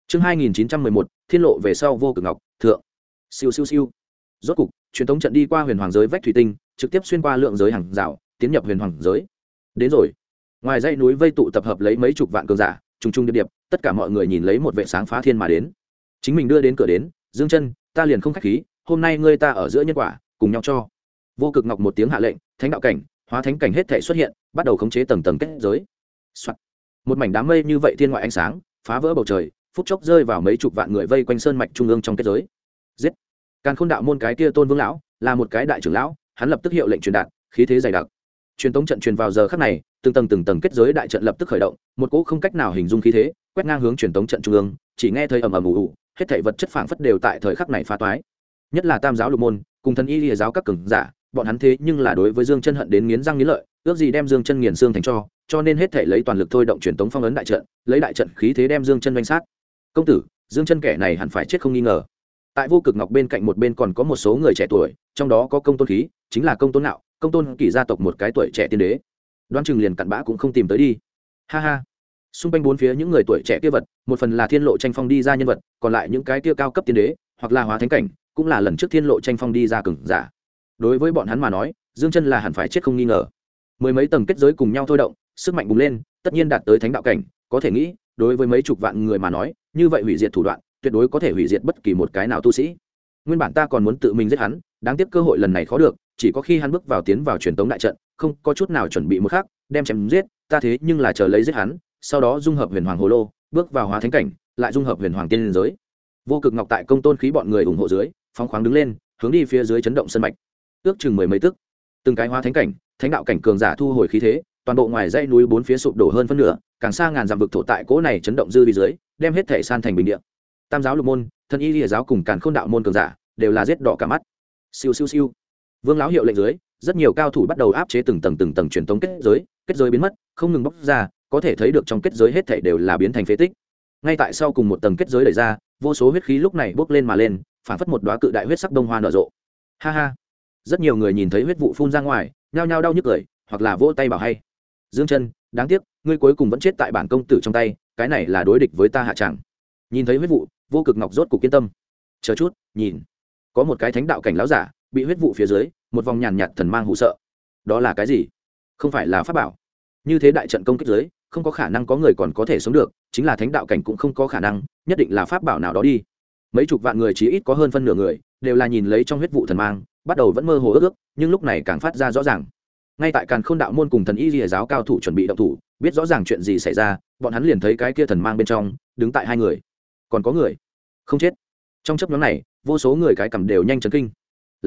Chương 2911, Thiên lộ về sau vô cực ngọc, thượng. Siêu siêu siêu. Rốt cục, truyền thống trận đi qua huyền hoàng giới vách thủy tinh, trực tiếp xuyên qua lượng giới hàng rào, tiến nhập huyền hoàng giới. Đến rồi. Ngoài dãy núi vây tụ tập hợp lấy mấy chục vạn cường giả, trùng trùng điệp điệp, tất cả mọi người nhìn lấy một vệ sáng phá thiên mà đến. Chính mình đưa đến cửa đến, Dương Chân, ta liền không khách khí, hôm nay ngươi ta ở giữa nhân quả, cùng nhau cho. Vô cực ngọc một tiếng hạ lệnh, thánh đạo cảnh, hóa thánh cảnh hết thảy xuất hiện, bắt đầu khống chế tầng tầng kết giới. Soạt. Một mảnh đám mây như vậy thiên ngoại ánh sáng, phá vỡ bầu trời, phút chốc rơi vào mấy chục vạn người vây quanh sơn mạch trung ương trong kết giới. Giết. Càn Khôn đạo môn cái kia Tôn Vương lão, là một cái đại trưởng lão, hắn lập tức hiệu lệnh truyền đạt, khí thế dày đặc. Truyền tống trận truyền vào giờ khắc này, từng tầng kết giới đại trận lập tức khởi động, một cỗ không cách nào hình dung khí thế, quét ngang hướng truyền tống trận trung ương, chỉ nghe thấy ầm ầm ù ù, hết thảy vật chất phảng phất đều tại thời khắc này phá toái. Nhất là Tam giáo lục môn, cùng thần y lìa giáo các cường giả, bọn hắn thế nhưng là đối với Dương Chân hận đến nghiến răng nghiến lợi, ước gì đem Dương Chân nghiền xương thành cho nên hết thảy lấy toàn lực thôi động truyền tống phong ấn đại trận, lấy đại trận khí thế đem Dương Chân vây sát. Công tử, Dương Chân kẻ này hẳn phải chết không nghi ngờ. Tại vô cực ngọc bên cạnh một bên còn có một số người trẻ tuổi, trong đó có Công Tôn Khí, chính là Công Tôn Nạo, Công Tôn Kỷ gia tộc một cái tuổi trẻ tiên đế. Đoán chừng liền cặn bã cũng không tìm tới đi. Ha ha. Xung quanh bốn phía những người tuổi trẻ kia vật, một phần là Thiên lộ tranh phong đi ra nhân vật, còn lại những cái kia cao cấp tiên đế, hoặc là hóa thánh cảnh, cũng là lần trước Thiên lộ tranh phong đi ra cường giả. Đối với bọn hắn mà nói, Dương Chân là hẳn phải chết không nghi ngờ. Mười mấy tầng kết giới cùng nhau thôi động, sức mạnh bùng lên, tất nhiên đạt tới thánh đạo cảnh, có thể nghĩ, đối với mấy chục vạn người mà nói, như vậy hủy diệt thủ đoạn, tuyệt đối có thể hủy diệt bất kỳ một cái nào tu sĩ. Nguyên bản ta còn muốn tự mình giết hắn, đáng tiếc cơ hội lần này khó được, chỉ có khi hắn bước vào tiến vào truyền tống đại trận, không có chút nào chuẩn bị một khắc, đem chém giết, ta thế nhưng là chờ lấy giết hắn, sau đó dung hợp huyền hoàng hồ lô, bước vào hóa thánh cảnh, lại dung hợp huyền hoàng tiên giới. Vô cực ngọc tại Công Tôn Khí bọn người ủng hộ dưới, phóng khoáng đứng lên, hướng đi phía dưới chấn động sân mạch. Ước chừng mười mấy tức, từng cái hóa thánh cảnh, thánh đạo cảnh cường giả thu hồi khí thế, toàn bộ ngoài dãy núi bốn phía sụp đổ hơn phân nửa, càng xa ngàn dặm vực thổ tại cỗ này chấn động dư vi dưới, đem hết thể san thành bình địa. Tam giáo lục môn, thần y lìa giáo cùng Càn Khôn đạo môn cường giả, đều là giết đỏ cả mắt. Siêu siêu siêu. Vương lão hiệu lệnh dưới, rất nhiều cao thủ bắt đầu áp chế từng tầng truyền tống kết giới biến mất, không ngừng bóc ra, có thể thấy được trong kết giới hết thảy đều là biến thành phế tích. Ngay tại sau cùng một tầng kết giới đẩy ra, vô số huyết khí lúc này bốc lên mà lên, phản phất một đóa cự đại huyết sắc đông hoa nở rộ. Ha ha. Rất nhiều người nhìn thấy huyết vụ phun ra ngoài, nhao nhao đau nhức cười, hoặc là vỗ tay bảo hay. Dương Chân, đáng tiếc, ngươi cuối cùng vẫn chết tại bản công tử trong tay, cái này là đối địch với ta hạ chẳng. Nhìn thấy huyết vụ, Vô Cực Ngọc rốt cục kiên tâm. Chờ chút, nhìn, có một cái thánh đạo cảnh lão giả, bị huyết vụ phía dưới, một vòng nhàn nhạt thần mang hù sợ. Đó là cái gì? Không phải là pháp bảo. Như thế đại trận công kích dưới, không có khả năng có người còn có thể sống được, chính là thánh đạo cảnh cũng không có khả năng, nhất định là pháp bảo nào đó đi. Mấy chục vạn người chí ít có hơn phân nửa người, đều là nhìn lấy trong huyết vụ thần mang, bắt đầu vẫn mơ hồ ước, nhưng lúc này càng phát ra rõ ràng. Ngay tại Càn Khôn đạo môn cùng thần y lìa giáo cao thủ chuẩn bị động thủ, biết rõ ràng chuyện gì xảy ra, bọn hắn liền thấy cái kia thần mang bên trong đứng tại hai người, còn có người không chết. Trong chớp nhoáng này, vô số người cái cằm đều nhanh chấn kinh.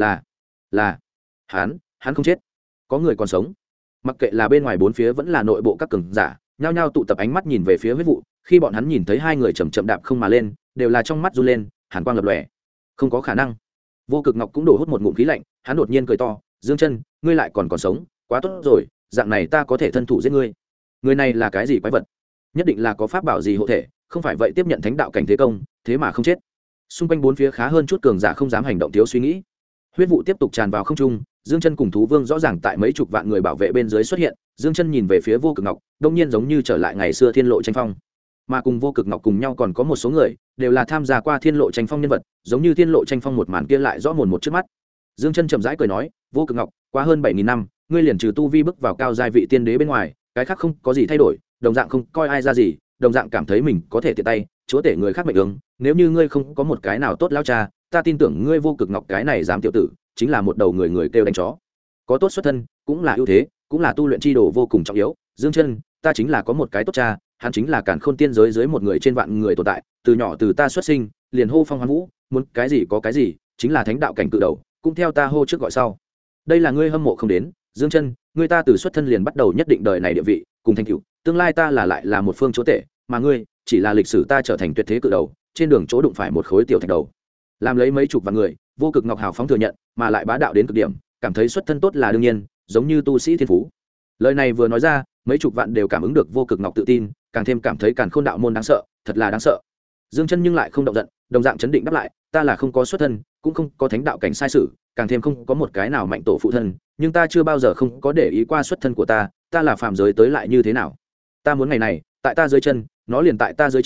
Là hắn không chết, có người còn sống. Mặc kệ là bên ngoài bốn phía vẫn là nội bộ các cường giả, nhao nhao tụ tập ánh mắt nhìn về phía huyết vụ. Khi bọn hắn nhìn thấy hai người chậm chậm đạp không mà lên, đều là trong mắt run lên, hàn quang lập lòe. Không có khả năng. Vô Cực Ngọc cũng đổ hút một ngụm khí lạnh, hắn đột nhiên cười to, Dương Chân, ngươi lại còn sống, quá tốt rồi, dạng này ta có thể thân thủ giết ngươi. Người này là cái gì quái vật? Nhất định là có pháp bảo gì hộ thể, không phải vậy tiếp nhận thánh đạo cảnh thế công, thế mà không chết. Xung quanh bốn phía khá hơn chút cường giả không dám hành động thiếu suy nghĩ. Huyết vụ tiếp tục tràn vào không trung, Dương Chân cùng Thú Vương rõ ràng tại mấy chục vạn người bảo vệ bên dưới xuất hiện. Dương Chân nhìn về phía Vô Cực Ngọc, đông nhiên giống như trở lại ngày xưa Thiên lộ tranh phong. Mà cùng Vô Cực Ngọc cùng nhau còn có một số người, đều là tham gia qua Thiên lộ tranh phong nhân vật, giống như Thiên lộ tranh phong một màn kia lại rõ mồn một trước mắt. Dương Chân chậm rãi cười nói, Vô Cực Ngọc, qua hơn 7000 năm, ngươi liền trừ tu vi bước vào cao giai vị tiên đế bên ngoài, cái khác không có gì thay đổi, đồng dạng không coi ai ra gì, đồng dạng cảm thấy mình có thể tiện tay chúa tể người khác mệnh ứng. Nếu như ngươi không có một cái nào tốt lao cha, ta tin tưởng ngươi Vô Cực Ngọc cái này dám tiểu tử, chính là một đầu người người kêu đánh chó. Có tốt xuất thân cũng là ưu thế, cũng là tu luyện chi đồ vô cùng trọng yếu. Dương Chân, ta chính là có một cái tốt cha, hắn chính là Càn Khôn tiên giới dưới một người trên vạn người tồn tại, từ nhỏ từ ta xuất sinh, liền hô phong hoán vũ, muốn cái gì có cái gì, chính là thánh đạo cảnh cự đầu, cũng theo ta hô trước gọi sau. Đây là ngươi hâm mộ không đến, Dương Chân, ngươi ta từ xuất thân liền bắt đầu nhất định đời này địa vị, cùng thành tựu, tương lai ta là lại là một phương chúa tể, mà ngươi chỉ là lịch sử ta trở thành tuyệt thế cự đầu, trên đường chỗ đụng phải một khối tiểu thạch đầu. Làm lấy mấy chục vạn người, Vô Cực Ngọc hào phóng thừa nhận, mà lại bá đạo đến cực điểm, cảm thấy xuất thân tốt là đương nhiên, giống như tu sĩ thiên phú. Lời này vừa nói ra, mấy chục vạn đều cảm ứng được Vô Cực Ngọc tự tin, càng thêm cảm thấy Càn Khôn đạo môn đáng sợ, thật là đáng sợ. Dương Chân nhưng lại không động giận, đồng dạng chấn định đáp lại, ta là không có xuất thân, cũng không có thánh đạo cảnh sai sử, càng thêm không có một cái nào mạnh tổ phụ thân, nhưng ta chưa bao giờ không có để ý qua xuất thân của ta là phàm giới tới lại như thế nào. Ta muốn ngày này, tại ta dưới chân, nó liền tại ta dưới chân,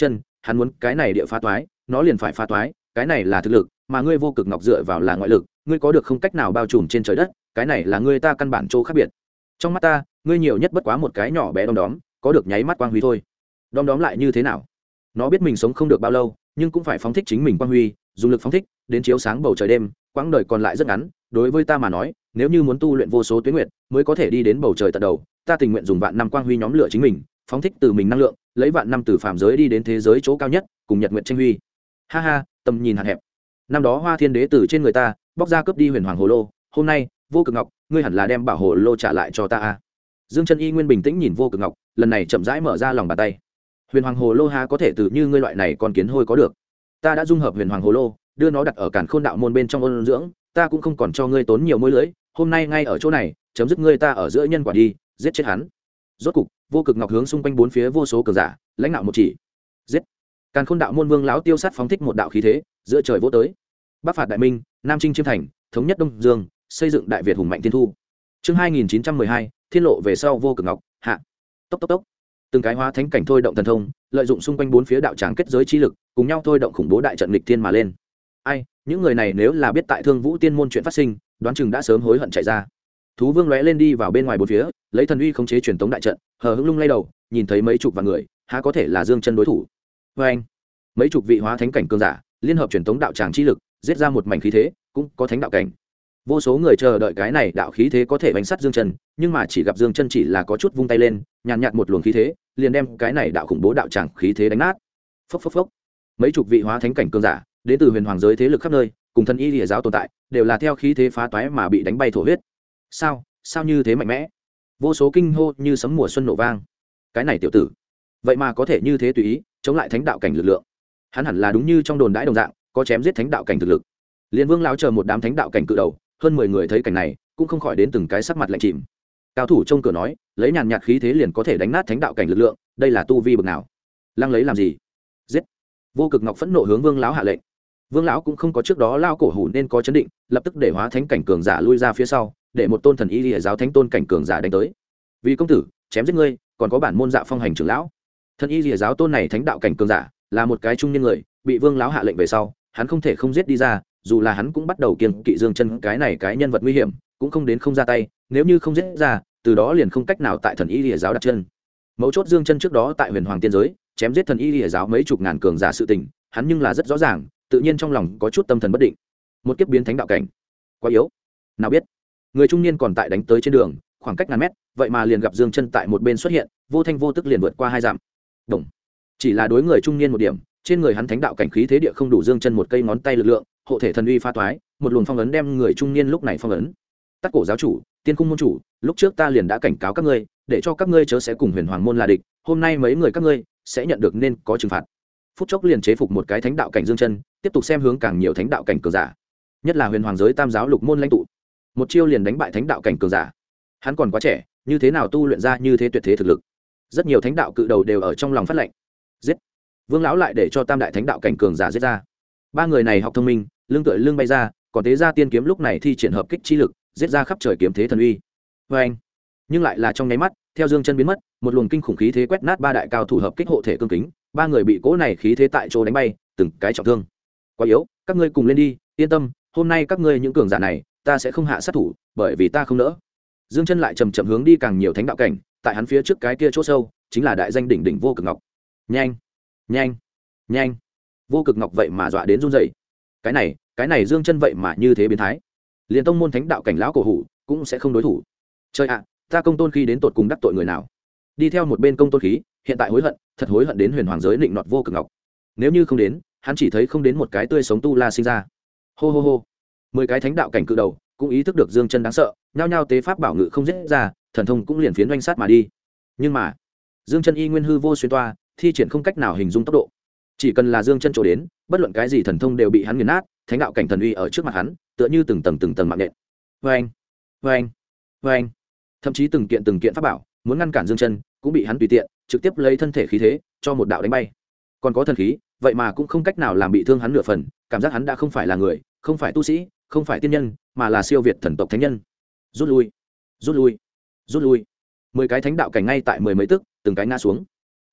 hắn muốn cái này địa phá toái nó liền phải phá toái, cái này là thực lực, mà ngươi vô cực ngọc dựa vào là ngoại lực, ngươi có được không cách nào bao trùm trên trời đất, cái này là ngươi ta căn bản chỗ khác biệt. Trong mắt ta ngươi nhiều nhất bất quá một cái nhỏ bé đom đóm, có được nháy mắt quang huy thôi. Đom đóm lại như thế nào? Nó biết mình sống không được bao lâu, nhưng cũng phải phóng thích chính mình quang huy, dùng lực phóng thích đến chiếu sáng bầu trời đêm, quãng đời còn lại rất ngắn. Đối với ta mà nói, nếu như muốn tu luyện vô số tuyến nguyệt mới có thể đi đến bầu trời tận đầu, ta tình nguyện dùng vạn năm quang huy nhóm lửa chính mình, phóng thích từ mình năng lượng, lấy vạn năm từ phàm giới đi đến thế giới chỗ cao nhất, cùng nhật nguyện tranh huy. Ha ha, tầm nhìn hạn hẹp. Năm đó Hoa Thiên Đế từ trên người ta bóc ra cướp đi huyền hoàng hồ lô, hôm nay vô cực ngọc, ngươi hẳn là đem bảo hồ lô trả lại cho ta a. Dương Chân Y nguyên bình tĩnh nhìn vô cực ngọc, lần này chậm rãi mở ra lòng bàn tay. Huyền hoàng hồ lô há có thể từ như ngươi loại này con kiến hôi có được. Ta đã dung hợp huyền hoàng hồ lô, đưa nó đặt ở Càn Khôn đạo môn bên trong ôn dưỡng, ta cũng không còn cho ngươi tốn nhiều mối lưới, hôm nay ngay ở chỗ này chấm dứt ngươi ta ở giữa nhân quả đi, giết chết hắn. Rốt cục vô cực ngọc hướng xung quanh bốn phía vô số cường giả lãnh đạo một chỉ, giết. Càn Khôn đạo môn vương lão tiêu sát phóng thích một đạo khí thế, giữa trời vỗ tới. Bắc phạt đại minh, nam chinh chiêm thành, thống nhất đông dương, xây dựng đại việt hùng mạnh thiên thu. Chương 2912, thiên lộ về sau vô cực ngọc hạ. Tốc tốc tốc. Từng cái hóa thánh cảnh thôi động thần thông, lợi dụng xung quanh bốn phía đạo tràng kết giới chi lực, cùng nhau thôi động khủng bố đại trận nghịch thiên mà lên. Ai, những người này nếu là biết tại Thương Vũ Tiên môn chuyện phát sinh, đoán chừng đã sớm hối hận chạy ra. Thú Vương lóe lên đi vào bên ngoài bốn phía, lấy thần uy khống chế truyền tống đại trận, hờ hững lung lay đầu, nhìn thấy mấy chục vạn người, há có thể là Dương Chân đối thủ. Và anh, mấy chục vị hóa thánh cảnh cường giả, liên hợp truyền tống đạo tràng chi lực, giết ra một mảnh khí thế, cũng có thánh đạo cảnh. Vô số người chờ đợi cái này đạo khí thế có thể bánh sát Dương Chân, nhưng mà chỉ gặp Dương Chân chỉ là có chút vung tay lên, nhàn nhạt một luồng khí thế, liền đem cái này đạo khủng bố đạo tràng khí thế đánh nát. Phốc phốc phốc. Mấy chục vị hóa thánh cảnh cường giả, đến từ huyền hoàng giới thế lực khắp nơi, cùng thân y lìa giáo tồn tại, đều là theo khí thế phá toái mà bị đánh bay thổ huyết. Sao như thế mạnh mẽ? Vô số kinh hô như sấm mùa xuân nổ vang. Cái này tiểu tử, vậy mà có thể như thế tùy ý chống lại thánh đạo cảnh lực lượng. Hắn hẳn là đúng như trong đồn đãi đồng dạng, có chém giết thánh đạo cảnh thực lực. Liên Vương lão chờ một đám thánh đạo cảnh cự đầu, hơn 10 người thấy cảnh này, cũng không khỏi đến từng cái sắc mặt lạnh chìm. Cao thủ trông cửa nói, lấy nhàn nhạt khí thế liền có thể đánh nát thánh đạo cảnh lực lượng, đây là tu vi bậc nào? Lăng lấy làm gì? Giết! Vô Cực Ngọc phẫn nộ hướng Vương lão hạ lệnh. Vương lão cũng không có trước đó lao cổ hủ nên có chấn định, lập tức để hóa thánh cảnh cường giả lui ra phía sau, để một tôn thần y lìa giáo thánh tôn cảnh cường giả đánh tới. Vì công tử chém giết ngươi, còn có bản môn Dạ Phong hành trưởng lão. Thần y lìa giáo tôn này thánh đạo cảnh cường giả, là một cái trung niên người, bị Vương lão hạ lệnh về sau, hắn không thể không giết đi ra, dù là hắn cũng bắt đầu kiêng kỵ Dương Chân cái này cái nhân vật nguy hiểm, cũng không đến không ra tay, nếu như không giết ra, từ đó liền không cách nào tại thần y lìa giáo đặt chân. Mấu chốt Dương Chân trước đó tại Huyền Hoàng tiên giới, chém giết thần y lìa giáo mấy chục ngàn cường giả sự tình, hắn nhưng là rất rõ ràng, tự nhiên trong lòng có chút tâm thần bất định. Một kiếp biến thánh đạo cảnh, quá yếu. Nào biết, người trung niên còn tại đánh tới trên đường, khoảng cách ngàn mét, vậy mà liền gặp Dương Chân tại một bên xuất hiện, vô thanh vô tức liền vượt qua 2 dặm. Đồng. Chỉ là đối người trung niên một điểm, trên người hắn thánh đạo cảnh khí thế địa không đủ Dương Chân một cây ngón tay lực lượng, hộ thể thần uy pha toái, một luồng phong ấn đem người trung niên lúc này phong ấn. Tắc Cổ giáo chủ, Tiên Cung môn chủ, lúc trước ta liền đã cảnh cáo các ngươi, để cho các ngươi chớ sẽ cùng Huyền Hoàng môn là địch, hôm nay mấy người các ngươi sẽ nhận được nên có trừng phạt. Phút chốc liền chế phục một cái thánh đạo cảnh Dương Chân, tiếp tục xem hướng càng nhiều thánh đạo cảnh cường giả, nhất là Huyền Hoàng giới tam giáo lục môn lãnh tụ, một chiêu liền đánh bại thánh đạo cảnh cường giả. Hắn còn quá trẻ, như thế nào tu luyện ra như thế tuyệt thế thực lực? Rất nhiều thánh đạo cự đầu đều ở trong lòng phát lệnh. Giết! Vương lão lại để cho tam đại thánh đạo cảnh cường giả giết ra. Ba người này học thông minh, lưng tựa lưng bay ra, còn tế ra tiên kiếm lúc này thi triển hợp kích chi lực, giết ra khắp trời kiếm thế thần uy. Và anh, nhưng lại là trong nháy mắt, theo Dương Chân biến mất, một luồng kinh khủng khí thế quét nát ba đại cao thủ hợp kích hộ thể cương kính, ba người bị cỗ này khí thế tại chỗ đánh bay, từng cái trọng thương. Quá yếu, các ngươi cùng lên đi, yên tâm, hôm nay các ngươi những cường giả này, ta sẽ không hạ sát thủ, bởi vì ta không nỡ. Dương Chân lại chậm chậm hướng đi càng nhiều thánh đạo cảnh, tại hắn phía trước cái kia chỗ sâu, chính là đại danh đỉnh đỉnh Vô Cực Ngọc. Nhanh, nhanh, nhanh! Vô Cực Ngọc vậy mà dọa đến run rẩy. Cái này Dương Chân vậy mà như thế biến thái. Liên tông môn thánh đạo cảnh lão cổ hủ cũng sẽ không đối thủ. Trời ạ, ta công tôn khí đến tột cùng đắc tội người nào? Đi theo một bên công tôn khí, hiện tại hối hận, thật hối hận đến Huyền Hoàng giới định nọt Vô Cực Ngọc. Nếu như không đến, hắn chỉ thấy không đến một cái tươi sống tu la sinh ra. Hô hô hô. 10 cái thánh đạo cảnh cự đầu cũng ý thức được Dương Chân đáng sợ, nhao nhao tế pháp bảo ngự không giết ra, thần thông cũng liền phiến doanh sát mà đi. Nhưng mà, Dương Chân y nguyên hư vô xuyên toa, thi triển không cách nào hình dung tốc độ. Chỉ cần là Dương Chân chỗ đến, bất luận cái gì thần thông đều bị hắn nghiền nát, thánh đạo cảnh thần uy ở trước mặt hắn, tựa như từng tầng mạng nện. Oeng, oeng, oeng. Thậm chí từng kiện pháp bảo, muốn ngăn cản Dương Chân, cũng bị hắn tùy tiện, trực tiếp lấy thân thể khí thế, cho một đạo đánh bay. Còn có thần khí, vậy mà cũng không cách nào làm bị thương hắn nửa phần, cảm giác hắn đã không phải là người, không phải tu sĩ, không phải tiên nhân, mà là siêu việt thần tộc thánh nhân. Rút lui, rút lui, rút lui. 10 cái thánh đạo cảnh ngay tại mười mấy tức, từng cái ngã xuống.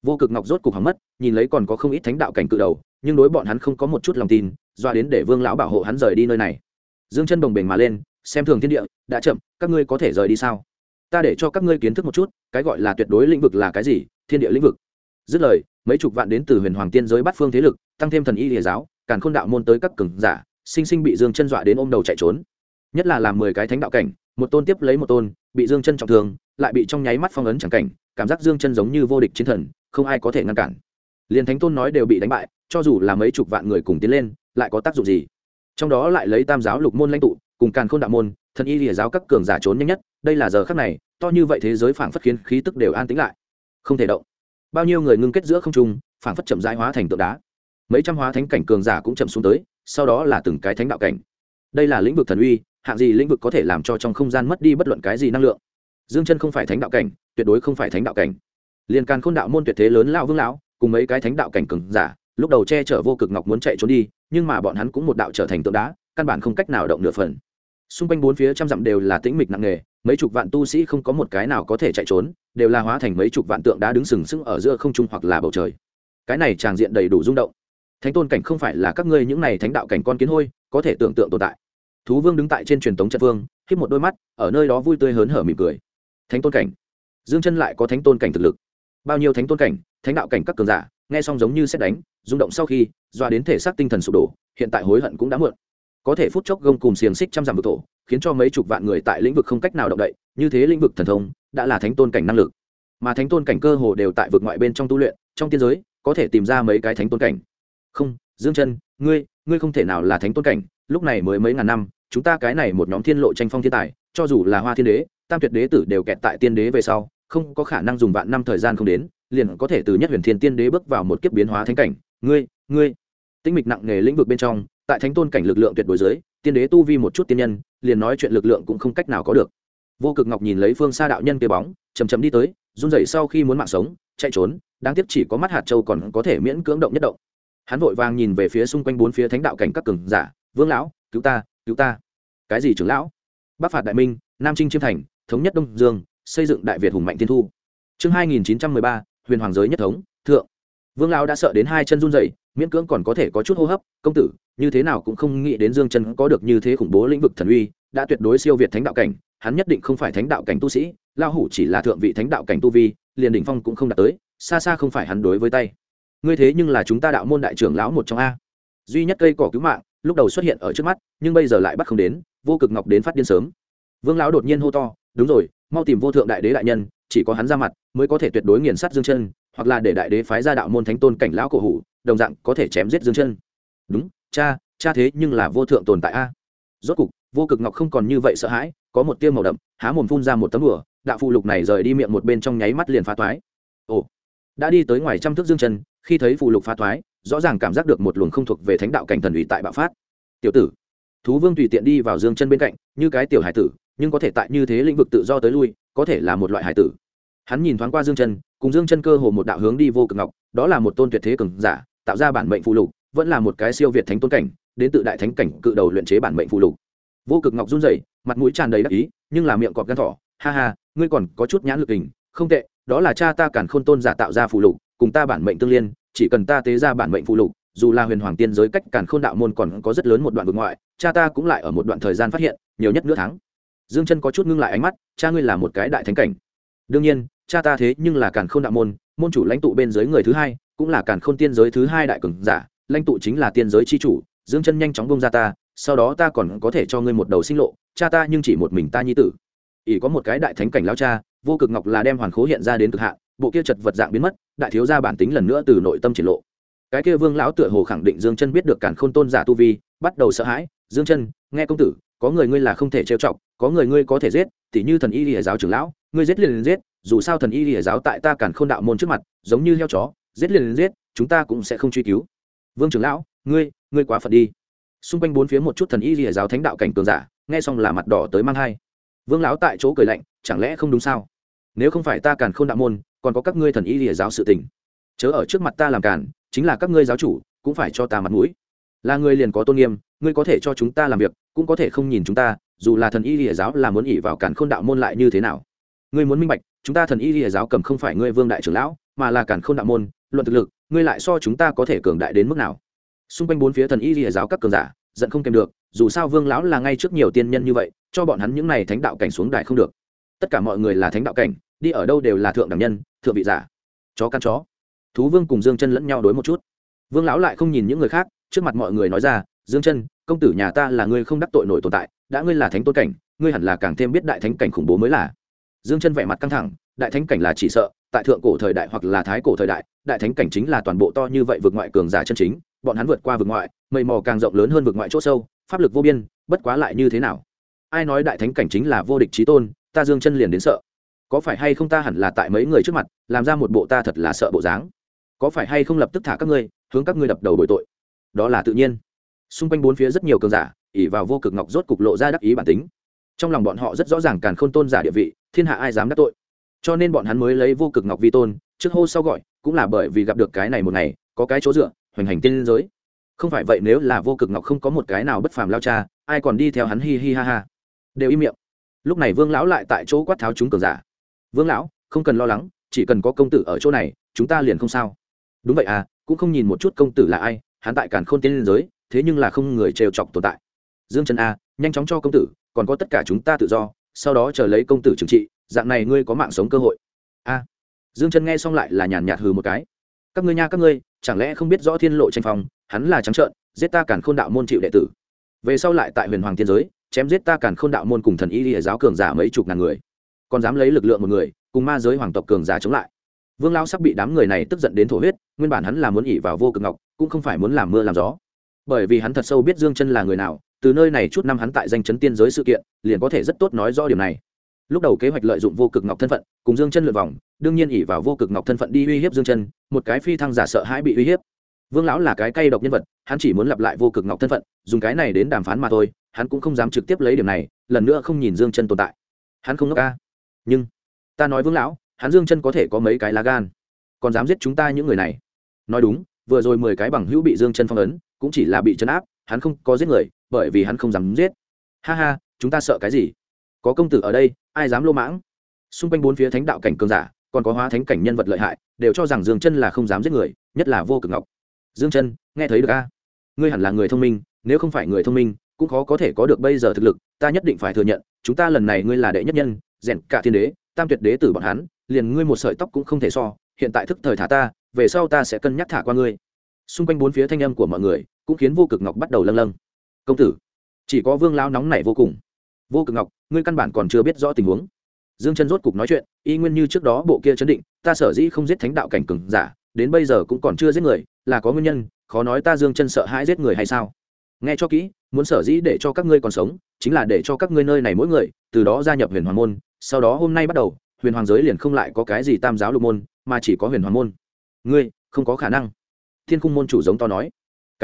Vô Cực Ngọc rốt cục hỏng mất, nhìn lấy còn có không ít thánh đạo cảnh cự đầu, nhưng đối bọn hắn không có một chút lòng tin, doa đến để Vương lão bảo hộ hắn rời đi nơi này. Dương chân bồng bềnh mà lên, xem thường thiên địa, đã chậm, các ngươi có thể rời đi sao? Ta để cho các ngươi kiến thức một chút, cái gọi là tuyệt đối lĩnh vực là cái gì, thiên địa lĩnh vực. Dứt lời, mấy chục vạn đến từ Huyền Hoàng Tiên giới bát phương thế lực, tăng thêm thần y Lìa giáo, Càn Khôn đạo môn tới các cường giả, sinh sinh bị Dương chân dọa đến ôm đầu chạy trốn. Nhất là làm 10 cái thánh đạo cảnh, một tôn tiếp lấy một tôn, bị Dương chân trọng thương, lại bị trong nháy mắt phong ấn chẳng cảnh, cảm giác Dương chân giống như vô địch chiến thần, không ai có thể ngăn cản. Liên thánh tôn nói đều bị đánh bại, cho dù là mấy chục vạn người cùng tiến lên, lại có tác dụng gì? Trong đó lại lấy Tam giáo lục môn lãnh tụ, cùng Càn Khôn đạo môn, thần y Lìa giáo các cường giả trốn nhanh nhất, đây là giờ khắc này, to như vậy thế giới phảng phất khiến khí tức đều an tĩnh lại, không thể động. Bao nhiêu người ngưng kết giữa không trung, phảng phất chậm rãi hóa thành tượng đá. Mấy trăm hóa thánh cảnh cường giả cũng chậm xuống tới, sau đó là từng cái thánh đạo cảnh. Đây là lĩnh vực thần uy, hạng gì lĩnh vực có thể làm cho trong không gian mất đi bất luận cái gì năng lượng. Dương chân không phải thánh đạo cảnh, tuyệt đối không phải thánh đạo cảnh. Liên Càn Khôn đạo môn tuyệt thế lớn lão vương lão, cùng mấy cái thánh đạo cảnh cường giả, lúc đầu che chở Vô Cực Ngọc muốn chạy trốn đi, nhưng mà bọn hắn cũng một đạo trở thành tượng đá, căn bản không cách nào động nửa phần. Xung quanh bốn phía trăm dặm đều là tĩnh mịch nặng nề, mấy chục vạn tu sĩ không có một cái nào có thể chạy trốn, đều là hóa thành mấy chục vạn tượng đá đứng sừng sững ở giữa không trung hoặc là bầu trời. Cái này tràng diện đầy đủ rung động. Thánh tôn cảnh không phải là các ngươi những này thánh đạo cảnh con kiến hôi có thể tưởng tượng tồn tại. Thú vương đứng tại trên truyền tống trận vương, khép một đôi mắt, ở nơi đó vui tươi hớn hở mỉm cười. Thánh tôn cảnh, Dương chân lại có thánh tôn cảnh thực lực. Bao nhiêu thánh tôn cảnh, thánh đạo cảnh các cường giả, nghe xong giống như sét đánh, rung động sau khi, doa đến thể xác tinh thần sụp đổ, hiện tại hối hận cũng đã muộn. Có thể phút chốc gông cùng xiềng xích trăm dặm vực thổ, khiến cho mấy chục vạn người tại lĩnh vực không cách nào động đậy, như thế lĩnh vực thần thông đã là thánh tôn cảnh năng lực. Mà thánh tôn cảnh cơ hồ đều tại vực ngoại bên trong tu luyện, trong tiên giới có thể tìm ra mấy cái thánh tôn cảnh. Không, Dương chân, ngươi không thể nào là thánh tôn cảnh, lúc này mới mấy ngàn năm, chúng ta cái này một nhóm thiên lộ tranh phong thiên tài, cho dù là Hoa Thiên Đế, Tam Tuyệt Đế tử đều kẹt tại tiên đế về sau, không có khả năng dùng vạn năm thời gian không đến, liền có thể từ nhất huyền thiên tiên đế bước vào một kiếp biến hóa thánh cảnh. Ngươi, tinh mịch nặng nghề lĩnh vực bên trong, tại thánh tôn cảnh lực lượng tuyệt đối dưới, tiên đế tu vi một chút tiên nhân, liền nói chuyện lực lượng cũng không cách nào có được. Vô Cực Ngọc nhìn lấy phương xa đạo nhân kia bóng, chậm chậm đi tới, run rẩy sau khi muốn mạng sống, chạy trốn, đáng tiếc chỉ có mắt hạt châu còn có thể miễn cưỡng động nhất động. Hắn vội vàng nhìn về phía xung quanh bốn phía thánh đạo cảnh các cường giả, Vương lão, cứu ta, cứu ta. Cái gì trưởng lão? Bắc phạt đại minh, Nam chinh chiêm thành, thống nhất Đông Dương, xây dựng đại Việt hùng mạnh thiên thu. Chương 2913, Huyền Hoàng giới nhất thống, thượng. Vương lão đã sợ đến hai chân run rẩy, miễn cưỡng còn có thể có chút hô hấp, công tử, như thế nào cũng không nghĩ đến Dương chân có được như thế khủng bố lĩnh vực thần uy, đã tuyệt đối siêu việt thánh đạo cảnh, hắn nhất định không phải thánh đạo cảnh tu sĩ, lão hủ chỉ là thượng vị thánh đạo cảnh tu vi, liền đỉnh phong cũng không đạt tới, xa xa không phải hắn đối với tay. Ngươi thế nhưng là chúng ta đạo môn đại trưởng lão một trong a. Duy nhất cây cỏ cứu mạng, lúc đầu xuất hiện ở trước mắt, nhưng bây giờ lại bắt không đến, Vô Cực Ngọc đến phát điên sớm. Vương lão đột nhiên hô to, đúng rồi, mau tìm Vô Thượng Đại Đế đại nhân, chỉ có hắn ra mặt mới có thể tuyệt đối nghiền sát Dương chân, hoặc là để đại đế phái ra đạo môn thánh tôn cảnh lão cổ hủ, đồng dạng có thể chém giết Dương chân. Đúng, cha thế nhưng là vô thượng tồn tại a. Rốt cục, Vô Cực Ngọc không còn như vậy sợ hãi, có một tia màu đậm, há mồm phun ra một tấm đùa, đạo phù lục này rời đi miệng một bên trong nháy mắt liền phá toái. Ồ, đã đi tới ngoài trăm thước Dương chân, khi thấy phù lục phá toái, rõ ràng cảm giác được một luồng không thuộc về thánh đạo cảnh thần uy tại bạo phát. Tiểu tử, Thú Vương tùy tiện đi vào Dương chân bên cạnh, như cái tiểu hải tử, nhưng có thể tại như thế lĩnh vực tự do tới lui, có thể là một loại hải tử. Hắn nhìn thoáng qua Dương chân, cùng Dương chân cơ hồ một đạo hướng đi Vô Cực Ngọc, đó là một tôn tuyệt thế cường giả, tạo ra bản mệnh phù lục, vẫn là một cái siêu việt thánh tôn cảnh, đến tự đại thánh cảnh cự đầu luyện chế bản mệnh phù lục. Vô Cực Ngọc run rẩy, mặt mũi tràn đầy đắc ý, nhưng là miệng cọp gan thỏ, ha ha, ngươi còn có chút nhãn lực hình, không tệ, đó là cha ta Càn Khôn tôn giả tạo ra phù lục, cùng ta bản mệnh tương liên, chỉ cần ta tế ra bản mệnh phù lục, dù là Huyền Hoàng tiên giới cách Càn Khôn đạo môn còn có rất lớn một đoạn vực ngoại, cha ta cũng lại ở một đoạn thời gian phát hiện, nhiều nhất nửa tháng. Dương chân có chút ngưng lại ánh mắt, cha ngươi là một cái đại thánh cảnh. Đương nhiên, cha ta thế nhưng là Càn Khôn đạo môn môn chủ lãnh tụ bên dưới người thứ hai, cũng là Càn Khôn tiên giới thứ hai đại cường giả, lãnh tụ chính là tiên giới chi chủ. Dương chân nhanh chóng bông ra ta, sau đó ta còn có thể cho ngươi một đầu sinh lộ, cha ta nhưng chỉ một mình ta nhi tử. Ỷ có một cái đại thánh cảnh lão cha, Vô Cực Ngọc là đem hoàn khố hiện ra đến cực hạn, bộ kia chật vật dạng biến mất, đại thiếu gia bản tính lần nữa từ nội tâm triển lộ. Cái kia Vương lão tựa hồ khẳng định Dương chân biết được Càn Khôn tôn giả tu vi, bắt đầu sợ hãi. Dương chân, nghe công tử, có người ngươi là không thể trêu chọc, có người ngươi có thể giết, tỉ như thần y Lìa giáo trưởng lão, ngươi giết liền giết, dù sao thần y Lìa giáo tại ta Càn Khôn đạo môn trước mặt, giống như heo chó, giết liền giết, chúng ta cũng sẽ không truy cứu. Vương trưởng lão, ngươi quá phận đi. Xung quanh bốn phía một chút thần y Lìa giáo thánh đạo cảnh cường giả, nghe xong là mặt đỏ tới mang hai. Vương lão tại chỗ cười lạnh, chẳng lẽ không đúng sao? Nếu không phải ta Càn Khôn đạo môn, còn có các ngươi thần y Lìa giáo sự tình, chớ ở trước mặt ta làm càn, chính là các ngươi giáo chủ, cũng phải cho ta mặt mũi. Là ngươi liền có tôn nghiêm, ngươi có thể cho chúng ta làm việc, cũng có thể không nhìn chúng ta, dù là thần y Lìa giáo là muốn ỷ vào Càn Khôn đạo môn lại như thế nào. Ngươi muốn minh bạch, chúng ta thần y Lìa giáo cầm không phải ngươi Vương đại trưởng lão, mà là càn khôn đạo môn. Luận thực lực, ngươi lại so chúng ta có thể cường đại đến mức nào? Xung quanh bốn phía thần y lìa giáo các cường giả giận không kèm được, dù sao Vương lão là ngay trước nhiều tiên nhân như vậy, cho bọn hắn những này thánh đạo cảnh xuống đài không được. Tất cả mọi người là thánh đạo cảnh, đi ở đâu đều là thượng đẳng nhân, thượng vị giả. Chó căn chó. Thú Vương cùng Dương Chân lẫn nhau đối một chút. Vương lão lại không nhìn những người khác, trước mặt mọi người nói ra, Dương Chân, công tử nhà ta là người không đắc tội nổi tồn tại, đã ngươi là thánh tôn cảnh, ngươi hẳn là càng thêm biết đại thánh cảnh khủng bố mới là. Dương Chân vẻ mặt căng thẳng, đại thánh cảnh là chỉ sợ tại thượng cổ thời đại hoặc là thái cổ thời đại, đại thánh cảnh chính là toàn bộ to như vậy vực ngoại cường giả chân chính, bọn hắn vượt qua vực ngoại, mây mò càng rộng lớn hơn vực ngoại chỗ sâu, pháp lực vô biên, bất quá lại như thế nào? Ai nói đại thánh cảnh chính là vô địch chí tôn, ta Dương Chân liền đến sợ. Có phải hay không ta hẳn là tại mấy người trước mặt, làm ra một bộ ta thật là sợ bộ dáng? Có phải hay không lập tức thả các ngươi, hướng các ngươi đập đầu bồi tội? Đó là tự nhiên. Xung quanh bốn phía rất nhiều cường giả, ỷ vào vô cực ngọc rốt cục lộ ra đắc ý bản tính. Trong lòng bọn họ rất rõ ràng càn khôn tôn giả địa vị, thiên hạ ai dám đắc tội. Cho nên bọn hắn mới lấy vô cực ngọc vi tôn, trước hô sau gọi, cũng là bởi vì gặp được cái này một ngày, có cái chỗ dựa, hoành hành tiên giới. Không phải vậy nếu là vô cực ngọc không có một cái nào bất phàm lao cha, ai còn đi theo hắn hi hi ha ha. Đều im miệng. Lúc này Vương lão lại tại chỗ quát tháo chúng cường giả. Vương lão, không cần lo lắng, chỉ cần có công tử ở chỗ này, chúng ta liền không sao. Đúng vậy à, cũng không nhìn một chút công tử là ai, hắn tại càn khôn tiên giới, thế nhưng là không người trêu chọc tồn tại. Dương Chân a, nhanh chóng cho công tử, còn có tất cả chúng ta tự do, sau đó chờ lấy công tử trừng trị, dạng này ngươi có mạng sống cơ hội. A. Dương Chân nghe xong lại là nhàn nhạt hừ một cái. Các ngươi nha các ngươi, chẳng lẽ không biết rõ thiên lộ tranh phong, hắn là trắng trợn, giết ta càn khôn đạo môn chịu đệ tử. Về sau lại tại huyền hoàng tiên giới, chém giết ta càn khôn đạo môn cùng thần y lìa giáo cường giả mấy chục ngàn người, còn dám lấy lực lượng một người cùng ma giới hoàng tộc cường giả chống lại. Vương lão sắp bị đám người này tức giận đến thổ huyết, nguyên bản hắn là muốn ỷ vào vô cực ngọc, cũng không phải muốn làm mưa làm gió, bởi vì hắn thật sâu biết Dương Chân là người nào, từ nơi này chút năm hắn tại danh chấn tiên giới sự kiện, liền có thể rất tốt nói rõ điểm này. Lúc đầu kế hoạch lợi dụng vô cực ngọc thân phận, cùng Dương Chân lượn vòng, đương nhiên ỷ vào vô cực ngọc thân phận đi uy hiếp Dương Chân, một cái phi thăng giả sợ hãi bị uy hiếp. Vương lão là cái cay độc nhân vật, hắn chỉ muốn lặp lại vô cực ngọc thân phận, dùng cái này đến đàm phán mà thôi, hắn cũng không dám trực tiếp lấy điểm này, lần nữa không nhìn Dương Chân tồn tại. Hắn không ngốc a. Nhưng ta nói Vương lão, hắn Dương Chân có thể có mấy cái lá gan, còn dám giết chúng ta những người này. Nói đúng, vừa rồi 10 cái bằng hữu bị Dương Chân phong ấn, cũng chỉ là bị trấn áp, hắn không có giết người, bởi vì hắn không dám giết. Ha ha, chúng ta sợ cái gì? Có công tử ở đây, ai dám lô mãng? Xung quanh bốn phía thánh đạo cảnh cường giả, còn có hóa thánh cảnh nhân vật lợi hại, đều cho rằng Dương Chân là không dám giết người, nhất là vô cực ngọc. Dương Chân, nghe thấy được a? Ngươi hẳn là người thông minh, nếu không phải người thông minh, cũng khó có thể có được bây giờ thực lực, ta nhất định phải thừa nhận, chúng ta lần này ngươi là đệ nhất nhân, rèn cả thiên đế, tam tuyệt đế tử bọn hắn, liền ngươi một sợi tóc cũng không thể so, hiện tại thức thời thả ta, về sau ta sẽ cân nhắc thả qua ngươi. Xung quanh bốn phía thanh âm của mọi người, cũng khiến vô cực ngọc bắt đầu lâng lâng. Công tử, chỉ có Vương lão nóng nảy vô cùng. Vô cực ngọc, ngươi căn bản còn chưa biết rõ tình huống. Dương Chân rốt cục nói chuyện, y nguyên như trước đó bộ kia chấn định, ta sở dĩ không giết thánh đạo cảnh cường giả, đến bây giờ cũng còn chưa giết người, là có nguyên nhân, khó nói ta Dương Chân sợ hãi giết người hay sao? Nghe cho kỹ, muốn sở dĩ để cho các ngươi còn sống, chính là để cho các ngươi nơi này mỗi người, từ đó gia nhập Huyền Hoàng môn, sau đó hôm nay bắt đầu, Huyền Hoàng giới liền không lại có cái gì Tam giáo lục môn, mà chỉ có Huyền Hoàng môn. Ngươi, không có khả năng. Thiên Khung môn chủ giống to nói,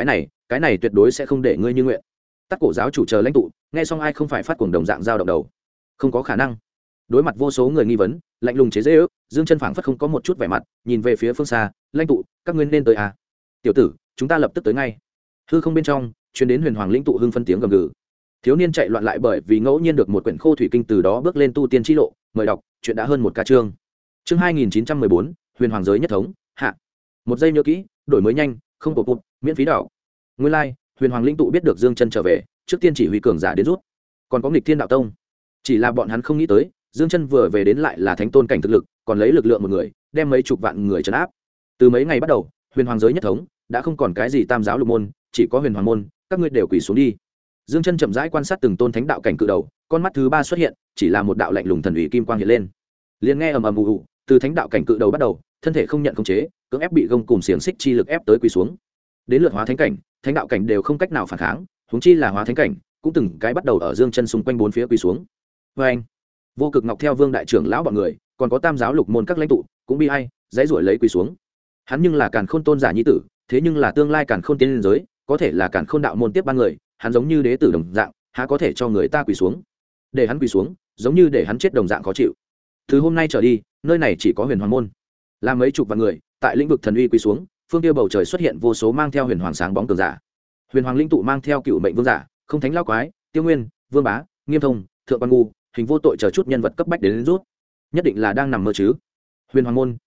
cái này tuyệt đối sẽ không để ngươi như nguyện. Tắc cổ giáo chủ chờ lãnh tụ, nghe xong ai không phải phát cuồng đồng dạng dao động đầu. Không có khả năng. Đối mặt vô số người nghi vấn, lạnh lùng chế giễu, Dương Chân phảng phất không có một chút vẻ mặt, nhìn về phía phương xa, lãnh tụ, các ngươi nên tới à? Tiểu tử, chúng ta lập tức tới ngay. Hư không bên trong, truyền đến Huyền Hoàng lĩnh tụ hưng phân tiếng gầm gừ. Thiếu niên chạy loạn lại bởi vì ngẫu nhiên được một quyển khô thủy kinh, từ đó bước lên tu tiên chi lộ, mời đọc, chuyện đã hơn một ca chương. Chương 2914, Huyền Hoàng giới nhất thống, hạ. Một giây nhớ kỹ, đổi mới nhanh, không bổ bụt, miễn phí đảo. Nguyên lai, like, Huyền Hoàng lĩnh tụ biết được Dương Chân trở về, trước tiên chỉ huy cường giả đến rút. Còn có Nghịch Thiên đạo tông, chỉ là bọn hắn không nghĩ tới, Dương Chân vừa về đến lại là thánh tôn cảnh thực lực, còn lấy lực lượng một người, đem mấy chục vạn người trấn áp. Từ mấy ngày bắt đầu, Huyền Hoàng giới nhất thống, đã không còn cái gì Tam giáo lục môn, chỉ có Huyền Hoàng môn, các ngươi đều quỳ xuống đi. Dương Chân chậm rãi quan sát từng tôn thánh đạo cảnh cự đầu, con mắt thứ ba xuất hiện, chỉ là một đạo lạnh lùng thần uy kim quang hiện lên. Liền nghe ầm ầm ù ù, từ thánh đạo cảnh cự đầu bắt đầu, thân thể không nhận khống chế, cưỡng ép bị gông cùng xiềng xích chi lực ép tới quỳ xuống. Đến lượt hóa thánh cảnh, thánh đạo cảnh đều không cách nào phản kháng, huống chi là hóa thánh cảnh, cũng từng cái bắt đầu ở Dương Chân xung quanh bốn phía quỳ xuống. Oeng! Vô Cực Ngọc theo Vương đại trưởng lão bọn người, còn có Tam giáo lục môn các lãnh tụ, cũng bi ai, dãy rủi lấy quỳ xuống. Hắn nhưng là Càn Khôn tôn giả nhi tử, thế nhưng là tương lai Càn Khôn tiên giới, có thể là Càn Khôn đạo môn tiếp ban người, hắn giống như đế tử đồng dạng, há có thể cho người ta quỳ xuống? Để hắn quỳ xuống, giống như để hắn chết đồng dạng khó chịu. Từ hôm nay trở đi, nơi này chỉ có Huyền Hoàng môn. Là mấy chục vạn người, tại lĩnh vực thần uy quỳ xuống, phương kia bầu trời xuất hiện vô số mang theo huyền hoàng sáng bóng cường giả. Huyền Hoàng linh tụ mang theo cựu mệnh vương giả, không thánh lao quái, Tiêu Nguyên, Vương Bá, Nghiêm Thông, Thượng Quan Ngu, Hình Vô Tội chờ chút nhân vật cấp bách đến rút. Nhất định là đang nằm mơ chứ? Huyền Hoàng môn,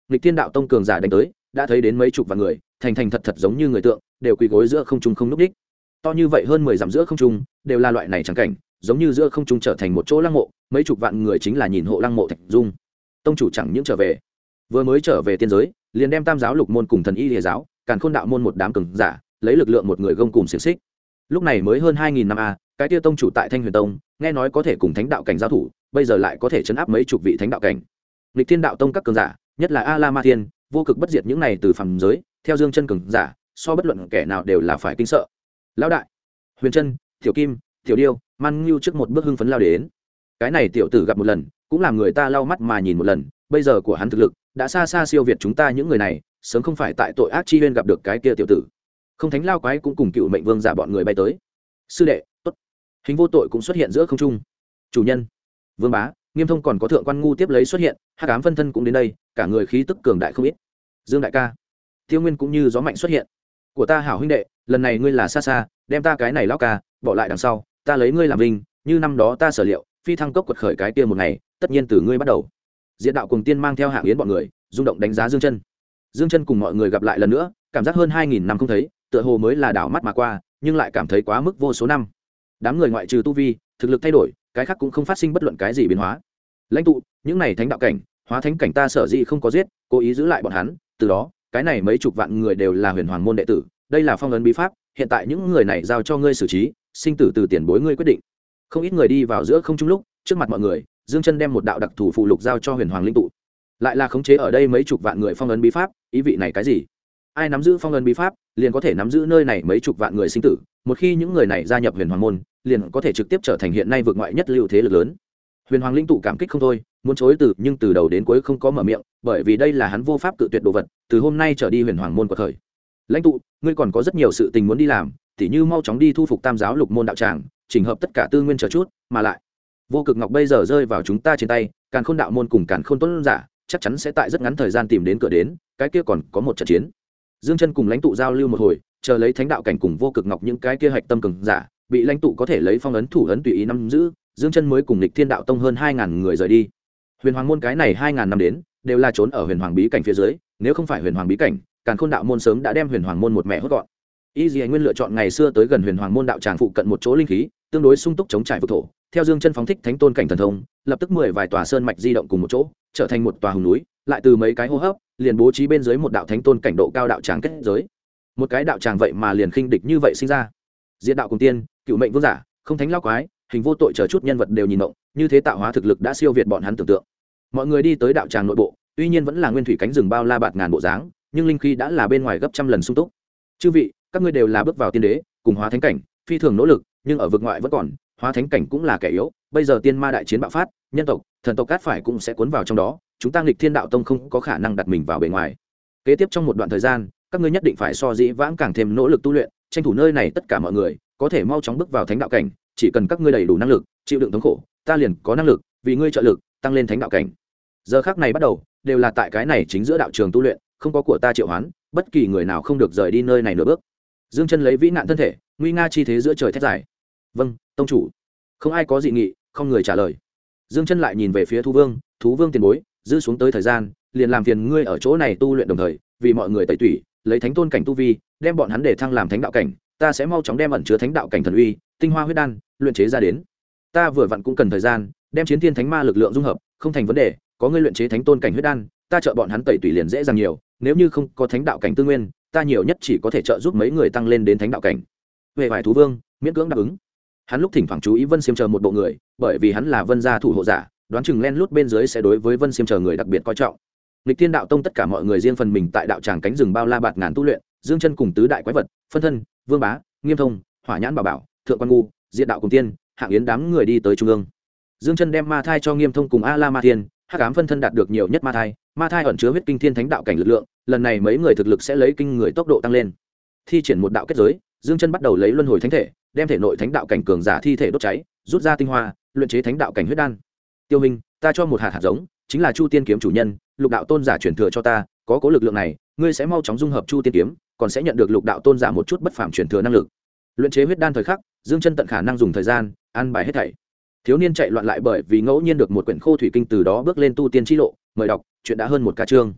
nghịch thiên đạo tông cường giả đánh tới, đã thấy đến mấy chục vạn người thành thành thật thật giống như người tượng, đều quỳ gối giữa không trung không núp đích. To như vậy hơn 10 dặm giữa không trung đều là loại này chẳng cảnh, giống như giữa không trung trở thành một chỗ lăng mộ, mấy chục vạn người chính là nhìn hộ lăng mộ Thạch Dung. Tông chủ chẳng những trở về, vừa mới trở về tiên giới, liền đem Tam giáo lục môn cùng Thần Y Lìa giáo, Càn Khôn đạo môn một đám cường giả, lấy lực lượng một người gông cùng xiềng xích. Lúc này mới hơn 2000 năm a, cái kia tông chủ tại Thanh Huyền Tông, nghe nói có thể cùng thánh đạo cảnh giao thủ, bây giờ lại có thể chấn áp mấy chục vị thánh đạo cảnh. Nghịch thiên đạo tông các cường giả, nhất là A La Ma Thiên, vô cực bất diệt những này từ phàm giới, theo Dương Chân cường giả, so bất luận kẻ nào đều là phải kinh sợ. Lão đại, Huyền Chân, Tiểu Kim, Tiểu Điêu, Man Ngưu trước một bước hưng phấn lao đến. Cái này tiểu tử gặp một lần, cũng làm người ta lau mắt mà nhìn một lần, bây giờ của hắn thực lực đã xa xa siêu việt chúng ta những người này, sớm không phải tại tội ác chi huyên gặp được cái kia tiểu tử. Không thánh lao quái cũng cùng Cựu Mệnh Vương giả bọn người bay tới. Sư đệ, tốt. Hình vô tội cũng xuất hiện giữa không trung. Chủ nhân, Vương Bá, Nghiêm Thông còn có Thượng Quan Ngu tiếp lấy xuất hiện, Hắc Ám phân thân cũng đến đây, cả người khí tức cường đại không ít. Dương đại ca, Tiêu Nguyên cũng như gió mạnh xuất hiện. Của ta hảo huynh đệ, lần này ngươi là xa xa, đem ta cái này lão ca bỏ lại đằng sau, ta lấy ngươi làm vinh, như năm đó ta sở liệu, phi thăng cốc quật khởi cái kia một ngày, tất nhiên từ ngươi bắt đầu. Diệt đạo cùng tiên mang theo Hạng Yến bọn người, rung động đánh giá Dương Chân. Dương Chân cùng mọi người gặp lại lần nữa, cảm giác hơn 2000 năm không thấy, tựa hồ mới là đảo mắt mà qua, nhưng lại cảm thấy quá mức vô số năm. Đám người ngoại trừ tu vi, thực lực thay đổi, cái khác cũng không phát sinh bất luận cái gì biến hóa. Lãnh tụ, những này thánh đạo cảnh, hóa thánh cảnh ta sở dĩ không có giết, cố ý giữ lại bọn hắn, từ đó, cái này mấy chục vạn người đều là Huyền Hoàng môn đệ tử, đây là phong ấn bí pháp, hiện tại những người này giao cho ngươi xử trí, sinh tử từ tiền bối ngươi quyết định. Không ít người đi vào giữa không trung lúc, trước mặt mọi người, Dương Chân đem một đạo đặc thủ phụ lục giao cho Huyền Hoàng linh tụ. Lại là khống chế ở đây mấy chục vạn người phong ấn bí pháp, ý vị này cái gì? Ai nắm giữ phong ấn bí pháp, liền có thể nắm giữ nơi này mấy chục vạn người sinh tử, một khi những người này gia nhập Huyền Hoàng môn, liền có thể trực tiếp trở thành hiện nay vượt ngoại nhất lưu thế lực lớn. Huyền Hoàng linh tụ cảm kích không thôi, muốn chối từ nhưng từ đầu đến cuối không có mở miệng, bởi vì đây là hắn vô pháp cự tuyệt đồ vật, từ hôm nay trở đi Huyền Hoàng môn của thời. Lãnh tụ, ngươi còn có rất nhiều sự tình muốn đi làm, tỉ như mau chóng đi thu phục Tam giáo lục môn đạo tràng, chỉnh hợp tất cả tư nguyên chờ chút, mà lại vô cực ngọc bây giờ rơi vào chúng ta trên tay, Càn Khôn đạo môn cùng Càn Khôn tuấn giả chắc chắn sẽ tại rất ngắn thời gian tìm đến cửa đến, cái kia còn có một trận chiến. Dương Chân cùng lãnh tụ giao lưu một hồi, chờ lấy thánh đạo cảnh cùng vô cực ngọc những cái kia hạch tâm cường giả, bị lãnh tụ có thể lấy phong ấn thủ ấn tùy ý nắm giữ, Dương Chân mới cùng Lịch Thiên đạo tông hơn 2000 người rời đi. Huyền Hoàng môn cái này 2000 năm đến, đều là trốn ở Huyền Hoàng bí cảnh phía dưới, nếu không phải Huyền Hoàng bí cảnh, Càn Khôn đạo môn sớm đã đem Huyền Hoàng môn một mẹ hốt gọn. Y Dĩ Nguyên lựa chọn ngày xưa tới gần Huyền Hoàng môn đạo tràng phụ cận một chỗ linh khí tương đối sung túc chống trải vực thổ, theo Dương Chân phóng thích thánh tôn cảnh thần thông, lập tức 10 vài tòa sơn mạch di động cùng một chỗ, trở thành một tòa hùng núi, lại từ mấy cái hô hấp, liền bố trí bên dưới một đạo thánh tôn cảnh độ cao đạo tràng kết giới. Một cái đạo tràng vậy mà liền khinh địch như vậy sinh ra. Diệt đạo cùng tiên, Cựu Mệnh Vương giả, không thánh lão quái, hình vô tội chờ chút nhân vật đều nhìn động, như thế tạo hóa thực lực đã siêu việt bọn hắn tưởng tượng. Mọi người đi tới đạo tràng nội bộ, tuy nhiên vẫn là nguyên thủy cánh rừng bao la bạt ngàn bộ dáng, nhưng linh khí đã là bên ngoài gấp trăm lần sung túc. Chư vị, các ngươi đều là bước vào tiên đế, cùng hóa thánh cảnh, phi thường nỗ lực, nhưng ở vực ngoại vẫn còn, hóa thánh cảnh cũng là kẻ yếu, bây giờ tiên ma đại chiến bạo phát, nhân tộc, thần tộc cát phải cũng sẽ cuốn vào trong đó, chúng ta Nghịch Thiên đạo tông không có khả năng đặt mình vào bề ngoài. Kế tiếp trong một đoạn thời gian, các ngươi nhất định phải so dĩ vãng càng thêm nỗ lực tu luyện, tranh thủ nơi này tất cả mọi người có thể mau chóng bước vào thánh đạo cảnh, chỉ cần các ngươi đầy đủ năng lực, chịu đựng thống khổ, ta liền có năng lực vì ngươi trợ lực, tăng lên thánh đạo cảnh. Giờ khắc này bắt đầu, đều là tại cái này chính giữa đạo trường tu luyện, không có của ta triệu hoán, bất kỳ người nào không được rời đi nơi này nửa bước. Dương Chân lấy vĩ nạn thân thể, nguy nga chi thế giữa trời thét dài. Vâng, tông chủ. Không ai có dị nghị, không người trả lời. Dương Chân lại nhìn về phía Thú Vương tiền bối, giữ xuống tới thời gian, liền làm phiền ngươi ở chỗ này tu luyện đồng thời, vì mọi người tẩy tủy, lấy thánh tôn cảnh tu vi, đem bọn hắn để thăng làm thánh đạo cảnh, ta sẽ mau chóng đem ẩn chứa thánh đạo cảnh thần uy, tinh hoa huyết đan, luyện chế ra đến. Ta vừa vặn cũng cần thời gian, đem chiến thiên thánh ma lực lượng dung hợp, không thành vấn đề, có ngươi luyện chế thánh tôn cảnh huyết đan, ta trợ bọn hắn tẩy tủy liền dễ dàng nhiều, nếu như không có thánh đạo cảnh tư nguyên, ta nhiều nhất chỉ có thể trợ giúp mấy người tăng lên đến thánh đạo cảnh. Về vài Thú Vương, miễn cưỡng đáp ứng. Hắn lúc thỉnh thoảng chú ý Vân Xiêm chờ một bộ người, bởi vì hắn là Vân gia thủ hộ giả, đoán chừng len lút bên dưới sẽ đối với Vân Xiêm chờ người đặc biệt coi trọng. Lịch Thiên đạo tông tất cả mọi người riêng phần mình tại đạo tràng cánh rừng bao la bạt ngàn tu luyện, Dương Chân cùng tứ đại quái vật, phân thân, Vương Bá, Nghiêm Thông, Hỏa Nhãn Bảo Bảo, Thượng Quan Ngu, Diệt đạo cùng tiên, Hạng Yến đám người đi tới trung ương. Dương Chân đem ma thai cho Nghiêm Thông cùng A La Ma Thiên, Hắc Ám phân thân đạt được nhiều nhất ma thai ẩn chứa huyết kinh thiên thánh đạo cảnh lực lượng, lần này mấy người thực lực sẽ lấy kinh người tốc độ tăng lên. Thi triển một đạo kết giới, Dương Chân bắt đầu lấy luân hồi thánh thể, đem thể nội thánh đạo cảnh cường giả thi thể đốt cháy, rút ra tinh hoa, luyện chế thánh đạo cảnh huyết đan. Tiêu Minh, ta cho một hạt giống, chính là Chu Tiên kiếm chủ nhân, Lục đạo tôn giả truyền thừa cho ta, có cố lực lượng này, ngươi sẽ mau chóng dung hợp Chu Tiên kiếm, còn sẽ nhận được Lục đạo tôn giả một chút bất phàm truyền thừa năng lực. Luyện chế huyết đan thời khắc, Dương Chân tận khả năng dùng thời gian, ăn bài hết thảy. Thiếu niên chạy loạn lại bởi vì ngẫu nhiên được một quyển khô thủy kinh từ đó bước lên tu tiên chi lộ, mời đọc, chuyện đã hơn một ca chương.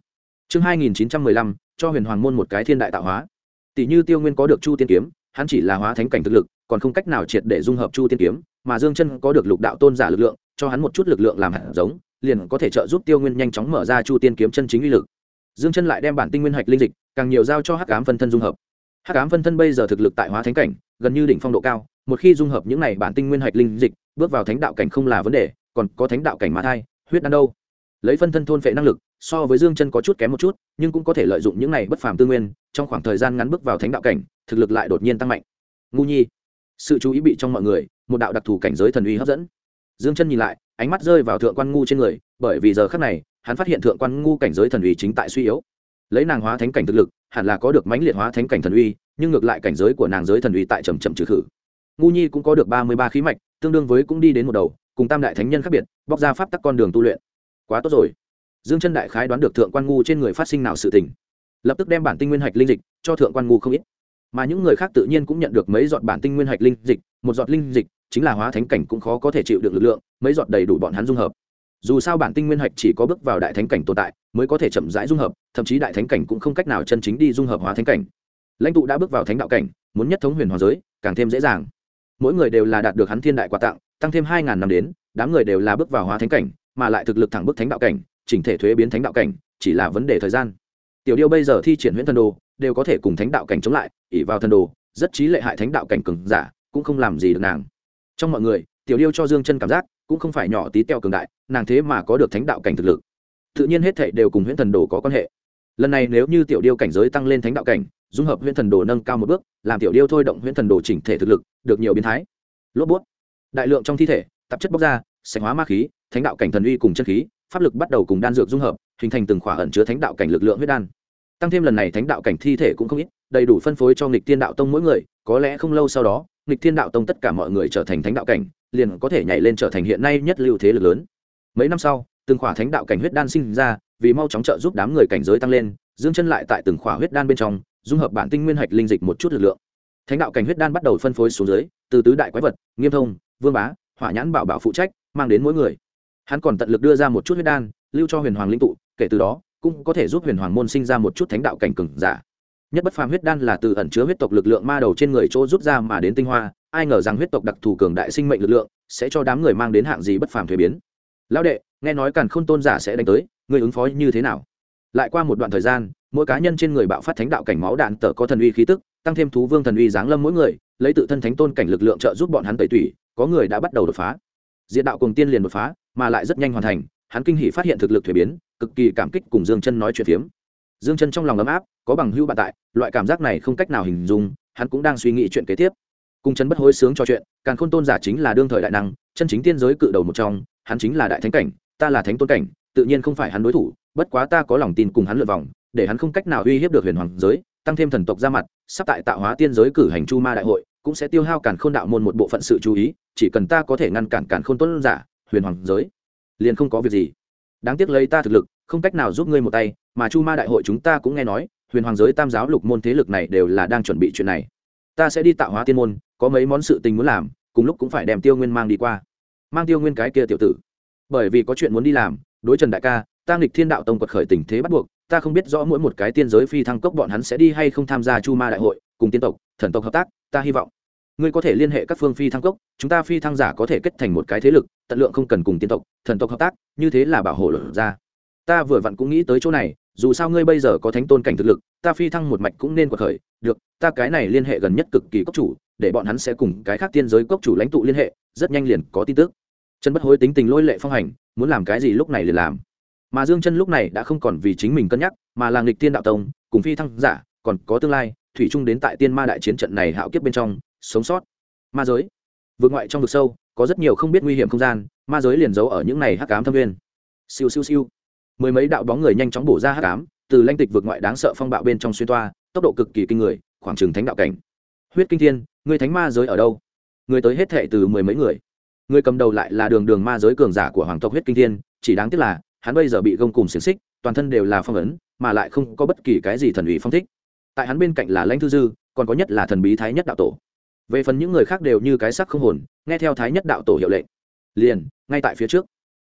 Chương 2915, cho huyền hoàng môn một cái thiên đại tạo hóa. Tỷ như Tiêu Nguyên có được Chu Tiên kiếm, hắn chỉ là hóa thánh cảnh thực lực, còn không cách nào triệt để dung hợp Chu Tiên kiếm, mà Dương Chân có được lục đạo tôn giả lực lượng, cho hắn một chút lực lượng làm hạt giống, liền có thể trợ giúp Tiêu Nguyên nhanh chóng mở ra Chu Tiên kiếm chân chính uy lực. Dương Chân lại đem bản tinh nguyên hạch linh dịch, càng nhiều giao cho Hắc Ám phân thân dung hợp. Hắc Ám phân thân bây giờ thực lực tại hóa thánh cảnh, gần như đỉnh phong độ cao, một khi dung hợp những này bản tinh nguyên hạch linh dịch, bước vào thánh đạo cảnh không là vấn đề, còn có thánh đạo cảnh mà thai, huyết đan đâu. Lấy phân thân thôn phệ năng lực, so với Dương Chân có chút kém một chút, nhưng cũng có thể lợi dụng những này bất phàm tư nguyên, trong khoảng thời gian ngắn bước vào thánh đạo cảnh, thực lực lại đột nhiên tăng mạnh. Ngu Nhi, sự chú ý bị trong mọi người, một đạo đặc thù cảnh giới thần uy hấp dẫn. Dương Chân nhìn lại, ánh mắt rơi vào thượng quan ngu trên người, bởi vì giờ khắc này, hắn phát hiện thượng quan ngu cảnh giới thần uy chính tại suy yếu. Lấy nàng hóa thánh cảnh thực lực, hẳn là có được mãnh liệt hóa thánh cảnh thần uy, nhưng ngược lại cảnh giới của nàng giới thần uy tại chậm chậm trừ khử. Ngu Nhi cũng có được 33 khí mạch, tương đương với cũng đi đến một đầu, cùng tam đại thánh nhân khác biệt, bóc ra pháp tắc con đường tu luyện. Quá tốt rồi. Dương Chân đại khái đoán được thượng quan ngu trên người phát sinh nào sự tình, lập tức đem bản tinh nguyên hạch linh dịch cho thượng quan ngu không ít, mà những người khác tự nhiên cũng nhận được mấy giọt bản tinh nguyên hạch linh dịch, một giọt linh dịch chính là hóa thánh cảnh cũng khó có thể chịu được lực lượng, mấy giọt đầy đủ bọn hắn dung hợp. Dù sao bản tinh nguyên hạch chỉ có bước vào đại thánh cảnh tồn tại mới có thể chậm rãi dung hợp, thậm chí đại thánh cảnh cũng không cách nào chân chính đi dung hợp hóa thánh cảnh. Lãnh tụ đã bước vào thánh đạo cảnh, muốn nhất thống huyền hoàng giới càng thêm dễ dàng. Mỗi người đều là đạt được hắn thiên đại quà tặng, tăng thêm 2000 năm đến, đám người đều là bước vào hóa thánh cảnh, mà lại thực lực thẳng bước thánh đạo cảnh, chỉnh thể thuế biến thánh đạo cảnh chỉ là vấn đề thời gian. Tiểu Điêu bây giờ thi triển huyễn thần đồ đều có thể cùng thánh đạo cảnh chống lại, ỷ vào thần đồ rất trí lệ hại thánh đạo cảnh cường giả cũng không làm gì được nàng. Trong mọi người, Tiểu Điêu cho Dương Chân cảm giác cũng không phải nhỏ tí teo cường đại, nàng thế mà có được thánh đạo cảnh thực lực, tự nhiên hết thảy đều cùng huyễn thần đồ có quan hệ. Lần này nếu như Tiểu Điêu cảnh giới tăng lên thánh đạo cảnh, dung hợp huyễn thần đồ nâng cao một bước, làm Tiểu Điêu thôi động huyễn thần đồ chỉnh thể thực lực được nhiều biến thái. Lốp bút, đại lượng trong thi thể tạp chất bốc ra, sạch hóa ma khí, thánh đạo cảnh thần uy cùng chân khí, pháp lực bắt đầu cùng đan dược dung hợp, hình thành từng khỏa ẩn chứa thánh đạo cảnh lực lượng huyết đan. Tăng thêm lần này thánh đạo cảnh thi thể cũng không ít, đầy đủ phân phối cho Nghịch Thiên Đạo Tông mỗi người, có lẽ không lâu sau đó, Nghịch Thiên Đạo Tông tất cả mọi người trở thành thánh đạo cảnh, liền có thể nhảy lên trở thành hiện nay nhất lưu thế lực lớn. Mấy năm sau, từng khỏa thánh đạo cảnh huyết đan sinh ra, vì mau chóng trợ giúp đám người cảnh giới tăng lên, Dương Chân lại tại từng khỏa huyết đan bên trong, dung hợp bản tinh nguyên hạch linh dịch một chút lực lượng. Thánh đạo cảnh huyết đan bắt đầu phân phối xuống dưới, từ tứ đại quái vật, Nghiêm Thông, Vương Bá, Hỏa Nhãn Bảo Bảo phụ trách, mang đến mỗi người. Hắn còn tận lực đưa ra một chút huyết đan, lưu cho huyền hoàng linh tụ, kể từ đó cũng có thể giúp huyền hoàng môn sinh ra một chút thánh đạo cảnh cường giả. Nhất bất phàm huyết đan là từ ẩn chứa huyết tộc lực lượng ma đầu trên người chỗ rút ra mà đến tinh hoa, ai ngờ rằng huyết tộc đặc thù cường đại sinh mệnh lực lượng sẽ cho đám người mang đến hạng gì bất phàm thuế biến. Lão đệ, nghe nói Càn Khôn tôn giả sẽ đánh tới, ngươi ứng phó như thế nào? Lại qua một đoạn thời gian, mỗi cá nhân trên người bạo phát thánh đạo cảnh máu đạn tở có thần uy khí tức, tăng thêm thú vương thần uy giáng lâm mỗi người, lấy tự thân thánh tôn cảnh lực lượng trợ giúp bọn hắn tẩy tủy, có người đã bắt đầu đột phá. Diệt đạo cùng tiên liền đột phá, mà lại rất nhanh hoàn thành, hắn kinh hỉ phát hiện thực lực thuế biến, cực kỳ cảm kích cùng Dương Chân nói chuyện phiếm. Dương Chân trong lòng ấm áp, có bằng hữu bạn tại, loại cảm giác này không cách nào hình dung, hắn cũng đang suy nghĩ chuyện kế tiếp. Cùng Chân bất hối sướng trò chuyện, Càn Khôn tôn giả chính là đương thời đại năng, chân chính tiên giới cự đầu một trong, hắn chính là đại thánh cảnh, ta là thánh tôn cảnh, tự nhiên không phải hắn đối thủ, bất quá ta có lòng tin cùng hắn lượt vòng, để hắn không cách nào uy hiếp được huyền hoàng giới, tăng thêm thần tộc ra mặt, sắp tại tạo hóa tiên giới cử hành chu ma đại hội, cũng sẽ tiêu hao Càn Khôn đạo môn một bộ phận sự chú ý, chỉ cần ta có thể ngăn cản Càn Khôn tôn giả, huyền hoàng giới liền không có việc gì. Đáng tiếc lấy ta thực lực không cách nào giúp ngươi một tay, mà chu ma đại hội chúng ta cũng nghe nói huyền hoàng giới tam giáo lục môn thế lực này đều là đang chuẩn bị chuyện này. Ta sẽ đi tạo hóa tiên môn, có mấy món sự tình muốn làm, cùng lúc cũng phải đem Tiêu Nguyên mang đi qua. Mang Tiêu Nguyên cái kia tiểu tử, bởi vì có chuyện muốn đi làm. Đối Trần đại ca, ta Nghịch Thiên Đạo Tông quật khởi tình thế bắt buộc, ta không biết rõ mỗi một cái tiên giới phi thăng cốc bọn hắn sẽ đi hay không tham gia chu ma đại hội, cùng tiên tộc thần tộc hợp tác, ta hy vọng ngươi có thể liên hệ các phương phi thăng cốc, chúng ta phi thăng giả có thể kết thành một cái thế lực, tận lượng không cần cùng tiên tộc thần tộc hợp tác, như thế là bảo hộ luận ra. Ta vừa vặn cũng nghĩ tới chỗ này, dù sao ngươi bây giờ có thánh tôn cảnh thực lực, ta phi thăng một mạch cũng nên quật khởi được. Ta cái này liên hệ gần nhất cực kỳ cốc chủ, để bọn hắn sẽ cùng cái khác tiên giới cốc chủ lãnh tụ liên hệ, rất nhanh liền có tin tức. Trần bất hối tính tình lôi lệ phong hành, muốn làm cái gì lúc này liền làm. Mà Dương Chân lúc này đã không còn vì chính mình cân nhắc, mà là Nghịch Thiên Đạo Tông cùng phi thăng giả còn có tương lai thủy chung đến tại tiên ma đại chiến trận này hạo kiếp bên trong sống sót. Ma giới vượt ngoại trong vực sâu có rất nhiều không biết nguy hiểm không gian, ma giới liền giấu ở những này hắc ám thâm nguyên. Siêu siêu siêu, mười mấy đạo bóng người nhanh chóng bổ ra hắc ám, từ lãnh tịch vượt ngoại đáng sợ phong bạo bên trong xuyên toa, tốc độ cực kỳ kinh người, khoảng chừng thánh đạo cảnh. Huyết Kinh Thiên, người thánh ma giới ở đâu? Người tới hết thệ từ mười mấy người, người cầm đầu lại là đường ma giới cường giả của hoàng tộc Huyết Kinh Thiên, chỉ đáng tiếc là hắn bây giờ bị gông cùm xiềng xích, toàn thân đều là phong ấn, mà lại không có bất kỳ cái gì thần uy phong thích. Tại hắn bên cạnh là Lãnh Thư Dư, còn có nhất là thần bí Thái Nhất đạo tổ. Về phần những người khác đều như cái xác không hồn, nghe theo Thái Nhất đạo tổ hiệu lệnh. Liền ngay tại phía trước,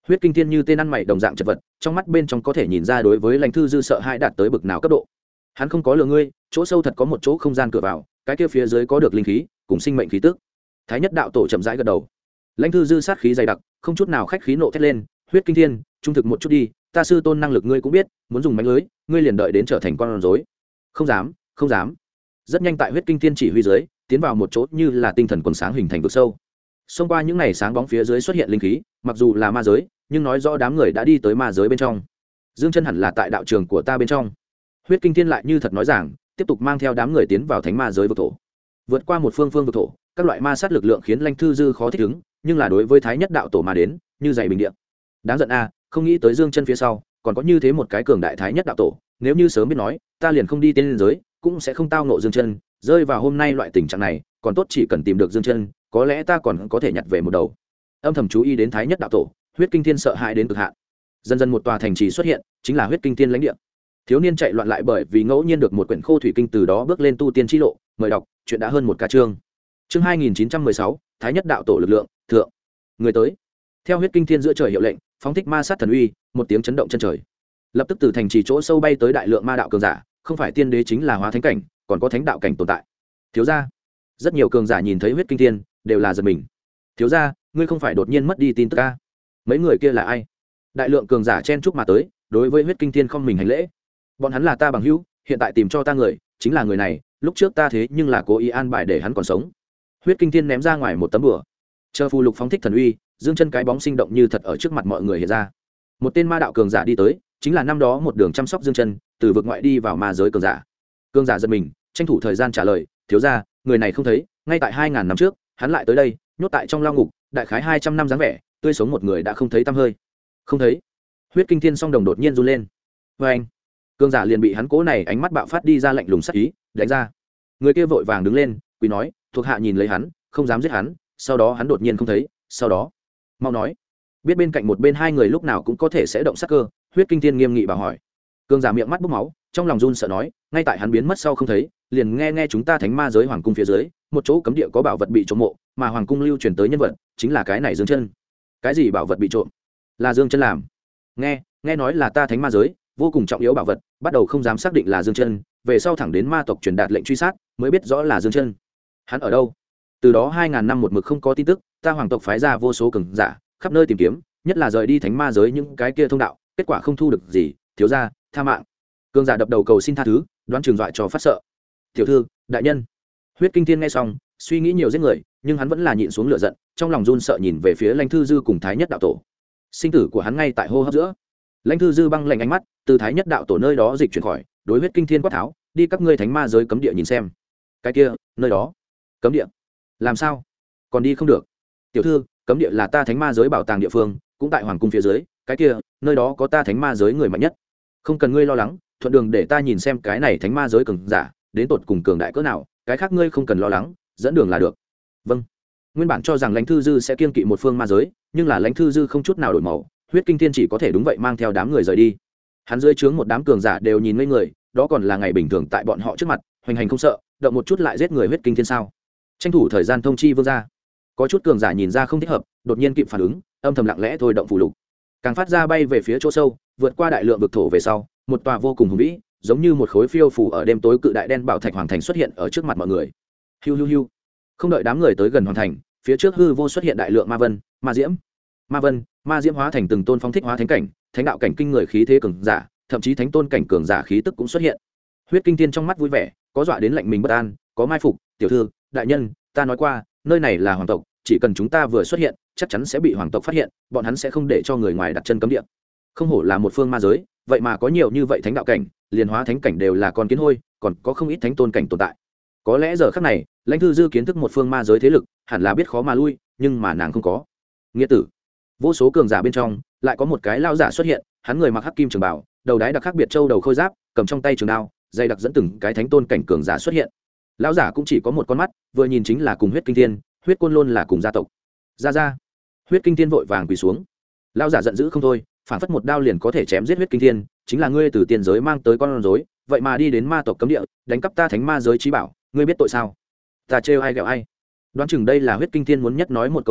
Huyết kinh thiên như tên ăn mày đồng dạng chật vật, trong mắt bên trong có thể nhìn ra đối với Lãnh Thư Dư sợ hãi đạt tới bực nào cấp độ. Hắn không có lừa ngươi, chỗ sâu thật có một chỗ không gian cửa vào, cái kia phía dưới có được linh khí cùng sinh mệnh khí tức. Thái nhất đạo tổ chậm rãi gật đầu. Lãnh Thư Dư sát khí dày đặc, không chút nào khách khí nộ thét lên, Huyết kinh thiên, trung thực một chút đi, ta sư tôn năng lực ngươi cũng biết, muốn dùng mánh lưới, ngươi liền đợi đến trở thành con rối. Không dám, không dám. Rất nhanh tại Huyết kinh thiên chỉ huy dưới, tiến vào một chỗ như là tinh thần quần sáng hình thành vực sâu. Xông qua những này sáng bóng phía dưới xuất hiện linh khí, mặc dù là ma giới, nhưng nói rõ đám người đã đi tới ma giới bên trong. Dương chân hẳn là tại đạo trường của ta bên trong. Huyết kinh thiên lại như thật nói rằng, tiếp tục mang theo đám người tiến vào thánh ma giới vực thổ. Vượt qua một phương vực thổ, các loại ma sát lực lượng khiến Lãnh Thư Dư khó thích ứng, nhưng là đối với Thái nhất đạo tổ mà đến, như dày bình địa. Đáng giận a, không nghĩ tới Dương chân phía sau, còn có như thế một cái cường đại Thái nhất đạo tổ, nếu như sớm biết nói, ta liền không đi tiên giới, cũng sẽ không tao ngộ Dương chân, rơi vào hôm nay loại tình trạng này, còn tốt chỉ cần tìm được Dương chân, có lẽ ta còn có thể nhặt về một đầu. Âm thầm chú ý đến Thái nhất đạo tổ, Huyết kinh thiên sợ hãi đến cực hạn. Dần dần một tòa thành trì xuất hiện, chính là Huyết kinh thiên lãnh địa. Thiếu niên chạy loạn lại bởi vì ngẫu nhiên được một quyển khô thủy kinh, từ đó bước lên tu tiên chi lộ. Mời đọc, chuyện đã hơn một ca chương. Chương 2916, Thái nhất đạo tổ lực lượng, thượng. Người tới. Theo Huyết kinh thiên giữa trời hiệu lệnh, phóng thích ma sát thần uy, một tiếng chấn động chân trời. Lập tức từ thành trì chỗ sâu bay tới đại lượng ma đạo cường giả, không phải tiên đế chính là hóa thánh cảnh, còn có thánh đạo cảnh tồn tại. Thiếu gia, rất nhiều cường giả nhìn thấy Huyết kinh thiên, đều là giật mình. Thiếu gia, ngươi không phải đột nhiên mất đi tin tức a? Mấy người kia là ai? Đại lượng cường giả chen chúc mà tới, đối với Huyết kinh thiên không mình hành lễ. Bọn hắn là ta bằng hữu, hiện tại tìm cho ta người, chính là người này, lúc trước ta thế nhưng là cố ý an bài để hắn còn sống. Huyết kinh thiên ném ra ngoài một tấm bùa, chờ phù lục phóng thích thần uy, dương chân cái bóng sinh động như thật ở trước mặt mọi người hiện ra. Một tên ma đạo cường giả đi tới, chính là năm đó một đường chăm sóc dương chân, từ vực ngoại đi vào ma giới cường giả. Cường giả giật mình, tranh thủ thời gian trả lời, thiếu gia, người này không thấy, ngay tại 2000 năm trước, hắn lại tới đây, nhốt tại trong lao ngục, đại khái 200 năm dáng vẻ, tươi sống một người đã không thấy tăm hơi. Không thấy. Huyết kinh thiên song đồng đột nhiên run lên. Và anh, cường giả liền bị hắn cố này ánh mắt bạo phát đi ra lạnh lùng sắc ý, đánh ra. Người kia vội vàng đứng lên, quỳ nói, thuộc hạ nhìn lấy hắn, không dám giết hắn, sau đó hắn đột nhiên không thấy, sau đó, mau nói. Biết bên cạnh một bên hai người lúc nào cũng có thể sẽ động sát cơ, Huyết kinh thiên nghiêm nghị bảo hỏi. Cường giả miệng mắt bốc máu, trong lòng run sợ nói, ngay tại hắn biến mất sau không thấy, liền nghe chúng ta thánh ma giới hoàng cung phía dưới, một chỗ cấm địa có bảo vật bị trộm mộ, mà hoàng cung lưu truyền tới nhân vật, chính là cái này Dương chân. Cái gì bảo vật bị trộm? Là Dương chân làm. Nghe nói là ta thánh ma giới vô cùng trọng yếu bảo vật, bắt đầu không dám xác định là Dương chân, về sau thẳng đến ma tộc truyền đạt lệnh truy sát, mới biết rõ là Dương chân. Hắn ở đâu? Từ đó 2000 năm một mực không có tin tức, ta hoàng tộc phái ra vô số cường giả, khắp nơi tìm kiếm, nhất là rời đi thánh ma giới những cái kia thông đạo, kết quả không thu được gì, thiếu gia, tha mạng. Cường giả đập đầu cầu xin tha thứ, đoán trường dọa cho phát sợ. Tiểu thư, đại nhân. Huyết kinh thiên nghe xong, suy nghĩ nhiều giết người, nhưng hắn vẫn là nhịn xuống lửa giận, trong lòng run sợ nhìn về phía Lãnh Thư Dư cùng Thái nhất đạo tổ. Sinh tử của hắn ngay tại hô hấp giữa. Lãnh Thư Dư băng lạnh ánh mắt, từ Thái nhất đạo tổ nơi đó dịch chuyển khỏi, đối Huyết kinh thiên quát tháo, đi các ngươi thánh ma giới cấm địa nhìn xem. Cái kia, nơi đó, cấm địa? Làm sao? Còn đi không được. Tiểu thư, cấm địa là ta thánh ma giới bảo tàng địa phương, cũng tại hoàng cung phía dưới, cái kia, nơi đó có ta thánh ma giới người mạnh nhất. Không cần ngươi lo lắng, thuận đường để ta nhìn xem cái này thánh ma giới cường giả, đến tột cùng cường đại cỡ nào, cái khác ngươi không cần lo lắng, dẫn đường là được. Vâng. Nguyên bản cho rằng Lãnh Thư Dư sẽ kiên kỵ một phương ma giới, nhưng là Lãnh Thư Dư không chút nào đổi màu, Huyết kinh thiên chỉ có thể đúng vậy mang theo đám người rời đi. Hắn dưới trướng một đám cường giả đều nhìn ngây người, đó còn là ngày bình thường tại bọn họ trước mặt, hoành hành không sợ, động một chút lại giết người Huyết kinh thiên sao? Tranh thủ thời gian thông chi vương gia. Có chút cường giả nhìn ra không thích hợp, đột nhiên kịp phản ứng, âm thầm lặng lẽ thôi động phù lục, càng phát ra bay về phía chỗ sâu, vượt qua đại lượng vực thổ về sau, một tòa vô cùng hùng vĩ, giống như một khối phiêu phù ở đêm tối cự đại đen bảo thạch hoàng thành xuất hiện ở trước mặt mọi người. Hiu hiu hiu. Không đợi đám người tới gần hoàng thành, phía trước hư vô xuất hiện đại lượng ma vân, ma diễm. Ma vân, ma diễm hóa thành từng tôn phong thích hóa thánh cảnh, thánh đạo cảnh kinh người khí thế cường giả, thậm chí thánh tôn cảnh cường giả khí tức cũng xuất hiện. Huyết kinh thiên trong mắt vui vẻ, có dọa đến lạnh mình bất an, có mai phục, tiểu thư, đại nhân, ta nói qua, nơi này là hoàng tộc, chỉ cần chúng ta vừa xuất hiện, chắc chắn sẽ bị hoàng tộc phát hiện, bọn hắn sẽ không để cho người ngoài đặt chân cấm địa. Không hổ là một phương ma giới, vậy mà có nhiều như vậy thánh đạo cảnh, liền hóa thánh cảnh đều là con kiến hôi, còn có không ít thánh tôn cảnh tồn tại. Có lẽ giờ khắc này, Lãnh Thư Dư kiến thức một phương ma giới thế lực, hẳn là biết khó mà lui, nhưng mà nàng không có. Nghĩa tử. Vô số cường giả bên trong, lại có một cái lão giả xuất hiện, hắn người mặc hắc kim trường bào, đầu đái đặc khác biệt châu đầu khôi giáp, cầm trong tay trường đao, dây đặc dẫn từng cái thánh tôn cảnh cường giả xuất hiện. Lão giả cũng chỉ có một con mắt, vừa nhìn chính là cùng Huyết kinh thiên, Huyết côn lôn là cùng gia tộc. Ra. Huyết kinh thiên vội vàng quỳ xuống. Lão giả giận dữ không thôi, phản phất một đao liền có thể chém giết Huyết kinh thiên, chính là ngươi từ tiên giới mang tới con rối, vậy mà đi đến ma tộc cấm địa, đánh cắp ta thánh ma giới trí bảo, ngươi biết tội sao? Ta trêu ai ghẹo ai? Đoán chừng đây là Huyết kinh thiên muốn nhất nói một câu nói,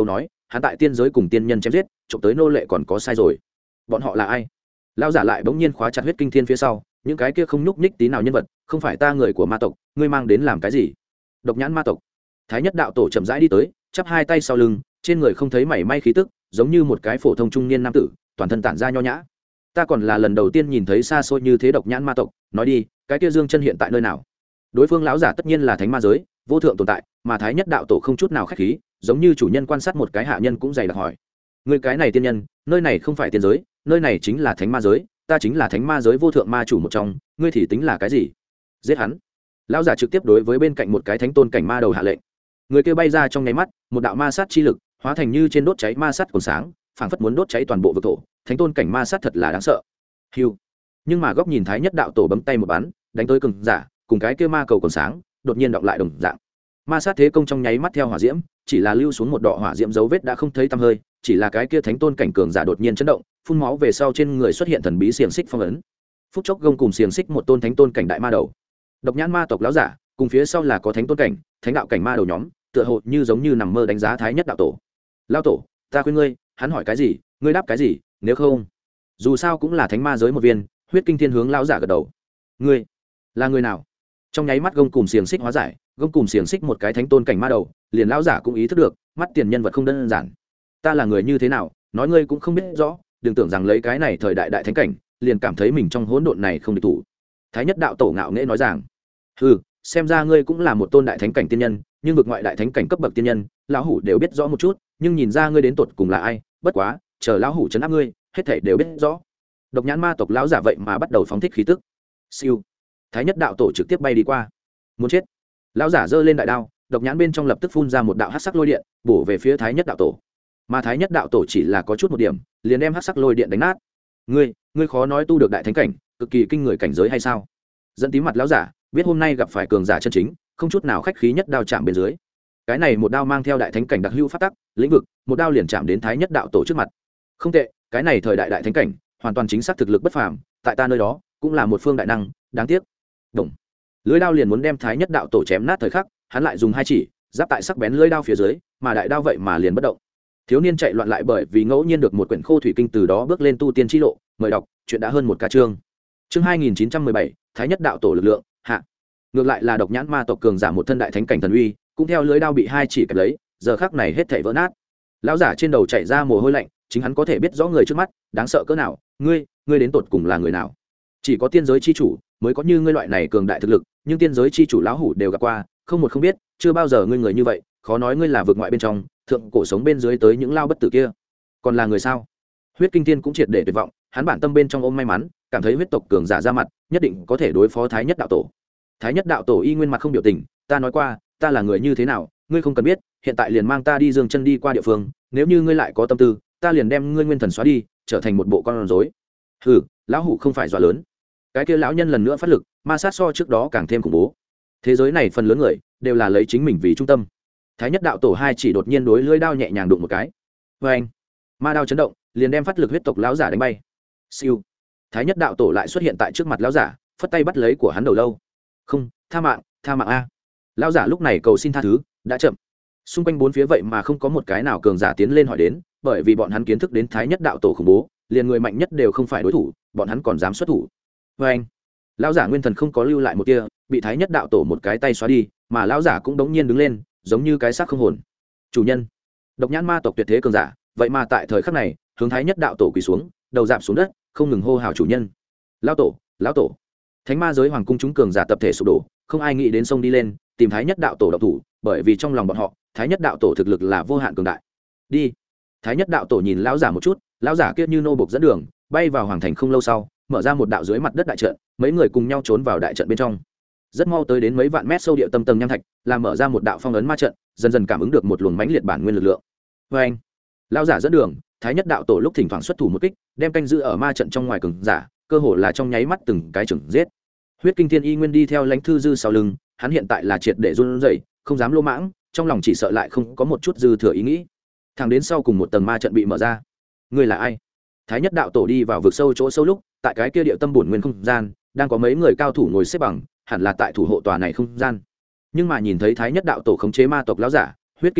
hắn tại tiên giới cùng tiên nhân chém giết trộm tới nô lệ còn có sai rồi. Bọn họ là ai? Lão giả lại bỗng nhiên khóa chặt huyết kinh thiên phía sau, những cái kia không nhúc nhích tí nào nhân vật, không phải ta người của ma tộc, ngươi mang đến làm cái gì? Độc nhãn ma tộc. Thái nhất đạo tổ chậm rãi đi tới, chắp hai tay sau lưng, trên người không thấy mảy may khí tức, giống như một cái phổ thông trung niên nam tử, toàn thân tản ra nho nhã. Ta còn là lần đầu tiên nhìn thấy xa xôi như thế độc nhãn ma tộc, nói đi, cái kia Dương Chân hiện tại nơi nào? Đối phương lão giả tất nhiên là thánh ma giới, vô thượng tồn tại, mà Thái nhất đạo tổ không chút nào khách khí, giống như chủ nhân quan sát một cái hạ nhân cũng dày đặc hỏi: người cái này tiên nhân, nơi này không phải tiên giới, nơi này chính là thánh ma giới, ta chính là thánh ma giới vô thượng ma chủ một trong, ngươi thì tính là cái gì? Giết hắn! Lão giả trực tiếp đối với bên cạnh một cái thánh tôn cảnh ma đầu hạ lệnh. Người kia bay ra trong nháy mắt, một đạo ma sát chi lực hóa thành như trên đốt cháy ma sát còn sáng, phảng phất muốn đốt cháy toàn bộ vực thổ. Thánh tôn cảnh ma sát thật là đáng sợ. Hiu! Nhưng mà góc nhìn Thái nhất đạo tổ bấm tay một bắn, đánh tới cường giả, cùng cái kia ma cầu còn sáng, đột nhiên động lại đồng dạng. Ma sát thế công trong nháy mắt theo hỏa diễm, chỉ là lưu xuống một đọ hỏa diễm dấu vết đã không thấy tăm hơi, chỉ là cái kia thánh tôn cảnh cường giả đột nhiên chấn động, phun máu về sau trên người xuất hiện thần bí xiềng xích phong ấn. Phút chốc gông cùng xiềng xích một tôn thánh tôn cảnh đại ma đầu. Độc nhãn ma tộc lão giả, cùng phía sau là có thánh tôn cảnh, thánh đạo cảnh ma đầu nhóm, tựa hồ như giống như nằm mơ đánh giá Thái nhất đạo tổ. Lão tổ, ta khuyên ngươi, hắn hỏi cái gì, ngươi đáp cái gì, nếu không, dù sao cũng là thánh ma giới một viên. Huyết kinh thiên hướng lão giả gật đầu. Ngươi là người nào? Trong nháy mắt gông cùng xiềng xích hóa giải, gông cùng xiềng xích một cái thánh tôn cảnh ma đầu, liền lão giả cũng ý thức được, mắt tiền nhân vật không đơn giản. Ta là người như thế nào, nói ngươi cũng không biết rõ, đừng tưởng rằng lấy cái này thời đại đại thánh cảnh, liền cảm thấy mình trong hỗn độn này không địch thủ. Thái nhất đạo tổ ngạo nghễ nói rằng: hừ, xem ra ngươi cũng là một tôn đại thánh cảnh tiên nhân, nhưng vực ngoại đại thánh cảnh cấp bậc tiên nhân, lão hủ đều biết rõ một chút, nhưng nhìn ra ngươi đến tột cùng là ai, bất quá, chờ lão hủ trấn áp ngươi, hết thảy đều biết rõ. Độc nhãn ma tộc lão giả vậy mà bắt đầu phóng thích khí tức. Siêu. Thái nhất đạo tổ trực tiếp bay đi qua. Muốn chết. Lão giả giơ lên đại đao, độc nhãn bên trong lập tức phun ra một đạo hắc sắc lôi điện, bổ về phía Thái nhất đạo tổ. Mà Thái nhất đạo tổ chỉ là có chút một điểm, liền đem hắc sắc lôi điện đánh nát. Ngươi khó nói tu được đại thánh cảnh, cực kỳ kinh người cảnh giới hay sao? Dẫn tí mặt lão giả, biết hôm nay gặp phải cường giả chân chính, không chút nào khách khí nhất đao chạm bên dưới. Cái này một đao mang theo đại thánh cảnh đặc hữu phát tắc, lĩnh vực, một đao liền chạm đến Thái nhất đạo tổ trước mặt. Không tệ, cái này thời đại đại thánh cảnh, hoàn toàn chính xác thực lực bất phàm, tại ta nơi đó, cũng là một phương đại năng, đáng tiếc. Đồng. Lưỡi đao liền muốn đem Thái nhất đạo tổ chém nát thời khắc, hắn lại dùng hai chỉ, giáp tại sắc bén lưỡi đao phía dưới, mà đại đao vậy mà liền bất động. Thiếu niên chạy loạn lại bởi vì ngẫu nhiên được một quyển khô thủy kinh từ đó bước lên tu tiên chi lộ, mời đọc, chuyện đã hơn một ca chương. Chương 2917, Thái nhất đạo tổ lực lượng, hạ. Ngược lại là độc nhãn ma tộc cường giả một thân đại thánh cảnh thần uy, cũng theo lưỡi đao bị hai chỉ kẹp lấy, giờ khắc này hết thảy vỡ nát. Lão giả trên đầu chảy ra mồ hôi lạnh, chính hắn có thể biết rõ người trước mắt đáng sợ cỡ nào. Ngươi đến tột cùng là người nào? Chỉ có tiên giới chi chủ mới có như ngươi loại này cường đại thực lực, nhưng tiên giới chi chủ lão hủ đều gặp qua, không một không biết, chưa bao giờ ngươi người như vậy, khó nói ngươi là vượt ngoại bên trong, thượng cổ sống bên dưới tới những lao bất tử kia, còn là người sao? Huyết kinh thiên cũng triệt để tuyệt vọng, hắn bản tâm bên trong ôm may mắn, cảm thấy huyết tộc cường giả ra mặt, nhất định có thể đối phó Thái nhất đạo tổ. Thái nhất đạo tổ y nguyên mặt không biểu tình, ta nói qua, ta là người như thế nào, ngươi không cần biết, hiện tại liền mang ta đi Dương Chân đi qua địa phương, nếu như ngươi lại có tâm tư, ta liền đem ngươi nguyên thần xóa đi, trở thành một bộ con rối. Hừ, lão hủ không phải dọa lớn. Cái kia lão nhân lần nữa phát lực, ma sát so trước đó càng thêm khủng bố. Thế giới này phần lớn người đều là lấy chính mình vì trung tâm. Thái nhất đạo tổ hai chỉ đột nhiên đối lưỡi đao nhẹ nhàng đụng một cái. Và anh, ma đao chấn động, liền đem phát lực huyết tộc lão giả đánh bay. Siêu. Thái nhất đạo tổ lại xuất hiện tại trước mặt lão giả, phất tay bắt lấy của hắn đầu lâu. Không, tha mạng a. Lão giả lúc này cầu xin tha thứ, đã chậm. Xung quanh bốn phía vậy mà không có một cái nào cường giả tiến lên hỏi đến, bởi vì bọn hắn kiến thức đến Thái nhất đạo tổ khủng bố, liền người mạnh nhất đều không phải đối thủ, bọn hắn còn dám xuất thủ. Và anh, lão giả nguyên thần không có lưu lại một tia, bị Thái nhất đạo tổ một cái tay xóa đi, mà lão giả cũng đống nhiên đứng lên, giống như cái xác không hồn. Chủ nhân, độc nhãn ma tộc tuyệt thế cường giả, vậy mà tại thời khắc này hướng Thái nhất đạo tổ quỳ xuống, đầu dạp xuống đất, không ngừng hô hào chủ nhân. Lão tổ. Thánh ma giới hoàng cung chúng cường giả tập thể sụp đổ, không ai nghĩ đến sông đi lên tìm Thái nhất đạo tổ động thủ, bởi vì trong lòng bọn họ Thái nhất đạo tổ thực lực là vô hạn cường đại. Đi. Thái nhất đạo tổ nhìn lão giả một chút, lão giả kia như nô bộc dẫn đường, bay vào hoàng thành không lâu sau, mở ra một đạo dưới mặt đất đại trận, mấy người cùng nhau trốn vào đại trận bên trong. Rất mau tới đến mấy vạn mét sâu địa tâm tầng nham thạch, làm mở ra một đạo phong ấn ma trận, dần dần cảm ứng được một luồng mãnh liệt bản nguyên lực lượng. Và anh, lão giả dẫn đường, Thái nhất đạo tổ lúc thỉnh thoảng xuất thủ một kích, đem canh giữ ở ma trận trong ngoài cường giả, cơ hồ là trong nháy mắt từng cái chừng giết. Huyết kinh thiên y nguyên đi theo lãnh thư dư sau lưng, hắn hiện tại là triệt để run rẩy, không dám lô mãng, trong lòng chỉ sợ lại không có một chút dư thừa ý nghĩ. Thẳng đến sau cùng một tầng ma trận bị mở ra. Ngươi là ai? Thái nhất đạo tổ đi vào vực sâu chỗ sâu lúc, tại cái kia địa tâm bổn nguyên không gian, đang có mấy người cao thủ ngồi xếp bằng, hẳn là tại thủ hộ tòa này không gian. Nhưng mà nhìn thấy Thái nhất đạo tổ khống chế ma tộc lão giả, Huyết kinh thiên,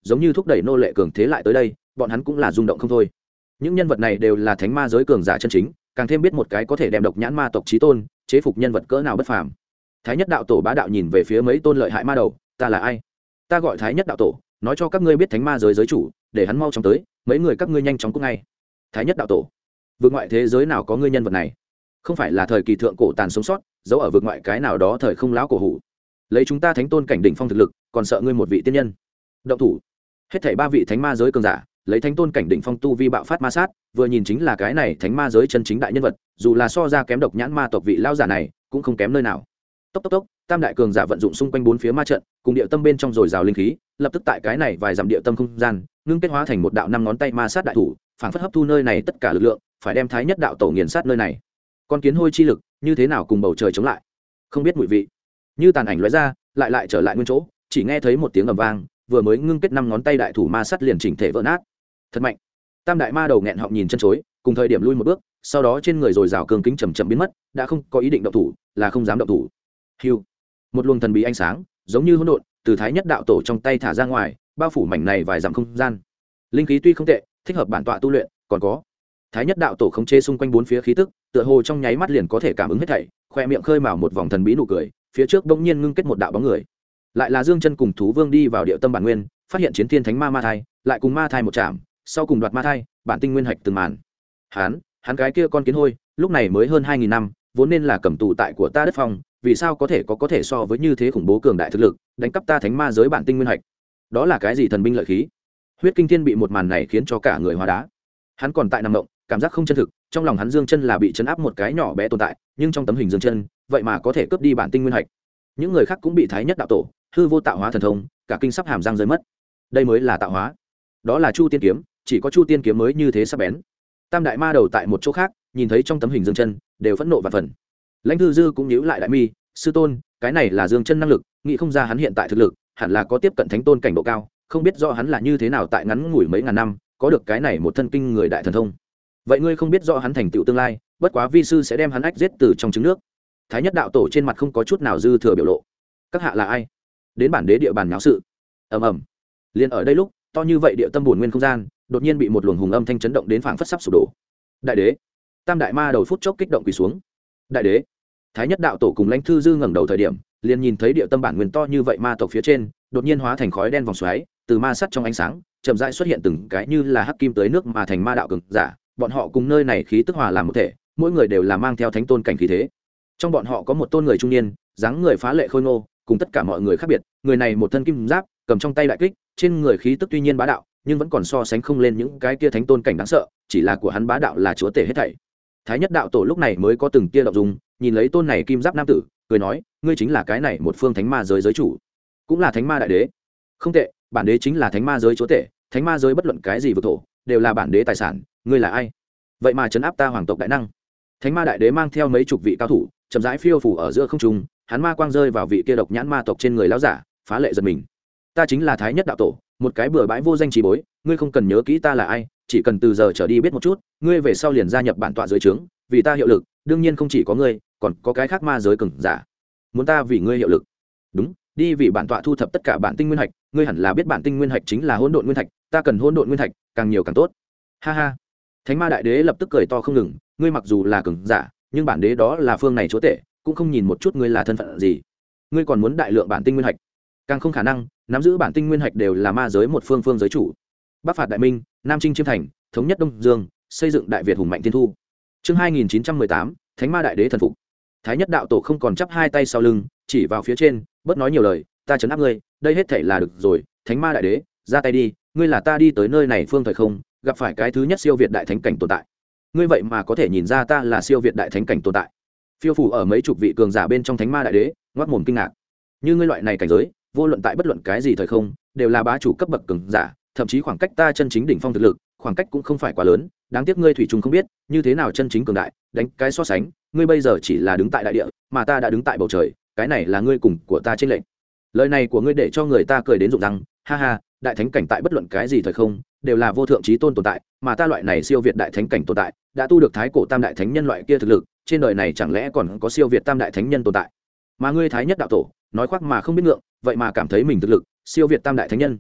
giống như thúc đẩy nô lệ cường thế lại tới đây, bọn hắn cũng là rung động không thôi. Những nhân vật này đều là thánh ma giới cường giả chân chính, càng thêm biết một cái có thể đem độc nhãn ma tộc chí tôn chế phục nhân vật cỡ nào bất phàm. Thái nhất đạo tổ bá đạo nhìn về phía mấy tôn lợi hại ma đầu, ta là ai? Ta gọi Thái nhất đạo tổ, nói cho các ngươi biết thánh ma giới giới chủ, để hắn mau chóng tới, mấy người các ngươi nhanh chóng cút ngay. Thái nhất đạo tổ, vượt ngoại thế giới nào có ngươi nhân vật này? Không phải là thời kỳ thượng cổ tàn sống sót, giấu ở vượt ngoại cái nào đó thời không lão cổ hủ. Lấy chúng ta thánh tôn cảnh đỉnh phong thực lực, còn sợ ngươi một vị tiên nhân? Động thủ. Hết thảy 3 vị thánh ma giới cường giả, lấy thánh tôn cảnh đỉnh phong tu vi bạo phát ma sát, vừa nhìn chính là cái này thánh ma giới chân chính đại nhân vật, dù là so ra kém độc nhãn ma tộc vị lao giả này, cũng không kém nơi nào. Tốc tốc tốc, tam đại cường giả vận dụng xung quanh 4 phía ma trận, cùng địa tâm bên trong rồi rào linh khí, lập tức tại cái này vài dặm địa tâm không gian, ngưng kết hóa thành một đạo 5 ngón tay ma sát đại thủ, phảng phất hấp thu nơi này tất cả lực lượng, phải đem Thái nhất đạo tổ nghiền sát nơi này. Con kiến hôi chi lực, như thế nào cùng bầu trời chống lại? Không biết mùi vị. Như tàn ảnh lóe ra, lại trở lại nguyên chỗ, chỉ nghe thấy một tiếng ầm vang, vừa mới ngưng kết 5 ngón tay đại thủ ma sát liền chỉnh thể vỡ nát. Thật mạnh. Tam đại ma đầu nghẹn họng nhìn chân chối, cùng thời điểm lui một bước, sau đó trên người rồi rào cường kính chậm chậm biến mất, đã không có ý định động thủ, là không dám động thủ. Hưu. Một luồng thần bí ánh sáng, giống như hỗn độn, từ Thái nhất đạo tổ trong tay thả ra ngoài, bao phủ mảnh này vài dặm không gian. Linh khí tuy không tệ, thích hợp bản tọa tu luyện, còn có Thái nhất đạo tổ khống chế xung quanh 4 phía khí tức, tựa hồ trong nháy mắt liền có thể cảm ứng hết thảy, khoe miệng khơi mào một vòng thần bí nụ cười, phía trước bỗng nhiên ngưng kết một đạo bóng người. Lại là Dương Chân cùng Thú Vương đi vào địa tâm bản nguyên, phát hiện chiến thiên thánh ma ma thai, lại cùng ma thai một chạm, sau cùng đoạt ma thai, bản tinh nguyên hạch từng màn. Hắn cái kia con kiến hôi, lúc này mới hơn 2000 năm, vốn nên là cầm tù tại của ta đất phong, vì sao có thể so với như thế khủng bố cường đại thực lực, đánh cắp ta thánh ma giới bản tinh nguyên hạch? Đó là cái gì thần binh lợi khí? Huyết Kinh Thiên bị một màn này khiến cho cả người hóa đá. Hắn còn tại nằm mộng, cảm giác không chân thực, trong lòng hắn Dương Chân là bị chấn áp một cái nhỏ bé tồn tại, nhưng trong tấm hình Dương Chân, vậy mà có thể cướp đi bản tinh nguyên hạch. Những người khác cũng bị Thái nhất đạo tổ hư vô tạo hóa thần thông, cả kinh sắp hàm răng rơi mất. Đây mới là tạo hóa. Đó là Chu Tiên kiếm, chỉ có Chu Tiên kiếm mới như thế sắc bén. Tam đại ma đầu tại một chỗ khác, nhìn thấy trong tấm hình Dương Chân, đều phẫn nộ và phần. Lãnh Thư Dư cũng nhíu lại đại mi, sư tôn, cái này là Dương Chân năng lực, nghĩ không ra hắn hiện tại thực lực, hẳn là có tiếp cận thánh tôn cảnh độ cao, không biết rõ hắn là như thế nào tại ngắn ngủi mấy ngàn năm, có được cái này một thân kinh người đại thần thông. Vậy ngươi không biết rõ hắn thành tựu tương lai, bất quá vi sư sẽ đem hắn ách giết từ trong trứng nước. Thái nhất đạo tổ trên mặt không có chút nào dư thừa biểu lộ. Các hạ là ai? Đến bản đế địa bàn nháo sự. Ầm ầm. Liên ở đây lúc, to như vậy địa tâm bổn nguyên không gian, đột nhiên bị một luồng hùng âm thanh chấn động đến phảng phất sắp sụp đổ. Đại đế. Tam đại ma đầu phút chốc kích động quỳ xuống. Đại đế. Thái nhất đạo tổ cùng Lãnh Thư Dư ngẩng đầu thời điểm, liền nhìn thấy địa tâm bản nguyên to như vậy ma tộc phía trên, đột nhiên hóa thành khói đen vòng xoáy, từ ma sắt trong ánh sáng, chậm rãi xuất hiện từng cái như là hắc kim tới nước mà thành ma đạo cường giả, bọn họ cùng nơi này khí tức hòa làm một thể, mỗi người đều là mang theo thánh tôn cảnh khí thế. Trong bọn họ có một tôn người trung niên, dáng người phá lệ khôi ngô, cùng tất cả mọi người khác biệt, người này một thân kim giáp, cầm trong tay đại kích, trên người khí tức tuy nhiên bá đạo, nhưng vẫn còn so sánh không lên những cái kia thánh tôn cảnh đáng sợ, chỉ là của hắn bá đạo là chúa tể hết thảy. Thái nhất đạo tổ lúc này mới có từng tia động dung, nhìn lấy tôn này kim giáp nam tử, cười nói, ngươi chính là cái này một phương thánh ma giới giới chủ, cũng là thánh ma đại đế. Không tệ, bản đế chính là thánh ma giới chúa tể, thánh ma giới bất luận cái gì vực thổ, đều là bản đế tài sản, ngươi là ai? Vậy mà trấn áp ta hoàng tộc đại năng. Thánh ma đại đế mang theo mấy chục vị cao thủ, chậm rãi phiêu phủ ở giữa không trung, hắn ma quang rơi vào vị kia độc nhãn ma tộc trên người lão giả, phá lệ giật mình. Ta chính là Thái nhất đạo tổ, một cái bừa bãi vô danh chỉ bối, ngươi không cần nhớ kỹ ta là ai, chỉ cần từ giờ trở đi biết một chút, ngươi về sau liền gia nhập bản tọa dưới trướng, vì ta hiệu lực, đương nhiên không chỉ có ngươi, còn có cái khác ma giới cường giả. Muốn ta vì ngươi hiệu lực? Đúng, đi vì bản tọa thu thập tất cả bản tinh nguyên hạch, ngươi hẳn là biết bản tinh nguyên hạch chính là hỗn độn nguyên thạch, ta cần hỗn độn nguyên thạch, càng nhiều càng tốt. Ha ha. Thánh ma đại đế lập tức cười to không ngừng, ngươi mặc dù là cường giả, nhưng bản đế đó là phương này chúa tể, cũng không nhìn một chút ngươi là thân phận gì. Ngươi còn muốn đại lượng bản tinh nguyên hạch? Càng không khả năng, nắm giữ bản tinh nguyên hạch đều là ma giới một phương giới chủ. Bắc phạt đại minh, nam chinh chiêm thành, thống nhất đông dương, xây dựng đại việt hùng mạnh thiên thu. Chương 2918, Thánh ma đại đế thần phục. Thái nhất đạo tổ không còn chắp hai tay sau lưng, chỉ vào phía trên, bớt nói nhiều lời, ta trấn áp ngươi, đây hết thảy là được rồi. Thánh ma đại đế, ra tay đi, ngươi là ta đi tới nơi này phương thời không, gặp phải cái thứ nhất siêu việt đại thánh cảnh tồn tại. Ngươi vậy mà có thể nhìn ra ta là siêu việt đại thánh cảnh tồn tại. Phiêu phủ ở mấy chục vị cường giả bên trong thánh ma đại đế, ngoác mồm kinh ngạc. Như ngươi loại này cảnh giới, vô luận tại bất luận cái gì thời không, đều là bá chủ cấp bậc cường giả, thậm chí khoảng cách ta chân chính đỉnh phong thực lực, khoảng cách cũng không phải quá lớn, đáng tiếc ngươi thủy chung không biết, như thế nào chân chính cường đại, đánh cái so sánh, ngươi bây giờ chỉ là đứng tại đại địa, mà ta đã đứng tại bầu trời, cái này là ngươi cùng của ta trên lệnh. Lời này của ngươi để cho người ta cười đến rụng răng, ha ha, đại thánh cảnh tại bất luận cái gì thời không, đều là vô thượng chí tôn tồn tại, mà ta loại này siêu việt đại thánh cảnh tồn tại, đã tu được thái cổ tam đại thánh nhân loại kia thực lực, trên đời này chẳng lẽ còn có siêu việt tam đại thánh nhân tồn tại? Mà ngươi Thái nhất đạo tổ, nói khoác mà không biết ngượng, vậy mà cảm thấy mình thực lực siêu việt tam đại thánh nhân.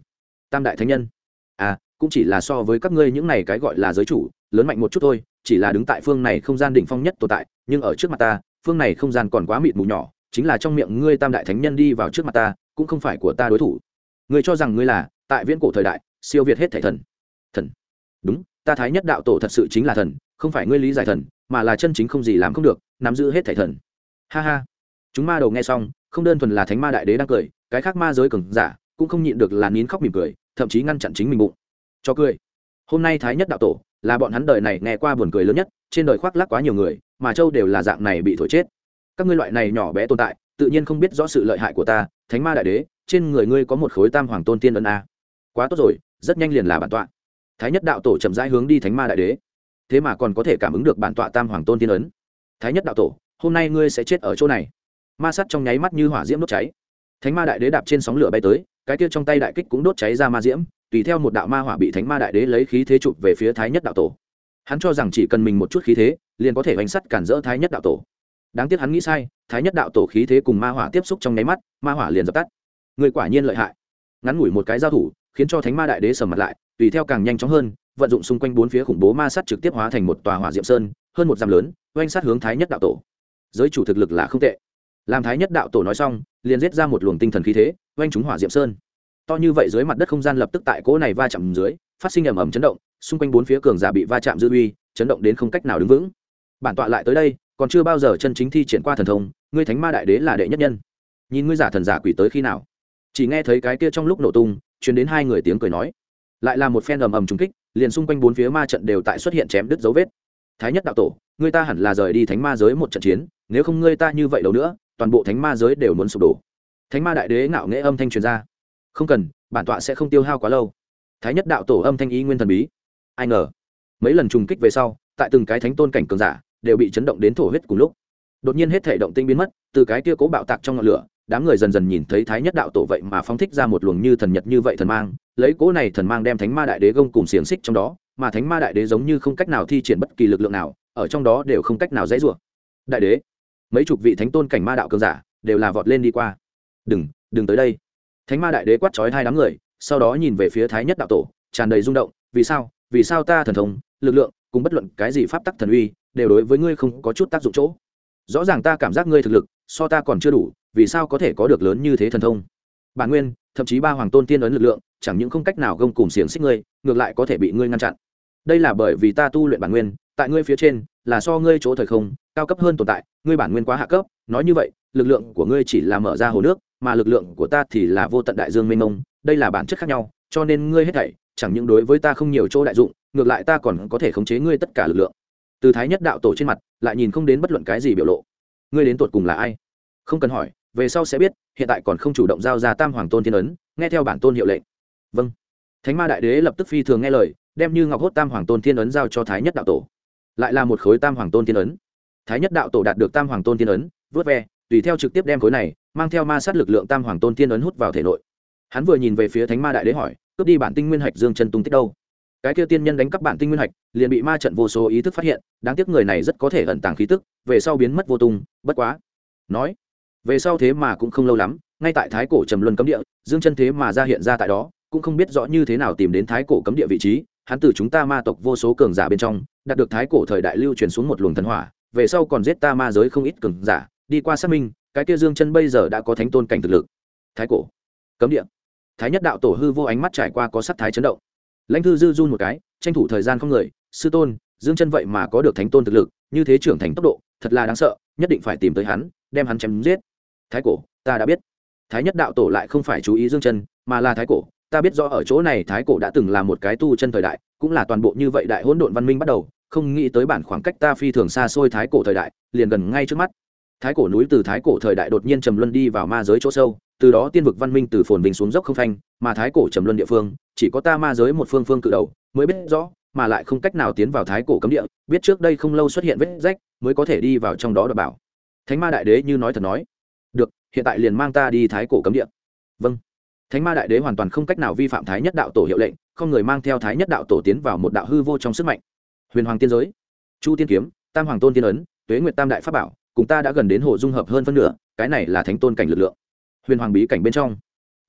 Tam đại thánh nhân à, cũng chỉ là so với các ngươi những này cái gọi là giới chủ lớn mạnh một chút thôi, chỉ là đứng tại phương này không gian đỉnh phong nhất tồn tại, nhưng ở trước mặt ta phương này không gian còn quá mịt mù nhỏ, chính là trong miệng ngươi tam đại thánh nhân đi vào trước mặt ta cũng không phải của ta đối thủ. Ngươi cho rằng ngươi là tại viễn cổ thời đại siêu việt hết thảy thần. Thần? Đúng, ta Thái Nhất đạo tổ thật sự chính là thần, không phải ngươi lý giải thần, mà là chân chính không gì làm không được, nắm giữ hết thảy thần. Ha ha. Chúng ma đầu nghe xong, không đơn thuần là thánh ma đại đế đang cười, cái khác ma giới cường giả cũng không nhịn được là nín khóc mỉm cười, thậm chí ngăn chặn chính mình bụng cho cười. Hôm nay Thái Nhất đạo tổ là bọn hắn đời này nghe qua buồn cười lớn nhất, trên đời khoác lác quá nhiều người, mà châu đều là dạng này bị thổi chết. Các ngươi loại này nhỏ bé tồn tại, tự nhiên không biết rõ sự lợi hại của ta, Thánh Ma đại đế, trên người ngươi có một khối Tam Hoàng Tôn Tiên ấn a. Quá tốt rồi, rất nhanh liền là bản tọa. Thái Nhất đạo tổ chậm rãi hướng đi Thánh Ma đại đế. Thế mà còn có thể cảm ứng được bản tọa Tam Hoàng Tôn Tiên ấn. Thái Nhất đạo tổ, hôm nay ngươi sẽ chết ở chỗ này. Ma sắt trong nháy mắt như hỏa diễm đốt cháy. Thánh Ma đại đế đạp trên sóng lửa bay tới, cái kia trong tay đại kích cũng đốt cháy ra ma diễm, tùy theo một đạo ma hỏa bị Thánh Ma đại đế lấy khí thế chụp về phía Thái Nhất đạo tổ. Hắn cho rằng chỉ cần mình một chút khí thế, liền có thể đánh sắt cản rỡ Thái Nhất đạo tổ. Đáng tiếc hắn nghĩ sai, Thái Nhất đạo tổ khí thế cùng ma hỏa tiếp xúc trong nháy mắt, ma hỏa liền dập tắt. Người quả nhiên lợi hại. Ngắn ngủi một cái giao thủ, khiến cho Thánh Ma đại đế sầm mặt lại, tùy theo càng nhanh chóng hơn, vận dụng xung quanh bốn phía khủng bố ma sắt trực tiếp hóa thành một tòa hỏa diệm sơn, hơn một dặm lớn, oanh sát hướng Thái Nhất đạo tổ. Giới chủ thực lực là không tệ. Làm Thái Nhất đạo tổ nói xong, liền giết ra một luồng tinh thần khí thế, oanh trúng hỏa diệm sơn. To như vậy dưới mặt đất không gian lập tức tại cỗ này va chạm dưới, phát sinh ầm ầm chấn động, xung quanh bốn phía cường giả bị va chạm dư uy, chấn động đến không cách nào đứng vững. Bản tọa lại tới đây, còn chưa bao giờ chân chính thi triển qua thần thông, ngươi Thánh Ma đại đế là đệ nhất nhân. Nhìn ngươi giả thần giả quỷ tới khi nào? Chỉ nghe thấy cái kia trong lúc nổ tung, truyền đến hai người tiếng cười nói. Lại là một phen ầm ầm trùng kích, liền xung quanh bốn phía ma trận đều tại xuất hiện chém đứt dấu vết. Thái Nhất đạo tổ, ngươi ta hẳn là rời đi Thánh Ma giới một trận chiến, nếu không ngươi ta như vậy đâu nữa, toàn bộ Thánh Ma giới đều muốn sụp đổ. Thánh Ma đại đế ngạo nghễ âm thanh truyền ra. Không cần, bản tọa sẽ không tiêu hao quá lâu. Thái Nhất đạo tổ âm thanh ý nguyên thần bí. Ai ngờ, mấy lần trùng kích về sau, tại từng cái thánh tôn cảnh cường giả đều bị chấn động đến thổ huyết cùng lúc. Đột nhiên hết thể động tinh biến mất, từ cái kia cố bạo tạc trong ngọn lửa, đám người dần dần nhìn thấy Thái Nhất đạo tổ vậy mà phóng thích ra một luồng như thần nhật như vậy thần mang, lấy cố này thần mang đem Thánh Ma đại đế gông cùng xiềng xích trong đó, mà Thánh Ma đại đế giống như không cách nào thi triển bất kỳ lực lượng nào, ở trong đó đều không cách nào dãy rủa. Đại đế, mấy chục vị thánh tôn cảnh ma đạo cường giả đều là vọt lên đi qua. Đừng tới đây. Thánh Ma đại đế quát chói hai đám người, sau đó nhìn về phía Thái Nhất đạo tổ, tràn đầy rung động, vì sao ta thần thông, lực lượng, cùng bất luận cái gì pháp tắc thần uy, đều đối với ngươi không có chút tác dụng chỗ. Rõ ràng ta cảm giác ngươi thực lực so ta còn chưa đủ, vì sao có thể có được lớn như thế thần thông? Bản nguyên, thậm chí ba hoàng tôn tiên ấn lực lượng, chẳng những không cách nào gông cùng xiềng xích ngươi, ngược lại có thể bị ngươi ngăn chặn. Đây là bởi vì ta tu luyện bản nguyên, tại ngươi phía trên, là so ngươi chỗ thời không cao cấp hơn tồn tại, ngươi bản nguyên quá hạ cấp, nói như vậy, lực lượng của ngươi chỉ là mở ra hồ nước, mà lực lượng của ta thì là vô tận đại dương mênh mông, đây là bản chất khác nhau, cho nên ngươi hết thảy chẳng những đối với ta không nhiều chỗ đại dụng, ngược lại ta còn có thể khống chế ngươi tất cả lực lượng. Từ Thái Nhất đạo tổ trên mặt lại nhìn không đến bất luận cái gì biểu lộ. Ngươi đến tột cùng là ai? Không cần hỏi, về sau sẽ biết, hiện tại còn không chủ động giao ra Tam Hoàng Tôn Thiên ấn, nghe theo bản tôn hiệu lệnh. Vâng. Thánh Ma đại đế lập tức phi thường nghe lời, đem như ngọc hốt Tam Hoàng Tôn Thiên ấn giao cho Thái Nhất đạo tổ. Lại là một khối Tam Hoàng Tôn Thiên ấn. Thái Nhất đạo tổ đạt được Tam Hoàng Tôn Thiên ấn, vớt ve, tùy theo trực tiếp đem khối này mang theo ma sát lực lượng Tam Hoàng Tôn Thiên ấn hút vào thể nội. Hắn vừa nhìn về phía Thánh Ma đại đế hỏi, cướp đi bản tinh nguyên hạch Dương Chân tung tích đâu? Cái kia tiên nhân đánh cắp bản tinh nguyên hạch, liền bị ma trận vô số ý thức phát hiện, đáng tiếc người này rất có thể ẩn tàng khí tức, về sau biến mất vô tung, bất quá. Nói, về sau thế mà cũng không lâu lắm, ngay tại Thái Cổ Trầm Luân cấm địa, Dương Chân thế mà ra hiện ra tại đó, cũng không biết rõ như thế nào tìm đến Thái Cổ cấm địa vị trí, hắn từ chúng ta ma tộc vô số cường giả bên trong, đạt được Thái Cổ thời đại lưu truyền xuống một luồng thần hỏa, về sau còn giết ta ma giới không ít cường giả, đi qua xác minh, cái kia Dương Chân bây giờ đã có thánh tôn cảnh thực lực. Thái Cổ cấm địa. Thái Nhất đạo tổ hư vô ánh mắt trải qua có sắc thái chấn động. Lãnh Thư Dư run một cái, tranh thủ thời gian không người, sư tôn, Dương Chân vậy mà có được thánh tôn thực lực, như thế trưởng thành tốc độ, thật là đáng sợ, nhất định phải tìm tới hắn, đem hắn chém giết. Thái Cổ, ta đã biết. Thái Nhất đạo tổ lại không phải chú ý Dương Chân, mà là Thái Cổ, ta biết rõ ở chỗ này Thái Cổ đã từng là một cái tu chân thời đại, cũng là toàn bộ như vậy đại hỗn độn văn minh bắt đầu, không nghĩ tới bản khoảng cách ta phi thường xa xôi Thái Cổ thời đại, liền gần ngay trước mắt. Thái Cổ núi từ Thái Cổ thời đại đột nhiên trầm luân đi vào ma giới chỗ sâu, từ đó tiên vực văn minh từ phồn vinh xuống dốc không phanh, mà Thái Cổ trầm luân địa phương, chỉ có ta ma giới một phương phương cự đầu mới biết rõ, mà lại không cách nào tiến vào Thái Cổ cấm địa, biết trước đây không lâu xuất hiện vết rách, mới có thể đi vào trong đó đảm bảo. Thánh Ma đại đế như nói thật nói, được, hiện tại liền mang ta đi Thái Cổ cấm địa. Vâng. Thánh Ma đại đế hoàn toàn không cách nào vi phạm Thái Nhất đạo tổ hiệu lệnh, không người mang theo Thái Nhất đạo tổ tiến vào một đạo hư vô trong sức mạnh. Huyền Hoàng tiên giới, Chu tiên kiếm, Tam Hoàng Tôn tiên ấn, Tuế Nguyệt Tam đại pháp bảo, cùng ta đã gần đến hộ dung hợp hơn phân nửa, cái này là thánh tôn cảnh lực lượng. Huyền Hoàng bí cảnh bên trong,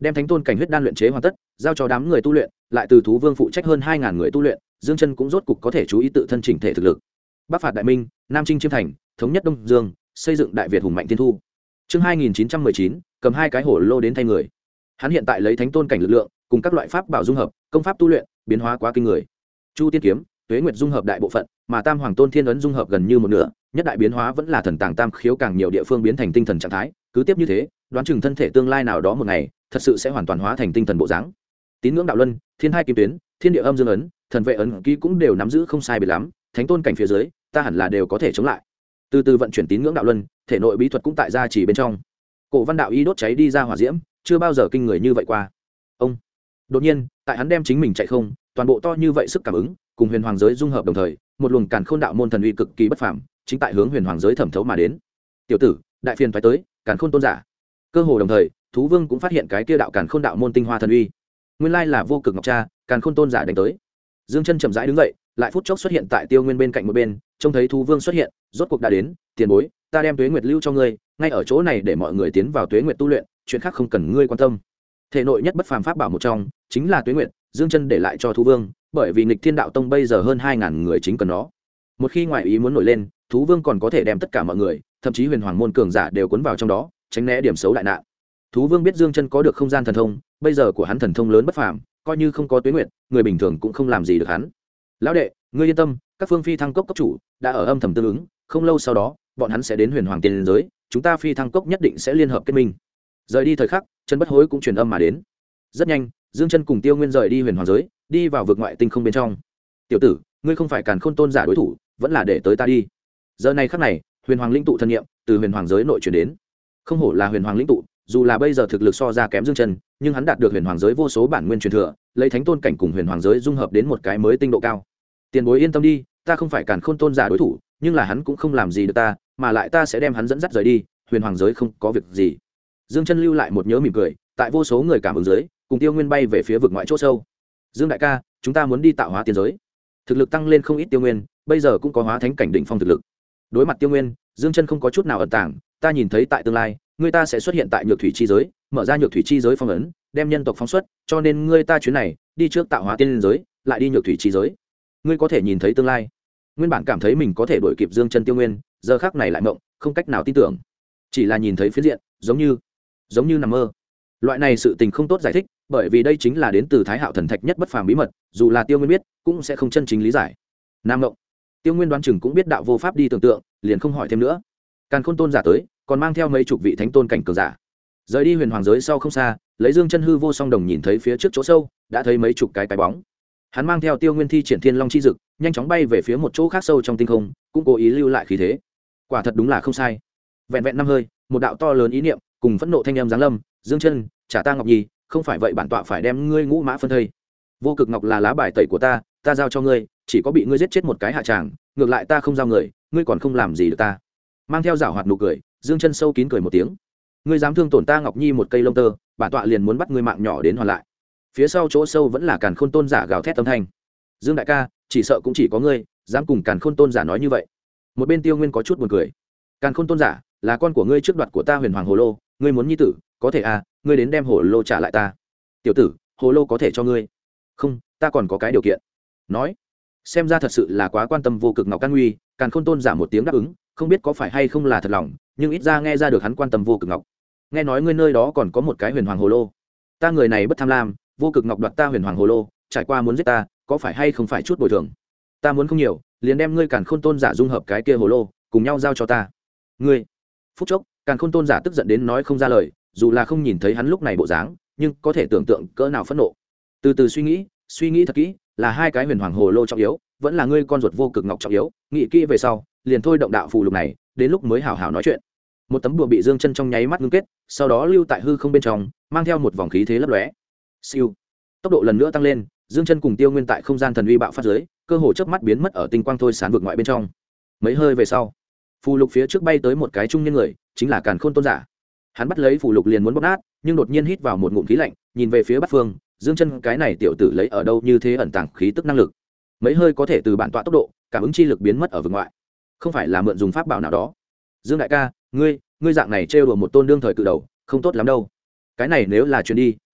đem thánh tôn cảnh huyết đan luyện chế hoàn tất, giao cho đám người tu luyện, lại từ thú vương phụ trách hơn 2000 người tu luyện, Dương Chân cũng rốt cục có thể chú ý tự thân chỉnh thể thực lực. Bắc phạt đại minh, Nam chinh chiêm thành, thống nhất Đông Dương, xây dựng đại Việt hùng mạnh thiên thu. Chương 2919, cầm hai cái hổ lô đến thay người. Hắn hiện tại lấy thánh tôn cảnh lực lượng, cùng các loại pháp bảo dung hợp, công pháp tu luyện, biến hóa quá kinh người. Chu tiên kiếm, Tuế Nguyệt dung hợp đại bộ phận, mà Tam Hoàng Tôn Thiên ấn dung hợp gần như một nửa, nhất đại biến hóa vẫn là thần tàng tam khiếu càng nhiều địa phương biến thành tinh thần trạng thái, cứ tiếp như thế, đoán chừng thân thể tương lai nào đó một ngày, thật sự sẽ hoàn toàn hóa thành tinh thần bộ dáng. Tín ngưỡng đạo luân, Thiên hai kim tuyến, Thiên địa âm dương ấn, thần vệ ấn ký cũng đều nắm giữ không sai biệt lắm, thánh tôn cảnh phía dưới, ta hẳn là đều có thể chống lại. Từ từ vận chuyển tín ngưỡng đạo luân, thể nội bí thuật cũng tại gia trì bên trong. Cổ Văn đạo y đốt cháy đi ra hỏa diễm, chưa bao giờ kinh người như vậy qua. Ông đột nhiên, tại hắn đem chính mình chạy không, toàn bộ to như vậy sức cảm ứng, cùng huyền hoàng giới dung hợp đồng thời, một luồng càn khôn đạo môn thần uy cực kỳ bất phàm, chính tại hướng huyền hoàng giới thẩm thấu mà đến. Tiểu tử, đại phiền phải tới, càn khôn tôn giả. Cơ hồ đồng thời, thú vương cũng phát hiện cái kia đạo càn khôn đạo môn tinh hoa thần uy. Nguyên lai là vô cực ngọc cha, càn khôn tôn giả đánh tới. Dương Chân chậm rãi đứng dậy, lại phút chốc xuất hiện tại Tiêu Nguyên bên cạnh một bên, trông thấy thú vương xuất hiện, rốt cuộc đã đến, tiền bối, ta đem Tuế Nguyệt lưu cho ngươi, ngay ở chỗ này để mọi người tiến vào Tuế Nguyệt tu luyện, chuyện khác không cần ngươi quan tâm. Thể nội nhất bất phàm pháp bảo một trong, chính là Tuế Nguyệt, Dương Chân để lại cho thú vương, bởi vì Nghịch Thiên đạo tông bây giờ hơn 2000 người chính cần nó. Một khi ngoại ý muốn nổi lên, thú vương còn có thể đem tất cả mọi người, thậm chí huyền hoàng môn cường giả đều cuốn vào trong đó, tránh né điểm xấu đại nạn. Thú vương biết Dương Chân có được không gian thần thông, bây giờ của hắn thần thông lớn bất phàm, coi như không có Tuế Nguyệt, người bình thường cũng không làm gì được hắn. Lão đệ, ngươi yên tâm, các phương phi thăng cốc cốc chủ đã ở âm thầm tương ứng, không lâu sau đó, bọn hắn sẽ đến huyền hoàng tiên giới, chúng ta phi thăng cốc nhất định sẽ liên hợp kết minh. Rời đi thời khắc, Trần Bất Hối cũng truyền âm mà đến. Rất nhanh, Dương Chân cùng Tiêu Nguyên rời đi huyền hoàng giới, đi vào vực ngoại tinh không bên trong. Tiểu tử, ngươi không phải càn khôn tôn giả đối thủ, vẫn là để tới ta đi. Giờ này khắc này, huyền hoàng linh tụ thân nghiệm từ huyền hoàng giới nội truyền đến. Không hổ là huyền hoàng linh tụ, dù là bây giờ thực lực so ra kém Dương Chân, nhưng hắn đạt được huyền hoàng giới vô số bản nguyên truyền thừa, lấy thánh tôn cảnh cùng huyền hoàng giới dung hợp đến một cái mới tinh độ cao. Tiền bối yên tâm đi, ta không phải càn khôn tôn giả đối thủ, nhưng là hắn cũng không làm gì được ta, mà lại ta sẽ đem hắn dẫn dắt rời đi, huyền hoàng giới không có việc gì. Dương Chân lưu lại một nhớ mỉm cười, tại vô số người cảm ứng dưới, cùng Tiêu Nguyên bay về phía vực ngoại chỗ sâu. Dương đại ca, chúng ta muốn đi tạo hóa tiên giới. Thực lực tăng lên không ít. Tiêu Nguyên bây giờ cũng có hóa thánh cảnh đỉnh phong thực lực. Đối mặt Tiêu Nguyên, Dương Chân không có chút nào ẩn tàng, ta nhìn thấy tại tương lai, người ta sẽ xuất hiện tại nhược thủy chi giới, mở ra nhược thủy chi giới phong ấn, đem nhân tộc phóng xuất, cho nên người ta chuyến này đi trước tạo hóa tiên giới, lại đi nhược thủy chi giới. Ngươi có thể nhìn thấy tương lai. Nguyên bản cảm thấy mình có thể đuổi kịp Dương Chân Tiêu Nguyên, giờ khắc này lại mộng, không cách nào tin tưởng. Chỉ là nhìn thấy phiến diện, giống như nằm mơ. Loại này sự tình không tốt giải thích, bởi vì đây chính là đến từ Thái Hạo thần thạch nhất bất phàm bí mật, dù là Tiêu Nguyên biết, cũng sẽ không chân chính lý giải. Nam mộng. Tiêu Nguyên đoán chừng cũng biết đạo vô pháp đi tưởng tượng, liền không hỏi thêm nữa. Càn Khôn tôn giả tới, còn mang theo mấy chục vị thánh tôn cảnh cường giả. Rời đi huyền hoàng giới sau không xa, lấy Dương Chân hư vô song đồng nhìn thấy phía trước chỗ sâu, đã thấy mấy chục cái bóng. Hắn mang theo Tiêu Nguyên thi triển Thiên Long chi dực, nhanh chóng bay về phía một chỗ khác sâu trong tinh không, cũng cố ý lưu lại khí thế. Quả thật đúng là không sai. Vẹn vẹn năm hơi, một đạo to lớn ý niệm, cùng phẫn nộ thanh âm giáng lâm, Dương Chân, trả ta Ngọc Nhi, không phải vậy bản tọa phải đem ngươi ngũ mã phân thây. Vô cực ngọc là lá bài tẩy của ta giao cho ngươi, chỉ có bị ngươi giết chết một cái hạ tràng, ngược lại ta không giao người, ngươi còn không làm gì được ta. Mang theo giảo hoạt nụ cười, Dương Chân sâu kín cười một tiếng. Ngươi dám thương tổn ta Ngọc Nhi một cây lông tơ, bản tọa liền muốn bắt ngươi mạng nhỏ đến hoàn lại. Phía sau chỗ sâu vẫn là Càn Khôn tôn giả gào thét âm thanh. Dương đại ca, chỉ sợ cũng chỉ có ngươi dám cùng Càn Khôn tôn giả nói như vậy. Một bên Tiêu Nguyên có chút buồn cười. Càn Khôn tôn giả là con của ngươi trước đoạt của ta huyền hoàng hồ lô, ngươi muốn nhi tử, có thể à, ngươi đến đem hồ lô trả lại ta. Tiểu tử, hồ lô có thể cho ngươi. Không, ta còn có cái điều kiện. Nói. Xem ra thật sự là quá quan tâm vô cực ngọc can nguy, Càn Khôn tôn giả một tiếng đáp ứng, không biết có phải hay không là thật lòng, nhưng ít ra nghe ra được hắn quan tâm vô cực ngọc. Nghe nói ngươi nơi đó còn có một cái huyền hoàng hồ lô. Ta người này bất tham lam, vô cực ngọc đoạt ta huyền hoàng hồ lô, trải qua muốn giết ta, có phải hay không phải chút bồi thường. Ta muốn không nhiều, liền đem ngươi Càn Khôn tôn giả dung hợp cái kia hồ lô, cùng nhau giao cho ta. Ngươi. Phút chốc, Càn Khôn tôn giả tức giận đến nói không ra lời, dù là không nhìn thấy hắn lúc này bộ dáng, nhưng có thể tưởng tượng cỡ nào phẫn nộ. Từ từ suy nghĩ thật kỹ, là hai cái huyền hoàng hồ lô trọng yếu, vẫn là ngươi con ruột vô cực ngọc trọng yếu, nghĩ kỹ về sau, liền thôi động đạo phù lục này, đến lúc mới hảo hảo nói chuyện. Một tấm bùa bị Dương Chân trong nháy mắt ngưng kết, sau đó lưu tại hư không bên trong, mang theo một vòng khí thế lấp lóe. Siêu. Tốc độ lần nữa tăng lên, Dương Chân cùng Tiêu Nguyên tại không gian thần uy bạo phát dưới, cơ hồ chớp mắt biến mất ở tinh quang thôi sán vực ngoại bên trong. Mấy hơi về sau, phù lục phía trước bay tới một cái trung niên người, chính là Càn Khôn tôn giả. Hắn bắt lấy phù lục liền muốn bóp nát, nhưng đột nhiên hít vào một ngụm khí lạnh, nhìn về phía Bát Phương, Dương Chân cái này tiểu tử lấy ở đâu như thế ẩn tàng khí tức năng lực. Mấy hơi có thể từ bản tọa tốc độ, cảm ứng chi lực biến mất ở vực ngoại. Không phải là mượn dùng pháp bảo nào đó. Dương đại ca, ngươi dạng này trêu đùa một tôn đương thời cự đầu, không tốt lắm đâu. Cái này nếu là truyền đi,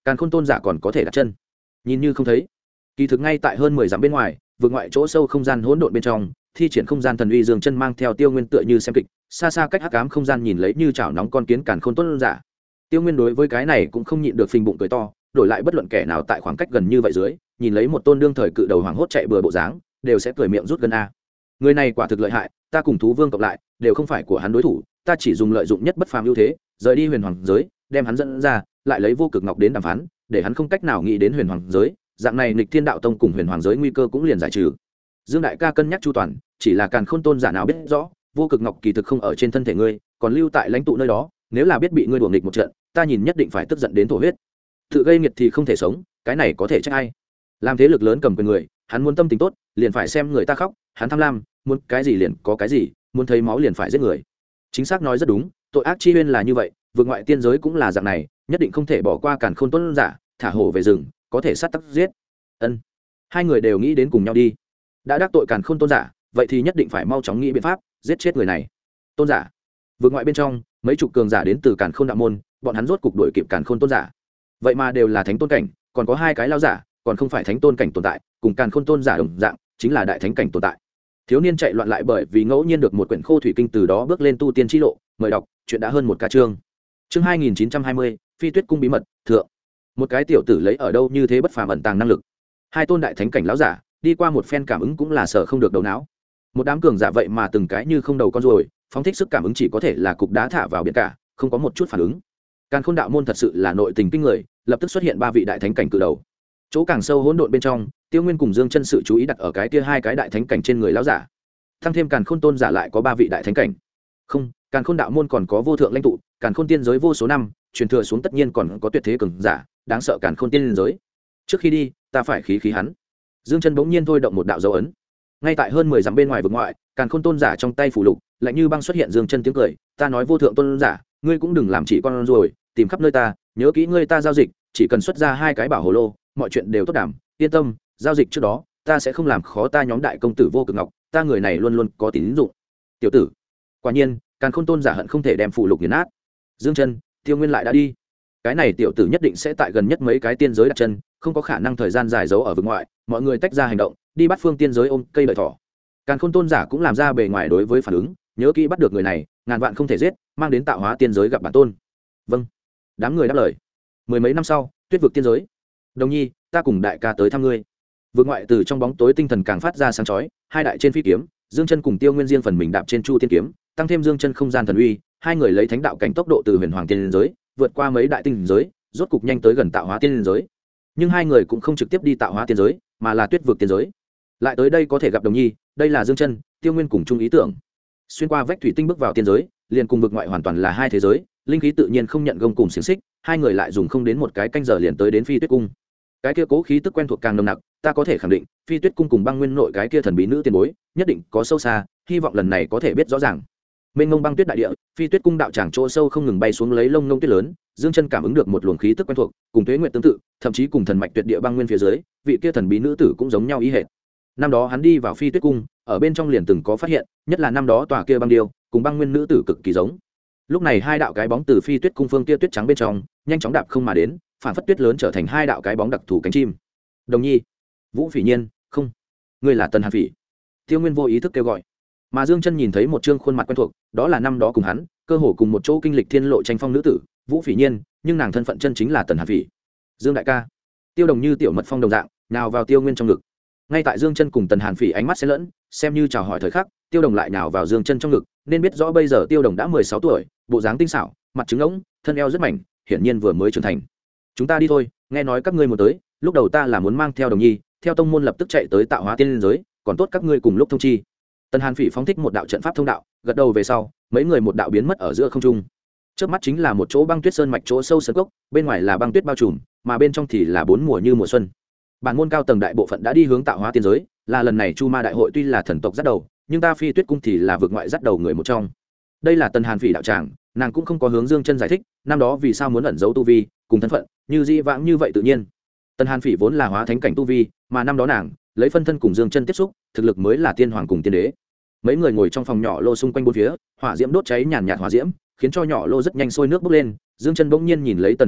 Càn Khôn tôn giả còn có thể đặt chân, nhìn như không thấy, kỳ thực ngay tại hơn 10 dặm bên ngoài, vượt ngoại chỗ sâu không gian hỗn độn bên trong, thi triển không gian thần uy Dương Chân mang theo Tiêu Nguyên tựa như xem kịch, xa xa cách hắc ám không gian nhìn lấy như chảo nóng con kiến Càn Khôn tôn giả. Tiêu Nguyên đối với cái này cũng không nhịn được phình bụng cười to, đổi lại bất luận kẻ nào tại khoảng cách gần như vậy dưới, nhìn lấy một tôn đương thời cự đầu hoàng hốt chạy bừa bộ dáng, đều sẽ cười miệng rút gân a. Người này quả thực lợi hại, ta cùng thú vương cộng lại, đều không phải của hắn đối thủ, ta chỉ dùng lợi dụng nhất bất phàm ưu thế, rời đi huyền hoàng giới, đem hắn dẫn ra, lại lấy vô cực ngọc đến đàm phán, để hắn không cách nào nghĩ đến huyền hoàng giới, dạng này nghịch thiên đạo tông cùng huyền hoàng giới nguy cơ cũng liền giải trừ. Dương đại ca cân nhắc chu toàn, chỉ là Càn Khôn tôn giả nào biết rõ, vô cực ngọc kỳ thực không ở trên thân thể ngươi, còn lưu tại lãnh tụ nơi đó, nếu là biết bị ngươi đuổi nghịch một trận, ta nhìn nhất định phải tức giận đến thổ huyết. Tự gây nghiệt thì không thể sống, cái này có thể trách ai? Làm thế lực lớn cầm quyền người, hắn muốn tâm tình tốt, liền phải xem người ta khóc, hắn tham lam, muốn cái gì liền có cái gì, muốn thấy máu liền phải giết người. Chính xác nói rất đúng, tội ác chi huyên là như vậy, vượt ngoại tiên giới cũng là dạng này, nhất định không thể bỏ qua Càn Khôn tôn giả, thả hổ về rừng, có thể sát tắc giết. Ân, hai người đều nghĩ đến cùng nhau đi. Đã đắc tội Càn Khôn tôn giả, vậy thì nhất định phải mau chóng nghĩ biện pháp giết chết người này. Tôn giả, vượt ngoại bên trong, mấy chục cường giả đến từ Càn Khôn đạo môn, bọn hắn rốt cục đuổi kịp Càn Khôn tôn giả. Vậy mà đều là thánh tôn cảnh, còn có hai cái lao giả, còn không phải thánh tôn cảnh tồn tại, cùng Càn Khôn tôn giả đồng dạng, chính là đại thánh cảnh tồn tại. Thiếu niên chạy loạn lại bởi vì ngẫu nhiên được một quyển khô thủy kinh, từ đó bước lên tu tiên chi lộ. Mời đọc, chuyện đã hơn một ca chương. Chương 2920, Phi Tuyết cung bí mật, thượng. Một cái tiểu tử lấy ở đâu như thế bất phàm ẩn tàng năng lực. Hai tôn đại thánh cảnh lão giả, đi qua một phen cảm ứng cũng là sợ không được đầu não. Một đám cường giả vậy mà từng cái như không đầu con ruồi, phóng thích sức cảm ứng chỉ có thể là cục đá thả vào biển cả, không có một chút phản ứng. Càn Khôn đạo môn thật sự là nội tình kinh người, lập tức xuất hiện ba vị đại thánh cảnh cự đầu. Chỗ càng sâu hỗn độn bên trong, Tiêu Nguyên cùng Dương Chân sự chú ý đặt ở cái kia hai cái đại thánh cảnh trên người lão giả. Thăng thêm Càn Khôn tôn giả lại có ba vị đại thánh cảnh. Không, Càn Khôn đạo môn còn có vô thượng lãnh tụ, Càn Khôn tiên giới vô số năm, truyền thừa xuống tất nhiên còn có tuyệt thế cường giả, đáng sợ Càn Khôn tiên giới. Trước khi đi, ta phải khí khí hắn. Dương Chân bỗng nhiên thôi động một đạo dấu ấn. Ngay tại hơn 10 dặm bên ngoài vực ngoại, Càn Khôn tôn giả trong tay phủ lục, lạnh như băng xuất hiện. Dương Chân tiếng cười, ta nói vô thượng tôn giả, ngươi cũng đừng làm chỉ con rồi, tìm khắp nơi ta, nhớ kỹ ngươi ta giao dịch, chỉ cần xuất ra hai cái bảo hồ lô, mọi chuyện đều tốt đảm, yên tâm, giao dịch trước đó, ta sẽ không làm khó ta nhóm đại công tử vô cực ngọc, ta người này luôn luôn có tín dụng. Tiểu tử, quả nhiên, Càn Khôn tôn giả hận không thể đem phụ lục nghiền nát. Dương Chân, Tiêu Nguyên lại đã đi. Cái này tiểu tử nhất định sẽ tại gần nhất mấy cái tiên giới đặt chân, không có khả năng thời gian dài giấu ở vực ngoại. Mọi người tách ra hành động, đi bắt phương tiên giới ôm cây lợi thỏ. Càn Khôn tôn giả cũng làm ra bề ngoài đối với phản ứng, nhớ kỹ bắt được người này, ngàn vạn không thể giết, mang đến tạo hóa tiên giới gặp bản tôn. Vâng. Đám người đáp lời. Mười mấy năm sau, Tuyết vực tiên giới. Đồng nhi, ta cùng đại ca tới thăm ngươi. Vực ngoại từ trong bóng tối tinh thần càng phát ra sáng chói, hai đại trên phi kiếm, Dương Chân cùng Tiêu Nguyên riêng phần mình đạp trên Chu Tiên kiếm, tăng thêm Dương Chân không gian thần uy, hai người lấy thánh đạo cảnh tốc độ từ huyền hoàng tiên giới, vượt qua mấy đại tinh giới, rốt cục nhanh tới gần tạo hóa tiên giới. Nhưng hai người cũng không trực tiếp đi tạo hóa tiên giới, mà là Tuyết vực tiên giới. Lại tới đây có thể gặp Đồng nhi, đây là Dương Chân, Tiêu Nguyên cùng chung ý tưởng. Xuyên qua vách thủy tinh bước vào tiên giới, liền cùng vực ngoại hoàn toàn là hai thế giới, linh khí tự nhiên không nhận gông cùng xiềng xích, hai người lại dùng không đến một cái canh giờ liền tới đến Phi Tuyết cung. Cái kia cố khí tức quen thuộc càng nồng nặc, ta có thể khẳng định, Phi Tuyết cung cùng Băng Nguyên nội cái kia thần bí nữ tiền bối, nhất định có sâu xa, hy vọng lần này có thể biết rõ ràng. Mênh mông băng tuyết đại địa, Phi Tuyết cung đạo tràng chỗ sâu không ngừng bay xuống lấy lông ngông tuyết lớn, Dương Chân cảm ứng được một luồng khí tức quen thuộc, cùng Tuế Nguyệt tương tự, thậm chí cùng thần mạch tuyệt địa Băng Nguyên phía dưới, vị kia thần bí nữ tử cũng giống nhau ý hệt. Năm đó hắn đi vào Phi Tuyết cung, ở bên trong liền từng có phát hiện, nhất là năm đó tòa kia băng điêu, cùng Băng Nguyên nữ tử cực kỳ giống. Lúc này hai đạo cái bóng từ Phi Tuyết cung phương kia tuyết trắng bên trong, nhanh chóng đạp không mà đến, phản phất tuyết lớn trở thành hai đạo cái bóng đặc thù cánh chim. Đồng nhi, Vũ Phỉ Nhiên, không, ngươi là Tần Hàn Phỉ. Tiêu Nguyên vô ý thức kêu gọi, mà Dương Chân nhìn thấy một trương khuôn mặt quen thuộc, đó là năm đó cùng hắn cơ hồ cùng một chỗ kinh lịch thiên lộ tranh phong nữ tử Vũ Phỉ Nhiên, nhưng nàng thân phận chân chính là Tần Hàn Phỉ. Dương đại ca. Tiêu Đồng như tiểu mật phong đồng dạng, nào vào Tiêu Nguyên trong ngực. Ngay tại Dương Chân cùng Tần Hàn Phỉ ánh mắt xen lẫn, xem như chào hỏi thời khắc, Tiêu Đồng lại nào vào Dương Chân trong ngực, nên biết rõ bây giờ Tiêu Đồng đã 16 tuổi, bộ dáng tinh xảo, mặt trứng ngỗng, thân eo rất mảnh, hiển nhiên vừa mới trưởng thành. Chúng ta đi thôi, nghe nói các ngươi muốn tới, lúc đầu ta là muốn mang theo Đồng nhi, theo tông môn lập tức chạy tới tạo hóa tiên giới, còn tốt các ngươi cùng lúc thông chi. Tần Hàn Phỉ phóng thích một đạo trận pháp thông đạo, gật đầu về sau, mấy người một đạo biến mất ở giữa không trung. Trước mắt chính là một chỗ băng tuyết sơn mạch chỗ sâu sơn cốc, bên ngoài là băng tuyết bao trùm, mà bên trong thì là bốn mùa như mùa xuân. Bản môn cao tầng đại bộ phận đã đi hướng tạo hóa tiên giới, là lần này Chu Ma đại hội tuy là thần tộc dắt đầu, nhưng ta Phi Tuyết cung thì là vực ngoại dắt đầu người một trong. Đây là Tần Hàn Phỉ đạo tràng, nàng cũng không có hướng Dương Chân giải thích, năm đó vì sao muốn ẩn giấu tu vi, cùng thân phận, như di vãng như vậy tự nhiên. Tần Hàn Phỉ vốn là hóa thánh cảnh tu vi, mà năm đó nàng lấy phân thân cùng Dương Chân tiếp xúc, thực lực mới là tiên hoàng cùng tiên đế. Mấy người ngồi trong phòng nhỏ lô xung quanh bốn phía, hỏa diễm đốt cháy nhàn nhạt hỏa diễm, khiến cho nhỏ lô rất nhanh sôi nước bốc lên. Dương Chân bỗng nhiên nhìn lấy Tần Hàn Phỉ,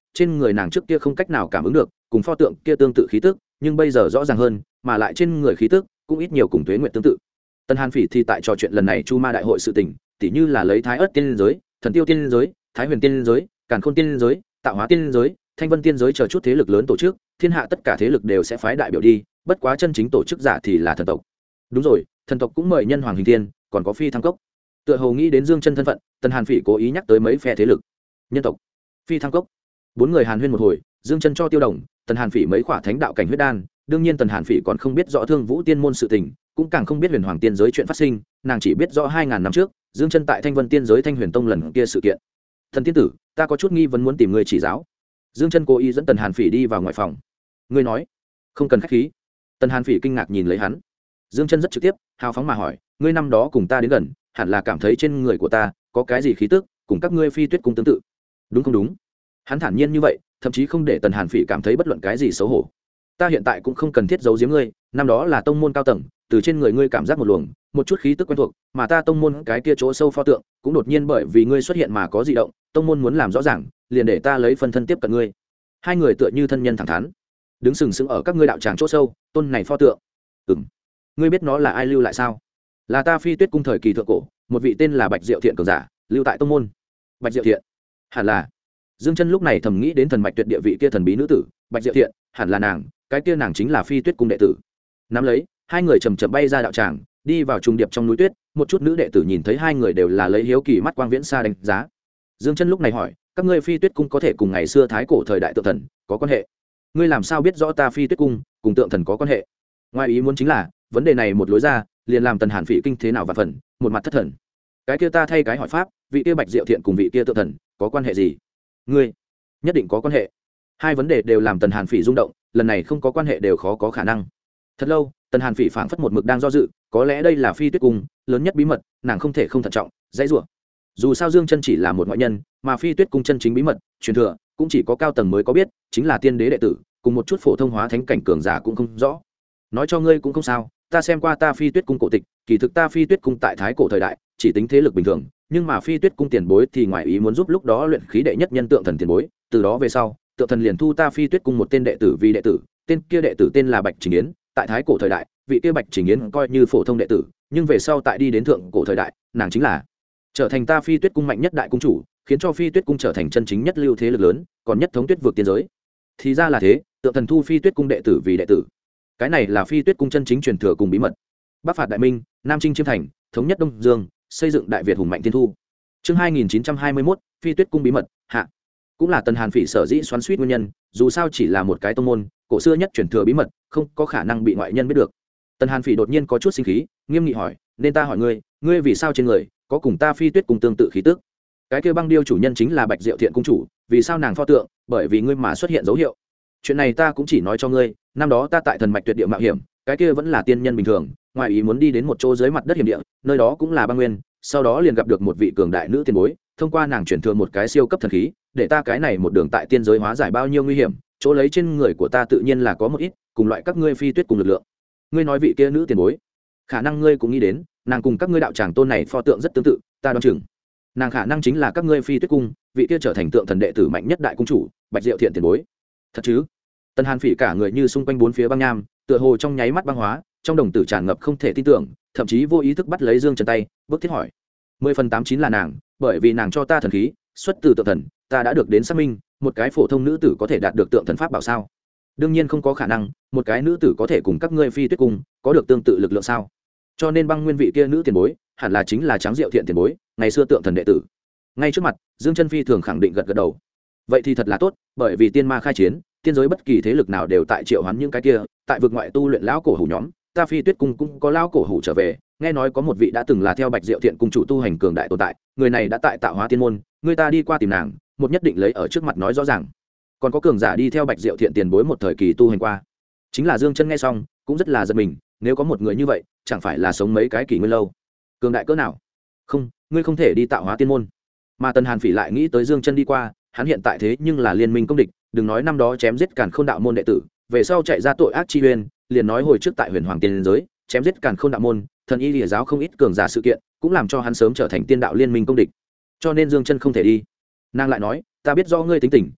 trên người nàng trước kia không cách nào cảm ứng được cùng pho tượng kia tương tự khí tức, nhưng bây giờ rõ ràng hơn, mà lại trên người khí tức cũng ít nhiều cùng Tuế Nguyệt tương tự. Tần Hàn Phỉ thì tại trò chuyện lần này Chu Ma đại hội sự tình, tỉ như là lấy Thái Ức tiên giới, Thần Tiêu tiên giới, Thái Huyền tiên giới, Càn Khôn tiên giới, Tạo Hóa tiên giới, Thanh Vân tiên giới chờ chút thế lực lớn tổ chức, thiên hạ tất cả thế lực đều sẽ phái đại biểu đi, bất quá chân chính tổ chức giả thì là thần tộc. Đúng rồi, thần tộc cũng mời nhân hoàng hình thiên, còn có Phi Thăng Cốc. Tựa hồ nghĩ đến Dương Chân thân phận, Tần Hàn Phỉ cố ý nhắc tới mấy phe thế lực. Nhân tộc, Phi Thăng Cốc. Bốn người hàn huyên một hồi, Dương Chân cho Tiêu Đồng, Tần Hàn Phỉ mấy khỏa thánh đạo cảnh huyết đan, đương nhiên Tần Hàn Phỉ còn không biết rõ Thương Vũ tiên môn sự tình, cũng càng không biết Huyền Hoàng tiên giới chuyện phát sinh, nàng chỉ biết rõ 2000 năm trước, Dương Chân tại Thanh Vân tiên giới Thanh Huyền tông lần kia sự kiện. Thần tiên tử, ta có chút nghi vấn muốn tìm người chỉ giáo. Dương Chân cố ý dẫn Tần Hàn Phỉ đi vào ngoài phòng. Ngươi nói, không cần khách khí. Tần Hàn Phỉ kinh ngạc nhìn lấy hắn. Dương Chân rất trực tiếp, hào phóng mà hỏi, ngươi năm đó cùng ta đến gần, hẳn là cảm thấy trên người của ta có cái gì khí tức, cùng các ngươi Phi Tuyết cung tương tự, đúng không? Đúng. Hắn thản nhiên như vậy, thậm chí không để Tần Hàn Phỉ cảm thấy bất luận cái gì xấu hổ. Ta hiện tại cũng không cần thiết giấu giếm ngươi, năm đó là tông môn cao tầng, từ trên người ngươi cảm giác một luồng, một chút khí tức quen thuộc, mà ta tông môn cái kia chỗ sâu pho tượng, cũng đột nhiên bởi vì ngươi xuất hiện mà có dị động, tông môn muốn làm rõ ràng, liền để ta lấy phân thân tiếp cận ngươi. Hai người tựa như thân nhân thẳng thắn, đứng sừng sững ở các ngươi đạo tràng chỗ sâu, tôn này pho tượng. Ngươi biết nó là ai lưu lại sao? Là ta Phi Tuyết cung thời kỳ thượng cổ, một vị tên là Bạch Diệu Thiện cường giả, lưu tại tông môn. Bạch Diệu Thiện? Hẳn là. Dương Chân lúc này thầm nghĩ đến thần mạch tuyệt địa vị kia thần bí nữ tử, Bạch Diệu Thiện, hẳn là nàng, cái kia nàng chính là Phi Tuyết cung đệ tử. Nắm lấy, hai người chậm chậm bay ra đạo tràng, đi vào trùng điệp trong núi tuyết, một chút nữ đệ tử nhìn thấy hai người đều là lấy hiếu kỳ mắt quang viễn xa đánh giá. Dương Chân lúc này hỏi, các ngươi Phi Tuyết cung có thể cùng ngày xưa thái cổ thời đại tượng thần có quan hệ? Ngươi làm sao biết rõ ta Phi Tuyết cung cùng tượng thần có quan hệ? Ngoài ý muốn chính là, vấn đề này một lối ra, liền làm Tần Hàn Phỉ kinh thế nào và phần, một mặt thất thần. Cái kia ta thay cái hỏi pháp, vị kia Bạch Diệu Thiện cùng vị kia tượng thần có quan hệ gì? Ngươi nhất định có quan hệ. Hai vấn đề đều làm Tần Hàn Phỉ rung động, lần này không có quan hệ đều khó có khả năng. Thật lâu, Tần Hàn Phỉ phảng phất một mực đang do dự, có lẽ đây là Phi Tuyết cung lớn nhất bí mật, nàng không thể không thận trọng, dãy rủa. Dù sao Dương Chân chỉ là một ngoại nhân, mà Phi Tuyết cung chân chính bí mật, truyền thừa cũng chỉ có cao tầng mới có biết, chính là tiên đế đệ tử, cùng một chút phổ thông hóa thánh cảnh cường giả cũng không rõ. Nói cho ngươi cũng không sao, ta xem qua ta Phi Tuyết cung cổ tịch, kỳ thực ta Phi Tuyết cung tại thái cổ thời đại, chỉ tính thế lực bình thường, nhưng mà Phi Tuyết cung tiền bối thì ngoài ý muốn giúp lúc đó luyện khí đệ nhất nhân tượng thần tiền bối, từ đó về sau, tượng thần liền thu ta Phi Tuyết cung một tên đệ tử vì đệ tử, tên kia đệ tử tên là Bạch Trình Yến, tại thái cổ thời đại, vị kia Bạch Trình Yến coi như phổ thông đệ tử, nhưng về sau tại đi đến thượng cổ thời đại, nàng chính là trở thành ta Phi Tuyết cung mạnh nhất đại cung chủ, khiến cho Phi Tuyết cung trở thành chân chính nhất lưu thế lực lớn, còn nhất thống tuyết vực tiên giới. Thì ra là thế, tượng thần thu Phi Tuyết cung đệ tử vì đệ tử. Cái này là Phi Tuyết cung chân chính truyền thừa cùng bí mật. Bắc phạt đại minh, Nam chinh chiêm thành, thống nhất Đông Dương, xây dựng đại Việt hùng mạnh tiên thu. Chương 2921, Phi Tuyết cung bí mật hạ. Cũng là Tần Hàn Phỉ sở dĩ xoắn xuýt nguyên nhân, dù sao chỉ là một cái tông môn, cổ xưa nhất truyền thừa bí mật, không có khả năng bị ngoại nhân biết được. Tần Hàn Phỉ đột nhiên có chút sinh khí, nghiêm nghị hỏi, nên ta hỏi ngươi, ngươi vì sao trên người có cùng ta Phi Tuyết cung tương tự khí tức? Cái kia băng điêu chủ nhân chính là Bạch Diệu Thiện cung chủ, vì sao nàng pho tượng, bởi vì ngươi mà xuất hiện dấu hiệu. Chuyện này ta cũng chỉ nói cho ngươi, năm đó ta tại thần mạch tuyệt địa mạo hiểm, cái kia vẫn là tiên nhân bình thường, ngoài ý muốn đi đến một chỗ dưới mặt đất hiểm địa, nơi đó cũng là băng nguyên, sau đó liền gặp được một vị cường đại nữ tiền bối, thông qua nàng chuyển thừa một cái siêu cấp thần khí, để ta cái này một đường tại tiên giới hóa giải bao nhiêu nguy hiểm, chỗ lấy trên người của ta tự nhiên là có một ít cùng loại các ngươi Phi Tuyết cùng lực lượng. Ngươi nói vị kia nữ tiền bối, khả năng ngươi cũng nghĩ đến, nàng cùng các ngươi đạo tràng tôn này pho tượng rất tương tự, ta đoán chừng nàng khả năng chính là các ngươi Phi Tuyết cung vị kia trở thành tượng thần đệ tử mạnh nhất đại cung chủ Bạch Diệu Thiện tiền bối. Thật chứ? Tần Hàn Phỉ cả người như xung quanh bốn phía băng nham, tựa hồ trong nháy mắt băng hóa, trong đồng tử tràn ngập không thể tin tưởng, thậm chí vô ý thức bắt lấy Dương Chân tay, bước thiết hỏi: 10/8/9 là nàng, bởi vì nàng cho ta thần khí, xuất từ tượng thần, ta đã được đến xác minh, một cái phổ thông nữ tử có thể đạt được tượng thần pháp bảo sao? Đương nhiên không có khả năng, một cái nữ tử có thể cùng các ngươi Phi Tuyết cung có được tương tự lực lượng sao? Cho nên băng nguyên vị kia nữ tiền bối, hẳn là chính là Tráng Diệu Thiện tiền bối, ngày xưa tượng thần đệ tử. Ngay trước mặt, Dương Chân phi thường khẳng định gật gật đầu. Vậy thì thật là tốt, bởi vì tiên ma khai chiến, tiên giới bất kỳ thế lực nào đều tại triệu hoán những cái kia, tại vực ngoại tu luyện lão cổ hủ nhóm, ta Phi Tuyết cung cũng có lão cổ hủ trở về, nghe nói có một vị đã từng là theo Bạch Diệu Thiện cung chủ tu hành cường đại tồn tại, người này đã tại Tạo Hóa tiên môn, người ta đi qua tìm nàng, một nhất định lấy ở trước mặt nói rõ ràng. Còn có cường giả đi theo Bạch Diệu Thiện tiền bối một thời kỳ tu hành qua. Chính là Dương Chân nghe xong, cũng rất là giật mình, nếu có một người như vậy, chẳng phải là sống mấy cái kỷ nguyên lâu. Cường đại cỡ nào? Không, ngươi không thể đi Tạo Hóa tiên môn. Mà Tần Hàn Phỉ lại nghĩ tới Dương Chân đi qua, hắn hiện tại thế nhưng là liên minh công địch, đừng nói năm đó chém giết Càn Khôn đạo môn đệ tử, về sau chạy ra tội ác chi uyên, liền nói hồi trước tại Huyền Hoàng tiên giới, chém giết Càn Khôn đạo môn, thần y lìa giáo không ít cường giả sự kiện, cũng làm cho hắn sớm trở thành tiên đạo liên minh công địch. Cho nên Dương Chân không thể đi. Nàng lại nói, ta biết do ngươi tính tình,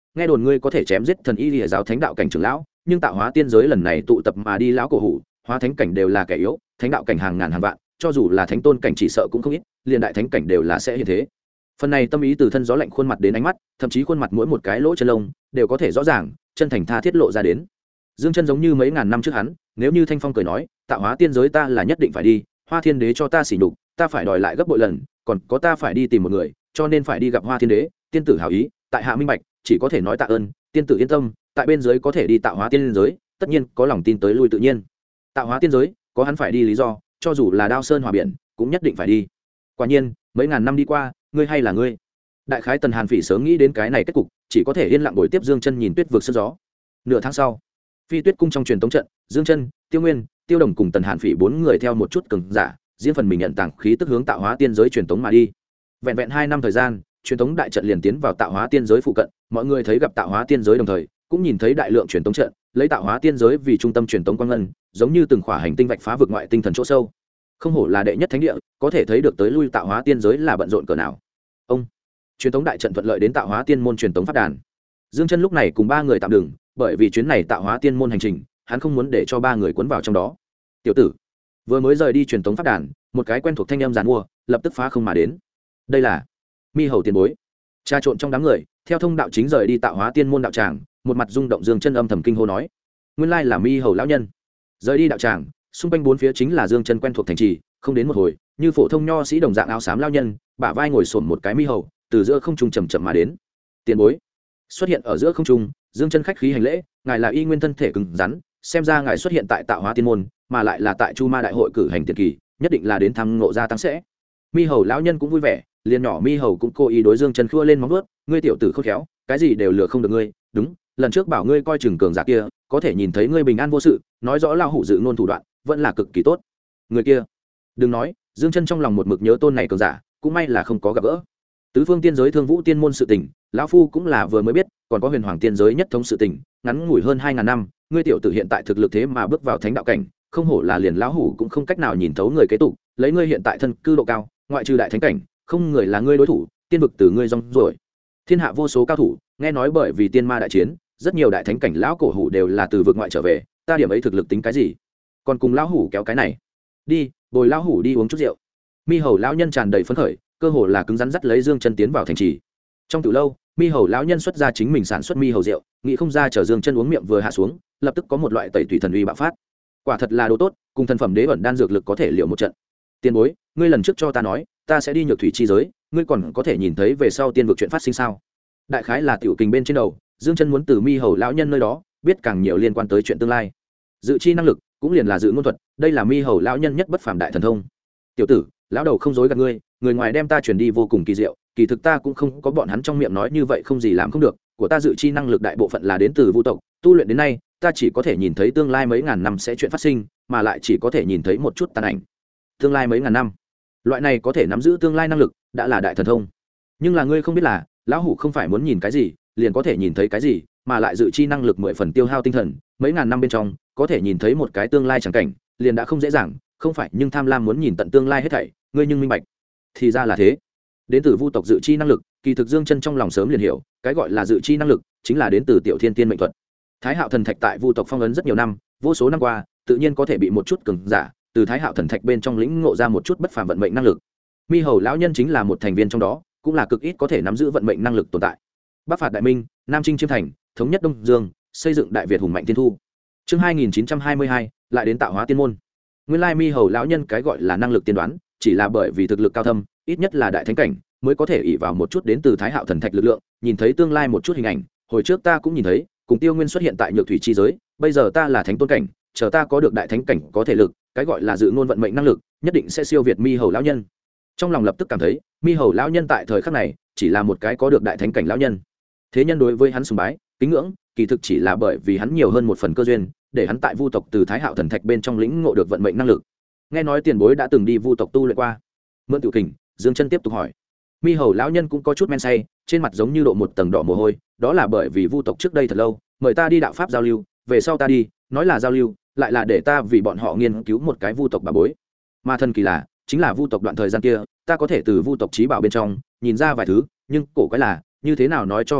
nghe đồn ngươi có thể chém giết thần y lìa giáo thánh đạo cảnh trưởng lão, nhưng tạo hóa tiên giới lần này tụ tập mà đi lão cổ hủ hóa thánh cảnh đều là kẻ yếu, thánh đạo cảnh hàng ngàn hàng vạn, cho dù là thánh tôn cảnh chỉ sợ cũng không ít, liền đại thánh cảnh đều là sẽ hiện thế. Phần này tâm ý từ thân gió lạnh khuôn mặt đến ánh mắt, thậm chí khuôn mặt mỗi một cái lỗ chân lông đều có thể rõ ràng chân thành tha thiết lộ ra đến. Dương Chân giống như mấy ngàn năm trước hắn, nếu như Thanh Phong cười nói, tạo hóa tiên giới ta là nhất định phải đi, Hoa Thiên Đế cho ta sỉ nhục, ta phải đòi lại gấp bội lần, còn có ta phải đi tìm một người, cho nên phải đi gặp Hoa Thiên Đế, tiên tử hảo ý, tại hạ minh bạch, chỉ có thể nói tạ ơn, tiên tử yên tâm, tại bên dưới có thể đi tạo hóa tiên giới, tất nhiên có lòng tin tới lui tự nhiên. Tạo hóa tiên giới, có hắn phải đi lý do, cho dù là Đao Sơn Hỏa Biển, cũng nhất định phải đi. Quả nhiên, mấy ngàn năm đi qua, ngươi hay là ngươi. Đại khái Tần Hàn Phỉ sớm nghĩ đến cái này kết cục, chỉ có thể yên lặng ngồi tiếp Dương Chân nhìn tuyết vực sương gió. Nửa tháng sau, Phi Tuyết cung trong truyền tống trận, Dương Chân, Tiêu Nguyên, Tiêu Đồng cùng Tần Hàn Phỉ bốn người theo một chút cường giả, riêng phần mình nhận tặng khí tức hướng tạo hóa tiên giới truyền tống mà đi. Vẹn vẹn 2 năm thời gian, truyền tống đại trận liền tiến vào tạo hóa tiên giới phụ cận, mọi người thấy gặp tạo hóa tiên giới đồng thời, cũng nhìn thấy đại lượng truyền tống trận, lấy tạo hóa tiên giới vì trung tâm truyền tống quang ngân, giống như từng khỏa hành tinh vạch phá vực ngoại tinh thần chỗ sâu. Không hổ là đệ nhất thánh địa, có thể thấy được tới lui tạo hóa tiên giới là bận rộn cỡ nào. Ông truyền tống đại trận thuận lợi đến tạo hóa tiên môn truyền tống pháp đàn. Dương Chân lúc này cùng 3 người tạm dừng, bởi vì chuyến này tạo hóa tiên môn hành trình, hắn không muốn để cho 3 người cuốn vào trong đó. Tiểu tử, vừa mới rời đi truyền tống pháp đàn, một cái quen thuộc thanh âm giàn mua, lập tức phá không mà đến. Đây là Mi Hầu tiền bối. Tra trộn trong đám người, theo thông đạo chính rời đi tạo hóa tiên môn đạo tràng, một mặt rung động Dương Chân âm thầm kinh hô nói: nguyên lai là Mi Hầu lão nhân. Rời đi đạo tràng, xung quanh bốn phía chính là Dương Chân quen thuộc thành trì, không đến một hồi, như phổ thông nho sĩ đồng dạng áo xám lão nhân, bả vai ngồi xổm một cái Mi Hầu, từ giữa không trung chậm chậm mà đến. Tiền bối xuất hiện ở giữa không trung, Dương Chân khách khí hành lễ, ngài là y nguyên thân thể cứng rắn, xem ra ngài xuất hiện tại tạo hóa tiên môn, mà lại là tại Chu Ma đại hội cử hành tiền kỳ, nhất định là đến thăm ngộ gia tăng sẽ. Mi Hầu lão nhân cũng vui vẻ, liền nhỏ Mi Hầu cũng cố ý đối Dương Chân khua lên móng vuốt, ngươi tiểu tử khôn khéo, cái gì đều lừa không được ngươi, đúng, lần trước bảo ngươi coi chừng cường giả kia, có thể nhìn thấy ngươi bình an vô sự, nói rõ lao hủ dự ngôn thủ đoạn, vẫn là cực kỳ tốt. Người kia, đừng nói, Dương Chân trong lòng một mực nhớ tôn này cường giả, cũng may là không có gặp gỡ. Tứ phương tiên giới Thương Vũ tiên môn sự tình, lão phu cũng là vừa mới biết, còn có Huyền Hoàng tiên giới nhất thống sự tình, ngắn ngủi hơn 2000 năm, ngươi tiểu tử hiện tại thực lực thế mà bước vào thánh đạo cảnh, không hổ là liền lão hủ cũng không cách nào nhìn thấu người kế tục, lấy ngươi hiện tại thân cư độ cao, ngoại trừ đại thánh cảnh, không người là ngươi đối thủ, tiên vực từ ngươi rong rồi. Thiên hạ vô số cao thủ, nghe nói bởi vì tiên ma đại chiến, rất nhiều đại thánh cảnh lão cổ hủ đều là từ vực ngoại trở về, ta điểm ấy thực lực tính cái gì? Còn cùng lão hủ kéo cái này. Đi, bồi lão hủ đi uống chút rượu. Mi Hầu lão nhân tràn đầy phấn khởi, cơ hồ là cứng rắn dắt lấy Dương Chân tiến vào thành trì. Trong từ lâu, Mi Hầu lão nhân xuất ra chính mình sản xuất Mi Hầu rượu, nghĩ không ra chờ Dương Chân uống miệng vừa hạ xuống, lập tức có một loại tẩy tùy thần uy bạo phát. Quả thật là đồ tốt, cùng thần phẩm đế ẩn đan dược lực có thể liệu một trận. Tiền bối, ngươi lần trước cho ta nói, ta sẽ đi nhược thủy chi giới, ngươi còn có thể nhìn thấy về sau tiên vực chuyện phát sinh sao? Đại khái là tiểu kình bên trên đầu, Dương Chân muốn từ Mi Hầu lão nhân nơi đó biết càng nhiều liên quan tới chuyện tương lai. Dự chi năng lực cũng liền là dự ngôn thuật, đây là Mi Hầu lão nhân nhất bất phàm đại thần thông. Tiểu tử, lão đầu không dối gạt ngươi, người ngoài đem ta truyền đi vô cùng kỳ diệu, kỳ thực ta cũng không có bọn hắn trong miệng nói như vậy không gì làm không được, của ta dự chi năng lực đại bộ phận là đến từ vu tộc, tu luyện đến nay, ta chỉ có thể nhìn thấy tương lai mấy ngàn năm sẽ chuyện phát sinh, mà lại chỉ có thể nhìn thấy một chút tàn ảnh. Tương lai mấy ngàn năm, loại này có thể nắm giữ tương lai năng lực, đã là đại thần thông. Nhưng là ngươi không biết là, lão hủ không phải muốn nhìn cái gì, liền có thể nhìn thấy cái gì, mà lại dự chi năng lực 10 phần tiêu hao tinh thần, mấy ngàn năm bên trong, có thể nhìn thấy một cái tương lai chẳng cảnh, liền đã không dễ dàng, không phải nhưng tham lam muốn nhìn tận tương lai hết thảy, ngươi nhưng minh bạch. Thì ra là thế. Đến từ vu tộc dự chi năng lực, kỳ thực Dương Chân trong lòng sớm liền hiểu, cái gọi là dự chi năng lực, chính là đến từ tiểu thiên tiên mệnh thuật. Thái Hạo thần thạch tại vu tộc phong ấn rất nhiều năm, vô số năm qua, tự nhiên có thể bị một chút cường giả từ Thái Hạo thần thạch bên trong lĩnh ngộ ra một chút bất phàm vận mệnh năng lực. Mi Hầu lão nhân chính là một thành viên trong đó, cũng là cực ít có thể nắm giữ vận mệnh năng lực tồn tại. Bắc phạt đại minh, Nam chinh chiêm thành, thống nhất Đông Dương, xây dựng đại Việt hùng mạnh thiên thu. Chương 2922, lại đến tạo hóa tiên môn. Nguyên lai Mi Hầu lão nhân cái gọi là năng lực tiên đoán, chỉ là bởi vì thực lực cao thâm, ít nhất là đại thánh cảnh, mới có thể ỷ vào một chút đến từ Thái Hạo thần thạch lực lượng, nhìn thấy tương lai một chút hình ảnh. Hồi trước ta cũng nhìn thấy, cùng Tiêu Nguyên xuất hiện tại nhược thủy chi giới, bây giờ ta là thánh tôn cảnh, chờ ta có được đại thánh cảnh có thể lực, cái gọi là dự ngôn vận mệnh năng lực, nhất định sẽ siêu việt Mi Hầu lão nhân. Trong lòng lập tức cảm thấy, Mi Hầu lão nhân tại thời khắc này, chỉ là một cái có được đại thánh cảnh lão nhân. Thế nhân đối với hắn sùng bái, kính ngưỡng, kỳ thực chỉ là bởi vì hắn nhiều hơn một phần cơ duyên, để hắn tại vu tộc từ Thái Hạo thần thạch bên trong lĩnh ngộ được vận mệnh năng lực. Nghe nói tiền bối đã từng đi vu tộc tu luyện qua. Mượn tiểu kình, Dương Chân tiếp tục hỏi. Mi Hầu lão nhân cũng có chút men say, trên mặt giống như độ một tầng đỏ mồ hôi, đó là bởi vì vu tộc trước đây thật lâu mời ta đi đạo pháp giao lưu, về sau ta đi, nói là giao lưu, lại là để ta vì bọn họ nghiên cứu một cái vu tộc bà bối. Mà thần kỳ là, chính là vu tộc đoạn thời gian kia, ta có thể từ vu tộc trí bảo bên trong nhìn ra vài thứ, nhưng cổ quái là, như thế nào nói cho vu tộc,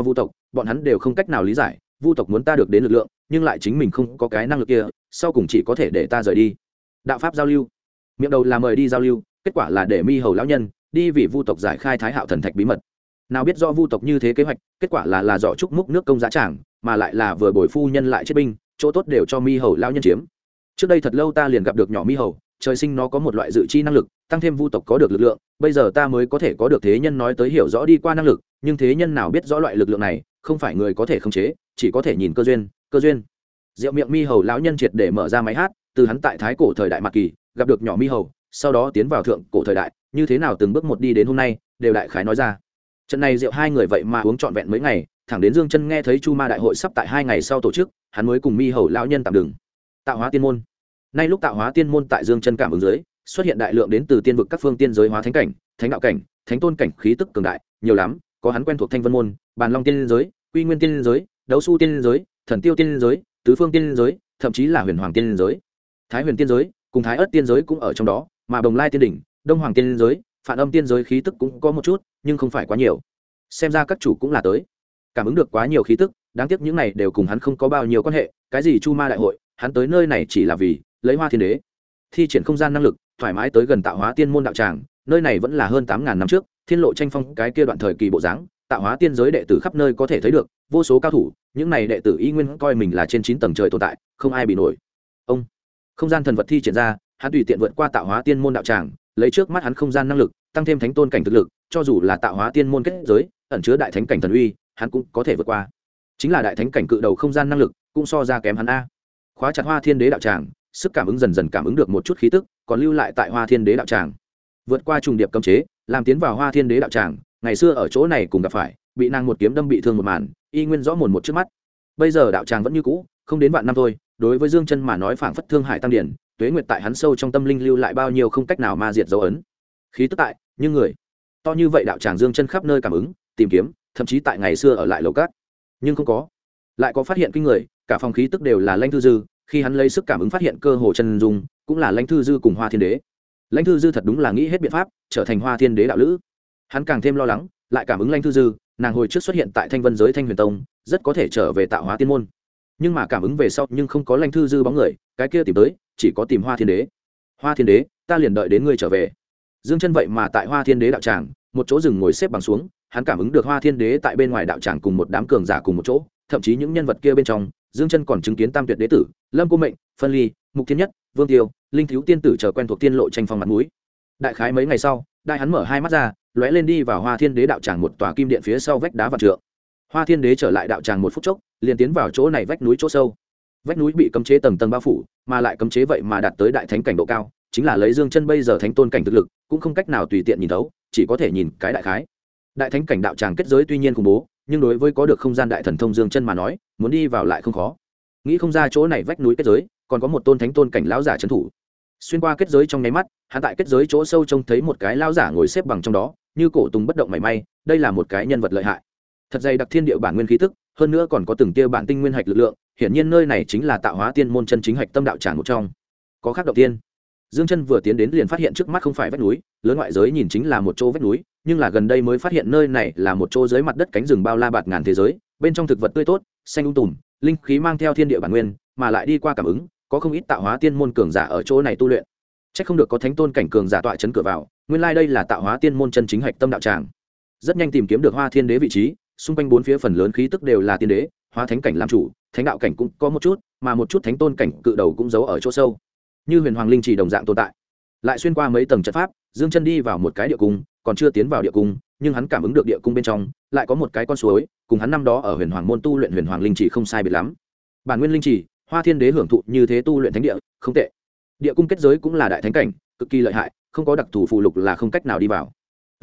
bọn hắn đều không cách nào lý giải vu tộc muốn ta được đến lực lượng nhưng lại chính mình không có cái năng lực kia, sau cùng chỉ có thể để ta rời đi. Đạo pháp giao lưu, miệng đầu là mời đi giao lưu, kết quả là để Mi Hầu lão nhân đi vì vu tộc giải khai Thái Hạo thần thạch bí mật. Nào biết do vu tộc như thế kế hoạch, kết quả là giỏ trúc múc nước công giá tràng, mà lại là vừa bồi phu nhân lại chết binh, chỗ tốt đều cho Mi Hầu lão nhân chiếm. Trước đây thật lâu ta liền gặp được nhỏ Mi Hầu, trời sinh nó có một loại dự chi năng lực, tăng thêm vu tộc có được lực lượng, bây giờ ta mới có thể có được thế nhân nói tới hiểu rõ đi qua năng lực, nhưng thế nhân nào biết rõ loại lực lượng này không phải người có thể khống chế, chỉ có thể nhìn cơ duyên, cơ duyên. Rượu miệng Mi Hầu lão nhân triệt để mở ra máy hát, từ hắn tại thái cổ thời đại mạc kỳ gặp được nhỏ Mi Hầu, sau đó tiến vào thượng cổ thời đại, như thế nào từng bước một đi đến hôm nay, đều đại khái nói ra. Trận này rượu hai người vậy mà uống trọn vẹn mấy ngày, thẳng đến Dương Chân nghe thấy Chu Ma đại hội sắp tại 2 ngày sau tổ chức, hắn mới cùng Mi Hầu lão nhân tạm dừng. Tạo hóa tiên môn. Nay lúc tạo hóa tiên môn tại Dương Chân cảm ứng dưới, xuất hiện đại lượng đến từ tiên vực các phương tiên giới hóa thánh cảnh, thánh đạo cảnh, thánh tôn cảnh khí tức cường đại, nhiều lắm, có hắn quen thuộc Thanh Vân môn, Bàn Long tiên giới, Quy Nguyên tiên giới, Đấu Su tiên giới, Thần Tiêu tiên giới, Tứ Phương tiên giới, thậm chí là Huyền Hoàng tiên giới. Thái Huyền tiên giới, cùng Thái Ức tiên giới cũng ở trong đó, mà Bồng Lai tiên đỉnh, Đông Hoàng tiên giới, Phản Âm tiên giới khí tức cũng có một chút, nhưng không phải quá nhiều. Xem ra các chủ cũng là tới. Cảm ứng được quá nhiều khí tức, đáng tiếc những này đều cùng hắn không có bao nhiêu quan hệ, cái gì Chu Ma đại hội, hắn tới nơi này chỉ là vì lấy Hoa Thiên Đế. Thi triển không gian năng lực, thoải mái tới gần Tạo Hóa tiên môn đạo tràng, nơi này vẫn là hơn 8000 năm trước, Thiên Lộ tranh phong cái kia đoạn thời kỳ bộ dáng, Tạo Hóa tiên giới đệ tử khắp nơi có thể thấy được, vô số cao thủ, những này đệ tử y nguyên coi mình là trên 9 tầng trời tồn tại, không ai bị nổi. Ông, không gian thần vật thi triển ra, hắn tùy tiện vượt qua Tạo Hóa tiên môn đạo tràng, lấy trước mắt hắn không gian năng lực, tăng thêm thánh tôn cảnh thực lực, cho dù là Tạo Hóa tiên môn kết giới, ẩn chứa đại thánh cảnh thần uy, hắn cũng có thể vượt qua. Chính là đại thánh cảnh cự đầu không gian năng lực, cũng so ra kém hắn a. Khóa chặt Hoa Thiên Đế đạo tràng, sức cảm ứng dần dần cảm ứng được một chút khí tức, còn lưu lại tại Hoa Thiên Đế đạo tràng. Vượt qua trùng điệp cấm chế, làm tiến vào Hoa Thiên Đế đạo tràng, ngày xưa ở chỗ này cùng gặp phải, bị nàng một kiếm đâm bị thương một màn, y nguyên rõ mồn một trước mắt. Bây giờ đạo tràng vẫn như cũ, không đến vạn năm thôi, đối với Dương Chân mà nói phảng phất thương hải tăng điển, tuế nguyệt tại hắn sâu trong tâm linh lưu lại bao nhiêu không cách nào ma diệt dấu ấn. Khí tức tại, nhưng người to như vậy đạo tràng Dương Chân khắp nơi cảm ứng, tìm kiếm, thậm chí tại ngày xưa ở lại lầu cát, nhưng không có. Lại có phát hiện kinh người, cả phòng khí tức đều là Lãnh Thư Dư, khi hắn lấy sức cảm ứng phát hiện cơ hồ chân dung, cũng là Lãnh Thư Dư cùng Hoa Thiên Đế. Lãnh Thư Dư thật đúng là nghĩ hết biện pháp, trở thành Hoa Thiên Đế đạo lữ. Hắn càng thêm lo lắng, lại cảm ứng Lãnh Thư Dư, nàng hồi trước xuất hiện tại Thanh Vân giới Thanh Huyền Tông, rất có thể trở về Tạo Hóa tiên môn. Nhưng mà cảm ứng về sau nhưng không có Lãnh Thư Dư bóng người, cái kia tìm tới, chỉ có tìm Hoa Thiên Đế. Hoa Thiên Đế, ta liền đợi đến ngươi trở về. Dương Chân vậy mà tại Hoa Thiên Đế đạo tràng, một chỗ rừng ngồi xếp bằng xuống, hắn cảm ứng được Hoa Thiên Đế tại bên ngoài đạo tràng cùng một đám cường giả cùng một chỗ, thậm chí những nhân vật kia bên trong, Dương Chân còn chứng kiến Tam Tuyệt Đế tử, Lâm Cô Mệnh, Phân Ly, Mục Thiên Nhất, Vương Tiêu, Linh Thiếu tiên tử chờ quen thuộc tiên lộ tranh phong mặt mũi. Đại khái mấy ngày sau, đại hắn mở hai mắt ra, lóe lên đi vào Hoa Thiên Đế đạo tràng một tòa kim điện phía sau vách đá vạn trượng. Hoa Thiên Đế trở lại đạo tràng một phút chốc, liền tiến vào chỗ này vách núi chỗ sâu. Vách núi bị cấm chế tầng tầng bao phủ, mà lại cấm chế vậy mà đạt tới đại thánh cảnh độ cao, chính là lấy Dương Chân bây giờ thánh tôn cảnh thực lực, cũng không cách nào tùy tiện nhìn thấu, chỉ có thể nhìn cái đại khái. Đại thánh cảnh đạo tràng kết giới tuy nhiên khủng bố, nhưng đối với có được không gian đại thần thông Dương Chân mà nói, muốn đi vào lại không khó. Nghĩ không ra chỗ này vách núi kết giới, còn có một tôn thánh tôn cảnh lão giả trấn thủ. Xuyên qua kết giới trong nháy mắt, hắn tại kết giới chỗ sâu trông thấy một cái lão giả ngồi xếp bằng trong đó, như cổ tùng bất động mảy may, đây là một cái nhân vật lợi hại. Thật dày đặc thiên địa bản nguyên khí tức, hơn nữa còn có từng tia bản tinh nguyên hạch lực lượng, hiển nhiên nơi này chính là Tạo Hóa tiên môn chân chính hạch tâm đạo tràng một trong. Có khác động tiên. Dương Chân vừa tiến đến liền phát hiện trước mắt không phải vách núi, lớn ngoại giới nhìn chính là một chỗ vách núi, nhưng là gần đây mới phát hiện nơi này là một chỗ dưới mặt đất cánh rừng bao la bạt ngàn thế giới, bên trong thực vật tươi tốt, xanh tùm, linh khí mang theo thiên địa bản nguyên, mà lại đi qua cảm ứng, có không ít Tạo Hóa tiên môn cường giả ở chỗ này tu luyện. Chắc không được có thánh tôn cảnh cường giả tọa trấn cửa vào, nguyên lai đây là Tạo Hóa tiên môn chân chính hạch tâm đạo tràng. Rất nhanh tìm kiếm được Hoa Thiên Đế vị trí, xung quanh bốn phía phần lớn khí tức đều là tiên đế, hóa thánh cảnh làm chủ, thánh đạo cảnh cũng có một chút, mà một chút thánh tôn cảnh cự đầu cũng giấu ở chỗ sâu, như Huyền Hoàng linh chỉ đồng dạng tồn tại. Lại xuyên qua mấy tầng trận pháp, Dương Chân đi vào một cái địa cung, còn chưa tiến vào địa cung, nhưng hắn cảm ứng được địa cung bên trong lại có một cái con suối, cùng hắn năm đó ở Huyền Hoàng môn tu luyện Huyền Hoàng linh chỉ không sai biệt lắm. Bản nguyên linh chỉ, Hoa Thiên Đế hưởng thụ như thế tu luyện thánh địa, không tệ. Địa cung kết giới cũng là đại thánh cảnh, cực kỳ lợi hại, không có đặc thù phù lục là không cách nào đi vào.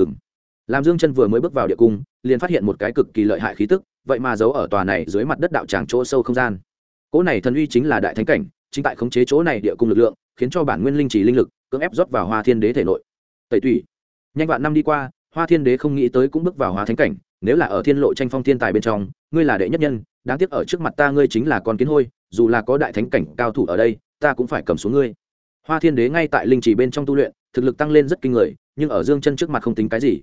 Làm Dương Chân vừa mới bước vào địa cung, liền phát hiện một cái cực kỳ lợi hại khí tức, vậy mà giấu ở tòa này dưới mặt đất đạo tràng chỗ sâu không gian. Cỗ này thần uy chính là đại thánh cảnh, chính tại khống chế chỗ này địa cung lực lượng, khiến cho bản nguyên linh chỉ linh lực cưỡng ép rót vào Hoa Thiên Đế thể nội. Tẩy tủy. Nhanh vạn năm đi qua, Hoa Thiên Đế không nghĩ tới cũng bước vào hóa thánh cảnh, nếu là ở thiên lộ tranh phong thiên tài bên trong, ngươi là đệ nhất nhân, đáng tiếc ở trước mặt ta ngươi chính là con kiến hôi, dù là có đại thánh cảnh cao thủ ở đây, ta cũng phải cầm xuống ngươi. Hoa Thiên Đế ngay tại linh chỉ bên trong tu luyện, thực lực tăng lên rất kinh người, nhưng ở Dương Chân trước mặt không tính cái gì.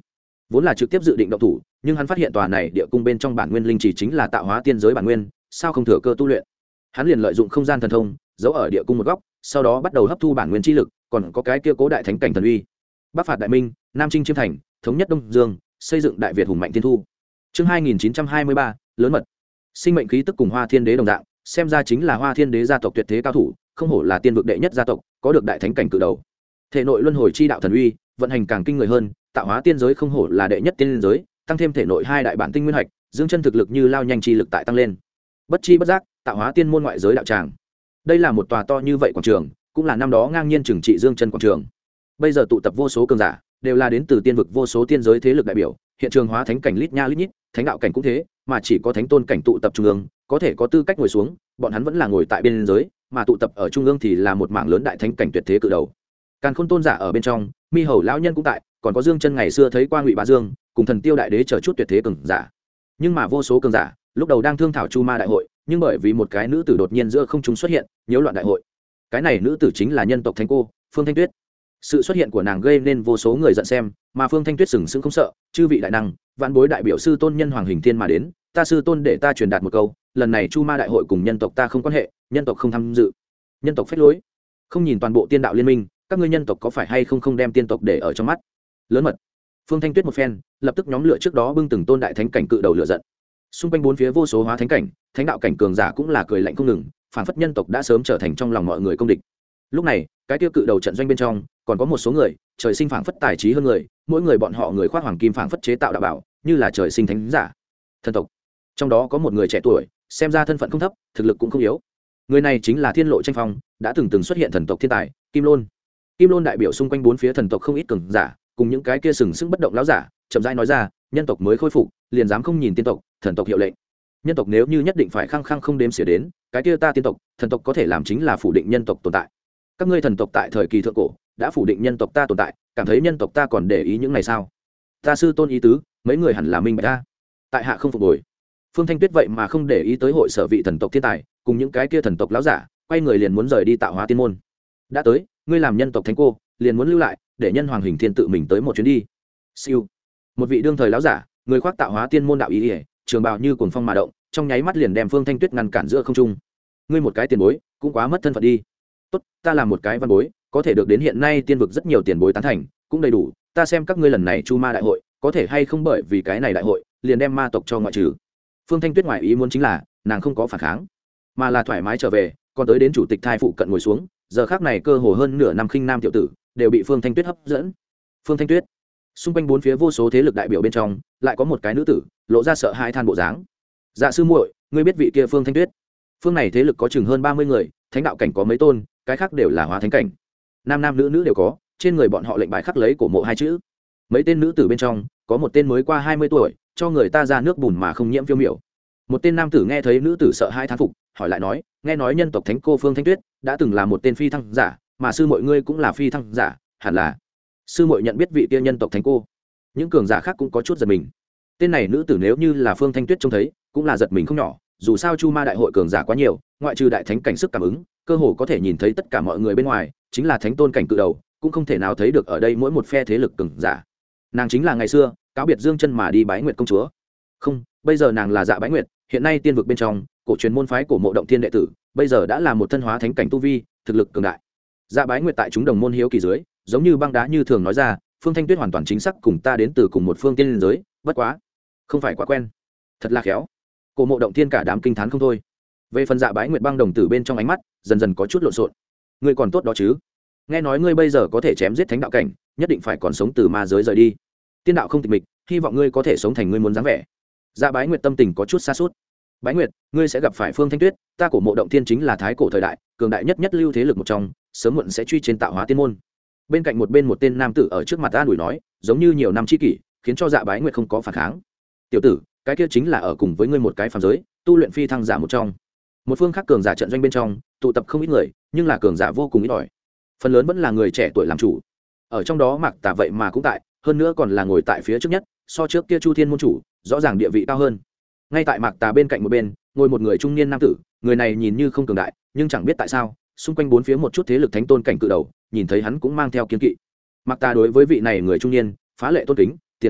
vốn là trực tiếp dự định động thủ, nhưng hắn phát hiện tòa này địa cung bên trong bản nguyên linh chỉ chính là tạo hóa tiên giới bản nguyên, sao không thừa cơ tu luyện. Hắn liền lợi dụng không gian thần thông giấu ở địa cung một góc, sau đó bắt đầu hấp thu bản nguyên chi lực, còn có cái kia cố đại thánh cảnh thần uy. Bắc phạt đại minh, nam chinh chiêm thành, thống nhất đông dương, xây dựng đại việt hùng mạnh thiên thu. Chương 2923, lớn mật. Sinh mệnh khí tức cùng Hoa Thiên Đế đồng dạng, xem ra chính là Hoa Thiên Đế gia tộc tuyệt thế cao thủ, không hổ là tiên vực đệ nhất gia tộc, có được đại thánh cảnh cự đầu. Thể nội luân hồi chi đạo thần uy, vận hành càng kinh người hơn, tạo hóa tiên giới không hổ là đệ nhất tiên giới, tăng thêm thể nội hai đại bản tinh nguyên hạch, dương chân thực lực như lao nhanh chi lực tại tăng lên. Bất chi bất giác, tạo hóa tiên môn ngoại giới đạo tràng. Đây là một tòa to như vậy quảng trường, cũng là năm đó ngang nhiên trừng trị dương chân quảng trường. Bây giờ tụ tập vô số cường giả, đều là đến từ tiên vực vô số tiên giới thế lực đại biểu, hiện trường hóa thánh cảnh lít nha lít nhít, thánh đạo cảnh cũng thế, mà chỉ có thánh tôn cảnh tụ tập trung ương, có thể có tư cách ngồi xuống, bọn hắn vẫn là ngồi tại bên giới, mà tụ tập ở trung ương thì là một mảng lớn đại thánh cảnh tuyệt thế cự đầu. Càn Khôn tôn giả ở bên trong, Mi Hầu lão nhân cũng tại, còn có Dương Chân ngày xưa thấy qua Ngụy Bá Dương, cùng Thần Tiêu đại đế chờ chút tuyệt thế cường giả. Nhưng mà vô số cường giả, lúc đầu đang thương thảo Chu Ma đại hội, nhưng bởi vì một cái nữ tử đột nhiên giữa không trung xuất hiện, nhiễu loạn đại hội. Cái này nữ tử chính là nhân tộc thánh cô, Phương Thanh Tuyết. Sự xuất hiện của nàng gây nên vô số người giận xem, mà Phương Thanh Tuyết sừng sững không sợ, chư vị đại năng, vạn bối đại biểu sư tôn nhân hoàng hình thiên mà đến, ta sư tôn để ta truyền đạt một câu, lần này Chu Ma đại hội cùng nhân tộc ta không quan hệ, nhân tộc không tham dự. Nhân tộc phách lối, không nhìn toàn bộ tiên đạo liên minh, các ngươi nhân tộc có phải hay không đem tiên tộc để ở trong mắt. Lớn mật. Phương Thanh Tuyết một phen, lập tức nhóm lửa trước đó bưng từng tôn đại thánh cảnh cự đầu lửa giận. Xung quanh bốn phía vô số hóa thánh cảnh, thánh đạo cảnh cường giả cũng là cười lạnh không ngừng, phản phất nhân tộc đã sớm trở thành trong lòng mọi người công địch. Lúc này, cái tiêu cự đầu trận doanh bên trong, còn có một số người, trời sinh phản phất tài trí hơn người, mỗi người bọn họ người khoác hoàng kim phản phất chế tạo đạo bảo, như là trời sinh thánh giả. Thần tộc. Trong đó có một người trẻ tuổi, xem ra thân phận không thấp, thực lực cũng không yếu. Người này chính là Thiên Lộ Tranh Phong, đã từng xuất hiện thần tộc thiên tài, Kim Lôn. Kim Lôn đại biểu xung quanh bốn phía thần tộc không ít cường giả, cùng những cái kia sừng sững bất động lão giả, chậm rãi nói ra, nhân tộc mới khôi phục, liền dám không nhìn tiên tộc, thần tộc hiệu lệnh. Nhân tộc nếu như nhất định phải khăng khăng không đếm xỉa đến, cái kia ta tiên tộc, thần tộc có thể làm chính là phủ định nhân tộc tồn tại. Các ngươi thần tộc tại thời kỳ thượng cổ đã phủ định nhân tộc ta tồn tại, cảm thấy nhân tộc ta còn để ý những này sao? Ta sư tôn ý tứ, mấy người hẳn là minh bạch ta. Tại hạ không phục hồi. Phương Thanh Tuyết vậy mà không để ý tới hội sở vị thần tộc thiên tài, cùng những cái kia thần tộc lão giả, quay người liền muốn rời đi tạo hóa tiên môn. Đã tới, ngươi làm nhân tộc thánh cô, liền muốn lưu lại, để nhân hoàng hình thiên tự mình tới một chuyến đi. Siêu. Một vị đương thời lão giả, người khoác tạo hóa tiên môn đạo ý ỉa, trường bào như cuồng phong mà động, trong nháy mắt liền đem Phương Thanh Tuyết ngăn cản giữa không trung. Ngươi một cái tiền bối, cũng quá mất thân phận đi. Tốt, ta làm một cái văn bối, có thể được đến hiện nay tiên vực rất nhiều tiền bối tán thành, cũng đầy đủ, ta xem các ngươi lần này Chu Ma đại hội, có thể hay không bởi vì cái này đại hội, liền đem ma tộc cho ngoại trừ. Phương Thanh Tuyết ngoại ý muốn chính là, nàng không có phản kháng, mà là thoải mái trở về, còn tới đến chủ tịch thai phụ cận ngồi xuống, giờ khắc này cơ hồ hơn nửa năm khinh nam tiểu tử, đều bị Phương Thanh Tuyết hấp dẫn. Phương Thanh Tuyết, xung quanh bốn phía vô số thế lực đại biểu bên trong, lại có một cái nữ tử, lộ ra sợ hãi than bộ dáng. Dạ sư muội, ngươi biết vị kia Phương Thanh Tuyết? Phương này thế lực có chừng hơn 30 người, thánh đạo cảnh có mấy tôn, cái khác đều là hóa thánh cảnh. Nam nam nữ nữ đều có, trên người bọn họ lệnh bài khắc lấy cổ mộ hai chữ. Mấy tên nữ tử bên trong, có một tên mới qua 20 tuổi, cho người ta ra nước bùn mà không nhiễm phiêu miểu. Một tên nam tử nghe thấy nữ tử sợ hãi thán phục, hỏi lại nói, nghe nói nhân tộc thánh cô Phương Thanh Tuyết đã từng là một tên phi thăng giả, mà sư muội ngươi cũng là phi thăng giả, hẳn là sư muội nhận biết vị kia nhân tộc thánh cô. Những cường giả khác cũng có chút giật mình. Tên này nữ tử nếu như là Phương Thanh Tuyết trông thấy, cũng là giật mình không nhỏ, dù sao Chu Ma đại hội cường giả quá nhiều, ngoại trừ đại thánh cảnh sức cảm ứng, cơ hồ có thể nhìn thấy tất cả mọi người bên ngoài, chính là thánh tôn cảnh cự đầu, cũng không thể nào thấy được ở đây mỗi một phe thế lực cường giả. Nàng chính là ngày xưa cáo biệt Dương Chân mà đi bái nguyệt công chúa. Không, bây giờ nàng là Dạ Bái Nguyệt, hiện nay tiên vực bên trong cổ truyền môn phái cổ mộ động thiên đệ tử, bây giờ đã là một thân hóa thánh cảnh tu vi, thực lực cường đại. Dạ Bái Nguyệt tại chúng đồng môn hiếu kỳ dưới, giống như băng đá như thường nói ra, Phương Thanh Tuyết hoàn toàn chính xác cùng ta đến từ cùng một phương tiên giới, bất quá, không phải quá quen. Thật là khéo. Cổ mộ động thiên cả đám kinh thán không thôi. Về phần Dạ Bái Nguyệt băng đồng tử bên trong ánh mắt dần dần có chút lộn xộn. Ngươi còn tốt đó chứ? Nghe nói ngươi bây giờ có thể chém giết thánh đạo cảnh, nhất định phải còn sống từ ma giới rời đi. Tiên đạo không tịch mịch, hy vọng ngươi có thể sống thành ngươi muốn dáng vẻ. Dạ Bái Nguyệt tâm tình có chút xa suốt. Bái Nguyệt, ngươi sẽ gặp phải Phương Thanh Tuyết, ta cổ mộ động thiên chính là thái cổ thời đại, cường đại nhất lưu thế lực một trong, sớm muộn sẽ truy trên tạo hóa tiên môn. Bên cạnh một tên nam tử ở trước mặt an ủi nói, giống như nhiều năm tri kỷ, khiến cho Dạ Bái Nguyệt không có phản kháng. Tiểu tử, cái kia chính là ở cùng với ngươi một cái phàm giới, tu luyện phi thăng giả một trong. Một phương khác cường giả trận doanh bên trong, tụ tập không ít người, nhưng là cường giả vô cùng ít ỏi. Phần lớn vẫn là người trẻ tuổi làm chủ. Ở trong đó Mạc Tà vậy mà cũng tại, hơn nữa còn là ngồi tại phía trước nhất, so trước kia Chu Thiên môn chủ, rõ ràng địa vị cao hơn. Ngay tại Mạc Tà bên cạnh một bên, ngồi một người trung niên nam tử, người này nhìn như không cường đại, nhưng chẳng biết tại sao, xung quanh bốn phía một chút thế lực thánh tôn cảnh cự đầu, nhìn thấy hắn cũng mang theo kiên kỵ. Mạc Tà đối với vị này người trung niên, phá lệ tôn kính, tiền bối,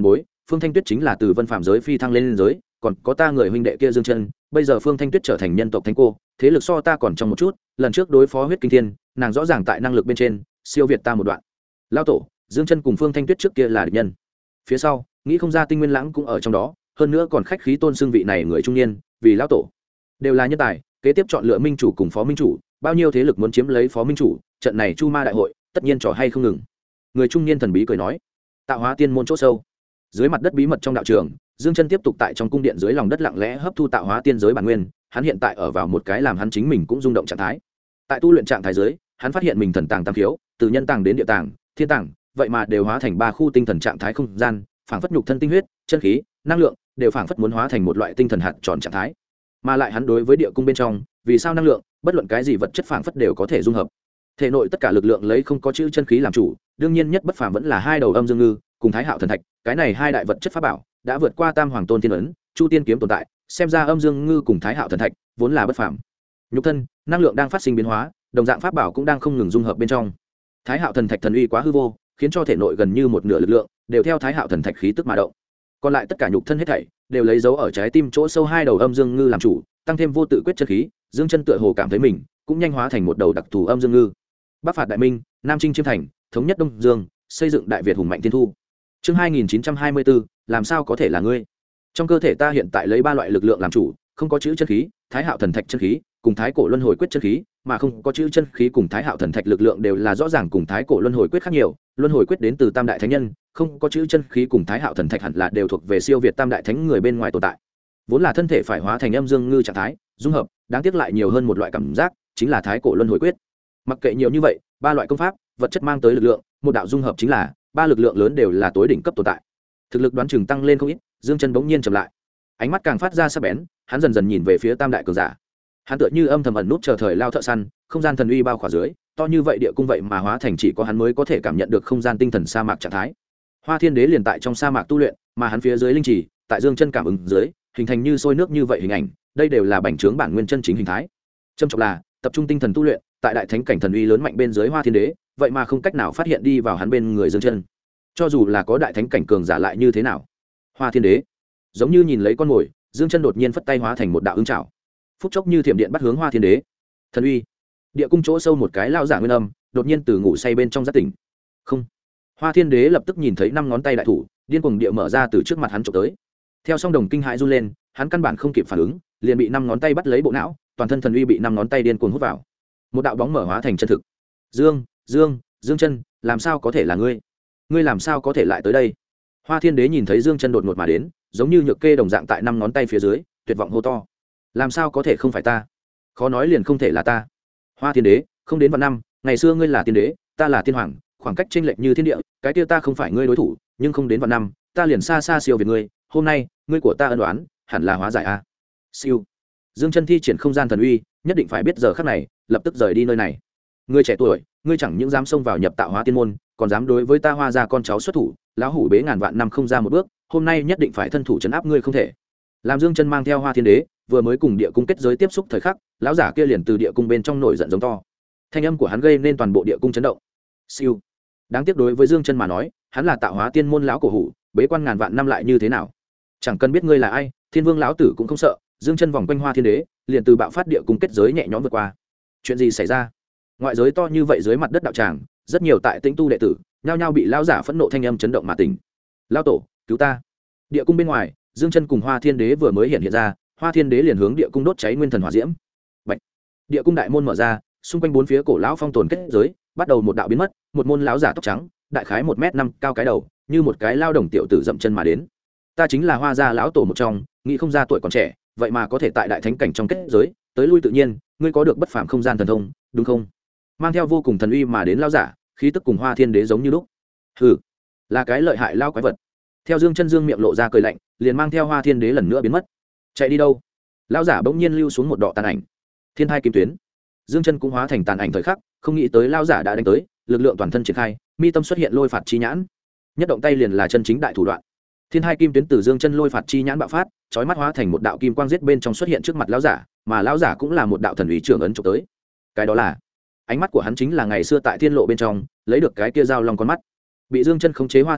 Phương Thanh Tuyết chính là từ vân phạm giới phi thăng lên giới, còn có ta người huynh đệ kia Dương Chân, bây giờ Phương Thanh Tuyết trở thành nhân tộc thánh cô, thế lực so ta còn trong một chút, lần trước đối phó huyết kinh thiên, nàng rõ ràng tại năng lực bên trên siêu việt ta một đoạn. Lão tổ, Dương Chân cùng Phương Thanh Tuyết trước kia là địch nhân. Phía sau, nghĩ không ra Tinh Nguyên Lãng cũng ở trong đó, hơn nữa còn khách khí tôn xưng vị này người trung niên, vì lão tổ đều là nhân tài, kế tiếp chọn lựa minh chủ cùng phó minh chủ, bao nhiêu thế lực muốn chiếm lấy phó minh chủ, trận này Chu Ma đại hội, tất nhiên trò hay không ngừng. Người trung niên thần bí cười nói, tạo hóa tiên môn chỗ sâu, dưới mặt đất bí mật trong đạo trường, Dương Chân tiếp tục tại trong cung điện dưới lòng đất lặng lẽ hấp thu tạo hóa tiên giới bản nguyên, hắn hiện tại ở vào một cái làm hắn chính mình cũng rung động trạng thái. Tại tu luyện trạng thái dưới, hắn phát hiện mình thần tàng tam khiếu, từ nhân tàng đến địa tàng, thiên tàng, vậy mà đều hóa thành ba khu tinh thần trạng thái không gian, phảng phất nhục thân tinh huyết, chân khí, năng lượng, đều phảng phất muốn hóa thành một loại tinh thần hạt tròn trạng thái. Mà lại hắn đối với địa cung bên trong, vì sao năng lượng, bất luận cái gì vật chất phảng phất đều có thể dung hợp. Thể nội tất cả lực lượng lấy không có chữ chân khí làm chủ, đương nhiên nhất bất phàm vẫn là hai đầu âm dương ngư cùng Thái Hạo thần thạch, cái này hai đại vật chất pháp bảo đã vượt qua Tam Hoàng Tôn Thiên ấn, Chu Tiên kiếm tồn tại, xem ra âm dương ngư cùng Thái Hạo thần thạch vốn là bất phàm. Nhục thân, năng lượng đang phát sinh biến hóa, đồng dạng pháp bảo cũng đang không ngừng dung hợp bên trong. Thái Hạo thần thạch thần uy quá hư vô, khiến cho thể nội gần như một nửa lực lượng đều theo Thái Hạo thần thạch khí tức mà động. Còn lại tất cả nhục thân hết thảy đều lấy dấu ở trái tim chỗ sâu hai đầu âm dương ngư làm chủ, tăng thêm vô tự quyết chân khí, Dương Chân tựa hồ cảm thấy mình cũng nhanh hóa thành một đầu đặc thù âm dương ngư. Bắc phạt đại minh, Nam chinh chiêm thành, thống nhất Đông Dương, xây dựng đại Việt hùng mạnh thiên thu. Chương 2924, làm sao có thể là ngươi? Trong cơ thể ta hiện tại lấy ba loại lực lượng làm chủ, không có chữ chân khí, Thái Hạo thần thạch chân khí, cùng Thái cổ luân hồi quyết chân khí, mà không có chữ chân khí cùng Thái Hạo thần thạch lực lượng đều là rõ ràng cùng Thái cổ luân hồi quyết khác nhiều, luân hồi quyết đến từ Tam đại thánh nhân, không có chữ chân khí cùng Thái Hạo thần thạch hẳn là đều thuộc về siêu việt Tam đại thánh người bên ngoài tồn tại. Vốn là thân thể phải hóa thành âm dương ngư trạng thái, dung hợp, đáng tiếc lại nhiều hơn một loại cảm giác, chính là Thái cổ luân hồi quyết. Mặc kệ nhiều như vậy, ba loại công pháp, vật chất mang tới lực lượng, một đạo dung hợp chính là ba lực lượng lớn đều là tối đỉnh cấp tồn tại. Thực lực đoán chừng tăng lên không ít, Dương Chân bỗng nhiên chậm lại, ánh mắt càng phát ra sắc bén, hắn dần dần nhìn về phía Tam đại cường giả. Hắn tựa như âm thầm ẩn nút chờ thời lao thợ săn, không gian thần uy bao khỏa dưới, to như vậy địa cung vậy mà hóa thành chỉ có hắn mới có thể cảm nhận được không gian tinh thần sa mạc trạng thái. Hoa Thiên Đế liền tại trong sa mạc tu luyện, mà hắn phía dưới linh trì, tại Dương Chân cảm ứng dưới, hình thành như sôi nước như vậy hình ảnh, đây đều là bành trướng bản nguyên chân chính hình thái. Trâm trọng là, tập trung tinh thần tu luyện, tại đại thánh cảnh thần uy lớn mạnh bên dưới Hoa Thiên Đế, vậy mà không cách nào phát hiện đi vào hắn bên người Dương Chân. Cho dù là có đại thánh cảnh cường giả lại như thế nào, Hoa Thiên Đế giống như nhìn lấy con mồi, Dương Chân đột nhiên phất tay hóa thành một đạo ứng trảo, phút chốc như thiểm điện bắt hướng Hoa Thiên Đế. Thần uy, địa cung chỗ sâu một cái lao giả nguyên âm, đột nhiên từ ngủ say bên trong giác tỉnh. Không, Hoa Thiên Đế lập tức nhìn thấy năm ngón tay đại thủ, điên cuồng địa mở ra từ trước mặt hắn chụp tới. Theo song đồng kinh hãi run lên, hắn căn bản không kịp phản ứng, liền bị năm ngón tay bắt lấy bộ não, toàn thân thần uy bị năm ngón tay điên cuồng hút vào. Một đạo bóng mở hóa thành chân thực. Dương Chân, làm sao có thể là ngươi? Ngươi làm sao có thể lại tới đây? Hoa Thiên Đế nhìn thấy Dương Chân đột ngột mà đến, giống như nhược kê đồng dạng tại năm ngón tay phía dưới, tuyệt vọng hô to. Làm sao có thể không phải ta? Khó nói liền không thể là ta. Hoa Thiên Đế, không đến vạn năm, ngày xưa ngươi là tiên đế, ta là tiên hoàng, khoảng cách chênh lệch như thiên địa, cái kia ta không phải ngươi đối thủ, nhưng không đến vạn năm, ta liền xa xa siêu việt ngươi, hôm nay, ngươi của ta ân oán, hẳn là hóa giải a. Siêu. Dương Chân thi triển không gian thần uy, nhất định phải biết giờ khắc này, lập tức rời đi nơi này. Ngươi trẻ tuổi, ngươi chẳng những dám xông vào nhập tạo hóa tiên môn, còn dám đối với ta Hoa gia con cháu xuất thủ, lão hủ bế ngàn vạn năm không ra một bước, hôm nay nhất định phải thân thủ trấn áp ngươi không thể. Làm Dương Chân mang theo Hoa Thiên Đế, vừa mới cùng địa cung kết giới tiếp xúc thời khắc, lão giả kia liền từ địa cung bên trong nổi giận giống to. Thanh âm của hắn gây nên toàn bộ địa cung chấn động. Siêu. Đáng tiếc đối với Dương Chân mà nói, hắn là tạo hóa tiên môn lão cổ hủ, bế quan ngàn vạn năm lại như thế nào? Chẳng cần biết ngươi là ai, Thiên Vương lão tử cũng không sợ. Dương Chân vòng quanh Hoa Thiên Đế, liền từ bạo phát địa cung kết giới nhẹ nhõm vượt qua. Chuyện gì xảy ra? Ngoại giới to như vậy dưới mặt đất đạo tràng, rất nhiều tại Tĩnh tu đệ tử, nhao nhao bị lão giả phẫn nộ thanh âm chấn động mà tỉnh. Lão tổ, cứu ta! Địa cung bên ngoài, Dương Chân cùng Hoa Thiên Đế vừa mới hiện ra, Hoa Thiên Đế liền hướng địa cung đốt cháy nguyên thần hỏa diễm. Bạch. Địa cung đại môn mở ra, xung quanh bốn phía cổ lão phong tồn kết giới, bắt đầu một đạo biến mất, một môn lão giả tóc trắng, đại khái 1m5 cao cái đầu, như một cái lao đồng tiểu tử dậm chân mà đến. Ta chính là Hoa gia lão tổ một trong, nghĩ không ra tuổi còn trẻ, vậy mà có thể tại đại thánh cảnh trong kết giới, tới lui tự nhiên, ngươi có được bất phàm không gian thần thông, đúng không? Mang theo vô cùng thần uy mà đến lão giả, khí tức cùng Hoa Thiên Đế giống như lúc. Hừ, là cái lợi hại lao quái vật. Theo Dương Chân Dương miệng lộ ra cười lạnh, liền mang theo Hoa Thiên Đế lần nữa biến mất. Chạy đi đâu? Lão giả bỗng nhiên lưu xuống một đạo tàn ảnh. Thiên thai kim tuyến. Dương Chân cũng hóa thành tàn ảnh thời khắc, không nghĩ tới lão giả đã đánh tới, lực lượng toàn thân triển khai, mi tâm xuất hiện lôi phạt chi nhãn. Nhất động tay liền là chân chính đại thủ đoạn. Thiên hai kim tuyến từ Dương Chân lôi phạt chi nhãn bạo phát, chói mắt hóa thành một đạo kim quang giết bên trong xuất hiện trước mặt lão giả, mà lão giả cũng là một đạo thần uy trưởng ấn chụp tới. Cái đó là, ánh mắt của hắn chính là ngày xưa tại thiên lộ bên trong, lấy được cái kia dao long con mắt. Bị Dương Chân khống chế Hoa Thiên Đế,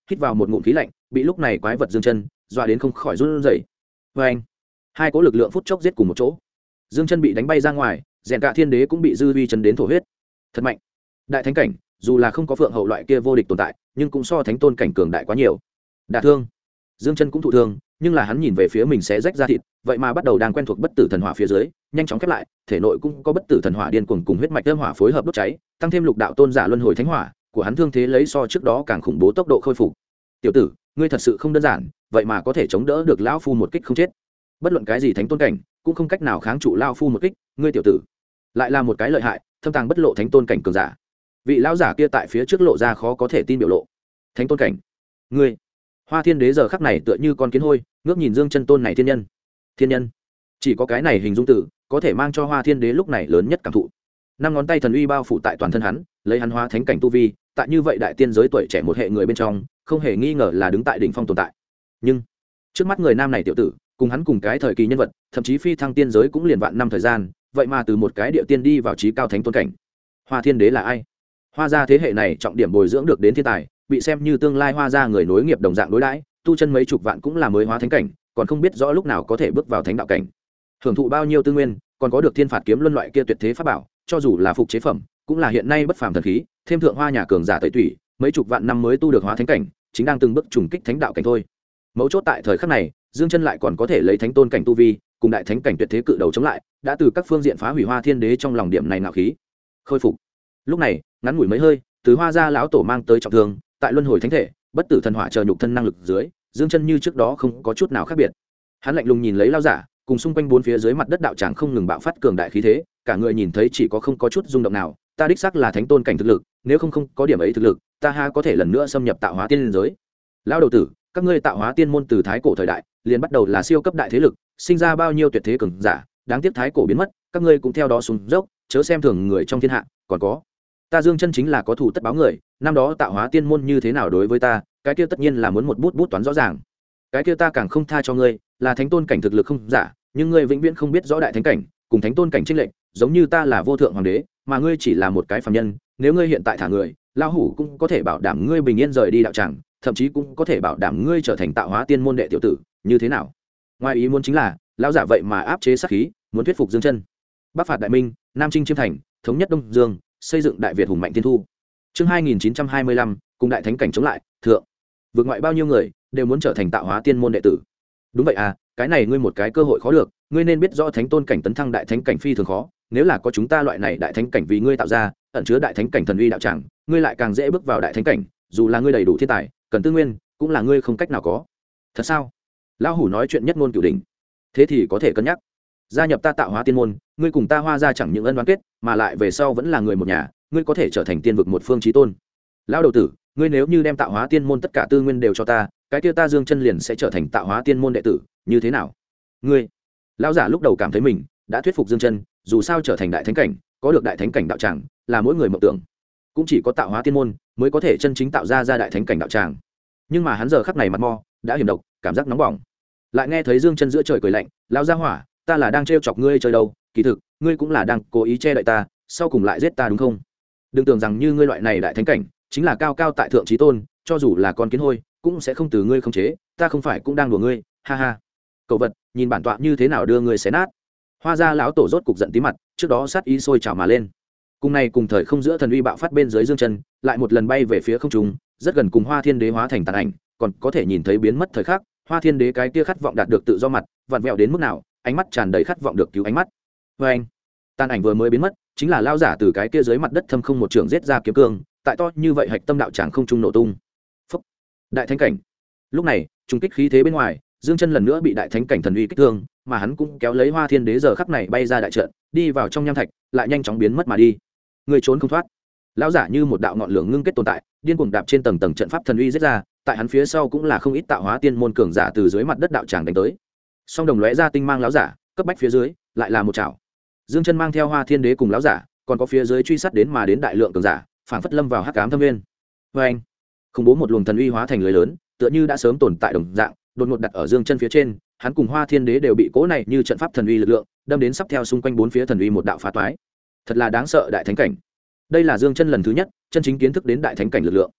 hít vào một ngụm khí lạnh, bị lúc này quái vật Dương Chân dọa đến không khỏi run rẩy. Và anh, hai cỗ lực lượng phút chốc giết cùng một chỗ. Dương Chân bị đánh bay ra ngoài, rèn cả thiên đế cũng bị dư uy chấn đến thổ huyết. Thật mạnh. Đại thánh cảnh, dù là không có phượng hậu loại kia vô địch tồn tại, nhưng cũng so thánh tôn cảnh cường đại quá nhiều. Đả thương. Dương Chân cũng thụ thương, nhưng là hắn nhìn về phía mình sẽ rách ra thịt, vậy mà bắt đầu đang quen thuộc bất tử thần hỏa phía dưới, nhanh chóng khép lại, thể nội cũng có bất tử thần hỏa điên cuồng cùng huyết mạch âm hỏa phối hợp đốt cháy, tăng thêm lục đạo tôn giả luân hồi thánh hỏa, của hắn thương thế lấy so trước đó càng khủng bố tốc độ khôi phục. Tiểu tử, ngươi thật sự không đơn giản, vậy mà có thể chống đỡ được lão phu một kích không chết. Bất luận cái gì thánh tôn cảnh, cũng không cách nào kháng trụ lão phu một kích, ngươi tiểu tử, lại là một cái lợi hại, thâm tàng bất lộ thánh tôn cảnh cường giả. Vị lão giả kia tại phía trước lộ ra khó có thể tin biểu lộ. Thánh tôn cảnh, ngươi. Hoa Thiên Đế giờ khắc này tựa như con kiến hôi, ngước nhìn Dương Chân tôn này thiên nhân. Thiên nhân, chỉ có cái này hình dung tử có thể mang cho Hoa Thiên Đế lúc này lớn nhất cảm thụ. Năm ngón tay thần uy bao phủ tại toàn thân hắn, lấy hắn hóa thánh cảnh tu vi, tại như vậy đại tiên giới tuổi trẻ một hệ người bên trong, không hề nghi ngờ là đứng tại đỉnh phong tồn tại. Nhưng trước mắt người nam này tiểu tử, cùng hắn cùng cái thời kỳ nhân vật, thậm chí phi thăng tiên giới cũng liền vạn năm thời gian, vậy mà từ một cái địa tiên đi vào chí cao thánh tôn cảnh. Hoa Thiên Đế là ai? Hoa gia thế hệ này trọng điểm bồi dưỡng được đến thiên tài, bị xem như tương lai Hoa gia người nối nghiệp đồng dạng đối đãi, tu chân mấy chục vạn cũng là mới hóa thánh cảnh, còn không biết rõ lúc nào có thể bước vào thánh đạo cảnh. Hưởng thụ bao nhiêu tư nguyên, còn có được thiên phạt kiếm luân loại kia tuyệt thế pháp bảo, cho dù là phục chế phẩm, cũng là hiện nay bất phàm thần khí, thêm thượng Hoa nhà cường giả tẩy tủy, mấy chục vạn năm mới tu được hóa thánh cảnh, chính đang từng bước trùng kích thánh đạo cảnh thôi. Mấu chốt tại thời khắc này, Dương Chân lại còn có thể lấy thánh tôn cảnh tu vi, cùng đại thánh cảnh tuyệt thế cự đầu chống lại, đã từ các phương diện phá hủy Hoa Thiên Đế trong lòng điểm này ngạo khí. Khôi phục. Lúc này, ngắn ngủi mấy hơi, từ Hoa gia lão tổ mang tới trọng thương, tại luân hồi thánh thể, bất tử thần hỏa chờ nhục thân năng lực dưới, Dương Chân như trước đó không có chút nào khác biệt. Hắn lạnh lùng nhìn lấy lão giả, cùng xung quanh bốn phía dưới mặt đất đạo tràng không ngừng bạo phát cường đại khí thế, cả người nhìn thấy chỉ có không có chút rung động nào, ta đích xác là thánh tôn cảnh thực lực, nếu không có điểm ấy thực lực, ta ha có thể lần nữa xâm nhập tạo hóa tiên giới. Lão đầu tử, các ngươi tạo hóa tiên môn từ thái cổ thời đại liền bắt đầu là siêu cấp đại thế lực, sinh ra bao nhiêu tuyệt thế cường giả, đáng tiếc thái cổ biến mất, các ngươi cũng theo đó xuống dốc, chớ xem thường người trong thiên hạ, còn có ta Dương Chân chính là có thủ tất báo người, năm đó tạo hóa tiên môn như thế nào đối với ta, cái kia tất nhiên là muốn một bút bút toán rõ ràng. Cái kia ta càng không tha cho ngươi, là thánh tôn cảnh thực lực không giả, nhưng ngươi vĩnh viễn không biết rõ đại thánh cảnh cùng thánh tôn cảnh chênh lệch, giống như ta là vô thượng hoàng đế, mà ngươi chỉ là một cái phàm nhân, nếu ngươi hiện tại thả người, lão hủ cũng có thể bảo đảm ngươi bình yên rời đi đạo tràng, thậm chí cũng có thể bảo đảm ngươi trở thành tạo hóa tiên môn đệ tiểu tử, như thế nào? Ngoài ý muốn chính là, lão giả vậy mà áp chế sát khí, muốn thuyết phục Dương Chân. Bắc phạt đại minh, nam chinh chiêm thành, thống nhất Đông Dương, xây dựng đại Việt hùng mạnh tiên thu. Chương 2925, cùng đại thánh cảnh chống lại, thượng. Vượt ngoại bao nhiêu người đều muốn trở thành tạo hóa tiên môn đệ tử. Đúng vậy à, cái này ngươi một cái cơ hội khó được, ngươi nên biết rõ thánh tôn cảnh tấn thăng đại thánh cảnh phi thường khó, nếu là có chúng ta loại này đại thánh cảnh vì ngươi tạo ra, ẩn chứa đại thánh cảnh thần uy đạo tràng, ngươi lại càng dễ bước vào đại thánh cảnh, dù là ngươi đầy đủ thiên tài, cần tư nguyên, cũng là ngươi không cách nào có. Thật sao? Lão hủ nói chuyện nhất ngôn cửu đỉnh. Thế thì có thể cân nhắc gia nhập ta tạo hóa tiên môn, ngươi cùng ta Hoa gia chẳng những ân đoán kết, mà lại về sau vẫn là người một nhà, ngươi có thể trở thành tiên vực một phương chí tôn. Lão đầu tử, ngươi nếu như đem tạo hóa tiên môn tất cả tư nguyên đều cho ta, cái kia ta Dương Chân liền sẽ trở thành tạo hóa tiên môn đệ tử, như thế nào? Ngươi? Lão giả lúc đầu cảm thấy mình đã thuyết phục Dương Chân, dù sao trở thành đại thánh cảnh, có được đại thánh cảnh đạo tràng, là mỗi người mộng tưởng. Cũng chỉ có tạo hóa tiên môn mới có thể chân chính tạo ra đại thánh cảnh đạo tràng. Nhưng mà hắn giờ khắc này mặt mo đã hiểm độc, cảm giác nóng bỏng. Lại nghe thấy Dương Chân giữa trời cười lạnh, lão gia hỏa, ta là đang trêu chọc ngươi chơi đâu, kỳ thực ngươi cũng là đang cố ý che đậy ta, sau cùng lại giết ta đúng không? Đừng tưởng rằng như ngươi loại này đại thánh cảnh chính là cao cao tại thượng chí tôn, cho dù là con kiến hôi cũng sẽ không từ ngươi khống chế, ta không phải cũng đang đùa ngươi, ha ha. Cậu vật, nhìn bản tọa như thế nào đưa ngươi xé nát. Hoa gia lão tổ rốt cục giận tí mặt, trước đó sát ý sôi trào mà lên. Cùng này cùng thời không giữa thần uy bạo phát bên dưới Dương Chân, lại một lần bay về phía không trung, rất gần cùng Hoa Thiên Đế hóa thành tàn ảnh, còn có thể nhìn thấy biến mất thời khắc, Hoa Thiên Đế cái kia khát vọng đạt được tự do mặt, vặn vẹo đến mức nào, ánh mắt tràn đầy khát vọng được cứu ánh mắt. Và anh, tàn ảnh vừa mới biến mất, chính là lao giả từ cái kia dưới mặt đất thâm không một trường giết ra kiếm cương, tại to như vậy hạch tâm đạo tràng không trung nổ tung. Phúc. Đại thánh cảnh. Lúc này, trùng kích khí thế bên ngoài, Dương Chân lần nữa bị đại thánh cảnh thần uy kích thương, mà hắn cũng kéo lấy Hoa Thiên Đế giờ khắc này bay ra đại trận, đi vào trong nham thạch, lại nhanh chóng biến mất mà đi. Người trốn không thoát. Lão giả như một đạo ngọn lửa ngưng kết tồn tại, điên cuồng đạp trên tầng tầng trận pháp thần uy giết ra, tại hắn phía sau cũng là không ít tạo hóa tiên môn cường giả từ dưới mặt đất đạo tràng đánh tới. Song đồng lóe ra tinh mang lão giả, cấp bách phía dưới, lại là một chảo. Dương Chân mang theo Hoa Thiên Đế cùng lão giả, còn có phía dưới truy sát đến mà đến đại lượng cường giả, phảng phất lâm vào hắc ám thâm nguyên. Và anh, không bố một luồng thần uy hóa thành lưới lớn, tựa như đã sớm tồn tại đồng dạng, đột ngột đặt ở Dương Chân phía trên, hắn cùng Hoa Thiên Đế đều bị cố này như trận pháp thần uy lực lượng, đâm đến sắp theo xung quanh bốn phía thần uy một đạo phá toái. Thật là đáng sợ đại thánh cảnh. Đây là Dương Chân lần thứ nhất chân chính kiến thức đến đại thánh cảnh lực lượng.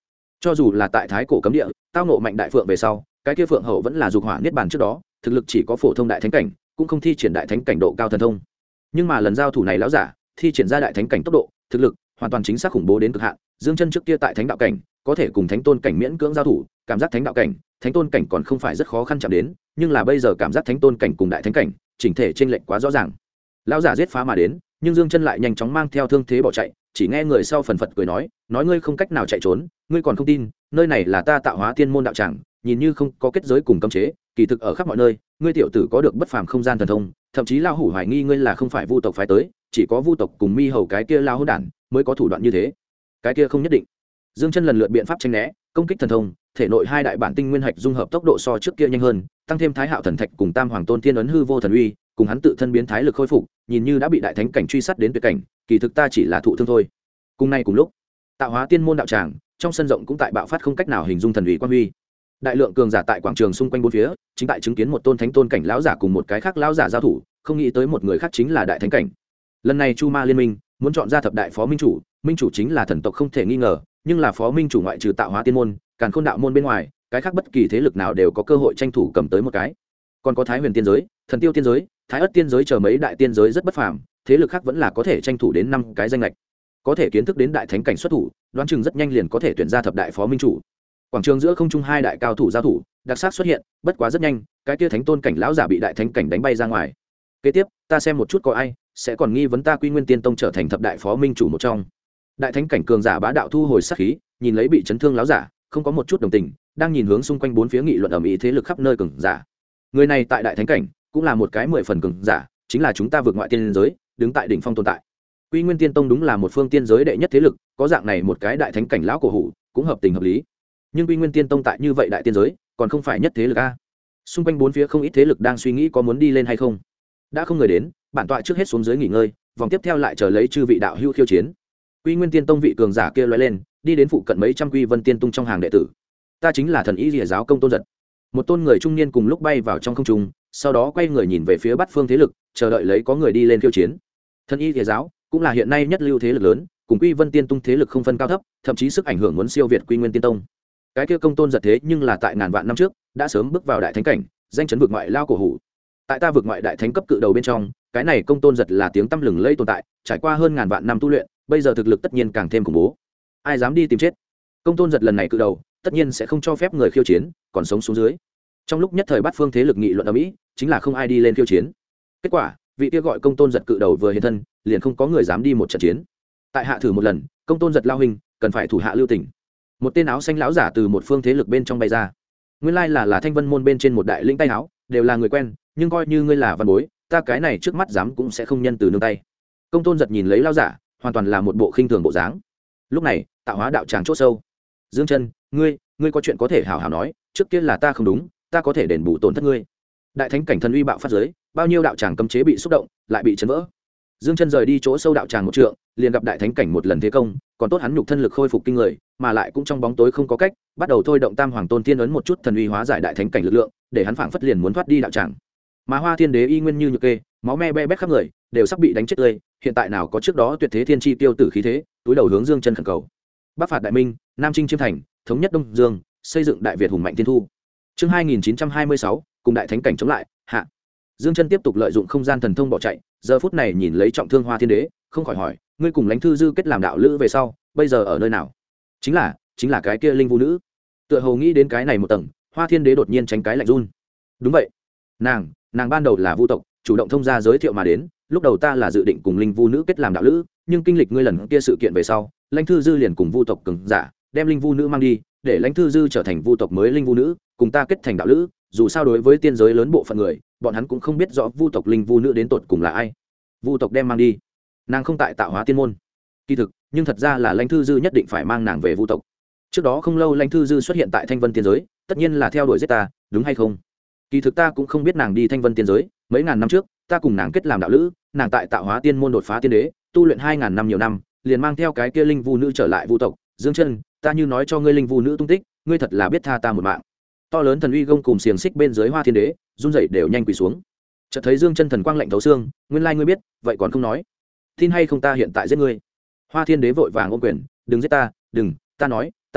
cho dù là tại thái cổ cấm địa tao nộ mạnh đại phượng về sau, cái kia phượng hậu vẫn là dục hỏa niết bàn trước đó, thực lực chỉ có phổ thông đại thánh cảnh, cũng không thi triển đại thánh cảnh độ cao thần thông. Nhưng mà lần giao thủ này lão giả thi triển ra đại thánh cảnh tốc độ, thực lực hoàn toàn chính xác khủng bố đến cực hạn. Dương Chân trước kia tại thánh đạo cảnh có thể cùng thánh tôn cảnh miễn cưỡng giao thủ, cảm giác thánh đạo cảnh thánh tôn cảnh còn không phải rất khó khăn chạm đến, nhưng là bây giờ cảm giác thánh tôn cảnh cùng đại thánh cảnh chỉnh thể chênh lệch quá rõ ràng. Lão giả giết phá mà đến, nhưng Dương Chân lại nhanh chóng mang theo thương thế bỏ chạy, chỉ nghe người sau phần phật cười nói ngươi không cách nào chạy trốn, ngươi còn không tin, nơi này là ta tạo hóa tiên môn đạo tràng, nhìn như không có kết giới cùng cấm chế, kỳ thực ở khắp mọi nơi, ngươi tiểu tử có được bất phàm không gian thần thông, thậm chí lão hủ hoài nghi ngươi là không phải vu tộc phái tới, chỉ có vu tộc cùng mi hầu cái kia lao hỗn đản mới có thủ đoạn như thế. Cái kia không nhất định. Dương Chân lần lượt biện pháp tránh né, công kích thần thông, thể nội hai đại bản tinh nguyên hạch dung hợp tốc độ so trước kia nhanh hơn, tăng thêm Thái Hạo thần thạch cùng Tam Hoàng Tôn Thiên ấn hư vô thần uy, cùng hắn tự thân biến thái lực khôi phục, nhìn như đã bị đại thánh cảnh truy sát đến tuyệt cảnh, kỳ thực ta chỉ là thụ thương thôi. Cùng nay cùng lúc, tạo hóa tiên môn đạo tràng, trong sân rộng cũng tại bạo phát không cách nào hình dung thần uy quan huy. Đại lượng cường giả tại quảng trường xung quanh bốn phía, chính tại chứng kiến một tôn thánh tôn cảnh lão giả cùng một cái khác lão giả giao thủ, không nghĩ tới một người khác chính là đại thánh cảnh. Lần này Chu Ma liên minh muốn chọn ra thập đại phó minh chủ chính là thần tộc không thể nghi ngờ, nhưng là phó minh chủ ngoại trừ tạo hóa tiên môn, càn khôn đạo môn bên ngoài, cái khác bất kỳ thế lực nào đều có cơ hội tranh thủ cầm tới một cái. Còn có Thái Huyền tiên giới, Thần Tiêu tiên giới, Thái Ất tiên giới chờ mấy đại tiên giới rất bất phàm, thế lực khác vẫn là có thể tranh thủ đến 5 cái danh lệch. Có thể kiến thức đến đại thánh cảnh xuất thủ, đoán chừng rất nhanh liền có thể tuyển ra thập đại phó minh chủ. Quảng trường giữa không trung hai đại cao thủ giao thủ, đặc sắc xuất hiện, bất quá rất nhanh, cái kia thánh tôn cảnh lão giả bị đại thánh cảnh đánh bay ra ngoài. Kế tiếp, ta xem một chút có ai sẽ còn nghi vấn ta Quy Nguyên Tiên Tông trở thành thập đại phó minh chủ một trong. Đại thánh cảnh cường giả bá đạo thu hồi sát khí, nhìn lấy bị chấn thương lão giả, không có một chút đồng tình, đang nhìn hướng xung quanh bốn phía nghị luận ầm ĩ thế lực khắp nơi cường giả. Người này tại đại thánh cảnh, cũng là một cái 10 phần cường giả, chính là chúng ta vượt ngoại tiên giới, đứng tại đỉnh phong tồn tại. Quy Nguyên Tiên Tông đúng là một phương tiên giới đệ nhất thế lực, có dạng này một cái đại thánh cảnh lão cổ hủ, cũng hợp tình hợp lý. Nhưng Quy Nguyên Tiên Tông tại như vậy đại tiên giới, còn không phải nhất thế lực a. Xung quanh bốn phía không ít thế lực đang suy nghĩ có muốn đi lên hay không. Đã không người đến, bản tọa trước hết xuống dưới nghỉ ngơi, vòng tiếp theo lại chờ lấy chư vị đạo hữu khiêu chiến. Quy Nguyên Tiên Tông vị cường giả kia lóe lên, đi đến phụ cận mấy trăm Quy Vân Tiên Tông trong hàng đệ tử. Ta chính là Thần Y Lìa giáo công Tôn Giật. Một tôn người trung niên cùng lúc bay vào trong không trung, sau đó quay người nhìn về phía Bát Phương thế lực, chờ đợi lấy có người đi lên khiêu chiến. Thần Y Lìa giáo cũng là hiện nay nhất lưu thế lực lớn, cùng Quy Vân Tiên Tông thế lực không phân cao thấp, thậm chí sức ảnh hưởng muốn siêu việt Quy Nguyên Tiên Tông. Cái kia công Tôn Giật thế nhưng là tại ngàn vạn năm trước đã sớm bước vào đại thánh cảnh, danh chấn vực ngoại lao cổ hủ. Tại ta vực ngoại đại thánh cấp cự đầu bên trong, cái này công Tôn Giật là tiếng tăm lừng lẫy tồn tại, trải qua hơn ngàn vạn năm tu luyện, bây giờ thực lực tất nhiên càng thêm khủng bố. Ai dám đi tìm chết? Công Tôn Giật lần này cự đầu, tất nhiên sẽ không cho phép người khiêu chiến còn sống xuống dưới. Trong lúc nhất thời Bát Phương thế lực nghị luận ở mỹ, chính là không ai đi lên khiêu chiến. Kết quả, vị kia gọi công Tôn Giật cự đầu vừa hiện thân, liền không có người dám đi một trận chiến. Tại hạ thử một lần, công Tôn Giật lao hình, cần phải thủ hạ lưu tình. Một tên áo xanh lão giả từ một phương thế lực bên trong bay ra. Nguyên lai là Thanh Vân môn bên trên một đại lĩnh tay áo, đều là người quen, nhưng coi như ngươi là văn bối, ta cái này trước mắt dám cũng sẽ không nhân từ nương tay. Công Tôn Giật nhìn lấy lão giả, hoàn toàn là một bộ khinh thường bộ dáng. Lúc này, tạo hóa đạo tràng chốt sâu. Dương Chân, ngươi có chuyện có thể hảo hảo nói, trước kia là ta không đúng, ta có thể đền bù tổn thất ngươi. Đại thánh cảnh thần uy bạo phát giới, bao nhiêu đạo tràng cấm chế bị xúc động, lại bị chấn vỡ. Dương Chân rời đi chỗ sâu đạo tràng một trượng, liền gặp đại thánh cảnh một lần thế công, còn tốt hắn nhục thân lực khôi phục kinh người, mà lại cũng trong bóng tối không có cách, bắt đầu thôi động Tam Hoàng Tôn Thiên ấn một chút thần uy hóa giải đại thánh cảnh lực lượng, để hắn phảng phất liền muốn thoát đi đạo tràng. Mà Hoa Thiên Đế y nguyên như nhược kê, máu me be bét khắp người, đều sắp bị đánh chết tươi, hiện tại nào có trước đó tuyệt thế thiên chi tiêu tử khí thế, túi đầu hướng Dương Chân khẩn cầu. Bắc phạt đại minh, Nam chinh chiêm thành, thống nhất Đông Dương, xây dựng đại Việt hùng mạnh thiên thu. Chương 2926, cùng đại thánh cảnh chống lại, hạ. Dương Chân tiếp tục lợi dụng không gian thần thông bỏ chạy, giờ phút này nhìn lấy trọng thương Hoa Thiên Đế, không khỏi hỏi, ngươi cùng Lãnh Thư Dư kết làm đạo lữ về sau, bây giờ ở nơi nào? Chính là cái kia linh vu nữ. Tựa hồ nghĩ đến cái này một tầng, Hoa Thiên Đế đột nhiên tránh cái lạnh run. Đúng vậy, nàng ban đầu là vu tộc, chủ động thông gia giới thiệu mà đến, lúc đầu ta là dự định cùng linh vu nữ kết làm đạo lữ, nhưng kinh lịch ngươi lần kia sự kiện về sau, Lãnh Thư Dư liền cùng vu tộc cường giả đem linh vu nữ mang đi, để Lãnh Thư Dư trở thành vu tộc mới linh vu nữ, cùng ta kết thành đạo lữ. Dù sao đối với tiên giới lớn bộ phận người, bọn hắn cũng không biết rõ vu tộc linh vu nữ đến tột cùng là ai. Vu tộc đem mang đi, nàng không tại tạo hóa tiên môn. Kỳ thực, nhưng thật ra là Lãnh Thư Dư nhất định phải mang nàng về vu tộc. Trước đó không lâu Lãnh Thư Dư xuất hiện tại Thanh Vân tiên giới, tất nhiên là theo đuổi giết ta, đúng hay không? Kỳ thực ta cũng không biết nàng đi Thanh Vân tiên giới, mấy ngàn năm trước, ta cùng nàng kết làm đạo lữ, nàng tại tạo hóa tiên môn đột phá tiên đế, tu luyện 2000 năm nhiều năm, liền mang theo cái kia linh vu nữ trở lại vu tộc. Dương Chân, ta như nói cho ngươi linh vu nữ tung tích, ngươi thật là biết tha ta một mạng. To lớn thần uy gông cùng xiềng xích bên dưới Hoa Thiên Đế, run rẩy đều nhanh quỳ xuống. Chợt thấy Dương Chân thần quang lạnh thấu xương, nguyên lai ngươi biết, vậy còn không nói, tin hay không ta hiện tại giết ngươi. Hoa Thiên Đế vội vàng ôm quyền, đừng giết ta, đừng, ta nói,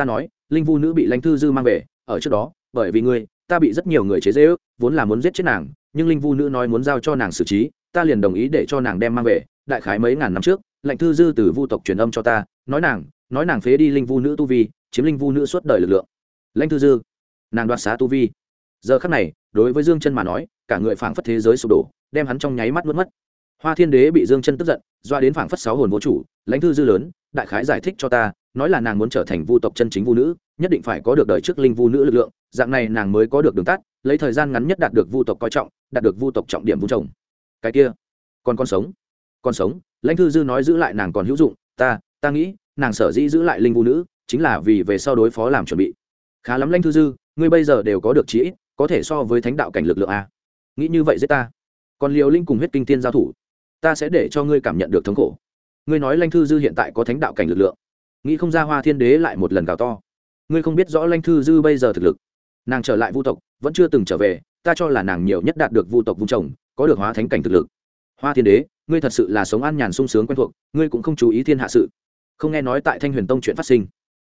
linh vu nữ bị lãnh thư dư mang về ở trước đó bởi vì ngươi ta bị rất nhiều người chế giễu vốn là muốn giết chết nàng nhưng linh vu nữ nói muốn giao cho nàng xử trí ta liền đồng ý để cho nàng đem mang về đại khái mấy ngàn năm trước lãnh thư dư từ vu tộc truyền âm cho ta nói nàng phế đi linh vu nữ tu vi chiếm linh vu nữ suốt đời lực lượng. Lãnh thư dư nàng đoạt xá tu vi. Giờ khắc này đối với Dương Chân mà nói cả người phảng phất thế giới sụp đổ đem hắn trong nháy mắt mất. Hoa Thiên Đế bị Dương Chân tức giận doa đến phảng phất sáu hồn vô chủ. Lãnh thư dư lớn đại khái giải thích cho ta nói là nàng muốn trở thành vu tộc chân chính vu nữ nhất định phải có được đời trước linh vu nữ lực lượng dạng này nàng mới có được đường tắt lấy thời gian ngắn nhất đạt được vu tộc coi trọng đạt được vu tộc trọng điểm vu trồng. Cái kia còn sống. Lãnh thư dư nói giữ lại nàng còn hữu dụng ta nghĩ nàng sở dĩ giữ lại linh vu nữ chính là vì về sau đối phó làm chuẩn bị. Khá lắm Lãnh thư dư ngươi bây giờ đều có được chí ít có thể so với thánh đạo cảnh lực lượng a nghĩ như vậy giết ta còn liều linh cùng huyết kinh tiên giao thủ ta sẽ để cho ngươi cảm nhận được thống khổ. Ngươi nói Lãnh thư dư hiện tại có thánh đạo cảnh lực lượng nghĩ không ra Hoa Thiên Đế lại một lần gào to ngươi không biết rõ Lãnh thư dư bây giờ thực lực nàng trở lại vu tộc vẫn chưa từng trở về ta cho là nàng nhiều nhất đạt được vu tộc vung trồng có được hóa thánh cảnh thực lực. Hoa Thiên Đế ngươi thật sự là sống an nhàn sung sướng quen thuộc ngươi cũng không chú ý thiên hạ sự không nghe nói tại Thanh Huyền Tông chuyện phát sinh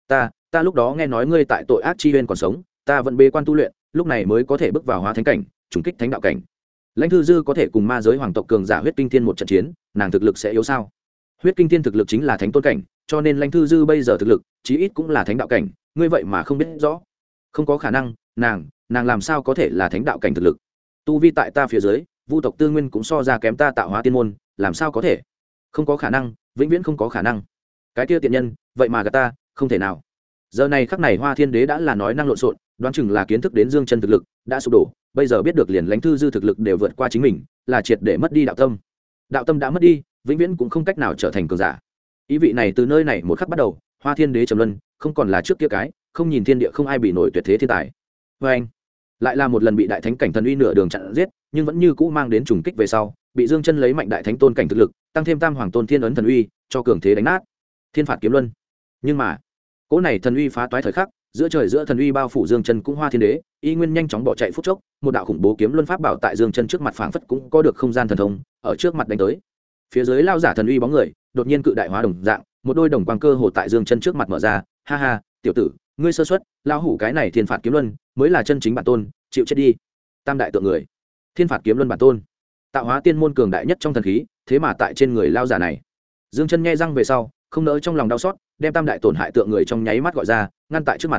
ta lúc đó nghe nói ngươi tại tội ác chi huyên còn sống ta vẫn bế quan tu luyện lúc này mới có thể bước vào hóa thánh cảnh trùng kích thánh đạo cảnh. Lãnh thư dư có thể cùng ma giới hoàng tộc cường giả huyết kinh thiên một trận chiến nàng thực lực sẽ yếu sao? Huyết kinh thiên thực lực chính là thánh tôn cảnh cho nên Lãnh thư dư bây giờ thực lực chí ít cũng là thánh đạo cảnh ngươi vậy mà không biết rõ. Không có khả năng nàng làm sao có thể là thánh đạo cảnh thực lực tu vi tại ta phía dưới vu tộc tư nguyên cũng so ra kém ta tạo hóa tiên môn làm sao có thể không có khả năng vĩnh viễn không có khả năng cái kia tiện nhân vậy mà gạt ta không thể nào. Giờ này khắc này Hoa Thiên Đế đã là nói năng lộn xộn đoán chừng là kiến thức đến Dương Chân thực lực đã sụp đổ bây giờ biết được liền Lãnh thư dư thực lực đều vượt qua chính mình là triệt để mất đi đạo tâm đã mất đi vĩnh viễn cũng không cách nào trở thành cường giả. Ý vị này từ nơi này một khắc bắt đầu Hoa Thiên Đế trầm luân không còn là trước kia cái không nhìn thiên địa không ai bị nổi tuyệt thế thiên tài. Với anh lại là một lần bị đại thánh cảnh thần uy nửa đường chặn giết nhưng vẫn như cũ mang đến trùng kích về sau bị Dương Chân lấy mạnh đại thánh tôn cảnh thực lực tăng thêm tam hoàng tôn thiên ấn thần uy cho cường thế đánh nát thiên phạt kiếm luân. Nhưng mà cỗ này thần uy phá toái thời khắc giữa trời giữa thần uy bao phủ Dương Chân cũng Hoa Thiên Đế y nguyên nhanh chóng bỏ chạy phút chốc một đạo khủng bố kiếm luân pháp bảo tại Dương Chân trước mặt phảng phất cũng có được không gian thần thông ở trước mặt đánh tới. Phía dưới lao giả thần uy bóng người đột nhiên cự đại hóa đồng dạng một đôi đồng quang cơ hồ tại Dương Chân trước mặt mở ra ha ha tiểu tử ngươi sơ suất lao hủ cái này thiên phạt kiếm luân mới là chân chính bản tôn chịu chết đi. Tam đại tượng người thiên phạt kiếm luân bản tôn tạo hóa tiên môn cường đại nhất trong thần khí thế mà tại trên người lao giả này. Dương Chân nhe răng về sau không nỡ trong lòng đau xót đem tam đại tổn hại tượng người trong nháy mắt gọi ra ngăn tại trước mặt.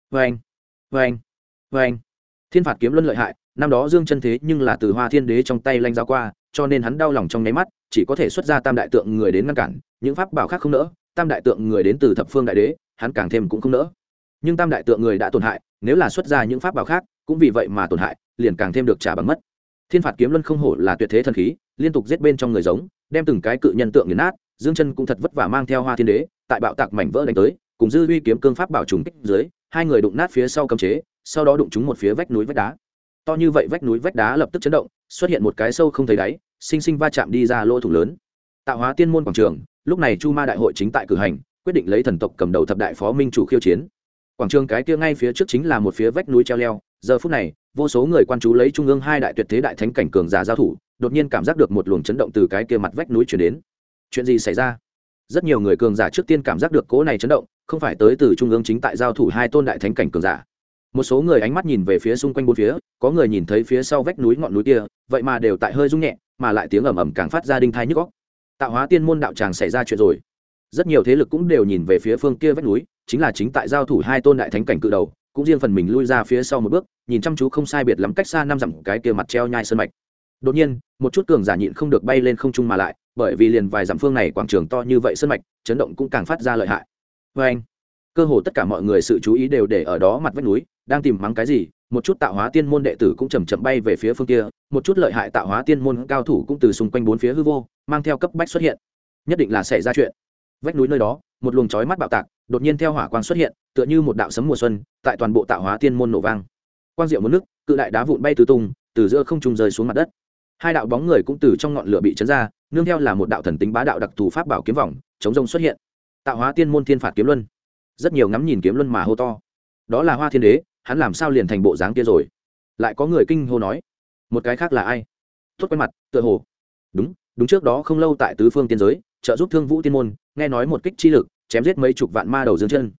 Vê anh thiên phạt kiếm luân lợi hại năm đó Dương Chân thế nhưng là từ Hoa Thiên Đế trong tay lanh giáo qua cho nên hắn đau lòng trong nháy mắt chỉ có thể xuất ra tam đại tượng người đến ngăn cản những pháp bảo khác không nỡ tam đại tượng người đến từ thập phương đại đế hắn càng thêm cũng không nỡ nhưng tam đại tượng người đã tổn hại nếu là xuất ra những pháp bảo khác cũng vì vậy mà tổn hại liền càng thêm được trả bằng mất. Thiên phạt kiếm luân không hổ là tuyệt thế thần khí liên tục giết bên trong người giống đem từng cái cự nhân tượng nghiền nát. Dương Chân cũng thật vất vả mang theo Hoa Thiên Đế tại bạo tạc mảnh vỡ đánh tới cùng dư uy kiếm cương pháp bảo trùng kích dưới hai người đụng nát phía sau cấm chế sau đó đụng trúng một phía vách núi vách đá to như vậy vách núi vách đá lập tức chấn động xuất hiện một cái sâu không thấy đáy sinh sinh va chạm đi ra lỗ thủng lớn. Tạo hóa tiên môn quảng trường lúc này Chu Ma đại hội chính tại cử hành quyết định lấy thần tộc cầm đầu thập đại phó minh chủ khiêu chiến. Quảng trường cái kia ngay phía trước chính là một phía vách núi treo leo giờ phút này vô số người quan chú lấy trung ương hai đại tuyệt thế đại thánh cảnh cường giả giao thủ đột nhiên cảm giác được một luồng chấn động từ cái kia mặt vách núi chuyển đến. Chuyện gì xảy ra? Rất nhiều người cường giả trước tiên cảm giác được cỗ này chấn động không phải tới từ trung ương chính tại giao thủ hai tôn đại thánh cảnh cường giả. Một số người ánh mắt nhìn về phía xung quanh bốn phía có người nhìn thấy phía sau vách núi ngọn núi kia vậy mà đều tại hơi rung nhẹ mà lại tiếng ầm ầm càng phát ra đinh thai nhức óc. Tạo hóa tiên môn đạo tràng xảy ra chuyện rồi. Rất nhiều thế lực cũng đều nhìn về phía phương kia vách núi chính là chính tại giao thủ hai tôn đại thánh cảnh cự đầu cũng riêng phần mình lui ra phía sau một bước nhìn chăm chú không sai biệt lắm cách xa năm dặm cái kia mặt treo nhai sơn mạch. Đột nhiên một chút cường giả nhịn không được bay lên không trung mà lại bởi vì liền vài dặm phương này quảng trường to như vậy sơn mạch chấn động cũng càng phát ra lợi hại. Với anh cơ hồ tất cả mọi người sự chú ý đều để ở đó mặt vách núi đang tìm mắng cái gì một chút tạo hóa tiên môn đệ tử cũng chầm chậm bay về phía phương kia một chút lợi hại tạo hóa tiên môn cao thủ cũng từ xung quanh bốn phía hư vô mang theo cấp bách xuất hiện nhất định là xảy ra chuyện. Vách núi nơi đó một luồng chói mắt bạo tạc đột nhiên theo hỏa quang xuất hiện tựa như một đạo sấm mùa xuân tại toàn bộ tạo hóa tiên môn nổ vang quang diệu muốn nước cự đại đá vụn bay tứ tung từ giữa không trung rơi xuống mặt đất hai đạo bóng người cũng từ trong ngọn lửa bị chấn ra nương theo là một đạo thần tính bá đạo đặc thù pháp bảo kiếm vòng chống rông xuất hiện. Tạo hóa tiên môn thiên phạt kiếm luân. Rất nhiều ngắm nhìn kiếm luân mà hô to đó là Hoa Thiên Đế hắn làm sao liền thành bộ dáng kia rồi. Lại có người kinh hô nói một cái khác là ai tốt quen mặt tựa hồ đúng trước đó không lâu tại tứ phương tiên giới trợ giúp Thương Vũ tiên môn nghe nói một kích chi lực chém giết mấy chục vạn ma đầu Dương Chân.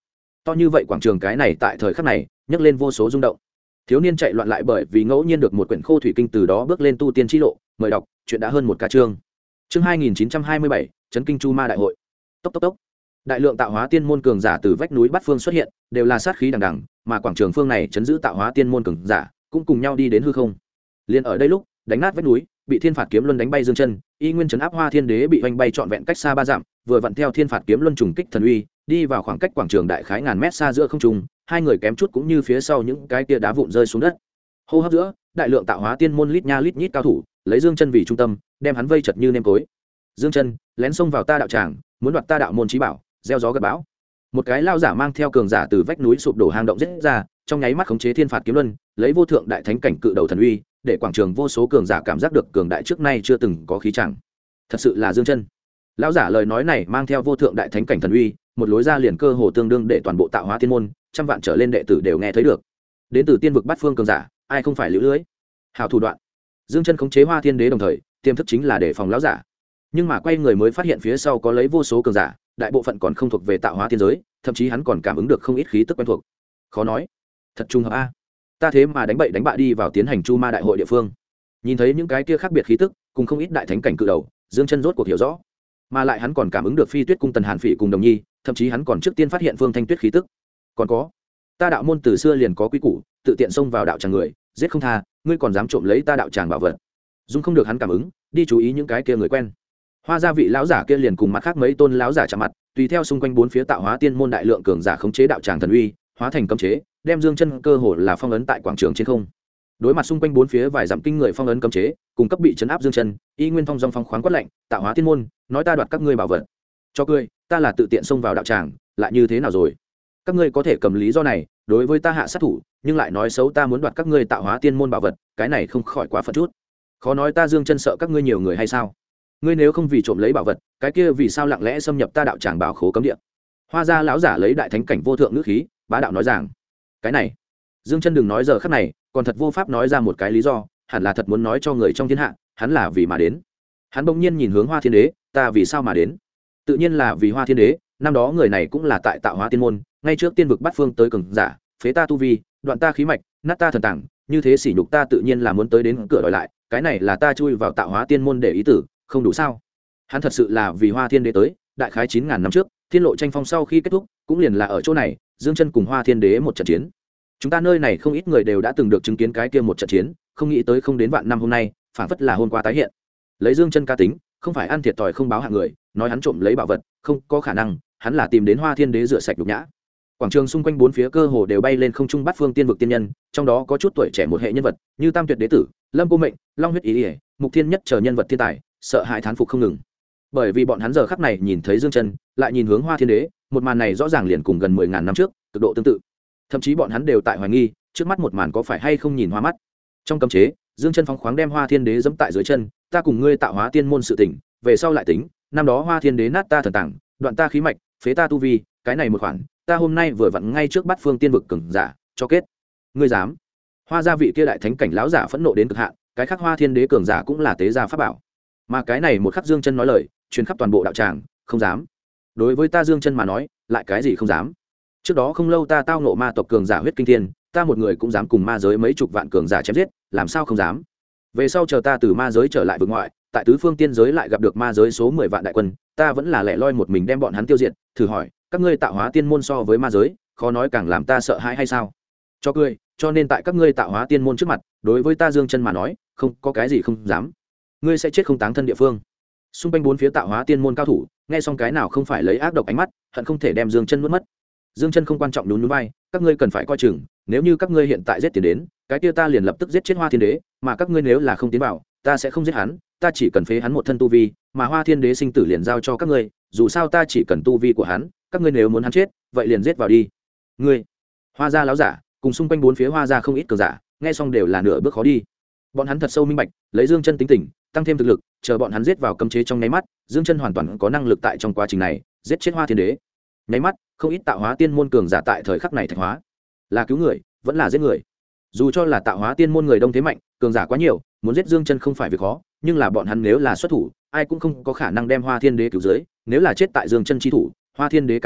To như vậy quảng trường cái này tại thời khắc này nhấc lên vô số rung động. Thiếu niên chạy loạn lại bởi vì ngẫu nhiên được một quyển khô thủy kinh, từ đó bước lên tu tiên chi lộ. Mời đọc, chuyện đã hơn một cả chương. Chương 2927, chấn kinh Chu Ma đại hội. Tốc tốc tốc. Đại lượng tạo hóa tiên môn cường giả từ vách núi Bát Phương xuất hiện, đều là sát khí đằng đằng, mà quảng trường phương này chấn giữ tạo hóa tiên môn cường giả, cũng cùng nhau đi đến hư không. Liên ở đây lúc, đánh nát vách núi, bị Thiên Phạt kiếm luân đánh bay Dương Chân, y nguyên chấn áp Hoa Thiên Đế bị oanh bay trọn vẹn cách xa 3 dặm, vừa vặn theo Thiên Phạt kiếm luân trùng kích thần uy, đi vào khoảng cách quảng trường đại khái ngàn mét xa giữa không trung, hai người kém chút cũng như phía sau những cái kia đá vụn rơi xuống đất. Hô hấp giữa, đại lượng tạo hóa tiên môn lít nha lít nhít cao thủ, lấy Dương Chân vì trung tâm, đem hắn vây chật như nêm cối. Dương Chân lén xông vào ta đạo tràng, muốn đoạt ta đạo môn chí bảo, gieo gió gặt bão. Một cái lao giả mang theo cường giả từ vách núi sụp đổ hang động giết ra, trong nháy mắt khống chế Thiên Phạt kiếm luân, lấy vô thượng đại thánh cảnh cự đầu thần uy, để quảng trường vô số cường giả cảm giác được cường đại trước nay chưa từng có khí chẳng. Thật sự là Dương Chân. Lão giả lời nói này mang theo vô thượng đại thánh cảnh thần uy, một lối ra liền cơ hồ tương đương để toàn bộ tạo hóa tiên môn, trăm vạn trở lên đệ tử đều nghe thấy được. Đến từ tiên vực Bát Phương cường giả, ai không phải liễu lưới. Hảo thủ đoạn. Dương Chân khống chế Hoa Thiên Đế đồng thời, tiềm thức chính là để phòng lão giả. Nhưng mà quay người mới phát hiện phía sau có lấy vô số cường giả, đại bộ phận còn không thuộc về tạo hóa tiên giới, thậm chí hắn còn cảm ứng được không ít khí tức quen thuộc. Khó nói, thật trùng hợp a. Ta thế mà đánh bậy đánh bạ đi vào tiến hành Chu Ma đại hội địa phương. Nhìn thấy những cái kia khác biệt khí tức, cùng không ít đại thánh cảnh cự đầu, Dương Chân rốt cuộc hiểu rõ. Mà lại hắn còn cảm ứng được Phi Tuyết cung Tần Hàn Phỉ cùng Đồng Nhi, thậm chí hắn còn trước tiên phát hiện Phương Thanh Tuyết khí tức. Còn có, ta đạo môn từ xưa liền có quy củ, tự tiện xông vào đạo tràng người, giết không tha, ngươi còn dám trộm lấy ta đạo tràng bảo vật. Dung không được hắn cảm ứng, đi chú ý những cái kia người quen. Hoa gia vị lão giả kia liền cùng mặt khác mấy tôn lão giả chạm mặt, tùy theo xung quanh bốn phía tạo hóa tiên môn đại lượng cường giả khống chế đạo tràng thần uy, hóa thành cấm chế, đem Dương Chân cơ hồ là phong ấn tại quảng trường trên không. Đối mặt xung quanh bốn phía vài dặm kinh người phong ấn cấm chế, cùng cấp bị chấn áp Dương Chân, y nguyên phong dong phong khoáng quát lạnh, tạo hóa tiên môn, nói ta đoạt các ngươi bảo vật. Cho cười, ta là tự tiện xông vào đạo tràng, lại như thế nào rồi? Các ngươi có thể cầm lý do này, đối với ta hạ sát thủ, nhưng lại nói xấu ta muốn đoạt các ngươi tạo hóa tiên môn bảo vật, cái này không khỏi quá phận chút. Khó nói ta Dương Chân sợ các ngươi nhiều người hay sao? Ngươi nếu không vì trộm lấy bảo vật, cái kia vì sao lặng lẽ xâm nhập ta đạo tràng bảo khố cấm địa? Hoa gia lão giả lấy đại thánh cảnh vô thượng ngữ khí, bá đạo nói rằng, cái này, Dương Chân đừng nói giờ khắc này, còn thật vô pháp nói ra một cái lý do, hẳn là thật muốn nói cho người trong thiên hạ, hắn là vì mà đến. Hắn bỗng nhiên nhìn hướng Hoa Thiên Đế, ta vì sao mà đến? Tự nhiên là vì Hoa Thiên Đế, năm đó người này cũng là tại tạo hóa tiên môn, ngay trước tiên vực Bát Phương tới cường giả, phế ta tu vi, đoạn ta khí mạch, nát ta thần tàng, như thế sỉ nhục ta tự nhiên là muốn tới đến cửa đòi lại, cái này là ta chui vào tạo hóa tiên môn để ý tử, không đủ sao? Hắn thật sự là vì Hoa Thiên Đế tới, đại khái 9000 năm trước, thiên lộ tranh phong sau khi kết thúc, cũng liền là ở chỗ này, Dương Chân cùng Hoa Thiên Đế một trận chiến. Chúng ta nơi này không ít người đều đã từng được chứng kiến cái kia một trận chiến, không nghĩ tới không đến vạn năm hôm nay, phảng phất là hôm qua tái hiện. Lấy Dương Chân cá tính, không phải ăn thiệt thòi không báo hạng người, nói hắn trộm lấy bảo vật, không có khả năng, hắn là tìm đến Hoa Thiên Đế rửa sạch nhục nhã. Quảng trường xung quanh bốn phía cơ hồ đều bay lên không trung Bát Phương tiên vực tiên nhân, trong đó có chút tuổi trẻ một hệ nhân vật, như Tam Tuyệt Đế tử, Lâm Cô Mệnh, Long Huyết Ý, Mục Thiên Nhất chờ nhân vật thiên tài, sợ hãi thán phục không ngừng. Bởi vì bọn hắn giờ khắc này nhìn thấy Dương Chân, lại nhìn hướng Hoa Thiên Đế, một màn này rõ ràng liền cùng gần 10000 năm trước, cực độ tương tự. Thậm chí bọn hắn đều tại hoài nghi, trước mắt một màn có phải hay không nhìn hoa mắt. Trong cấm chế, Dương Chân phóng khoáng đem Hoa Thiên Đế giẫm tại dưới chân, ta cùng ngươi tạo hóa tiên môn sự tình, về sau lại tính, năm đó Hoa Thiên Đế nát ta thần tàng, đoạn ta khí mạch, phế ta tu vi, cái này một khoản, ta hôm nay vừa vặn ngay trước Bát Phương tiên vực cường giả, cho kết. Ngươi dám? Hoa gia vị kia đại thánh cảnh lão giả phẫn nộ đến cực hạn, cái khác Hoa Thiên Đế cường giả cũng là tế gia pháp bảo. Mà cái này một khắc Dương Chân nói lời, truyền khắp toàn bộ đạo tràng, không dám. Đối với ta Dương Chân mà nói, lại cái gì không dám? Trước đó không lâu ta tao ngộ ma tộc cường giả huyết kinh thiên, ta một người cũng dám cùng ma giới mấy chục vạn cường giả chém giết, làm sao không dám? Về sau chờ ta từ ma giới trở lại vực ngoại, tại tứ phương tiên giới lại gặp được ma giới số 10 vạn đại quân, ta vẫn là lẻ loi một mình đem bọn hắn tiêu diệt, thử hỏi, các ngươi tạo hóa tiên môn so với ma giới, khó nói càng làm ta sợ hãi hay sao? Cho cười, cho nên tại các ngươi tạo hóa tiên môn trước mặt, đối với ta Dương Chân mà nói, không có cái gì không dám. Ngươi sẽ chết không táng thân địa phương. Xung quanh bốn phía tạo hóa tiên môn cao thủ, nghe xong cái nào không phải lấy ác độc ánh mắt, hận không thể đem Dương Chân nuốt mất. Dương Chân không quan trọng nhún nhún vai, các ngươi cần phải coi chừng, nếu như các ngươi hiện tại giết tiền đến, cái kia ta liền lập tức giết chết Hoa Thiên Đế, mà các ngươi nếu là không tiến vào, ta sẽ không giết hắn, ta chỉ cần phế hắn một thân tu vi, mà Hoa Thiên Đế sinh tử liền giao cho các ngươi, dù sao ta chỉ cần tu vi của hắn, các ngươi nếu muốn hắn chết, vậy liền giết vào đi. Ngươi, Hoa gia lão giả, cùng xung quanh bốn phía Hoa gia không ít cường giả, nghe xong đều là nửa bước khó đi. Bọn hắn thật sâu minh bạch, lấy Dương Chân tính tình, tăng thêm thực lực, chờ bọn hắn giết vào cấm chế trong nháy mắt, Dương Chân hoàn toàn có năng lực tại trong quá trình này giết chết Hoa Thiên Đế. Nháy mắt, không ít tạo hóa tiên môn cường giả tại thời khắc này thạch hóa, là cứu người, vẫn là giết người. Dù cho là tạo hóa tiên môn người đông thế mạnh, cường giả quá nhiều, muốn giết Dương Chân không phải việc khó, nhưng là bọn hắn nếu là xuất thủ, ai cũng không có khả năng đem Hoa Thiên Đế cứu dưới, nếu là chết tại Dương Chân chi thủ, Hoa Thiên Đế cái chết,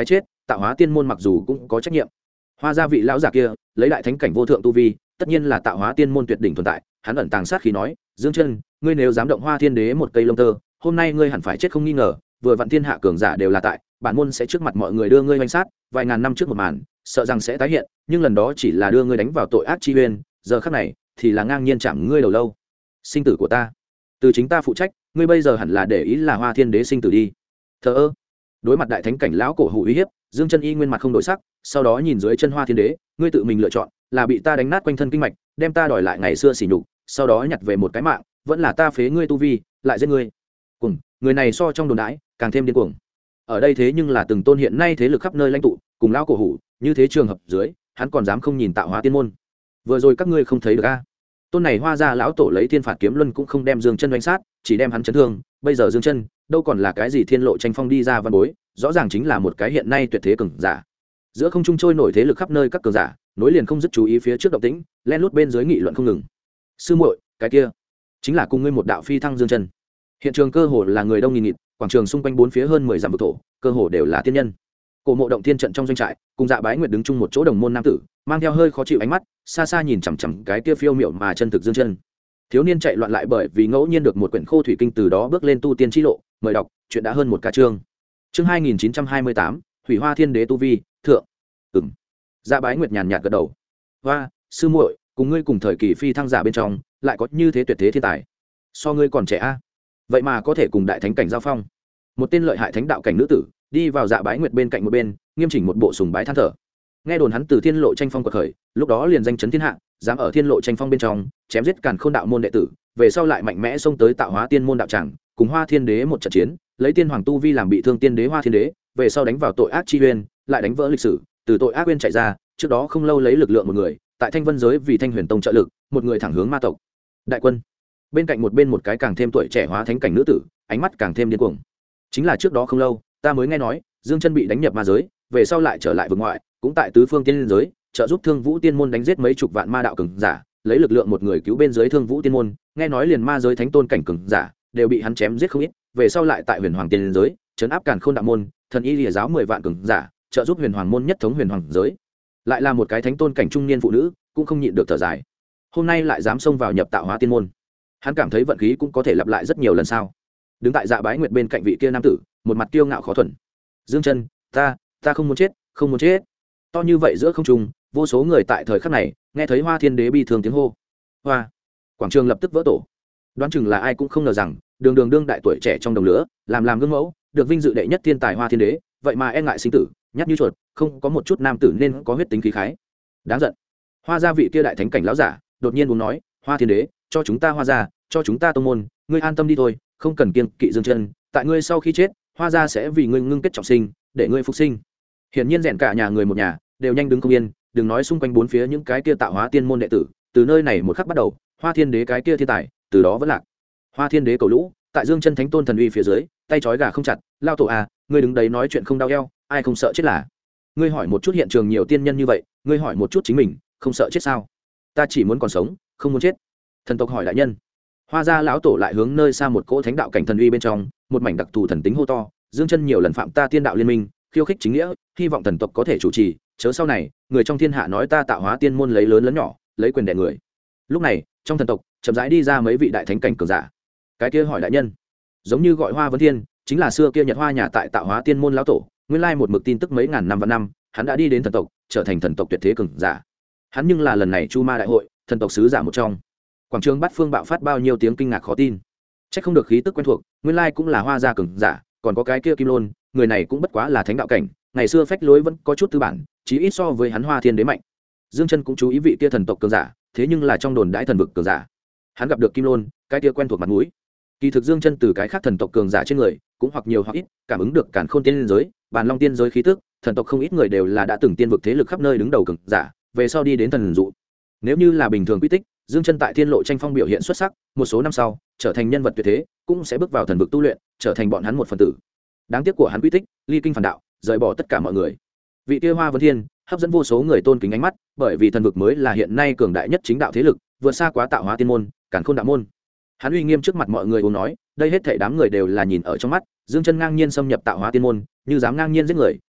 tạo hóa tiên môn mặc dù cũng có trách nhiệm. Hoa gia vị lão giả kia lấy đại thánh cảnh vô thượng tu vi, tất nhiên là tạo hóa tiên môn tuyệt đỉnh tồn tại. Hắn ẩn tàng sát khí nói, Dương Chân, ngươi nếu dám động Hoa Thiên Đế một cây lông tơ, hôm nay ngươi hẳn phải chết không nghi ngờ. Vừa vạn thiên hạ cường giả đều là tại, bản môn sẽ trước mặt mọi người đưa ngươi oanh sát, vài ngàn năm trước một màn, sợ rằng sẽ tái hiện, nhưng lần đó chỉ là đưa ngươi đánh vào tội ác chi uyên, giờ khắc này thì là ngang nhiên chạm ngươi đầu lâu. Sinh tử của ta, từ chính ta phụ trách, ngươi bây giờ hẳn là để ý là Hoa Thiên Đế sinh tử đi. Thờ ơ. Đối mặt đại thánh cảnh lão cổ hủ uy hiếp, Dương Chân y nguyên mặt không đổi sắc, sau đó nhìn dưới chân Hoa Thiên Đế, ngươi tự mình lựa chọn, là bị ta đánh nát quanh thân kinh mạch, đem ta đòi lại ngày xưa sỉ nhục, sau đó nhặt về một cái mạng, vẫn là ta phế ngươi tu vi, lại giết ngươi. Cùng, người này so trong đồn đãi, càng thêm điên cuồng. Ở đây thế nhưng là từng tôn hiện nay thế lực khắp nơi lãnh tụ, cùng lão cổ hủ, như thế trường hợp dưới, hắn còn dám không nhìn tạo hóa tiên môn. Vừa rồi các ngươi không thấy được a? Tôn này Hoa gia lão tổ lấy thiên phạt kiếm luân cũng không đem Dương Chân đánh sát, chỉ đem hắn chấn thương, bây giờ Dương Chân đâu còn là cái gì thiên lộ tranh phong đi ra văn bối, rõ ràng chính là một cái hiện nay tuyệt thế cường giả. Giữa không trung trôi nổi thế lực khắp nơi các cường giả, nối liền không dứt chú ý phía trước động tĩnh, len lút bên dưới nghị luận không ngừng. Sư muội, cái kia chính là cùng ngươi một đạo phi thăng Dương Chân. Hiện trường cơ hồ là người đông nghìn nghịt, quảng trường xung quanh bốn phía hơn 10 dặm vực thổ, cơ hồ đều là tiên nhân. Cổ Mộ Động Thiên trận trong doanh trại, cùng Dạ Bái Nguyệt đứng chung một chỗ đồng môn nam tử, mang theo hơi khó chịu ánh mắt, xa xa nhìn chằm chằm cái kia phiêu miểu mà chân thực Dương Chân. Thiếu niên chạy loạn lại bởi vì ngẫu nhiên được một quyển khô thủy kinh, từ đó bước lên tu tiên chi lộ, mời đọc, chuyện đã hơn một ca chương. Chương 2928, Hủy Hoa Thiên Đế tu vi, thượng. Dạ Bái Nguyệt nhàn nhạt gật đầu. Hoa, sư muội, cùng ngươi cùng thời kỳ phi thăng giả bên trong, lại có như thế tuyệt thế thiên tài. So ngươi còn trẻ a, vậy mà có thể cùng đại thánh cảnh giao phong. Một tên lợi hại thánh đạo cảnh nữ tử đi vào Dạ Bái Nguyệt bên cạnh một bên, nghiêm chỉnh một bộ sùng bái than thở. Nghe đồn hắn từ thiên lộ tranh phong quật khởi, lúc đó liền danh chấn thiên hạ, dám ở thiên lộ tranh phong bên trong chém giết càn khôn đạo môn đệ tử, về sau lại mạnh mẽ xông tới tạo hóa tiên môn đạo tràng, cùng Hoa Thiên Đế một trận chiến, lấy tiên hoàng tu vi làm bị thương tiên đế Hoa Thiên Đế, về sau đánh vào tội ác chi uyên, lại đánh vỡ lịch sử, từ tội ác uyên chạy ra, trước đó không lâu lấy lực lượng một người, tại Thanh Vân giới vì Thanh Huyền Tông trợ lực, một người thẳng hướng ma tộc. Đại quân. Bên cạnh một cái càng thêm tuổi trẻ hóa thánh cảnh nữ tử, ánh mắt càng thêm điên cuồng. Chính là trước đó không lâu, ta mới nghe nói, Dương Chân bị đánh nhập ma giới, về sau lại trở lại vực ngoại, cũng tại tứ phương tiên giới, trợ giúp Thương Vũ Tiên môn đánh giết mấy chục vạn ma đạo cường giả, lấy lực lượng một người cứu bên dưới Thương Vũ Tiên môn, nghe nói liền ma giới thánh tôn cảnh cường giả đều bị hắn chém giết không ít, về sau lại tại Huyền Hoàng Tiên giới, trấn áp càn khôn đạo môn, thần y lìa giáo 10 vạn cường giả, trợ giúp Huyền Hoàng môn nhất thống Huyền Hoàng giới. Lại là một cái thánh tôn cảnh trung niên phụ nữ, cũng không nhịn được thở dài. Hôm nay lại dám xông vào nhập tạo hóa tiên môn. Hắn cảm thấy vận khí cũng có thể lặp lại rất nhiều lần sao? Đứng tại Dạ Bái Nguyệt bên cạnh vị kia nam tử, một mặt kiêu ngạo khó thuần. Dương Chân, ta không muốn chết, không muốn chết. To như vậy giữa không trung, vô số người tại thời khắc này nghe thấy Hoa Thiên Đế bi thương tiếng hô. Hoa, quảng trường lập tức vỡ tổ. Đoán chừng là ai cũng không ngờ rằng, đường đương đại tuổi trẻ trong đồng lửa, làm gương mẫu, được vinh dự đệ nhất thiên tài Hoa Thiên Đế, vậy mà e ngại sinh tử, nhát như chuột, không có một chút nam tử nên có huyết tính khí khái. Đáng giận. Hoa gia vị kia đại thánh cảnh lão giả, đột nhiên muốn nói, Hoa Thiên Đế, cho chúng ta Hoa gia, cho chúng ta tông môn, ngươi an tâm đi thôi, không cần kiêng kỵ Dương Chân, tại ngươi sau khi chết, Hoa gia sẽ vì ngươi ngưng kết trọng sinh, để ngươi phục sinh. Hiển nhiên rèn cả nhà người một nhà đều nhanh đứng không yên, đừng nói xung quanh bốn phía những cái kia tạo hóa tiên môn đệ tử, từ nơi này một khắc bắt đầu, Hoa Thiên Đế cái kia thiên tài, từ đó vẫn lạc. Hoa Thiên Đế cầu lũ, tại Dương Chân thánh tôn thần uy phía dưới, tay trói gà không chặt, lao tổ à, ngươi đứng đấy nói chuyện không đau eo, ai không sợ chết là? Ngươi hỏi một chút hiện trường nhiều tiên nhân như vậy, ngươi hỏi một chút chính mình, không sợ chết sao? Ta chỉ muốn còn sống, không muốn chết. Thần tộc hỏi đại nhân. Hoa gia lão tổ lại hướng nơi xa một cỗ thánh đạo cảnh thần uy bên trong, một mảnh đặc thù thần tính hô to, Dương Chân nhiều lần phạm ta tiên đạo liên minh, khiêu khích chính nghĩa, hy vọng thần tộc có thể chủ trì, chớ sau này người trong thiên hạ nói ta tạo hóa tiên môn lấy lớn lớn nhỏ, lấy quyền đè người. Lúc này trong thần tộc chậm rãi đi ra mấy vị đại thánh cảnh cường giả. Cái kia hỏi đại nhân, giống như gọi Hoa Vấn Thiên, chính là xưa kia Nhật Hoa nhà tại tạo hóa tiên môn lão tổ, nguyên lai một mực tin tức mấy ngàn năm và năm, hắn đã đi đến thần tộc, trở thành thần tộc tuyệt thế cường giả. Hắn nhưng là lần này Chu Ma đại hội thần tộc sứ giả một trong. Quảng trường Bát Phương bạo phát bao nhiêu tiếng kinh ngạc khó tin. Chắc không được khí tức quen thuộc, nguyên lai cũng là Hoa gia cường giả, còn có cái kia Kim Lôn, người này cũng bất quá là thánh đạo cảnh, ngày xưa phách lối vẫn có chút tư bản, chí ít so với hắn Hoa Thiên Đế mạnh. Dương Chân cũng chú ý vị kia thần tộc cường giả, thế nhưng là trong đồn đãi thần vực cường giả. Hắn gặp được Kim Lôn, cái kia quen thuộc mặt mũi. Kỳ thực Dương Chân từ cái khác thần tộc cường giả trên người, cũng hoặc nhiều hoặc ít cảm ứng được càn khôn tiên giới, bàn long tiên giới khí tức, thần tộc không ít người đều là đã từng tiên vực thế lực khắp nơi đứng đầu cường giả, về sau đi đến thần dụ. Nếu như là bình thường quy tích, Dương Chân tại thiên lộ tranh phong biểu hiện xuất sắc, một số năm sau trở thành nhân vật tuyệt thế, cũng sẽ bước vào thần vực tu luyện, trở thành bọn hắn một phần tử. Đáng tiếc của hắn quy tích, ly kinh phản đạo, rời bỏ tất cả mọi người. Vị kia Hoa Vấn Thiên hấp dẫn vô số người tôn kính ánh mắt, bởi vì thần vực mới là hiện nay cường đại nhất chính đạo thế lực, vượt xa quá tạo hóa tiên môn, càn khôn đạo môn. Hắn uy nghiêm trước mặt mọi người uống nói, đây hết thảy đám người đều là nhìn ở trong mắt, Dương Chân ngang nhiên xâm nhập tạo hóa tiên môn, như dám ngang nhiên giết người,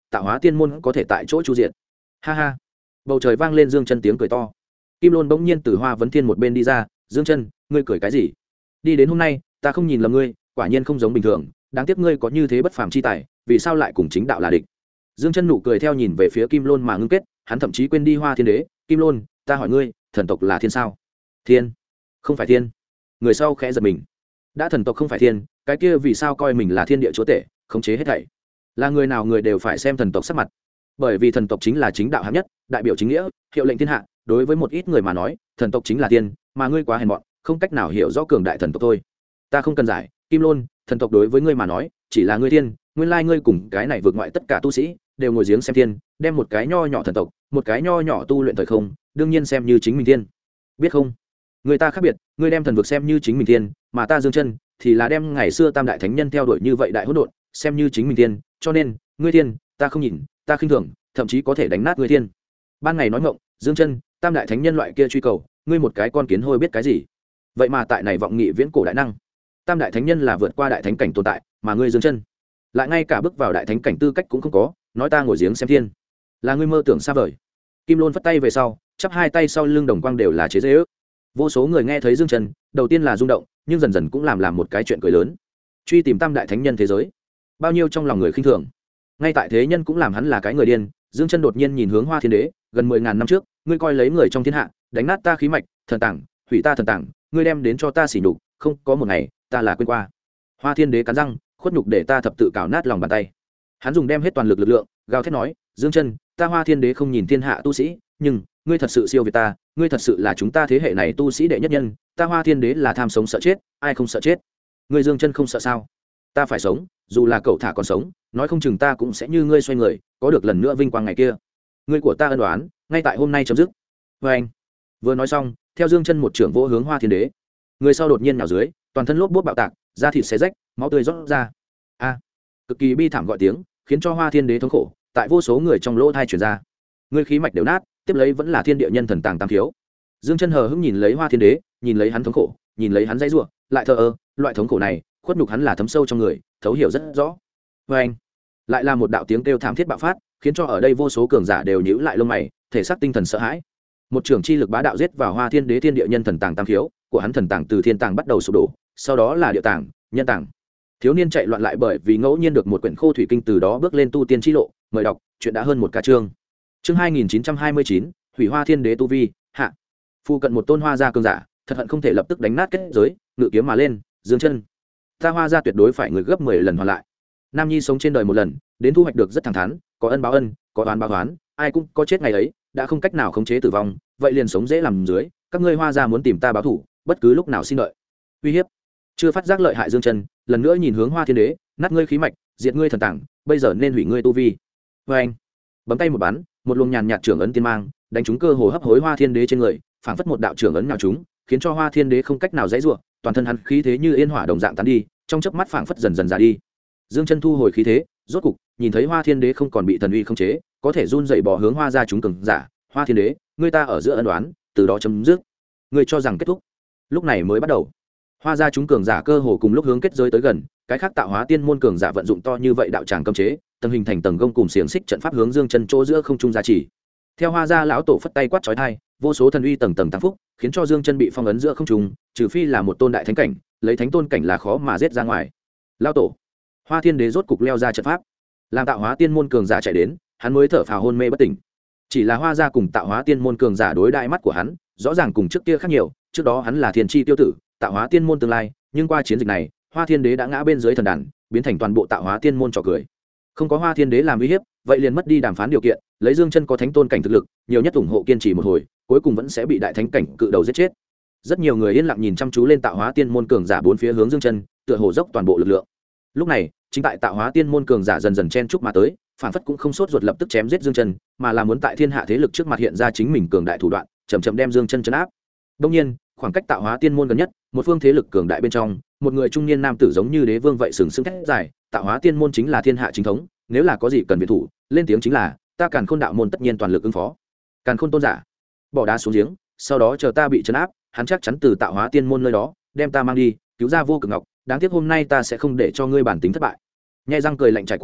tạo hóa tiên môn có thể tại chỗ chu diện. Ha ha. Bầu trời vang lên Dương Chân tiếng cười to. Kim Lôn bỗng nhiên từ Hoa Vấn Thiên một bên đi ra. Dương Chân, ngươi cười cái gì? Đi đến hôm nay ta không nhìn lầm ngươi, quả nhiên không giống bình thường, đáng tiếc ngươi có như thế bất phàm chi tài, vì sao lại cùng chính đạo là địch? Dương Chân nụ cười theo nhìn về phía Kim Lôn mà ngưng kết, hắn thậm chí quên đi Hoa Thiên Đế. Kim Lôn, ta hỏi ngươi, thần tộc là thiên sao? Thiên? Không phải thiên. Người sau khẽ giật mình. Đã thần tộc không phải thiên, cái kia vì sao coi mình là thiên địa chúa tể, khống chế hết thảy? Là người nào người đều phải xem thần tộc sắc mặt, bởi vì thần tộc chính là chính đạo hạng nhất, đại biểu chính nghĩa, hiệu lệnh thiên hạ. Đối với một ít người mà nói, thần tộc chính là tiên, mà ngươi quá hèn mọn, không cách nào hiểu rõ cường đại thần tộc thôi. Ta không cần giải, Kim Lôn, thần tộc đối với ngươi mà nói chỉ là ngươi thiên, nguyên lai ngươi cùng cái này vượt ngoại tất cả tu sĩ đều ngồi giếng xem thiên, đem một cái nho nhỏ thần tộc, một cái nho nhỏ tu luyện thời không, đương nhiên xem như chính mình thiên. Biết không? Người ta khác biệt, ngươi đem thần vực xem như chính mình thiên, mà ta Dương Chân thì là đem ngày xưa tam đại thánh nhân theo đuổi như vậy đại hỗn độn xem như chính mình thiên, cho nên ngươi thiên ta không nhìn, ta khinh thường, thậm chí có thể đánh nát ngươi thiên. Ban ngày nói ngọng, Dương Chân, tam đại thánh nhân loại kia truy cầu, ngươi một cái con kiến hôi biết cái gì? Vậy mà tại này vọng nghị viễn cổ đại năng, tam đại thánh nhân là vượt qua đại thánh cảnh tồn tại, mà ngươi Dương Chân lại ngay cả bước vào đại thánh cảnh tư cách cũng không có, nói ta ngồi giếng xem thiên, là ngươi mơ tưởng xa vời. Kim Lôn phất tay về sau, chắp hai tay sau lưng đồng quang đều là chế giễu. Vô số người nghe thấy Dương Chân, đầu tiên là rung động, nhưng dần dần cũng làm một cái chuyện cười lớn. Truy tìm tam đại thánh nhân thế giới, bao nhiêu trong lòng người khinh thường. Ngay tại thế nhân cũng làm hắn là cái người điên. Dương Chân đột nhiên nhìn hướng Hoa Thiên Đế, gần 10.000 năm trước, ngươi coi lấy người trong thiên hạ, đánh nát ta khí mạch, thần tàng, hủy ta thần tàng, ngươi đem đến cho ta sỉ nhục, không có một ngày ta là quên qua. Hoa Thiên Đế cắn răng, khuất nhục để ta thập tự cào nát lòng bàn tay. Hắn dùng đem hết toàn lực lượng, gào thét nói, Dương Chân, ta Hoa Thiên Đế không nhìn thiên hạ tu sĩ, nhưng ngươi thật sự siêu việt ta, ngươi thật sự là chúng ta thế hệ này tu sĩ đệ nhất nhân, ta Hoa Thiên Đế là tham sống sợ chết, ai không sợ chết? Ngươi Dương Chân không sợ sao? Ta phải sống, dù là cậu thả còn sống, nói không chừng ta cũng sẽ như ngươi xoay người, có được lần nữa vinh quang ngày kia. Ngươi của ta ân oán, ngay tại hôm nay chấm dứt. Và anh vừa nói xong, theo Dương Chân một trưởng vỗ hướng Hoa Thiên Đế, người sau đột nhiên nhào dưới, toàn thân lốp bốp bạo tạc, da thịt xé rách, máu tươi rót ra. A, cực kỳ bi thảm gọi tiếng, khiến cho Hoa Thiên Đế thống khổ, tại vô số người trong lỗ thai truyền ra. Ngươi khí mạch đều nát, tiếp lấy vẫn là thiên địa nhân thần tàng tam thiếu. Dương Chân hờ hững nhìn lấy Hoa Thiên Đế, nhìn lấy hắn thống khổ, nhìn lấy hắn dãy rủa, lại thờ ơ, loại thống khổ này, khuất nhục hắn là thấm sâu trong người, thấu hiểu rất rõ. Và anh lại là một đạo tiếng kêu thảm thiết bạo phát, khiến cho ở đây vô số cường giả đều nhíu lại lông mày, thể xác tinh thần sợ hãi. Một trường chi lực bá đạo giết vào Hoa Thiên Đế thiên địa nhân thần tàng tam thiếu, của hắn thần tàng từ thiên tàng bắt đầu sụp đổ, sau đó là địa tàng, nhân tàng. Thiếu niên chạy loạn lại bởi vì ngẫu nhiên được một quyển khô thủy kinh, từ đó bước lên tu tiên chi lộ. Mời đọc, chuyện đã hơn một ca chương. Chương 2929, hủy Hoa Thiên Đế tu vi, hạ. Phu cận một tôn hoa gia cường giả, thật hận không thể lập tức đánh nát kết giới, ngự kiếm mà lên. Dương Chân, ta Hoa gia tuyệt đối phải người gấp 10 lần hoàn lại. Nam nhi sống trên đời một lần, đến thu hoạch được rất thẳng thắn, có ân báo ân, có oán báo oán, ai cũng có chết ngày ấy, đã không cách nào khống chế tử vong, vậy liền sống dễ làm dưới. Các ngươi Hoa gia muốn tìm ta báo thù, bất cứ lúc nào xin đợi. Uy hiếp. Chưa phát giác lợi hại Dương Chân, lần nữa nhìn hướng Hoa Thiên Đế, nát ngươi khí mạch, diệt ngươi thần tàng, bây giờ nên hủy ngươi tu vi. Và anh bấm tay một bắn, một luồng nhàn nhạt trưởng ấn tiên mang, đánh trúng cơ hồ hấp hối Hoa Thiên Đế trên người, phảng phất một đạo trưởng ấn nào trúng, khiến cho Hoa Thiên Đế không cách nào giãy giụa, toàn thân hắn khí thế như yên hỏa đồng dạng tán đi, trong chớp mắt phảng phất dần dần già đi. Dương Chân thu hồi khí thế, rốt cục nhìn thấy Hoa Thiên Đế không còn bị thần uy khống chế, có thể run rẩy bò hướng Hoa gia chúng cường giả. Hoa Thiên Đế, ngươi ta ở giữa ân oán, từ đó chấm dứt. Ngươi cho rằng kết thúc? Lúc này mới bắt đầu. Hoa gia chúng cường giả cơ hồ cùng lúc hướng kết giới tới gần, cái khác tạo hóa tiên môn cường giả vận dụng to như vậy đạo tràng cấm chế, tầng hình thành tầng gông cùng xiềng xích trận pháp hướng Dương Chân chỗ giữa không trung gia trì. Theo Hoa gia lão tổ phất tay quát chói tai, vô số thần uy tầng tầng tăng phúc, khiến cho Dương Chân bị phong ấn giữa không trung, trừ phi là một tôn đại thánh cảnh, lấy thánh tôn cảnh là khó mà giết ra ngoài. Lão tổ, Hoa Thiên Đế rốt cục leo ra trận pháp, làm tạo hóa tiên môn cường giả chạy đến, hắn mới thở phào hôn mê bất tỉnh. Chỉ là Hoa gia cùng tạo hóa tiên môn cường giả đối đại mắt của hắn, rõ ràng cùng trước kia khác nhiều, trước đó hắn là thiên chi tiêu tử, tạo hóa tiên môn tương lai, nhưng qua chiến dịch này, Hoa Thiên Đế đã ngã bên dưới thần đàn, biến thành toàn bộ tạo hóa tiên môn trò cười. Không có Hoa Thiên Đế làm uy hiếp, vậy liền mất đi đàm phán điều kiện, lấy Dương Chân có thánh tôn cảnh thực lực, nhiều nhất ủng hộ kiên trì một hồi, cuối cùng vẫn sẽ bị đại thánh cảnh cự đầu giết chết. Rất nhiều người yên lặng nhìn chăm chú lên tạo hóa tiên môn cường giả bốn phía hướng Dương Chân, tựa hồ dốc toàn bộ lực lượng. Lúc này, chính tại tạo hóa tiên môn cường giả dần dần chen chúc mà tới, phản phất cũng không sốt ruột lập tức chém giết Dương Chân, mà là muốn tại thiên hạ thế lực trước mặt hiện ra chính mình cường đại thủ đoạn, chậm chậm đem Dương Chân trấn áp. Đương nhiên, khoảng cách tạo hóa tiên môn gần nhất, một phương thế lực cường đại bên trong, một người trung niên nam tử giống như đế vương vậy sừng sững thét dài, tạo hóa tiên môn chính là thiên hạ chính thống, nếu là có gì cần viện thủ, lên tiếng chính là ta Càn Khôn đạo môn tất nhiên toàn lực ứng phó. Càn Khôn tôn giả, bỏ đá xuống giếng, sau đó chờ ta bị trấn áp, hắn chắc chắn từ tạo hóa tiên môn nơi đó đem ta mang đi, cứu ra Vô Cực Ngọc, đáng tiếc hôm nay ta sẽ không để cho ngươi bản tính thất bại. Nhẹ răng cười lạnh trải qua,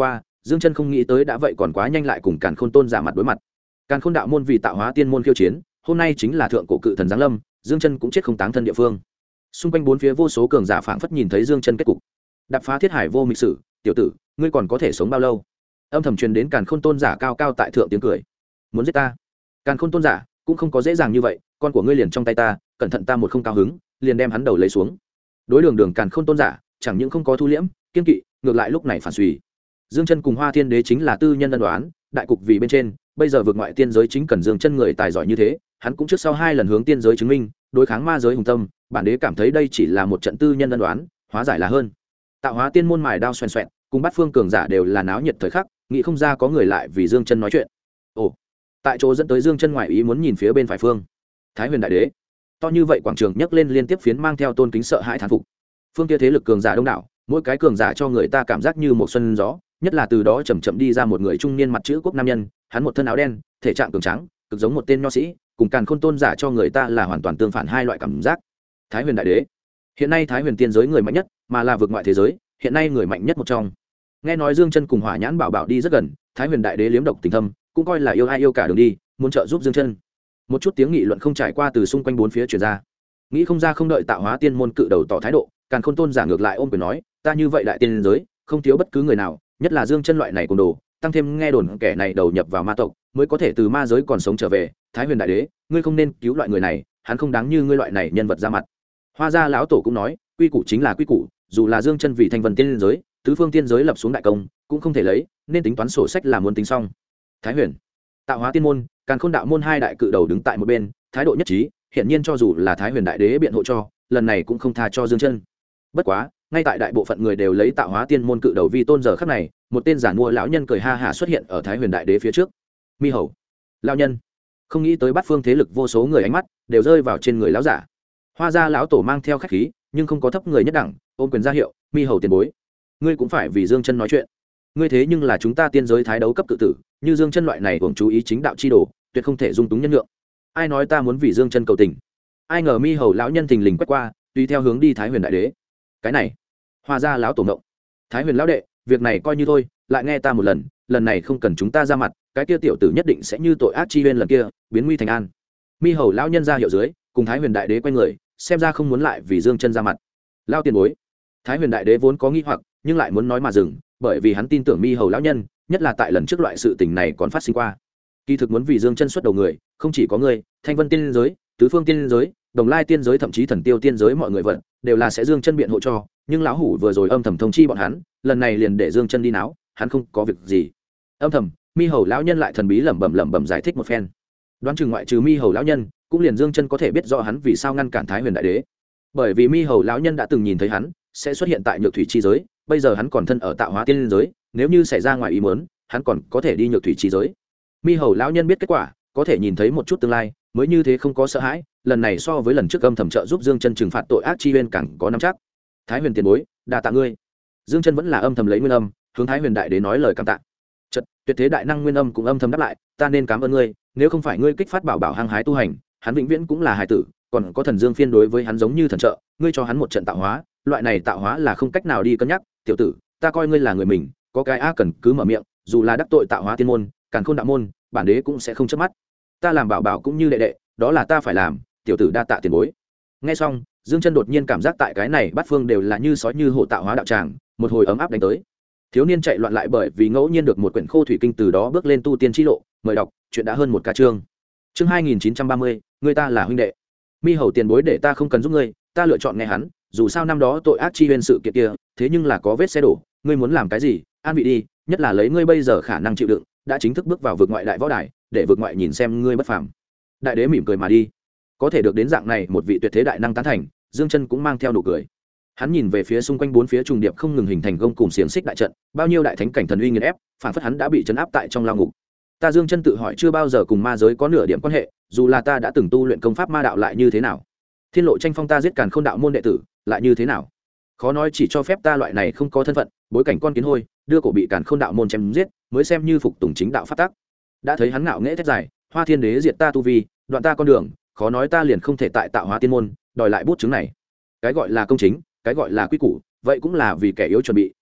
Dương Chân không nghĩ tới đã vậy còn quá nhanh lại cùng Càn Khôn Tôn giả mặt đối mặt. Càn Khôn đạo môn vì tạo hóa tiên môn khiêu chiến, hôm nay chính là thượng cổ cự thần giáng lâm, Dương Chân cũng chết không táng thân địa phương. Xung quanh bốn phía vô số cường giả phảng phất nhìn thấy Dương Chân kết cục. Đạp phá thiết hải vô mịch sử, tiểu tử, ngươi còn có thể sống bao lâu? Âm thầm truyền đến Càn Khôn Tôn giả cao cao tại thượng tiếng cười. Muốn giết ta? Càn Khôn Tôn giả, cũng không có dễ dàng như vậy, con của ngươi liền trong tay ta, cẩn thận ta một không cao hứng, liền đem hắn đầu lấy xuống. Đối đường Càn Khôn Tôn giả, chẳng những không có thu liễm, kiên kỵ, ngược lại lúc này phản suy. Dương Chân cùng Hoa Thiên Đế chính là tư nhân ân đoán, đại cục vì bên trên, bây giờ vượt ngoại tiên giới chính cần Dương Chân người tài giỏi như thế, hắn cũng trước sau hai lần hướng tiên giới chứng minh, đối kháng ma giới hùng tâm, bản đế cảm thấy đây chỉ là một trận tư nhân ân đoán, hóa giải là hơn. Tạo hóa tiên môn mài đao xoèn xoẹt, cùng Bát Phương cường giả đều là náo nhiệt thời khắc, nghĩ không ra có người lại vì Dương Chân nói chuyện. Ồ, tại chỗ dẫn tới Dương Chân ngoại ý muốn nhìn phía bên phải phương. Thái Huyền đại đế. To như vậy quảng trường nhấc lên liên tiếp phiến mang theo tôn kính sợ hãi thán phục. Phương kia thế lực cường giả đông đảo, mỗi cái cường giả cho người ta cảm giác như một xuân gió, nhất là từ đó chậm chậm đi ra một người trung niên mặt chữ quốc nam nhân, hắn một thân áo đen, thể trạng cường tráng, cực giống một tên nho sĩ, cùng Càn Khôn Tôn giả cho người ta là hoàn toàn tương phản hai loại cảm giác. Thái Huyền đại đế, hiện nay Thái Huyền tiên giới người mạnh nhất, mà là vượt ngoại thế giới, hiện nay người mạnh nhất một trong. Nghe nói Dương Chân cùng Hỏa Nhãn Bảo Bảo đi rất gần, Thái Huyền đại đế liếm độc tình thâm, cũng coi là yêu ai yêu cả đường đi, muốn trợ giúp Dương Chân. Một chút tiếng nghị luận không trải qua từ xung quanh bốn phía truyền ra. Nghĩ không ra không đợi Tạo Hóa Tiên môn cự đầu tỏ thái độ, Càn Khôn Tôn giả ngược lại ôm quyền nói, ta như vậy đại tiên giới, không thiếu bất cứ người nào, nhất là Dương Chân loại này cùng đồ, tăng thêm nghe đồn kẻ này đầu nhập vào ma tộc, mới có thể từ ma giới còn sống trở về. Thái Huyền đại đế, ngươi không nên cứu loại người này, hắn không đáng như ngươi loại này nhân vật ra mặt. Hoa gia lão tổ cũng nói, quy củ chính là quy củ, dù là Dương Chân vì thành vân tiên giới, tứ phương tiên giới lập xuống đại công, cũng không thể lấy, nên tính toán sổ sách là muốn tính xong. Thái Huyền, Tạo Hóa tiên môn, Càn Khôn đạo môn hai đại cự đầu đứng tại một bên, thái độ nhất trí, hiện nhiên cho dù là Thái Huyền đại đế biện hộ cho, lần này cũng không tha cho Dương Chân. Bất quá, ngay tại đại bộ phận người đều lấy Tạo Hóa tiên môn cự đầu vi tôn giờ khắc này, một tên giản mua lão nhân cười ha hả xuất hiện ở Thái Huyền đại đế phía trước. Mi hầu, lão nhân. Không nghĩ tới Bát Phương thế lực vô số người ánh mắt đều rơi vào trên người lão giả. Hoa gia lão tổ mang theo khách khí, nhưng không có thấp người nhất đẳng, ôm quyền ra hiệu, Mi hầu tiền bối, ngươi cũng phải vì Dương Chân nói chuyện. Ngươi thế nhưng là chúng ta tiên giới thái đấu cấp tự tử, như Dương Chân loại này cũng chú ý chính đạo chi đồ, tuyệt không thể dung túng nhân lượng. Ai nói ta muốn vì Dương Chân cầu tình? Ai ngờ Mi hầu lão nhân thình lình quét qua, tùy theo hướng đi Thái Huyền đại đế. Cái này, Hoa gia lão tổ ngộng. Thái Huyền lão đệ, việc này coi như thôi, lại nghe ta một lần, lần này không cần chúng ta ra mặt, cái kia tiểu tử nhất định sẽ như tội ác chi huyên lần kia, biến nguy thành an. Mi hầu lão nhân ra hiệu dưới, cùng Thái Huyền đại đế quay người, xem ra không muốn lại vì Dương Chân ra mặt. Lao tiền bối. Thái Huyền đại đế vốn có nghi hoặc, nhưng lại muốn nói mà dừng, bởi vì hắn tin tưởng Mi hầu lão nhân, nhất là tại lần trước loại sự tình này còn phát sinh qua. Kỳ thực muốn vì Dương Chân xuất đầu người, không chỉ có người, Thanh Vân tiên giới, Tứ Phương tiên giới, Đồng Lai tiên giới, thậm chí Thần Tiêu tiên giới mọi người vận, đều là sẽ Dương Chân biện hộ cho, nhưng lão hủ vừa rồi âm thầm thông chi bọn hắn, lần này liền để Dương Chân đi náo, hắn không có việc gì. Âm thầm, Mi hầu lão nhân lại thần bí lẩm bẩm giải thích một phen. Đoán chừng ngoại trừ Mi hầu lão nhân, cũng liền Dương Chân có thể biết rõ hắn vì sao ngăn cản Thái Huyền đại đế. Bởi vì Mi hầu lão nhân đã từng nhìn thấy hắn sẽ xuất hiện tại Nhược Thủy chi giới, bây giờ hắn còn thân ở Tạo Hóa tiên giới, nếu như xảy ra ngoài ý muốn, hắn còn có thể đi Nhược Thủy chi giới. Mi hầu lão nhân biết kết quả, có thể nhìn thấy một chút tương lai, mới như thế không có sợ hãi, lần này so với lần trước âm thầm trợ giúp Dương Chân trừng phạt tội ác chi huyên càng có nắm chắc. Thái Huyền tiền bối, đa tạ ngươi. Dương Chân vẫn là âm thầm lấy nguyên âm, hướng Thái Huyền đại đế nói lời cảm tạ. Chợt, tuyệt thế đại năng nguyên âm cũng âm thầm đáp lại, ta nên cảm ơn ngươi, nếu không phải ngươi kích phát bảo bảo hăng hái tu hành, hắn vĩnh viễn cũng là hài tử, còn có thần Dương phiên đối với hắn giống như thần trợ, ngươi cho hắn một trận tạo hóa, loại này tạo hóa là không cách nào đi cân nhắc, tiểu tử, ta coi ngươi là người mình, có cái a cần cứ mở miệng, dù là đắc tội Tạo Hóa tiên môn, Càn Khôn đạo môn, bản đế cũng sẽ không chớp mắt. Ta làm bảo bảo cũng như đệ đệ, đó là ta phải làm, tiểu tử đa tạ tiền bối. Nghe xong, Dương Chân đột nhiên cảm giác tại cái này Bát Phương đều là như sói như hổ tạo hóa đạo tràng, một hồi ấm áp đánh tới. Thiếu niên chạy loạn lại bởi vì ngẫu nhiên được một quyển Khô thủy kinh, từ đó bước lên tu tiên chi lộ, mời đọc, chuyện đã hơn một ca chương. Chương 2930, người ta là huynh đệ. Mi hầu tiền bối để ta không cần giúp ngươi, ta lựa chọn nghe hắn, dù sao năm đó tội ác chi huyên sự kiện kia, thế nhưng là có vết xe đổ, ngươi muốn làm cái gì, an vị đi, nhất là lấy ngươi bây giờ khả năng chịu đựng, đã chính thức bước vào vực ngoại đại võ đài, để vực ngoại nhìn xem ngươi bất phàm. Đại đế mỉm cười mà đi. Có thể được đến dạng này một vị tuyệt thế đại năng tán thành, Dương Chân cũng mang theo nụ cười. Hắn nhìn về phía xung quanh bốn phía trùng điệp không ngừng hình thành gông cùng xiềng xích đại trận, bao nhiêu đại thánh cảnh thần uy nghiền ép, phản phất hắn đã bị trấn áp tại trong lao ngục. Ta Dương Chân tự hỏi chưa bao giờ cùng ma giới có nửa điểm quan hệ, dù là ta đã từng tu luyện công pháp ma đạo lại như thế nào, Thiên Lộ tranh phong ta giết Càn Khôn đạo môn đệ tử lại như thế nào, khó nói chỉ cho phép ta loại này không có thân phận, bối cảnh con kiến hôi, đưa cổ bị Càn Khôn đạo môn chém giết, mới xem như phục tùng chính đạo pháp tắc. Đã thấy hắn ngạo nghễ thét dài, Hoa Thiên Đế diệt ta tu vi, đoạn ta con đường, khó nói ta liền không thể tại Tạo Hóa tiên môn đòi lại bút chứng này. Cái gọi là công chính, cái gọi là quy củ, vậy cũng là vì kẻ yếu chuẩn bị,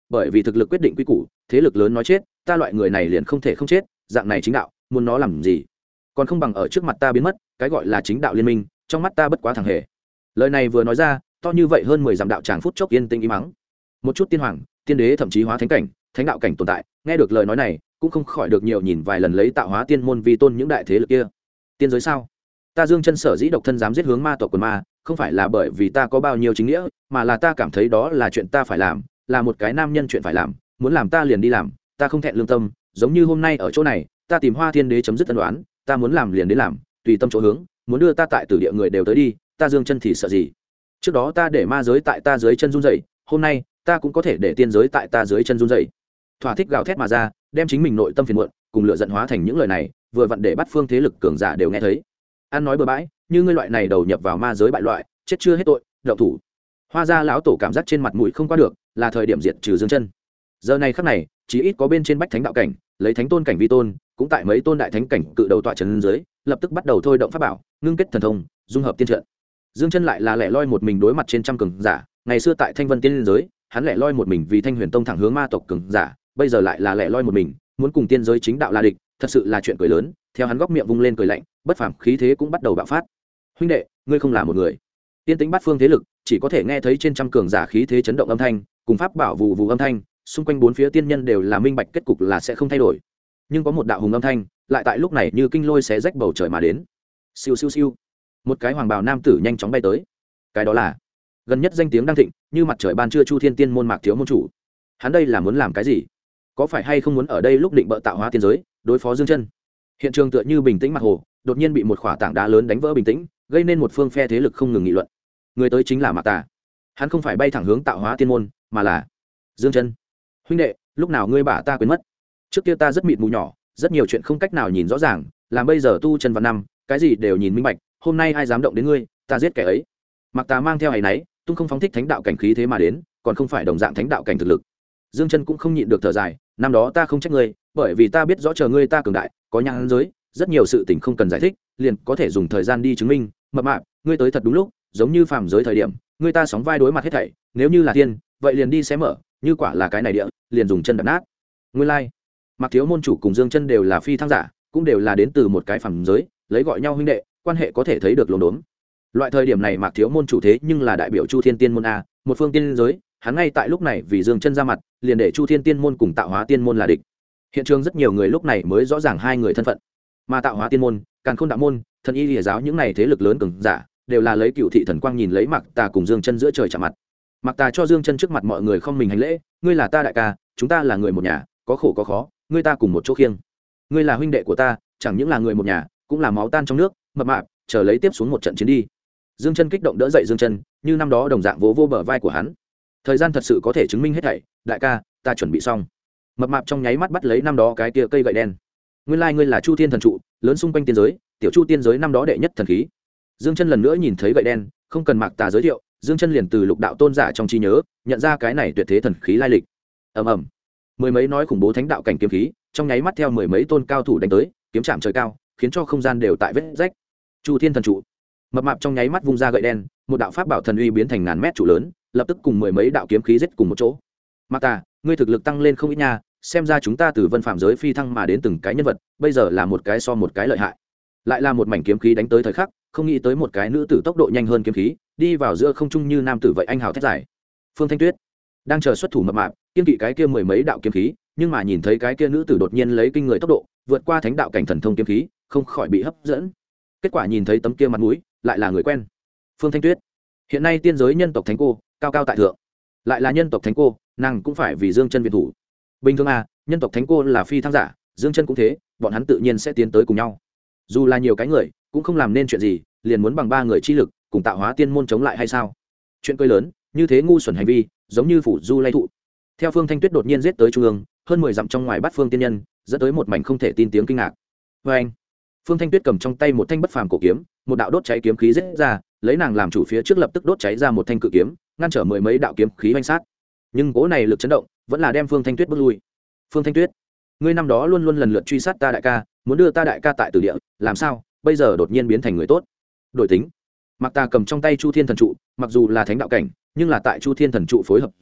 bởi vì thực lực quyết định quy củ, thế lực lớn nói chết, ta loại người này liền không thể không chết, dạng này chính đạo muốn nó làm gì, còn không bằng ở trước mặt ta biến mất. Cái gọi là chính đạo liên minh, trong mắt ta bất quá thằng hề. Lời này vừa nói ra, to như vậy hơn 10 dặm đạo tràng phút chốc yên tĩnh im mắng. Một chút tiên hoàng, tiên đế thậm chí hóa thánh cảnh, thánh đạo cảnh tồn tại, nghe được lời nói này cũng không khỏi được nhiều nhìn vài lần lấy tạo hóa tiên môn vi tôn những đại thế lực kia. Tiên giới sao? Ta Dương Chân sở dĩ độc thân dám giết hướng ma tộc quần ma, không phải là bởi vì ta có bao nhiêu chính nghĩa, mà là ta cảm thấy đó là chuyện ta phải làm, là một cái nam nhân chuyện phải làm, muốn làm ta liền đi làm, ta không thẹn lương tâm. Giống như hôm nay ở chỗ này, ta tìm Hoa Thiên Đế chấm dứt ân oán, ta muốn làm liền đến làm, tùy tâm chỗ hướng, muốn đưa ta tại tử địa người đều tới đi, ta Dương Chân thì sợ gì? Trước đó ta để ma giới tại ta dưới chân run rẩy, hôm nay ta cũng có thể để tiên giới tại ta dưới chân run rẩy. Thỏa thích gào thét mà ra, đem chính mình nội tâm phiền muộn cùng lửa giận hóa thành những lời này, vừa vặn để bắt phương thế lực cường giả đều nghe thấy. Ăn nói bừa bãi, như ngươi loại này đầu nhập vào ma giới bại loại, chết chưa hết tội, động thủ. Hoa gia lão tổ cảm giác trên mặt mũi không qua được, là thời điểm diệt trừ Dương Chân. Giờ này khắc này, chỉ ít có bên trên bách thánh đạo cảnh, lấy thánh tôn cảnh vi tôn, cũng tại mấy tôn đại thánh cảnh cự đầu tọa trấn dưới, lập tức bắt đầu thôi động pháp bảo, ngưng kết thần thông, dung hợp tiên trận. Dương Chân lại là lẻ loi một mình đối mặt trên trăm cường giả, ngày xưa tại Thanh Vân Tiên giới, hắn lẻ loi một mình vì Thanh Huyền Tông thẳng hướng ma tộc cường giả, bây giờ lại là lẻ loi một mình, muốn cùng tiên giới chính đạo là địch, thật sự là chuyện cười lớn. Theo hắn góc miệng vung lên cười lạnh, bất phàm khí thế cũng bắt đầu bạo phát. Huynh đệ, ngươi không là một người. Tiên tính bát phương thế lực, chỉ có thể nghe thấy trên trăm cường giả khí thế chấn động âm thanh, cùng pháp bảo vù vù âm thanh, xung quanh bốn phía tiên nhân đều là minh bạch kết cục là sẽ không thay đổi. Nhưng có một đạo hùng âm thanh, lại tại lúc này như kinh lôi xé rách bầu trời mà đến. Siêu siêu siêu. Một cái hoàng bào nam tử nhanh chóng bay tới. Cái đó là gần nhất danh tiếng đang thịnh, như mặt trời ban trưa Chu Thiên Tiên môn Mạc Thiếu môn chủ. Hắn đây là muốn làm cái gì? Có phải hay không muốn ở đây lúc định bợ tạo hóa tiên giới, đối phó Dương Chân? Hiện trường tựa như bình tĩnh mặt hồ, đột nhiên bị một khỏa tảng đá lớn đánh vỡ bình tĩnh, gây nên một phương phe thế lực không ngừng nghị luận. Người tới chính là Mạc Tà. Hắn không phải bay thẳng hướng tạo hóa tiên môn, mà là Dương Chân. Huynh đệ, lúc nào ngươi bả ta quên mất? Trước kia ta rất mịt mù nhỏ, rất nhiều chuyện không cách nào nhìn rõ ràng, làm bây giờ tu chân vào năm, cái gì đều nhìn minh bạch, hôm nay ai dám động đến ngươi, ta giết kẻ ấy. Mạc Tà mang theo ấy nấy, tung không phóng thích thánh đạo cảnh khí thế mà đến, còn không phải đồng dạng thánh đạo cảnh thực lực. Dương Chân cũng không nhịn được thở dài, năm đó ta không trách ngươi, bởi vì ta biết rõ chờ ngươi ta cường đại, có nhãn giới, rất nhiều sự tình không cần giải thích, liền có thể dùng thời gian đi chứng minh. Mập mạp, ngươi tới thật đúng lúc, giống như phàm giới thời điểm, ngươi ta sóng vai đối mặt hết thảy, nếu như là tiên, vậy liền đi xé mở, như quả là cái này địa, liền dùng chân đập nát. Nguyên lai, Mạc Thiếu môn chủ cùng Dương Chân đều là phi thăng giả, cũng đều là đến từ một cái phàm giới, lấy gọi nhau huynh đệ, quan hệ có thể thấy được lồn đốn. Loại thời điểm này Mạc Thiếu môn chủ thế nhưng là đại biểu Chu Thiên Tiên môn a, một phương tiên giới, hắn ngay tại lúc này vì Dương Chân ra mặt, liền để Chu Thiên Tiên môn cùng Tạo Hóa Tiên môn là địch. Hiện trường rất nhiều người lúc này mới rõ ràng hai người thân phận. Mà Tạo Hóa Tiên môn, Càn Khôn đạo môn, Thần Y Lìa giáo những này thế lực lớn cường giả, đều là lấy Cựu thị thần quang nhìn lấy Mạc Tà cùng Dương Chân giữa trời chạm mặt. Mạc Tà cho Dương Chân trước mặt mọi người không mình hành lễ, ngươi là ta đại ca, chúng ta là người một nhà, có khổ có khó, ngươi ta cùng một chỗ khiêng. Ngươi là huynh đệ của ta, chẳng những là người một nhà, cũng là máu tan trong nước, mập mạp, chờ lấy tiếp xuống một trận chiến đi. Dương Chân kích động đỡ dậy Dương Chân, như năm đó đồng dạng vỗ vô bờ vai của hắn. Thời gian thật sự có thể chứng minh hết thảy, đại ca, ta chuẩn bị xong. Mập mạp trong nháy mắt bắt lấy năm đó cái kia cây gậy đen. Nguyên lai ngươi là Chu Thiên thần trụ, lớn xung quanh tiên giới, tiểu Chu tiên giới năm đó đệ nhất thần khí. Dương Chân lần nữa nhìn thấy gậy đen, không cần Mạc Tà giới thiệu, Dương Chân liền từ lục đạo tôn giả trong trí nhớ, nhận ra cái này tuyệt thế thần khí lai lịch. Ầm ầm. Mười mấy nói khủng bố thánh đạo cảnh kiếm khí, trong nháy mắt theo mười mấy tôn cao thủ đánh tới, kiếm chạm trời cao, khiến cho không gian đều tại vết rách. Chu Thiên thần trụ. Mập mạp trong nháy mắt vung ra gậy đen, một đạo pháp bảo thần uy biến thành ngàn mét trụ lớn, lập tức cùng mười mấy đạo kiếm khí giết cùng một chỗ. Mạc Tà, ngươi thực lực tăng lên không ít nha, xem ra chúng ta từ vân phạm giới phi thăng mà đến từng cái nhân vật, bây giờ là một cái so một cái lợi hại. Lại là một mảnh kiếm khí đánh tới thời khắc, không nghĩ tới một cái nữ tử tốc độ nhanh hơn kiếm khí, đi vào giữa không trung như nam tử vậy anh hào thét giải. Phương Thanh Tuyết đang chờ xuất thủ mập mạp, kiên kỵ cái kia mười mấy đạo kiếm khí, nhưng mà nhìn thấy cái kia nữ tử đột nhiên lấy kinh người tốc độ, vượt qua thánh đạo cảnh thần thông kiếm khí, không khỏi bị hấp dẫn. Kết quả nhìn thấy tấm kia mặt mũi, lại là người quen. Phương Thanh Tuyết, hiện nay tiên giới nhân tộc thánh cô, cao cao tại thượng, lại là nhân tộc thánh cô, nàng cũng phải vì Dương Chân viện thủ. Bình thường à, nhân tộc thánh cô là phi thăng giả, Dương Chân cũng thế, bọn hắn tự nhiên sẽ tiến tới cùng nhau. Dù là nhiều cái người, cũng không làm nên chuyện gì, liền muốn bằng ba người chi lực, cùng Tạo Hóa Tiên môn chống lại hay sao? Chuyện cười lớn, như thế ngu xuẩn hành vi, giống như phủ du lay thụ. Theo Phương Thanh Tuyết đột nhiên giết tới trung ương, hơn 10 dặm trong ngoài bắt phương tiên nhân, dẫn tới một mảnh không thể tin tiếng kinh ngạc. Oeng! Phương Thanh Tuyết cầm trong tay một thanh bất phàm cổ kiếm, một đạo đốt cháy kiếm khí giết ra, lấy nàng làm chủ phía trước lập tức đốt cháy ra một thanh cự kiếm, ngăn trở mười mấy đạo kiếm khí oanh sát. Nhưng cỗ này lực chấn động, vẫn là đem Phương Thanh Tuyết bước lui. Phương Thanh Tuyết, ngươi năm đó luôn luôn lần lượt truy sát ta đại ca, muốn đưa ta đại ca tại tử địa, làm sao? Bây giờ đột nhiên biến thành người tốt. Đổi tính. Mạc Tà cầm trong tay Chu Thiên thần trụ, mặc dù là thánh đạo cảnh, nhưng là tại Chu Thiên thần trụ phối hợp dưới,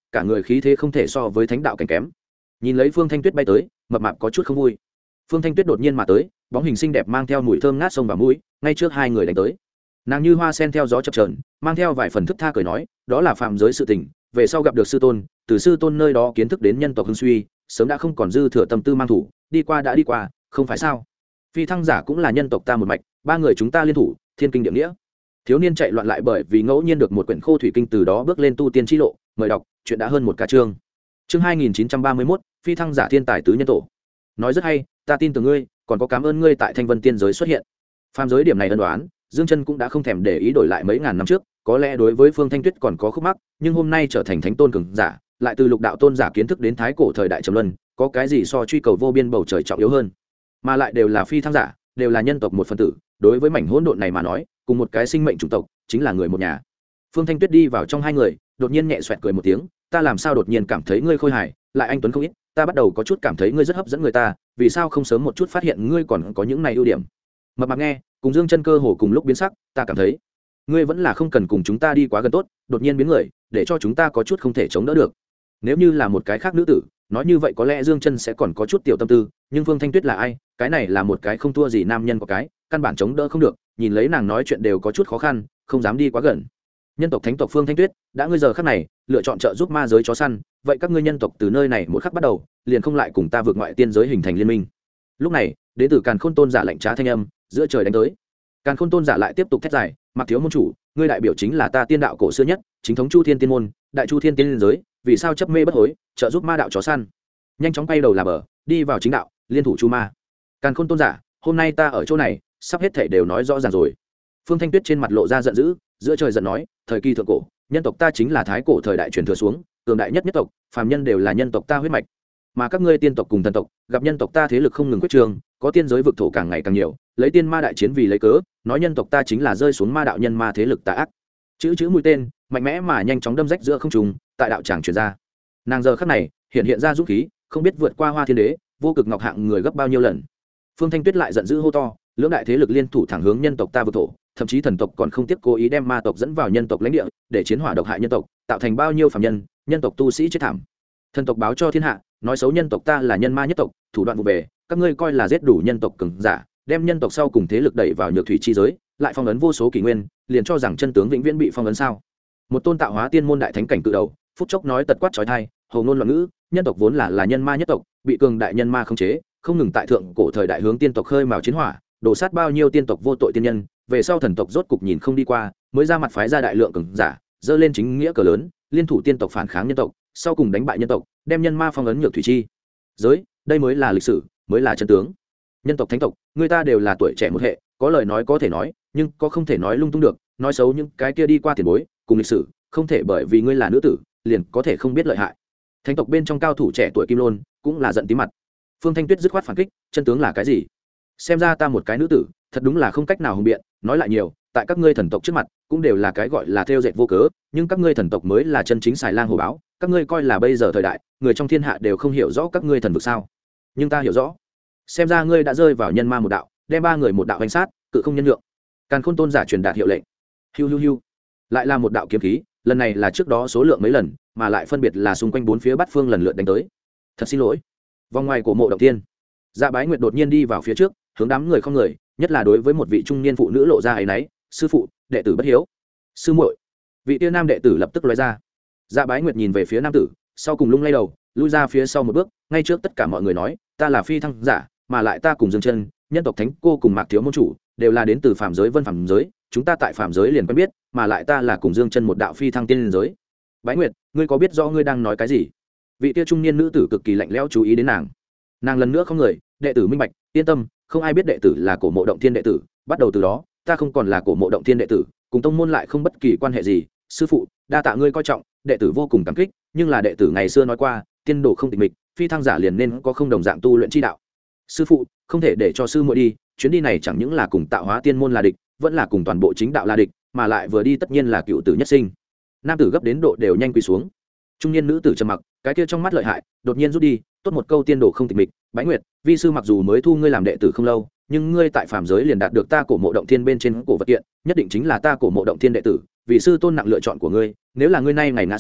cả người khí thế không thể so với thánh đạo cảnh kém. Nhìn lấy Phương Thanh Tuyết bay tới, mập mạp có chút không vui. Phương Thanh Tuyết đột nhiên mà tới, bóng hình xinh đẹp mang theo mùi thơm ngát sông vào mũi, ngay trước hai người đánh tới. Nàng như hoa sen theo gió chập chờn, mang theo vài phần thức tha cười nói, đó là phàm giới sự tình, về sau gặp được sư tôn, từ sư tôn nơi đó kiến thức đến nhân tộc hưng suy, sớm đã không còn dư thừa tâm tư mang thủ, đi qua đã đi qua, không phải sao? Phi thăng giả cũng là nhân tộc ta một mạch, ba người chúng ta liên thủ, thiên kinh địa nghĩa. Thiếu niên chạy loạn lại bởi vì ngẫu nhiên được một quyển khô thủy kinh, từ đó bước lên tu tiên chi lộ, mời đọc, chuyện đã hơn một ca chương. Chương 2931, phi thăng giả thiên tài tứ nhân tổ. Nói rất hay, ta tin tưởng ngươi, còn có cảm ơn ngươi tại Thanh Vân tiên giới xuất hiện. Phàm giới điểm này ân đoán, Dương Chân cũng đã không thèm để ý đổi lại mấy ngàn năm trước, có lẽ đối với Phương Thanh Tuyết còn có khúc mắc, nhưng hôm nay trở thành thánh tôn cường giả, lại từ lục đạo tôn giả kiến thức đến thái cổ thời đại trầm luân, có cái gì so truy cầu vô biên bầu trời trọng yếu hơn? Mà lại đều là phi thăng giả, đều là nhân tộc một phần tử, đối với mảnh hỗn độn này mà nói, cùng một cái sinh mệnh chủng tộc, chính là người một nhà. Phương Thanh Tuyết đi vào trong hai người, đột nhiên nhẹ xoẹt cười một tiếng, ta làm sao đột nhiên cảm thấy ngươi khôi hài, lại anh tuấn không ít, ta bắt đầu có chút cảm thấy ngươi rất hấp dẫn người ta, vì sao không sớm một chút phát hiện ngươi còn có những này ưu điểm? Mập mạp nghe, cùng Dương Chân cơ hồ cùng lúc biến sắc, ta cảm thấy ngươi vẫn là không cần cùng chúng ta đi quá gần tốt, đột nhiên biến người, để cho chúng ta có chút không thể chống đỡ được. Nếu như là một cái khác nữ tử, nói như vậy có lẽ Dương Chân sẽ còn có chút tiểu tâm tư, nhưng Phương Thanh Tuyết là ai? Cái này là một cái không thua gì nam nhân có cái, căn bản chống đỡ không được, nhìn lấy nàng nói chuyện đều có chút khó khăn, không dám đi quá gần. Nhân tộc thánh tộc Phương Thanh Tuyết, đã ngươi giờ khắc này lựa chọn trợ giúp ma giới chó săn, vậy các ngươi nhân tộc từ nơi này một khắc bắt đầu, liền không lại cùng ta vượt ngoại tiên giới hình thành liên minh. Lúc này, đệ tử Càn Khôn Tôn giả lạnh trá thanh âm, giữa trời đánh tới. Càn Khôn Tôn giả lại tiếp tục thét dài, Mặc Thiếu môn chủ, ngươi đại biểu chính là ta tiên đạo cổ xưa nhất, chính thống Chu Thiên tiên môn, đại Chu Thiên tiên giới, vì sao chấp mê bất hối, trợ giúp ma đạo chó săn? Nhanh chóng quay đầu là bờ, đi vào chính đạo, liên thủ chu ma. Càn Khôn Tôn giả, hôm nay ta ở chỗ này, sắp hết thảy đều nói rõ ràng rồi. Phương Thanh Tuyết trên mặt lộ ra giận dữ, giữa trời giận nói, thời kỳ thượng cổ, nhân tộc ta chính là thái cổ thời đại truyền thừa xuống, cường đại nhất nhất tộc, phàm nhân đều là nhân tộc ta huyết mạch. Mà các ngươi tiên tộc cùng thần tộc, gặp nhân tộc ta thế lực không ngừng quyết trường, có tiên giới vực thổ càng ngày càng nhiều, lấy tiên ma đại chiến vì lấy cớ, nói nhân tộc ta chính là rơi xuống ma đạo nhân ma thế lực tà ác. Chữ mũi tên, mạnh mẽ mà nhanh chóng đâm rách giữa không trung, tại đạo tràng truyền ra. Nàng giờ khắc này, hiện ra dũng khí, không biết vượt qua Hoa Thiên Đế, vô cực ngọc hạng người gấp bao nhiêu lần. Phương Thanh Tuyết lại giận dữ hô to, lưỡng đại thế lực liên thủ thẳng hướng nhân tộc ta vực thổ, thậm chí thần tộc còn không tiếc cố ý đem ma tộc dẫn vào nhân tộc lãnh địa, để chiến hỏa độc hại nhân tộc, tạo thành bao nhiêu phàm nhân, nhân tộc tu sĩ chết thảm. Thần tộc báo cho thiên hạ, nói xấu nhân tộc ta là nhân ma nhất tộc, thủ đoạn vụ về, các ngươi coi là giết đủ nhân tộc cường giả, đem nhân tộc sau cùng thế lực đẩy vào nhược thủy chi giới, lại phong ấn vô số kỷ nguyên, liền cho rằng chân tướng vĩnh viễn bị phong ấn sao? Một tôn tạo hóa tiên môn đại thánh cảnh cự đầu, phút chốc nói tật quát chói tai, hầu ngôn loạn ngữ, nhân tộc vốn là nhân ma nhất tộc, bị cường đại nhân ma khống chế, không ngừng tại thượng cổ thời đại hướng tiên tộc khơi mào chiến hỏa, đổ sát bao nhiêu tiên tộc vô tội tiên nhân, về sau thần tộc rốt cục nhìn không đi qua, mới ra mặt phái ra đại lượng cường giả, dơ lên chính nghĩa cờ lớn, liên thủ tiên tộc phản kháng nhân tộc, sau cùng đánh bại nhân tộc, đem nhân ma phong ấn nhược thủy chi giới, đây mới là lịch sử, mới là chân tướng. Nhân tộc thánh tộc, người ta đều là tuổi trẻ một hệ, có lời nói có thể nói, nhưng có không thể nói lung tung được, nói xấu những cái kia đi qua tiền bối cùng lịch sử, không thể bởi vì ngươi là nữ tử liền có thể không biết lợi hại. Thánh tộc bên trong cao thủ trẻ tuổi Kim Lôn cũng là giận tí mặt. Phương Thanh Tuyết dứt khoát phản kích, chân tướng là cái gì? Xem ra ta một cái nữ tử, thật đúng là không cách nào hùng biện, nói lại nhiều, tại các ngươi thần tộc trước mặt, cũng đều là cái gọi là theo dệt vô cớ, nhưng các ngươi thần tộc mới là chân chính xài lang hổ báo, các ngươi coi là bây giờ thời đại, người trong thiên hạ đều không hiểu rõ các ngươi thần vực sao? Nhưng ta hiểu rõ. Xem ra ngươi đã rơi vào nhân ma một đạo, đem ba người một đạo hành sát, cự không nhân lượng. Càn Khôn Tôn giả truyền đạt hiệu lệnh. Hiu hiu hiu. Lại là một đạo kiếm khí, lần này là trước đó số lượng mấy lần, mà lại phân biệt là xung quanh bốn phía bát phương lần lượt đánh tới. Thật xin lỗi. Vòng ngoài của mộ động tiên, Dạ Bái Nguyệt đột nhiên đi vào phía trước, hướng đám người không người, nhất là đối với một vị trung niên phụ nữ lộ ra áy náy, sư phụ, đệ tử bất hiếu. Sư muội. Vị tiên nam đệ tử lập tức lóe ra. Dạ Bái Nguyệt nhìn về phía nam tử, sau cùng lung lay đầu, lui ra phía sau một bước, ngay trước tất cả mọi người nói, ta là phi thăng giả, mà lại ta cùng Dương Chân, nhân tộc thánh cô cùng Mạc Thiếu môn chủ, đều là đến từ phàm giới Vân phàm giới, chúng ta tại phàm giới liền quen biết, mà lại ta là cùng Dương Chân một đạo phi thăng tiên giới. Bái Nguyệt, ngươi có biết rõ ngươi đang nói cái gì? Vị tia trung niên nữ tử cực kỳ lạnh lẽo chú ý đến nàng. Nàng lần nữa không người, đệ tử minh bạch, yên tâm, không ai biết đệ tử là cổ mộ động thiên đệ tử, bắt đầu từ đó, ta không còn là cổ mộ động thiên đệ tử, cùng tông môn lại không bất kỳ quan hệ gì. Sư phụ, đa tạ ngươi coi trọng, đệ tử vô cùng cảm kích, nhưng là đệ tử ngày xưa nói qua, tiên đồ không tịch mịch, phi thăng giả liền nên có không đồng dạng tu luyện chi đạo. Sư phụ, không thể để cho sư muội đi, chuyến đi này chẳng những là cùng tạo hóa tiên môn là địch, vẫn là cùng toàn bộ chính đạo là địch, mà lại vừa đi tất nhiên là cựu tử nhất sinh. Nam tử gấp đến độ đều nhanh quỳ xuống. Trung niên nữ tử trầm mặc, cái kia trong mắt lợi hại, đột nhiên rút đi, tốt một câu tiên đồ không tịch mịch. Bái Nguyệt, vi sư mặc dù mới thu ngươi làm đệ tử không lâu, nhưng ngươi tại phàm giới liền đạt được ta cổ mộ động thiên bên trên cổ vật kiện, nhất định chính là ta cổ mộ động thiên đệ tử, vì sư tôn nặng lựa chọn của ngươi, nếu là ngươi nay ngày ngã xuống,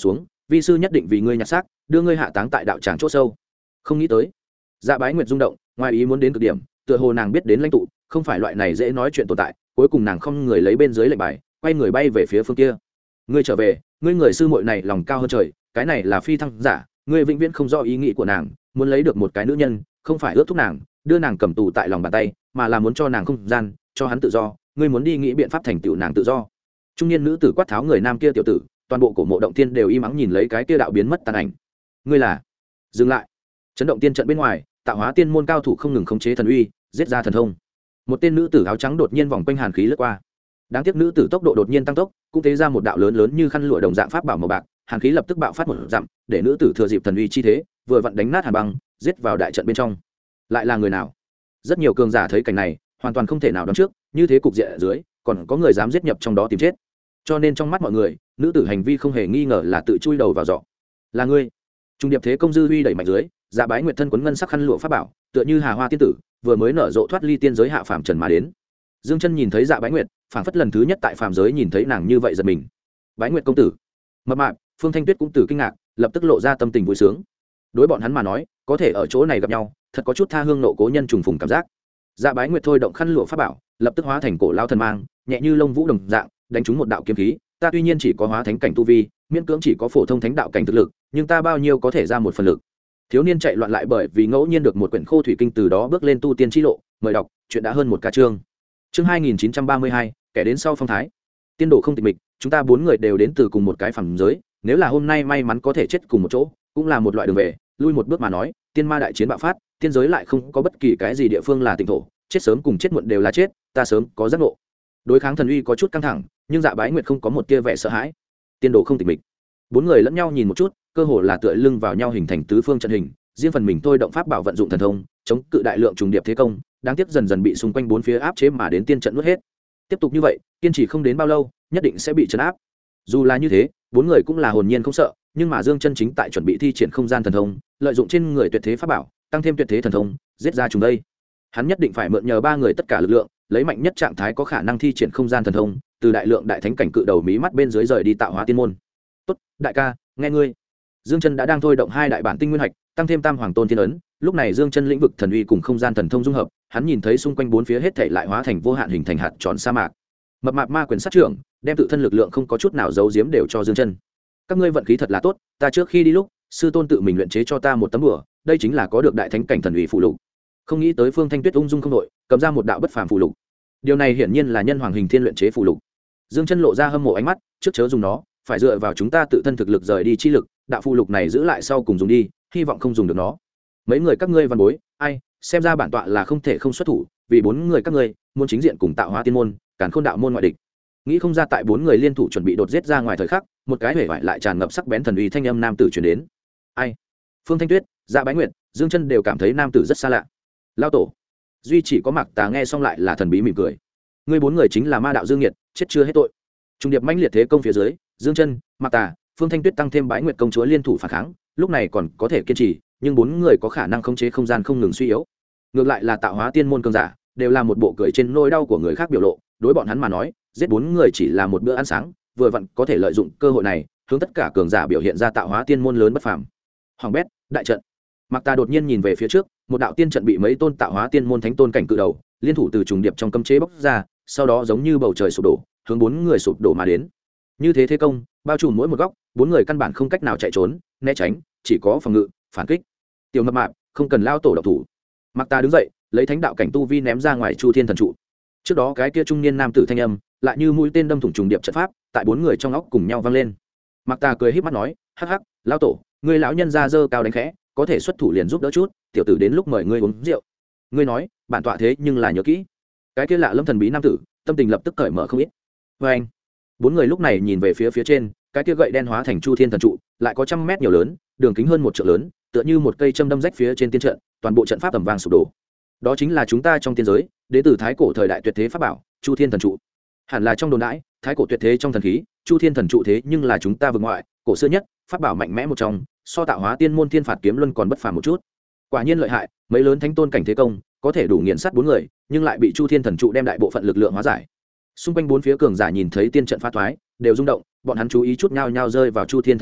vi sư nhất định vì ngươi nhặt xác đưa ngươi hạ táng tại đạo tràng chỗ sâu. Không nghĩ tới, Dạ Bái Nguyệt rung động, ngoài ý muốn đến cực điểm, tựa hồ nàng biết đến lãnh tụ không phải loại này dễ nói chuyện tồn tại. Cuối cùng nàng không người lấy bên dưới lệnh bài, quay người bay về phía phương kia. Ngươi trở về, ngươi người sư muội này lòng cao hơn trời, cái này là phi thăng giả, ngươi vĩnh viễn không rõ ý nghĩ của nàng, muốn lấy được một cái nữ nhân, không phải ước thúc nàng, đưa nàng cầm tù tại lòng bàn tay, mà là muốn cho nàng không gian, cho hắn tự do, ngươi muốn đi nghĩ biện pháp thành tựu nàng tự do. Trung niên nữ tử quát tháo người nam kia tiểu tử, toàn bộ cổ mộ động tiên đều im ắng nhìn lấy cái kia đạo biến mất tàn ảnh. Ngươi là? Dừng lại. Chấn động tiên trận bên ngoài, tạo hóa tiên môn cao thủ không ngừng khống chế thần uy, giết ra thần thông. Một tên nữ tử áo trắng đột nhiên vòng quanh hàn khí lướt qua. Đáng tiếc nữ tử tốc độ đột nhiên tăng tốc, cũng tế ra một đạo lớn lớn như khăn lụa đồng dạng pháp bảo màu bạc, hàn khí lập tức bạo phát một dặm, để nữ tử thừa dịp thần uy chi thế, vừa vặn đánh nát hàn băng, giết vào đại trận bên trong. Lại là người nào? Rất nhiều cường giả thấy cảnh này, hoàn toàn không thể nào đoán trước, như thế cục diện ở dưới, còn có người dám giết nhập trong đó tìm chết. Cho nên trong mắt mọi người, nữ tử hành vi không hề nghi ngờ là tự chui đầu vào giỏ. Là ngươi? Trung điệp thế công dư huy đẩy mạnh dưới, Dạ Bái Nguyệt thân quấn ngân sắc khăn lụa pháp bảo, tựa như hà hoa tiên tử, vừa mới nở rộ thoát ly tiên giới hạ phàm trần mà đến. Dương Chân nhìn thấy Dạ Bái Nguyệt, phảng phất lần thứ nhất tại phàm giới nhìn thấy nàng như vậy giật mình. Bái Nguyệt công tử. Mập mạp, Phương Thanh Tuyết cũng từ kinh ngạc, lập tức lộ ra tâm tình vui sướng. Đối bọn hắn mà nói, có thể ở chỗ này gặp nhau, thật có chút tha hương nộ cố nhân trùng phùng cảm giác. Dạ Bái Nguyệt thôi động khăn lụa pháp bảo, lập tức hóa thành cổ lao thần mang, nhẹ như lông vũ đồng dạng, đánh trúng một đạo kiếm khí. Ta tuy nhiên chỉ có hóa thánh cảnh tu vi, miễn cưỡng chỉ có phổ thông thánh đạo cảnh thực lực, nhưng ta bao nhiêu có thể ra một phần lực. Thiếu niên chạy loạn lại bởi vì ngẫu nhiên được một quyển khô thủy kinh, từ đó bước lên tu tiên chi lộ. Mời đọc, chuyện đã hơn một ca chương. Chương 2932, kẻ đến sau phong thái. Tiên đồ không tịch mịch, chúng ta 4 người đều đến từ cùng một cái phàm giới, nếu là hôm nay may mắn có thể chết cùng một chỗ, cũng là một loại đường về. Lui một bước mà nói, tiên ma đại chiến bạo phát, tiên giới lại không có bất kỳ cái gì địa phương là tịnh thổ, chết sớm cùng chết muộn đều là chết, ta sớm có giác ngộ. Đối kháng thần uy có chút căng thẳng, nhưng Dạ Bái Nguyệt không có một tia vẻ sợ hãi. Tiên đồ không tịch mịch. 4 người lẫn nhau nhìn một chút, cơ hồ là tựa lưng vào nhau hình thành tứ phương trận hình, riêng phần mình thôi động pháp bảo vận dụng thần thông, chống cự đại lượng trùng điệp thế công, đáng tiếc dần dần bị xung quanh 4 phía áp chế mà đến tiên trận nuốt hết. Tiếp tục như vậy, kiên trì không đến bao lâu, nhất định sẽ bị trấn áp. Dù là như thế, 4 người cũng là hồn nhiên không sợ, nhưng mà Dương Chân chính tại chuẩn bị thi triển không gian thần thông, lợi dụng trên người tuyệt thế pháp bảo, tăng thêm tuyệt thế thần thông, giết ra chúng đây. Hắn nhất định phải mượn nhờ 3 người tất cả lực lượng, lấy mạnh nhất trạng thái có khả năng thi triển không gian thần thông, từ đại lượng đại thánh cảnh cự đầu mí mắt bên dưới rời đi tạo hóa tiên môn. Tốt, đại ca, nghe ngươi. Dương Chân đã đang thôi động 2 đại bản tinh nguyên hạch, tăng thêm Tam Hoàng Tôn Thiên ấn, lúc này Dương Chân lĩnh vực thần uy cùng không gian thần thông dung hợp, hắn nhìn thấy xung quanh 4 phía hết thảy lại hóa thành vô hạn hình thành hạt tròn sa mạc. Mập mạp ma quyền sát trưởng, đem tự thân lực lượng không có chút nào giấu giếm đều cho Dương Chân. Các ngươi vận khí thật là tốt, ta trước khi đi lúc, sư tôn tự mình luyện chế cho ta một tấm bùa, đây chính là có được đại thánh cảnh thần uy phụ lục. Không nghĩ tới Phương Thanh Tuyết ung dung không đội, cầm ra một đạo bất phàm phụ lục. Điều này hiển nhiên là nhân hoàng hình thiên luyện chế phụ lục. Dương Chân lộ ra hâm mộ ánh mắt, trước chớ dùng nó, phải dựa vào chúng ta tự thân thực lực rời đi chi lực, đạo phụ lục này giữ lại sau cùng dùng đi, hy vọng không dùng được nó. Mấy người các ngươi văn bối, ai, xem ra bản tọa là không thể không xuất thủ, vì 4 người các ngươi muốn chính diện cùng tạo hóa tiên môn, càn khôn đạo môn ngoại địch. Nghĩ không ra tại 4 người liên thủ chuẩn bị đột giết ra ngoài thời khắc, một cái hể vải lại tràn ngập sắc bén thần uy thanh âm nam tử truyền đến. Ai? Phương Thanh Tuyết, Dạ Bái Nguyệt, Dương Chân đều cảm thấy nam tử rất xa lạ. Lão tổ. Duy chỉ có Mạc Tà nghe xong lại là thần bí mỉm cười. Ngươi 4 người chính là ma đạo Dương Nghiệt, chết chưa hết tội. Trung điệp mãnh liệt thế công phía dưới, Dương Chân, Mạc Tà, Phương Thanh Tuyết tăng thêm Bái Nguyệt công chúa liên thủ phản kháng, lúc này còn có thể kiên trì, nhưng 4 người có khả năng khống chế không gian không ngừng suy yếu. Ngược lại là tạo hóa tiên môn cường giả, đều là một bộ cười trên nỗi đau của người khác biểu lộ, đối bọn hắn mà nói, giết 4 người chỉ là một bữa ăn sáng, vừa vặn có thể lợi dụng cơ hội này, hướng tất cả cường giả biểu hiện ra tạo hóa tiên môn lớn bất phàm. Hoàng bét, đại trận. Mạc Tà đột nhiên nhìn về phía trước, một đạo tiên trận bị mấy tôn tạo hóa tiên môn thánh tôn cảnh cự đầu, liên thủ từ trùng điệp trong cấm chế bốc ra, sau đó giống như bầu trời sụp đổ, hướng 4 người sụp đổ mà đến. Như thế thế công, bao trùm mỗi một góc, 4 người căn bản không cách nào chạy trốn, né tránh, chỉ có phòng ngự, phản kích. Tiểu mập mạp, không cần lao tổ độc thủ. Mạc Tà đứng dậy, lấy thánh đạo cảnh tu vi ném ra ngoài Chu Thiên thần trụ. Trước đó cái kia trung niên nam tử thanh âm, lại như mũi tên đâm thủng trùng điệp trận pháp, tại 4 người trong óc cùng nhau vang lên. Mạc Tà cười híp mắt nói, hắc hắc, lão tổ, ngươi lão nhân ra dơ cao đánh khẽ, có thể xuất thủ liền giúp đỡ chút, tiểu tử đến lúc mời ngươi uống rượu. Ngươi nói, bản tọa thế nhưng là nhớ kỹ. Cái kia lạ lâm thần bí nam tử, tâm tình lập tức cởi mở không ít. Và anh, 4 người lúc này nhìn về phía trên, cái kia gậy đen hóa thành Chu Thiên thần trụ, lại có 100 mét nhiều lớn, đường kính hơn 1 trượng lớn, tựa như một cây châm đâm rách phía trên tiên trận, toàn bộ trận pháp tầm vang sụp đổ. Đó chính là chúng ta trong tiên giới, đến từ thái cổ thời đại tuyệt thế pháp bảo, Chu Thiên thần trụ. Hẳn là trong đồn đãi, thái cổ tuyệt thế trong thần khí, Chu Thiên thần trụ thế nhưng là chúng ta vực ngoại, cổ xưa nhất, pháp bảo mạnh mẽ một trong, so tạo hóa tiên môn thiên phạt kiếm luân còn bất phàm một chút. Quả nhiên lợi hại, mấy lớn thánh tôn cảnh thế công, có thể đủ nghiền sát 4 người, nhưng lại bị Chu Thiên thần trụ đem đại bộ phận lực lượng hóa giải. Xung quanh 4 phía cường giả nhìn thấy tiên trận phá thoái, đều rung động, bọn hắn chú ý chút nhao nhao rơi vào Chu Thiên thần trụ,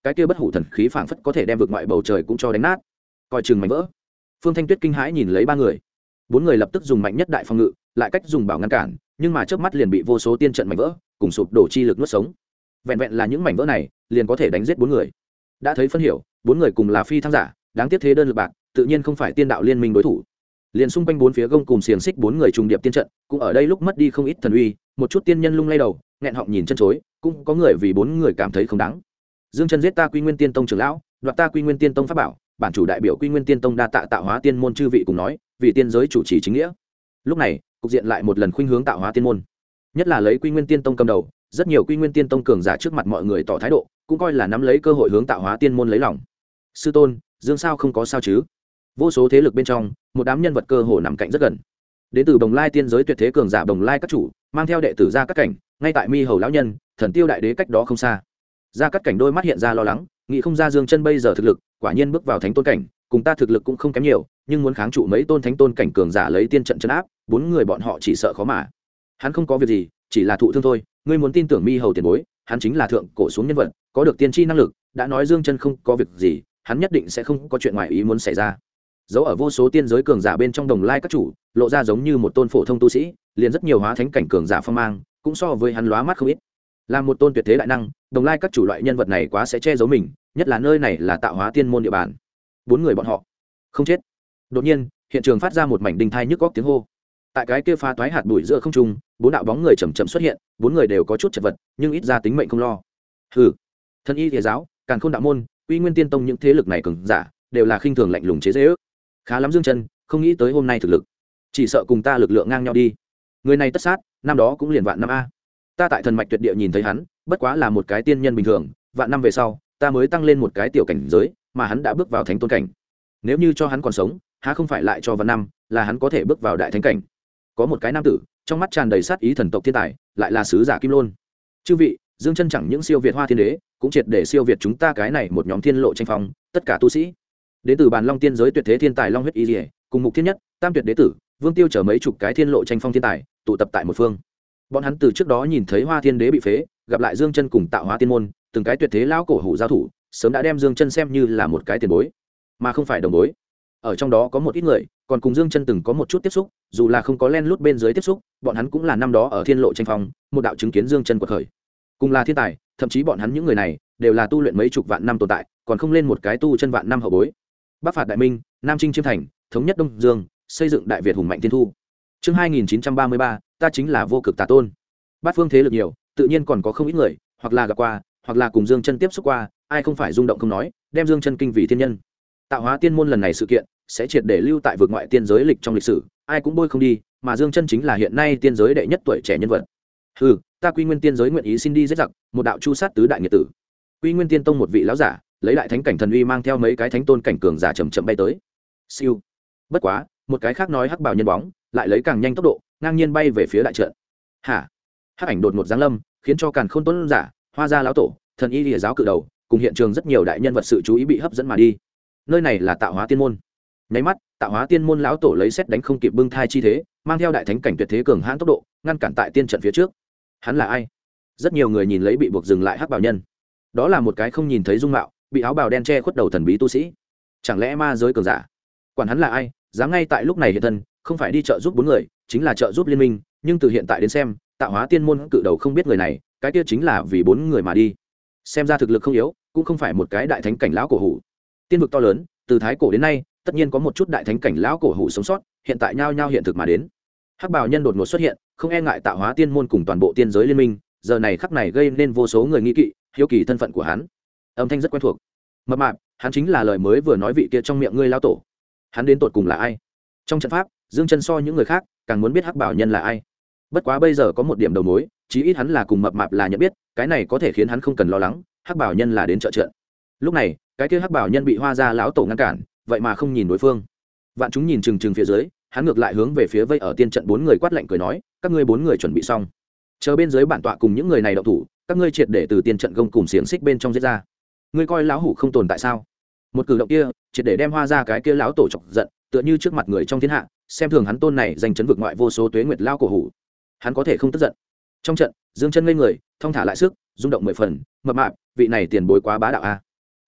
cái kia bất hủ thần khí phảng phất có thể đem vực ngoại bầu trời cũng cho đánh nát, coi chừng mảnh vỡ. Phương Thanh Tuyết kinh hãi nhìn lấy ba người, bốn người lập tức dùng mạnh nhất đại phòng ngự, lại cách dùng bảo ngăn cản, nhưng mà chớp mắt liền bị vô số tiên trận mảnh vỡ cùng sụp đổ chi lực nuốt sống. Vẹn vẹn là những mảnh vỡ này liền có thể đánh giết bốn người. Đã thấy phân hiểu, bốn người cùng là phi thăng giả, đáng tiếc thế đơn lực bạc, tự nhiên không phải tiên đạo liên minh đối thủ. Liền xung quanh bốn phía gông cùng xiềng xích bốn người trùng điệp tiên trận, cũng ở đây lúc mất đi không ít thần uy, một chút tiên nhân lung lay đầu, nghẹn họng nhìn chân chối, cũng có người vì bốn người cảm thấy không đáng. Dương Chân giết ta Quy Nguyên Tiên Tông trưởng lão, đoạt ta Quy Nguyên Tiên Tông pháp bảo, bản chủ đại biểu Quy Nguyên Tiên Tông đa tạ tạo hóa tiên môn chư vị cùng nói, vì tiên giới chủ trì chính nghĩa. Lúc này, cục diện lại một lần khuynh hướng tạo hóa tiên môn, nhất là lấy Quy Nguyên Tiên Tông cầm đầu, rất nhiều Quy Nguyên Tiên Tông cường giả trước mặt mọi người tỏ thái độ, cũng coi là nắm lấy cơ hội hướng tạo hóa tiên môn lấy lòng. Sư tôn, Dương sao không có sao chứ? Vô số thế lực bên trong, một đám nhân vật cơ hồ nằm cạnh rất gần. Đến từ Bồng Lai tiên giới tuyệt thế cường giả Bồng Lai các chủ, mang theo đệ tử ra các cảnh, ngay tại Mi Hầu lão nhân, Thần Tiêu đại đế cách đó không xa. Ra các cảnh đôi mắt hiện ra lo lắng, nghĩ không ra Dương Chân bây giờ thực lực, quả nhiên bước vào thánh tôn cảnh, cùng ta thực lực cũng không kém nhiều, nhưng muốn kháng trụ mấy tôn thánh tôn cảnh cường giả lấy tiên trận trấn áp, bốn người bọn họ chỉ sợ khó mà. Hắn không có việc gì, chỉ là thụ thương thôi, ngươi muốn tin tưởng Mi Hầu tiền bối, hắn chính là thượng cổ xuống nhân vật, có được tiên tri năng lực, đã nói Dương Chân không có việc gì, hắn nhất định sẽ không có chuyện ngoài ý muốn xảy ra. Dấu ở vô số tiên giới cường giả bên trong Đồng Lai các chủ, lộ ra giống như một tôn phổ thông tu sĩ, liền rất nhiều hóa thánh cảnh cường giả phong mang, cũng so với hắn lóa mắt không ít. Là một tôn tuyệt thế đại năng, Đồng Lai các chủ loại nhân vật này quá sẽ che giấu mình, nhất là nơi này là tạo hóa tiên môn địa bàn. Bốn người bọn họ không chết. Đột nhiên, hiện trường phát ra một mảnh đinh thai nhức góc tiếng hô. Tại cái kia phá toái hạt bụi giữa không trung, bốn đạo bóng người chậm chậm xuất hiện, bốn người đều có chút chật vật, nhưng ít ra tính mệnh không lo. Hừ, Thân Y Thiề giáo, Càn Khôn đạo môn, Quy Nguyên Tiên Tông những thế lực này cường giả, đều là khinh thường lạnh lùng chế giễu. Khá lắm Dương Chân, không nghĩ tới hôm nay thực lực, chỉ sợ cùng ta lực lượng ngang nhau đi. Người này tất sát, năm đó cũng liền vạn năm a. Ta tại thần mạch tuyệt địa nhìn thấy hắn, bất quá là một cái tiên nhân bình thường, vạn năm về sau, ta mới tăng lên một cái tiểu cảnh giới, mà hắn đã bước vào thánh tôn cảnh. Nếu như cho hắn còn sống, há không phải lại cho vạn năm, là hắn có thể bước vào đại thánh cảnh. Có một cái nam tử, trong mắt tràn đầy sát ý thần tộc thiên tài, lại là sứ giả Kim Lôn. Chư vị, Dương Chân chẳng những siêu việt Hoa Thiên Đế, cũng triệt để siêu việt chúng ta cái này một nhóm thiên lộ tranh phong, tất cả tu sĩ. Đến từ Bàn Long tiên giới tuyệt thế thiên tài Long huyết y liễu, cùng Mục Thiên Nhất, Tam Tuyệt Đế tử, Vương Tiêu chở mấy chục cái thiên lộ tranh phong thiên tài, tụ tập tại một phương. Bọn hắn từ trước đó nhìn thấy Hoa Thiên Đế bị phế, gặp lại Dương Chân cùng tạo hóa tiên môn, từng cái tuyệt thế lão cổ hủ giao thủ, sớm đã đem Dương Chân xem như là một cái tiền bối, mà không phải đồng bối. Ở trong đó có một ít người, còn cùng Dương Chân từng có một chút tiếp xúc, dù là không có len lút bên dưới tiếp xúc, bọn hắn cũng là năm đó ở thiên lộ tranh phong, một đạo chứng kiến Dương Chân quật khởi. Cùng là thiên tài, thậm chí bọn hắn những người này đều là tu luyện mấy chục vạn năm tồn tại, còn không lên một cái tu chân vạn năm hậu bối. Bắc phạt đại minh, Nam chinh chiêm thành, thống nhất Đông Dương, xây dựng đại Việt hùng mạnh thiên thu. Chương 2933, ta chính là vô cực tà tôn. Bát phương thế lực nhiều, tự nhiên còn có không ít người, hoặc là gặp qua, hoặc là cùng Dương Chân tiếp xúc qua, ai không phải rung động không nói, đem Dương Chân kinh vì thiên nhân. Tạo hóa tiên môn lần này sự kiện sẽ triệt để lưu tại vực ngoại tiên giới lịch trong lịch sử, ai cũng bôi không đi, mà Dương Chân chính là hiện nay tiên giới đệ nhất tuổi trẻ nhân vật. Hừ, ta Quy Nguyên tiên giới nguyện ý xin đi giết giặc, một đạo chu sát tứ đại nghiệt tử. Quy Nguyên tiên tông một vị lão giả, lấy đại thánh cảnh thần uy mang theo mấy cái thánh tôn cảnh cường giả chậm chậm bay tới. Siêu. Bất quá, một cái khác nói hắc bào nhân bóng, lại lấy càng nhanh tốc độ, ngang nhiên bay về phía đại trận. Hả? Hắc ảnh đột ngột giáng lâm, khiến cho Càn Khôn tôn giả, Hoa gia lão tổ, Thần Y Lìa giáo cự đầu, cùng hiện trường rất nhiều đại nhân vật sự chú ý bị hấp dẫn mà đi. Nơi này là tạo hóa tiên môn. Nháy mắt, tạo hóa tiên môn lão tổ lấy xét đánh không kịp bưng thai chi thế, mang theo đại thánh cảnh tuyệt thế cường hãn tốc độ, ngăn cản tại tiên trận phía trước. Hắn là ai? Rất nhiều người nhìn lấy bị buộc dừng lại hắc bào nhân. Đó là một cái không nhìn thấy dung mạo, bị áo bào đen che khuất đầu thần bí tu sĩ. Chẳng lẽ ma giới cường giả? Quản hắn là ai, dám ngay tại lúc này hiện thân, không phải đi trợ giúp bốn người, chính là trợ giúp liên minh, nhưng từ hiện tại đến xem, tạo hóa tiên môn cự đầu không biết người này, cái kia chính là vì bốn người mà đi. Xem ra thực lực không yếu, cũng không phải một cái đại thánh cảnh lão cổ hủ. Tiên vực to lớn, từ thái cổ đến nay, tất nhiên có một chút đại thánh cảnh lão cổ hủ sống sót, hiện tại nhao nhao hiện thực mà đến. Hắc bào nhân đột ngột xuất hiện, không e ngại tạo hóa tiên môn cùng toàn bộ tiên giới liên minh, giờ này khắc này gây nên vô số người nghi kỵ, hiếu kỳ thân phận của hắn. Âm thanh rất quen thuộc. Mập mạp, hắn chính là lời mới vừa nói vị kia trong miệng ngươi lão tổ. Hắn đến tột cùng là ai? Trong trận pháp, Dương Chân so những người khác càng muốn biết hắc bảo nhân là ai. Bất quá bây giờ có một điểm đầu mối, chí ít hắn là cùng mập mạp là nhận biết, cái này có thể khiến hắn không cần lo lắng, hắc bảo nhân là đến trợ trận. Lúc này, cái kia hắc bảo nhân bị Hoa gia lão tổ ngăn cản, vậy mà không nhìn đối phương. Vạn chúng nhìn chừng chừng phía dưới, hắn ngược lại hướng về phía vây ở tiên trận bốn người quát lạnh cười nói, các ngươi bốn người chuẩn bị xong, chờ bên dưới bản tọa cùng những người này động thủ, các ngươi triệt để từ tiên trận gông cùng xiềng xích bên trong giết ra. Ngươi coi lão hủ không tồn tại sao? Một cử động kia triệt để đem Hoa gia cái kia lão tổ chọc giận, tựa như trước mặt người trong thiên hạ, xem thường hắn tôn này danh chấn vực ngoại vô số tuế nguyệt lao cổ hủ. Hắn có thể không tức giận. Trong trận, Dương Chân ngây người, thong thả lại sức, rung động mười phần, mập mạp, vị này tiền bối quá bá đạo a.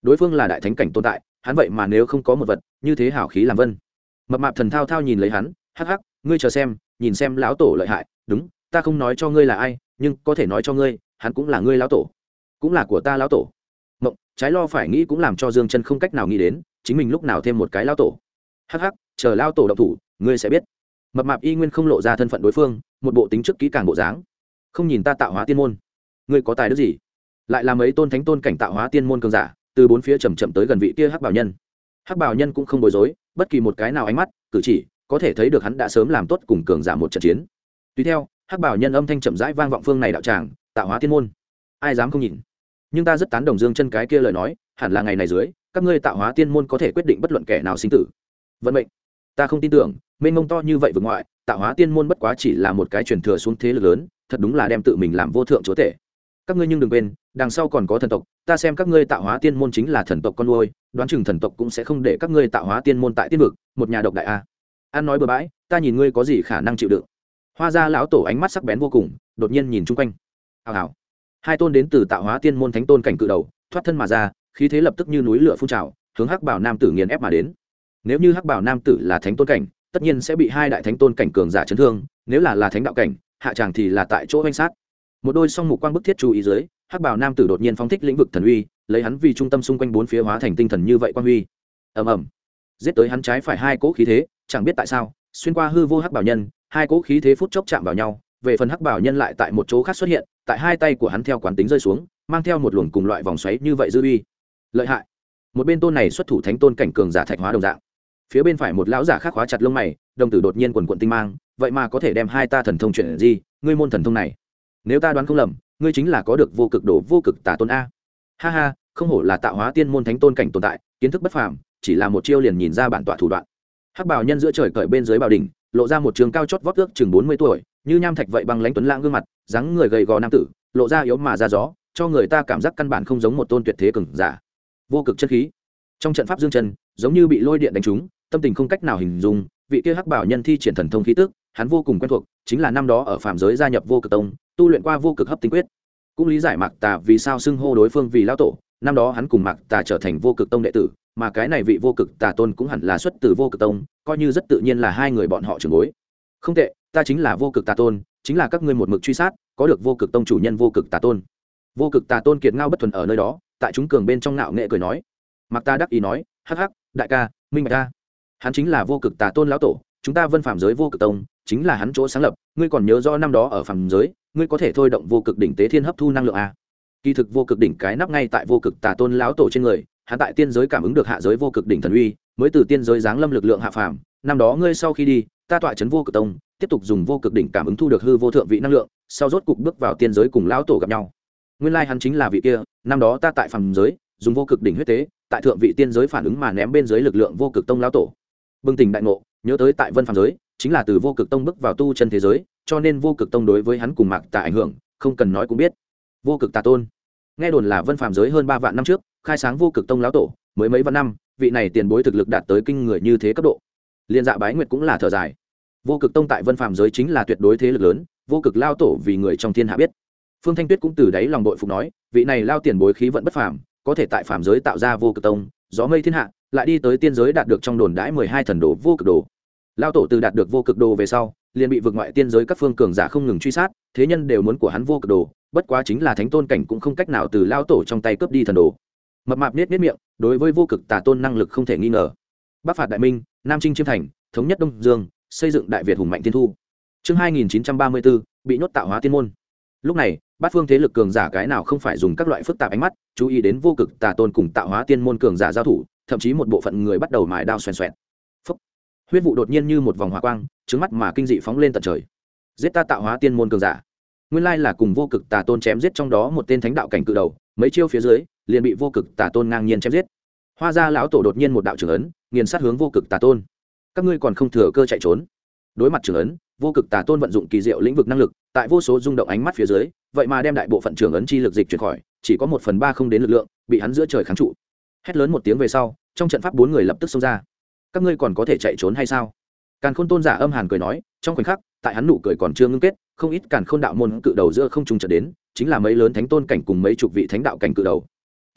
đối phương là đại thánh cảnh tồn tại, hắn vậy mà nếu không có một vật như thế hảo khí làm vân. Mập mạp thần thao thao nhìn lấy hắn, hắc hắc, ngươi chờ xem, nhìn xem lão tổ lợi hại. Đúng, ta không nói cho ngươi là ai, nhưng có thể nói cho ngươi, hắn cũng là ngươi lão tổ, cũng là của ta lão tổ. Mộng trái lo phải nghĩ cũng làm cho Dương Chân không cách nào nghĩ đến chính mình lúc nào thêm một cái lão tổ. Hắc hắc, chờ lão tổ động thủ ngươi sẽ biết. Mập mạp y nguyên không lộ ra thân phận đối phương, một bộ tính trước kỹ càng bộ dáng. Không nhìn ta tạo hóa tiên môn, ngươi có tài đức gì? Lại là mấy tôn thánh tôn cảnh tạo hóa tiên môn cường giả từ bốn phía chậm chậm tới gần vị kia hắc bảo nhân. Hắc bảo nhân cũng không bối rối, bất kỳ một cái nào ánh mắt cử chỉ có thể thấy được hắn đã sớm làm tốt cùng cường giả một trận chiến. Tùy theo hắc bảo nhân âm thanh chậm rãi vang vọng phương này đạo tràng, tạo hóa tiên môn ai dám không nhìn. Nhưng ta rất tán đồng Dương Chân cái kia lời nói, hẳn là ngày này dưới các ngươi tạo hóa tiên môn có thể quyết định bất luận kẻ nào sinh tử vận mệnh. Ta không tin tưởng mênh mông to như vậy vực ngoại, tạo hóa tiên môn bất quá chỉ là một cái truyền thừa xuống thế lực lớn, thật đúng là đem tự mình làm vô thượng chúa tể. Các ngươi nhưng đừng quên đằng sau còn có thần tộc, ta xem các ngươi tạo hóa tiên môn chính là thần tộc con nuôi, đoán chừng thần tộc cũng sẽ không để các ngươi tạo hóa tiên môn tại tiên vực một nhà độc đại a. An nói bừa bãi, ta nhìn ngươi có gì khả năng chịu đựng. Hoa gia lão tổ ánh mắt sắc bén vô cùng, đột nhiên nhìn chung quanh. Hào hào, hai tôn đến từ tạo hóa tiên môn thánh tôn cảnh cự đầu thoát thân mà ra, khí thế lập tức như núi lửa phun trào, hướng hắc bảo nam tử nghiền ép mà đến. Nếu như hắc bảo nam tử là thánh tôn cảnh, tất nhiên sẽ bị hai đại thánh tôn cảnh cường giả chấn thương, nếu là thánh đạo cảnh, hạ tràng thì là tại chỗ oanh sát. Một đôi song mục quang bức thiết chú ý dưới, hắc bảo nam tử đột nhiên phóng thích lĩnh vực thần uy, lấy hắn vì trung tâm xung quanh bốn phía hóa thành tinh thần như vậy quang huy. Ầm ầm, giết tới hắn trái phải hai cỗ khí thế, chẳng biết tại sao xuyên qua hư vô hắc bảo nhân, hai cỗ khí thế phút chốc chạm vào nhau, về phần hắc bảo nhân lại tại một chỗ khác xuất hiện, tại hai tay của hắn theo quán tính rơi xuống, mang theo một luồng cùng loại vòng xoáy như vậy dư uy. Lợi hại. Một bên tôn này xuất thủ thánh tôn cảnh cường giả thạch hóa đồng dạng, phía bên phải một lão giả khác khóa chặt lông mày, đồng tử đột nhiên quần quần tinh mang, vậy mà có thể đem hai ta thần thông chuyện gì, ngươi môn thần thông này, nếu ta đoán không lầm, ngươi chính là có được vô cực đồ vô cực tà tôn a. Ha ha, không hổ là tạo hóa tiên môn thánh tôn cảnh tồn tại, kiến thức bất phàm, chỉ là một chiêu liền nhìn ra bản tọa thủ đoạn. Hắc bảo nhân giữa trời cởi bên dưới bảo đỉnh, lộ ra một trường cao chót vót ước chừng 40 tuổi, như nham thạch vậy băng lãnh tuấn lãng gương mặt, dáng người gầy gò nam tử, lộ ra yếu mà ra gió, cho người ta cảm giác căn bản không giống một tôn tuyệt thế cường giả. Vô cực chân khí. Trong trận pháp Dương Chân, giống như bị lôi điện đánh trúng, tâm tình không cách nào hình dung, vị kia hắc bảo nhân thi triển thần thông khí tức, hắn vô cùng quen thuộc, chính là năm đó ở phàm giới gia nhập vô cực tông, tu luyện qua vô cực hấp tinh quyết. Cũng lý giải Mạc Tà vì sao xưng hô đối phương vì lão tổ, năm đó hắn cùng Mạc Tà trở thành vô cực tông đệ tử, mà cái này vị vô cực tà tôn cũng hẳn là xuất từ vô cực tông, coi như rất tự nhiên là hai người bọn họ trưởng bối. Không tệ, ta chính là vô cực tà tôn, chính là các ngươi một mực truy sát, có được vô cực tông chủ nhân vô cực tà tôn. Vô cực tà tôn kiệt ngao bất thuần ở nơi đó, tại chúng cường bên trong ngạo nghệ cười nói. Mạc Tà đắc ý nói, hắc hắc, đại ca, minh bạch ta. Hắn chính là vô cực tà tôn lão tổ, chúng ta Vân Phàm giới vô cực tông chính là hắn chỗ sáng lập, ngươi còn nhớ rõ năm đó ở phàm giới, ngươi có thể thôi động vô cực đỉnh tế thiên hấp thu năng lượng a. Kỳ thực vô cực đỉnh cái nắp ngay tại vô cực tà tôn lão tổ trên người, hắn tại tiên giới cảm ứng được hạ giới vô cực đỉnh thần uy, mới từ tiên giới giáng lâm lực lượng hạ phàm, năm đó ngươi sau khi đi, ta tọa trấn vô cực tông, tiếp tục dùng vô cực đỉnh cảm ứng thu được hư vô thượng vị năng lượng, sau rốt cục bước vào tiên giới cùng lão tổ gặp nhau. Nguyên lai hắn chính là vị kia, năm đó ta tại phàm giới, dùng vô cực đỉnh huyết tế, tại thượng vị tiên giới phản ứng mà ném bên dưới lực lượng vô cực tông lão tổ. Bừng tỉnh đại ngộ, nhớ tới tại Vân Phàm giới, chính là từ vô cực tông bước vào tu chân thế giới, cho nên vô cực tông đối với hắn cùng Mạc Tà ảnh hưởng, không cần nói cũng biết. Vô cực tà tôn, nghe đồn là Vân Phàm giới hơn 3 vạn năm trước, khai sáng vô cực tông lão tổ, mới mấy vạn năm, vị này tiền bối thực lực đạt tới kinh người như thế cấp độ. Liên Dạ Bái Nguyệt cũng là thở dài. Vô cực tông tại Vân Phàm giới chính là tuyệt đối thế lực lớn, vô cực lao tổ vì người trong thiên hạ biết. Phương Thanh Tuyết cũng từ đáy lòng bội phục nói, vị này lao tiền bối khí vận bất phàm, có thể tại phàm giới tạo ra vô cực tông, gió mây thiên hạ, lại đi tới tiên giới đạt được trong đồn đãi 12 thần đồ vô cực đồ. Lao tổ từ đạt được vô cực đồ về sau, liền bị vượt ngoại tiên giới các phương cường giả không ngừng truy sát, thế nhân đều muốn của hắn vô cực đồ, bất quá chính là thánh tôn cảnh cũng không cách nào từ lao tổ trong tay cướp đi thần đồ. Mập mạp niết miệng, đối với vô cực tà tôn năng lực không thể nghi ngờ. Bắc phạt đại minh, Nam chinh chiêm thành, thống nhất Đông Dương, xây dựng đại Việt hùng mạnh tiên thu. Chương 2934, bị nhốt tạo hóa tiên môn. Lúc này, bát phương thế lực cường giả cái nào không phải dùng các loại phức tạp ánh mắt, chú ý đến vô cực tà tôn cùng tạo hóa tiên môn cường giả giao thủ, thậm chí một bộ phận người bắt đầu mài đao xoèn xoẹt. Phốc. Huyết vụ đột nhiên như một vòng hỏa quang, trứng mắt mà kinh dị phóng lên tận trời. Giết ta tạo hóa tiên môn cường giả. Nguyên lai là cùng vô cực tà tôn chém giết trong đó một tên thánh đạo cảnh cự đầu, mấy chiêu phía dưới, liền bị vô cực tà tôn ngang nhiên chém giết. Hoa gia lão tổ đột nhiên một đạo trưởng ấn, nghiền sát hướng vô cực tà tôn. Các ngươi còn không thừa cơ chạy trốn. Đối mặt trưởng ấn, vô cực tà tôn vận dụng kỳ diệu lĩnh vực năng lực, tại vô số rung động ánh mắt phía dưới, vậy mà đem đại bộ phận trưởng ấn chi lực dịch chuyển khỏi, chỉ có 1/3 không đến lực lượng, bị hắn giữa trời kháng trụ. Hét lớn một tiếng về sau, trong trận pháp 4 người lập tức xông ra. Các ngươi còn có thể chạy trốn hay sao? Càn Khôn tôn giả âm hàn cười nói, trong khoảnh khắc, tại hắn nụ cười còn chưa ngưng kết, không ít Càn Khôn đạo môn cự đầu giữa không trung chợt đến, chính là mấy lớn thánh tôn cảnh cùng mấy chục vị thánh đạo cảnh cự đầu. Tiền bối,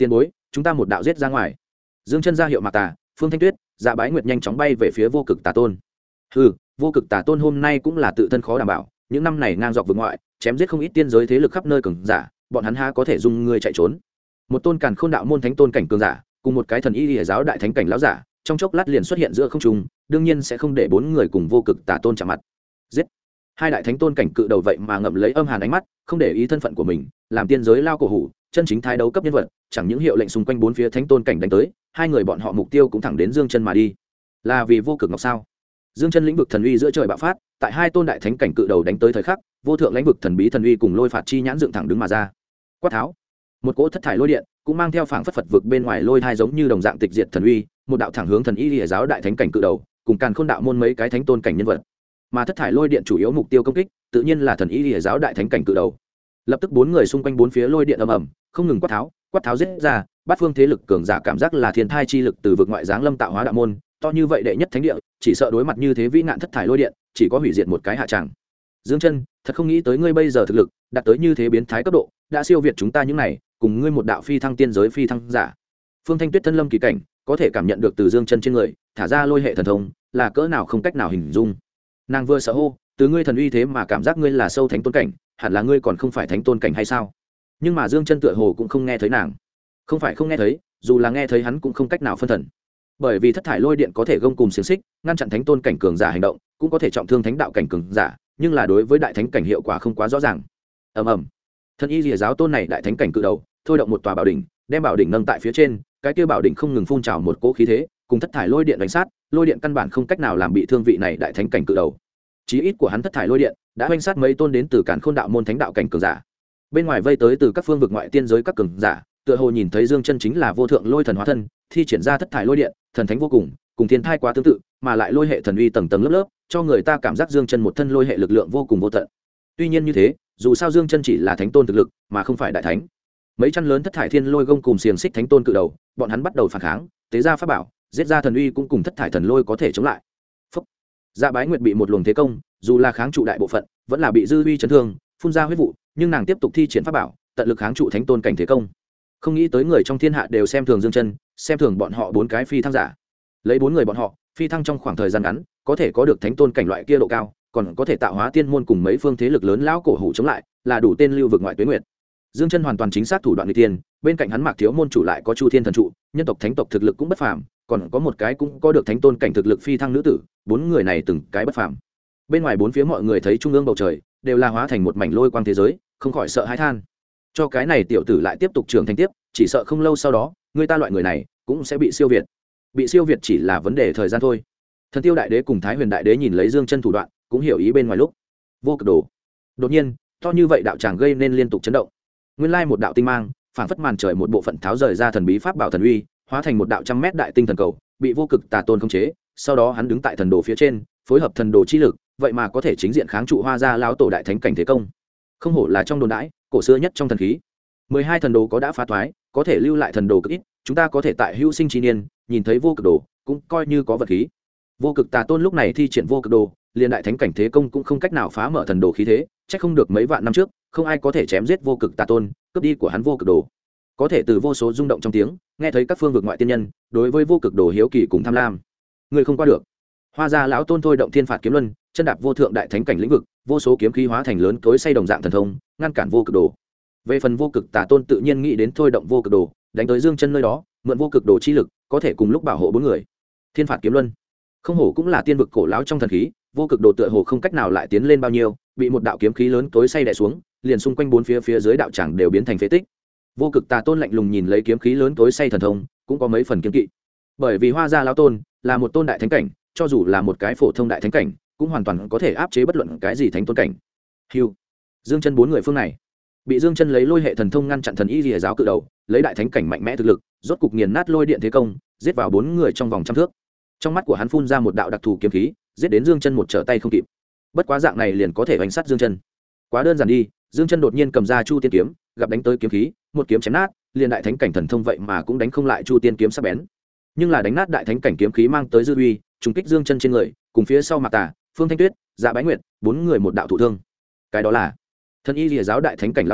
chúng ta một đạo giết ra ngoài. Dương Chân ra hiệu Mạc Tà, Phương Thanh Tuyết, Dạ Bái Nguyệt nhanh chóng bay về phía Vô Cực Tà Tôn. Hừ, Vô Cực Tà Tôn hôm nay cũng là tự thân khó đảm bảo, những năm này ngang dọc vực ngoại, chém giết không ít tiên giới thế lực khắp nơi cường giả, bọn hắn há có thể dung ngươi chạy trốn. Một tôn Càn Khôn đạo môn thánh tôn cảnh cường giả, cùng một cái thần y Lìa giáo đại thánh cảnh lão giả, trong chốc lát liền xuất hiện giữa không trung, đương nhiên sẽ không để bốn người cùng Vô Cực Tà Tôn chạm mặt. Giết! Hai đại thánh tôn cảnh cự đầu vậy mà ngậm lấy âm hàn ánh mắt, không để ý thân phận của mình, làm tiên giới lao cổ hủ, chân chính thái đấu cấp nhân vật, chẳng những hiệu lệnh xung quanh bốn phía thánh tôn cảnh đánh tới, hai người bọn họ mục tiêu cũng thẳng đến Dương Chân mà đi. Là vì Vô Cực Ngọc sao? Dương Chân lĩnh vực thần uy giữa trời bạo phát, tại hai tôn đại thánh cảnh cự đầu đánh tới thời khắc, vô thượng lãnh vực thần bí thần uy cùng lôi phạt chi nhãn dựng thẳng đứng mà ra. Quát tháo, một cỗ thất thải lôi điện, cũng mang theo phảng phất phật vực bên ngoài lôi thai giống như đồng dạng tịch diệt thần uy, một đạo thẳng hướng thần y Lìa giáo đại thánh cảnh cự đầu, cùng Càn Khôn đạo môn mấy cái thánh tôn cảnh nhân vật. Mà thất thải lôi điện chủ yếu mục tiêu công kích, tự nhiên là thần y Lìa giáo đại thánh cảnh cự đầu. Lập tức bốn người xung quanh bốn phía lôi điện ầm ầm, không ngừng quát tháo giết ra, bát phương thế lực cường giả cảm giác là thiên thai chi lực từ vực ngoại giáng lâm tạo hóa đạo môn, to như vậy đệ nhất thánh địa, chỉ sợ đối mặt như thế vĩ nạn thất thải lôi điện, chỉ có hủy diệt một cái hạ tràng. Dương Chân, thật không nghĩ tới ngươi bây giờ thực lực đạt tới như thế biến thái cấp độ, đã siêu việt chúng ta những này, cùng ngươi một đạo phi thăng tiên giới phi thăng giả. Phương Thanh Tuyết thân lâm kỳ cảnh, có thể cảm nhận được từ Dương Chân trên người thả ra lôi hệ thần thông, là cỡ nào không cách nào hình dung. Nàng vừa sợ hô, từ ngươi thần uy thế mà cảm giác ngươi là sâu thánh tôn cảnh, hẳn là ngươi còn không phải thánh tôn cảnh hay sao? Nhưng mà Dương Chân tựa hồ cũng không nghe thấy nàng. Không phải không nghe thấy, dù là nghe thấy hắn cũng không cách nào phân thần. Bởi vì thất thải lôi điện có thể gông cùng xiềng xích, ngăn chặn thánh tôn cảnh cường giả hành động, cũng có thể trọng thương thánh đạo cảnh cường giả, nhưng là đối với đại thánh cảnh hiệu quả không quá rõ ràng. Ầm ầm. Thần y Lìa giáo tôn này đại thánh cảnh cự đầu, thôi động một tòa bảo đỉnh, đem bảo đỉnh nâng tại phía trên, cái kia bảo đỉnh không ngừng phun trào một cỗ khí thế, cùng thất thải lôi điện đánh sát, lôi điện căn bản không cách nào làm bị thương vị này đại thánh cảnh cự đầu. Chí ít của hắn thất thải lôi điện đã hoành sát mấy tôn đến từ Càn Khôn đạo môn thánh đạo cảnh cường giả. Bên ngoài vây tới từ các phương vực ngoại tiên giới các cường giả, tựa hồ nhìn thấy Dương Chân chính là vô thượng lôi thần hóa thân, thi triển ra thất thải lôi điện, thần thánh vô cùng, cùng thiên thai quá tương tự, mà lại lôi hệ thần uy tầng tầng lớp lớp, cho người ta cảm giác Dương Chân một thân lôi hệ lực lượng vô cùng vô tận. Tuy nhiên như thế, dù sao Dương Chân chỉ là thánh tôn thực lực, mà không phải đại thánh. Mấy trăm lớn thất thải thiên lôi gông cùng xiềng xích thánh tôn cự đầu, bọn hắn bắt đầu phản kháng, tế ra pháp bảo, giết ra thần uy cũng cùng thất thải thần lôi có thể chống lại. Phốc. Dạ Bái Nguyệt bị một luồng thế công, dù là kháng trụ đại bộ phận, vẫn là bị dư uy chấn thương, phun ra huyết vụ, nhưng nàng tiếp tục thi triển pháp bảo, tận lực kháng trụ thánh tôn cảnh thế công. Không nghĩ tới người trong thiên hạ đều xem thường Dương Chân, xem thường bọn họ bốn cái phi thăng giả. Lấy bốn người bọn họ, phi thăng trong khoảng thời gian ngắn, có thể có được thánh tôn cảnh loại kia độ cao, còn có thể tạo hóa tiên môn cùng mấy phương thế lực lớn lão cổ hủ chống lại, là đủ tên lưu vực ngoại tuế nguyệt. Dương Chân hoàn toàn chính xác thủ đoạn nghịch tiên, bên cạnh hắn Mạc Thiếu môn chủ lại có Chu Thiên thần trụ, nhân tộc thánh tộc thực lực cũng bất phàm, còn có một cái cũng có được thánh tôn cảnh thực lực phi thăng nữ tử, bốn người này từng cái bất phàm. Bên ngoài bốn phía mọi người thấy trung ương bầu trời đều là hóa thành một mảnh lôi quang thế giới, không khỏi sợ hãi than. Cho cái này tiểu tử lại tiếp tục trưởng thành tiếp, chỉ sợ không lâu sau đó, người ta loại người này cũng sẽ bị siêu việt. Bị siêu việt chỉ là vấn đề thời gian thôi. Thần Tiêu đại đế cùng Thái Huyền đại đế nhìn lấy Dương Chân thủ đoạn, cũng hiểu ý bên ngoài lúc. Vô Cực đồ. Đột nhiên, to như vậy đạo tràng gây nên liên tục chấn động. Nguyên lai một đạo tinh mang, phảng phất màn trời một bộ phận tháo rời ra thần bí pháp bảo thần uy, hóa thành một đạo trăm mét đại tinh thần cầu, bị Vô Cực Tà Tôn khống chế, sau đó hắn đứng tại thần đồ phía trên, phối hợp thần đồ chi lực, vậy mà có thể chính diện kháng trụ Hoa Gia lão tổ đại thánh cảnh thế công. Không hổ là trong đồn đãi, cổ xưa nhất trong thần khí. 12 thần đồ có đã phá thoái, có thể lưu lại thần đồ cực ít, chúng ta có thể tại hữu sinh chi niên, nhìn thấy vô cực đồ, cũng coi như có vật khí. Vô Cực Tà Tôn lúc này thi triển vô cực đồ, liền đại thánh cảnh thế công cũng không cách nào phá mở thần đồ khí thế, chắc không được mấy vạn năm trước, không ai có thể chém giết Vô Cực Tà Tôn, cướp đi của hắn vô cực đồ. Có thể từ vô số rung động trong tiếng, nghe thấy các phương vực ngoại tiên nhân đối với vô cực đồ hiếu kỳ cùng tham lam. Người không qua được. Hoa Gia lão tôn thôi động thiên phạt kiếm luân, chân đạp vô thượng đại thánh cảnh lĩnh vực, vô số kiếm khí hóa thành lớn cối xây đồng dạng thần thông, ngăn cản vô cực đồ. Về phần Vô Cực Tà Tôn tự nhiên nghĩ đến thôi động vô cực đồ, đánh tới Dương Chân nơi đó, mượn vô cực đồ chi lực, có thể cùng lúc bảo hộ bốn người. Thiên phạt kiếm luân, không hổ cũng là tiên vực cổ lão trong thần khí, vô cực đồ tựa hồ không cách nào lại tiến lên bao nhiêu, bị một đạo kiếm khí lớn cối xây đè xuống, liền xung quanh bốn phía dưới đạo tràng đều biến thành phế tích. Vô Cực Tà Tôn lạnh lùng nhìn lấy kiếm khí lớn cối xây thần thông, cũng có mấy phần kiêng kỵ. Bởi vì Hoa Gia lão tôn là một tôn đại thánh cảnh, cho dù là một cái phổ thông đại thánh cảnh, cũng hoàn toàn có thể áp chế bất luận cái gì thánh tôn cảnh. Hưu, Dương Chân bốn người phương này, bị Dương Chân lấy lôi hệ thần thông ngăn chặn thần y Lìa giáo cự đầu, lấy đại thánh cảnh mạnh mẽ thực lực, rốt cục nghiền nát lôi điện thế công, giết vào bốn người trong vòng trăm thước. Trong mắt của hắn phun ra một đạo đặc thù kiếm khí, giết đến Dương Chân một trở tay không kịp. Bất quá dạng này liền có thể đánh sát Dương Chân, quá đơn giản đi. Dương Chân đột nhiên cầm ra Chu Tiên kiếm, gặp đánh tới kiếm khí, một kiếm chém nát, liền đại thánh cảnh thần thông vậy mà cũng đánh không lại Chu Tiên kiếm sắc bén. Nhưng là đánh nát đại thánh cảnh kiếm khí mang tới dư uy, trùng kích Dương Chân trên người, cùng phía sau Mạc Tà, Phương Thanh Tuyết, Dạ Bái Nguyệt, bốn người một đạo thụ thương. Cái đó là thần y Lìa giáo đại thánh cảnh lão giả,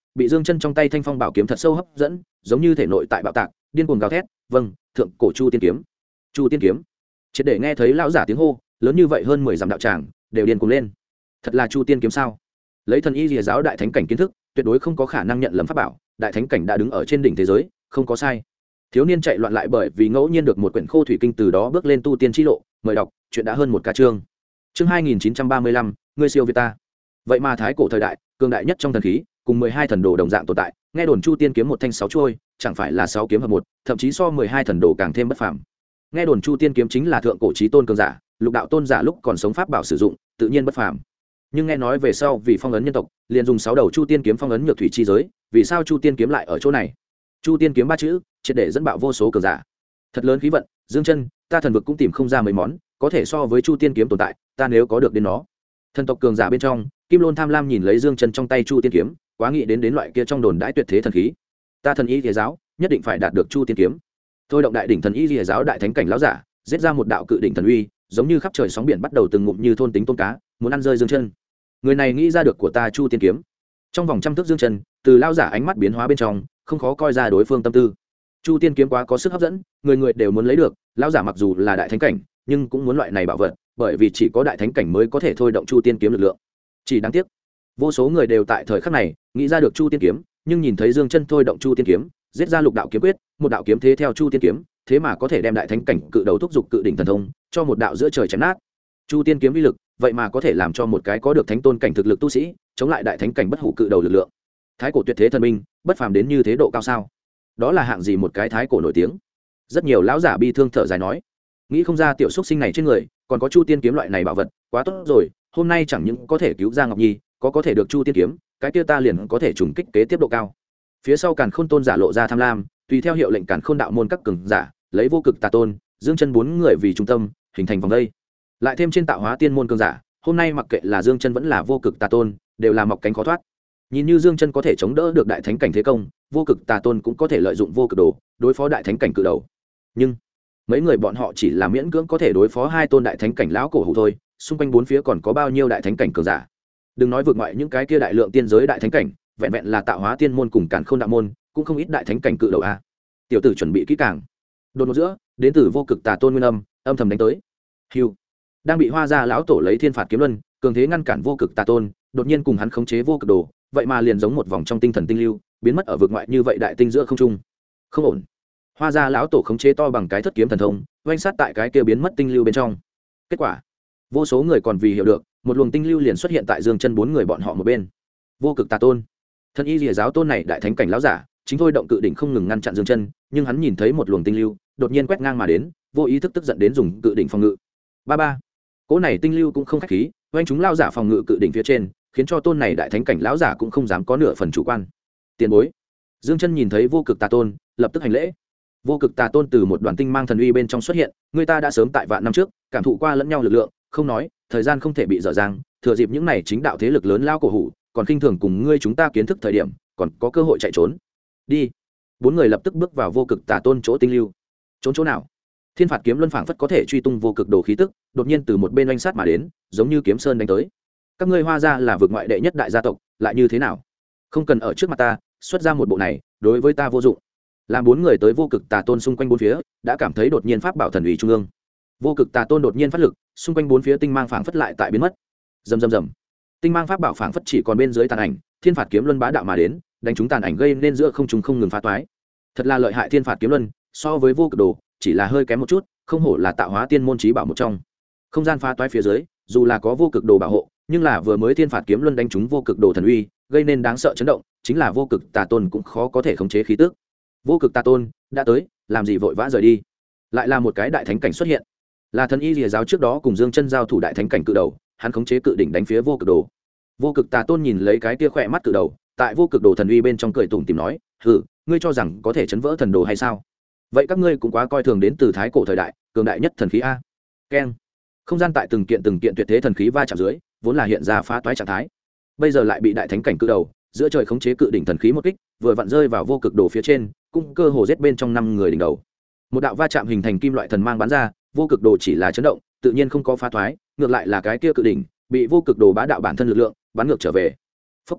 bị Dương Chân trong tay thanh phong bảo kiếm thật sâu hấp dẫn, giống như thể nội tại bạo tạc, điên cuồng gào thét, "Vâng, thượng cổ Chu Tiên kiếm." Chu Tiên kiếm. Triệt để nghe thấy lão giả tiếng hô, lớn như vậy hơn 10 dặm đạo tràng đều điên cuồng lên. Thật là Chu Tiên kiếm sao? Lấy thần y Lìa giáo đại thánh cảnh kiến thức, tuyệt đối không có khả năng nhận lầm pháp bảo, đại thánh cảnh đã đứng ở trên đỉnh thế giới, không có sai. Thiếu niên chạy loạn lại bởi vì ngẫu nhiên được một quyển khô thủy kinh, từ đó bước lên tu tiên chi lộ, mời đọc, chuyện đã hơn một ca chương. Chương 2935, ngươi siêu việt ta. Vậy mà thái cổ thời đại, cường đại nhất trong thần khí, cùng 12 thần đồ đồng dạng tồn tại, nghe đồn Chu Tiên kiếm một thanh 6 chuôi, chẳng phải là 6 kiếm hợp một, thậm chí so 12 thần đồ càng thêm bất phàm. Nghe đồn Chu Tiên kiếm chính là thượng cổ chí tôn cường giả, lục đạo tôn giả lúc còn sống pháp bảo sử dụng, tự nhiên bất phàm. Nhưng nghe nói về sau vì phong ấn nhân tộc, liền dùng 6 đầu Chu Tiên kiếm phong ấn nhược thủy chi giới, vì sao Chu Tiên kiếm lại ở chỗ này? Chu Tiên kiếm ba chữ, triệt để dẫn bạo vô số cường giả. Thật lớn khí vận, Dương Chân, ta thần vực cũng tìm không ra mấy món, có thể so với Chu Tiên kiếm tồn tại, ta nếu có được đến nó. Thần tộc cường giả bên trong, Kim Lôn tham lam nhìn lấy Dương Chân trong tay Chu Tiên kiếm, quá nghĩ đến loại kia trong đồn đãi tuyệt thế thần khí. Ta thần y Lìa giáo, nhất định phải đạt được Chu Tiên kiếm. Thôi động đại đỉnh thần y Lìa giáo đại thánh cảnh lão giả, giết ra một đạo cự đỉnh thần uy, giống như khắp trời sóng biển bắt đầu từng ngụm như thôn tính tôm cá, muốn ăn rơi Dương Chân. Người này nghĩ ra được của ta Chu Tiên kiếm. Trong vòng trăm thước Dương Chân, từ lão giả ánh mắt biến hóa bên trong, không khó coi ra đối phương tâm tư. Chu Tiên kiếm quá có sức hấp dẫn, người người đều muốn lấy được, lão giả mặc dù là đại thánh cảnh, nhưng cũng muốn loại này bảo vật, bởi vì chỉ có đại thánh cảnh mới có thể thôi động Chu Tiên kiếm lực lượng. Chỉ đáng tiếc, vô số người đều tại thời khắc này nghĩ ra được Chu Tiên kiếm, nhưng nhìn thấy Dương Chân thôi động Chu Tiên kiếm, giết ra lục đạo kiếm quyết, một đạo kiếm thế theo Chu Tiên kiếm, thế mà có thể đem đại thánh cảnh cự đầu thúc dục cự đỉnh thần thông, cho một đạo giữa trời chém nát. Chu Tiên kiếm uy lực, vậy mà có thể làm cho một cái có được thánh tôn cảnh thực lực tu sĩ, chống lại đại thánh cảnh bất hủ cự đầu lực lượng. Thái cổ tuyệt thế thần minh, bất phàm đến như thế độ cao sao? Đó là hạng gì một cái thái cổ nổi tiếng? Rất nhiều lão giả bi thương thở dài nói, nghĩ không ra tiểu xúc sinh này trên người còn có Chu Tiên kiếm loại này bảo vật, quá tốt rồi, hôm nay chẳng những có thể cứu ra Ngọc Nhi, có thể được Chu Tiên kiếm, cái kia ta liền có thể trùng kích kế tiếp độ cao. Phía sau Càn Khôn tôn giả lộ ra tham lam, tùy theo hiệu lệnh Càn Khôn đạo môn các cường giả, lấy Vô Cực Tà tôn, Dương Chân bốn người vì trung tâm, hình thành vòng đây. Lại thêm trên Tạo Hóa tiên môn cường giả, hôm nay mặc kệ là Dương Chân vẫn là Vô Cực Tà tôn, đều là mọc cánh khó thoát. Nhìn như Dương Chân có thể chống đỡ được đại thánh cảnh thế công, Vô Cực Tà tôn cũng có thể lợi dụng vô cực đồ đối phó đại thánh cảnh cự đầu. Nhưng mấy người bọn họ chỉ là miễn cưỡng có thể đối phó hai tôn đại thánh cảnh lão cổ hủ thôi, xung quanh bốn phía còn có bao nhiêu đại thánh cảnh cường giả. Đừng nói vượt ngoại những cái kia đại lượng tiên giới đại thánh cảnh, vẹn vẹn là Tạo Hóa tiên môn cùng Càn Khôn đạo môn, cũng không ít đại thánh cảnh cự đầu a. Tiểu tử chuẩn bị kỹ càng. Đột ngột giữa, đến từ Vô Cực Tà tôn nguyên âm thầm đánh tới. Hưu. Đang bị Hoa Gia lão tổ lấy Thiên Phạt kiếm luân, cường thế ngăn cản Vô Cực Tà tôn, đột nhiên cùng hắn khống chế vô cực đồ, vậy mà liền giống một vòng trong tinh thần tinh lưu, biến mất ở vực ngoại như vậy đại tinh giữa không trung. Không ổn. Hoa Gia lão tổ khống chế to bằng cái thất kiếm thần thông, oanh sát tại cái kia biến mất tinh lưu bên trong. Kết quả, vô số người còn vì hiểu được, một luồng tinh lưu liền xuất hiện tại Dương Chân bốn người bọn họ một bên. Vô Cực Tà tôn, thân y Lìa giáo tôn này đại thánh cảnh lão giả, chính thôi động cự đỉnh không ngừng ngăn chặn Dương Chân, nhưng hắn nhìn thấy một luồng tinh lưu, đột nhiên quét ngang mà đến, vô ý thức tức giận đến dùng cự đỉnh phòng ngự. Ba. Cỗ này tinh lưu cũng không khách khí, oanh chúng lão giả phòng ngự cự đỉnh phía trên, khiến cho tôn này đại thánh cảnh lão giả cũng không dám có nửa phần chủ quan. Tiền bối. Dương Chân nhìn thấy Vô Cực Tà tôn, lập tức hành lễ. Vô Cực Tà tôn từ một đoàn tinh mang thần uy bên trong xuất hiện, người ta đã sớm tại vạn năm trước cảm thụ qua lẫn nhau lực lượng, không nói, thời gian không thể bị dở dang, thừa dịp những này chính đạo thế lực lớn lao cổ hủ, còn khinh thường cùng ngươi chúng ta kiến thức thời điểm, còn có cơ hội chạy trốn. Đi. Bốn người lập tức bước vào Vô Cực Tà tôn chỗ tinh lưu. Trốn chỗ nào? Thiên Phạt kiếm luân phảng phất có thể truy tung vô cực đồ khí tức, đột nhiên từ một bên oanh sát mà đến, giống như kiếm sơn đánh tới. Các ngươi Hoa Gia là vực ngoại đệ nhất đại gia tộc, lại như thế nào? Không cần ở trước mặt ta, xuất ra một bộ này, đối với ta vô dụng. Làm bốn người tới Vô Cực Tà tôn xung quanh bốn phía, đã cảm thấy đột nhiên pháp bảo thần uy trung ương. Vô Cực Tà tôn đột nhiên phát lực, xung quanh bốn phía tinh mang phảng phất lại tại biến mất. Rầm. Tinh mang pháp bảo phảng phất chỉ còn bên dưới tàn ảnh, Thiên Phạt kiếm luân bá đạo mà đến, đánh trúng tàn ảnh gây nên giữa không trung không ngừng phá toái. Thật là lợi hại Thiên Phạt kiếm luân, so với vô cực đồ, chỉ là hơi kém một chút, không hổ là Tạo Hóa tiên môn chí bảo một trong. Không gian phá toái phía dưới, dù là có vô cực đồ bảo hộ, nhưng là vừa mới Thiên Phạt kiếm luân đánh trúng vô cực đồ thần uy, gây nên đáng sợ chấn động, chính là Vô Cực Tà tôn cũng khó có thể khống chế khí tức. Vô Cực Tà tôn đã tới, làm gì vội vã rời đi? Lại là một cái đại thánh cảnh xuất hiện, là thần y Lìa giáo trước đó cùng Dương Chân giao thủ đại thánh cảnh cự đầu, hắn khống chế cự đỉnh đánh phía vô cực đồ. Vô Cực Tà tôn nhìn lấy cái kia khỏe mắt cự đầu, tại vô cực đồ thần uy bên trong cười tủm tỉm nói, hừ, ngươi cho rằng có thể chấn vỡ thần đồ hay sao? Vậy các ngươi cũng quá coi thường đến từ thái cổ thời đại cường đại nhất thần khí a. Keng. Không gian tại từng kiện tuyệt thế thần khí va chạm dưới, vốn là hiện ra phá toái trạng thái, bây giờ lại bị đại thánh cảnh cự đầu giữa trời khống chế cự đỉnh thần khí một kích, vừa vặn rơi vào vô cực đồ phía trên, cũng cơ hồ giết bên trong 5 người đỉnh đầu. Một đạo va chạm hình thành kim loại thần mang bắn ra, vô cực đồ chỉ là chấn động, tự nhiên không có phá toái, ngược lại là cái kia cự đỉnh bị vô cực đồ bá đạo bản thân lực lượng bắn ngược trở về. Phúc.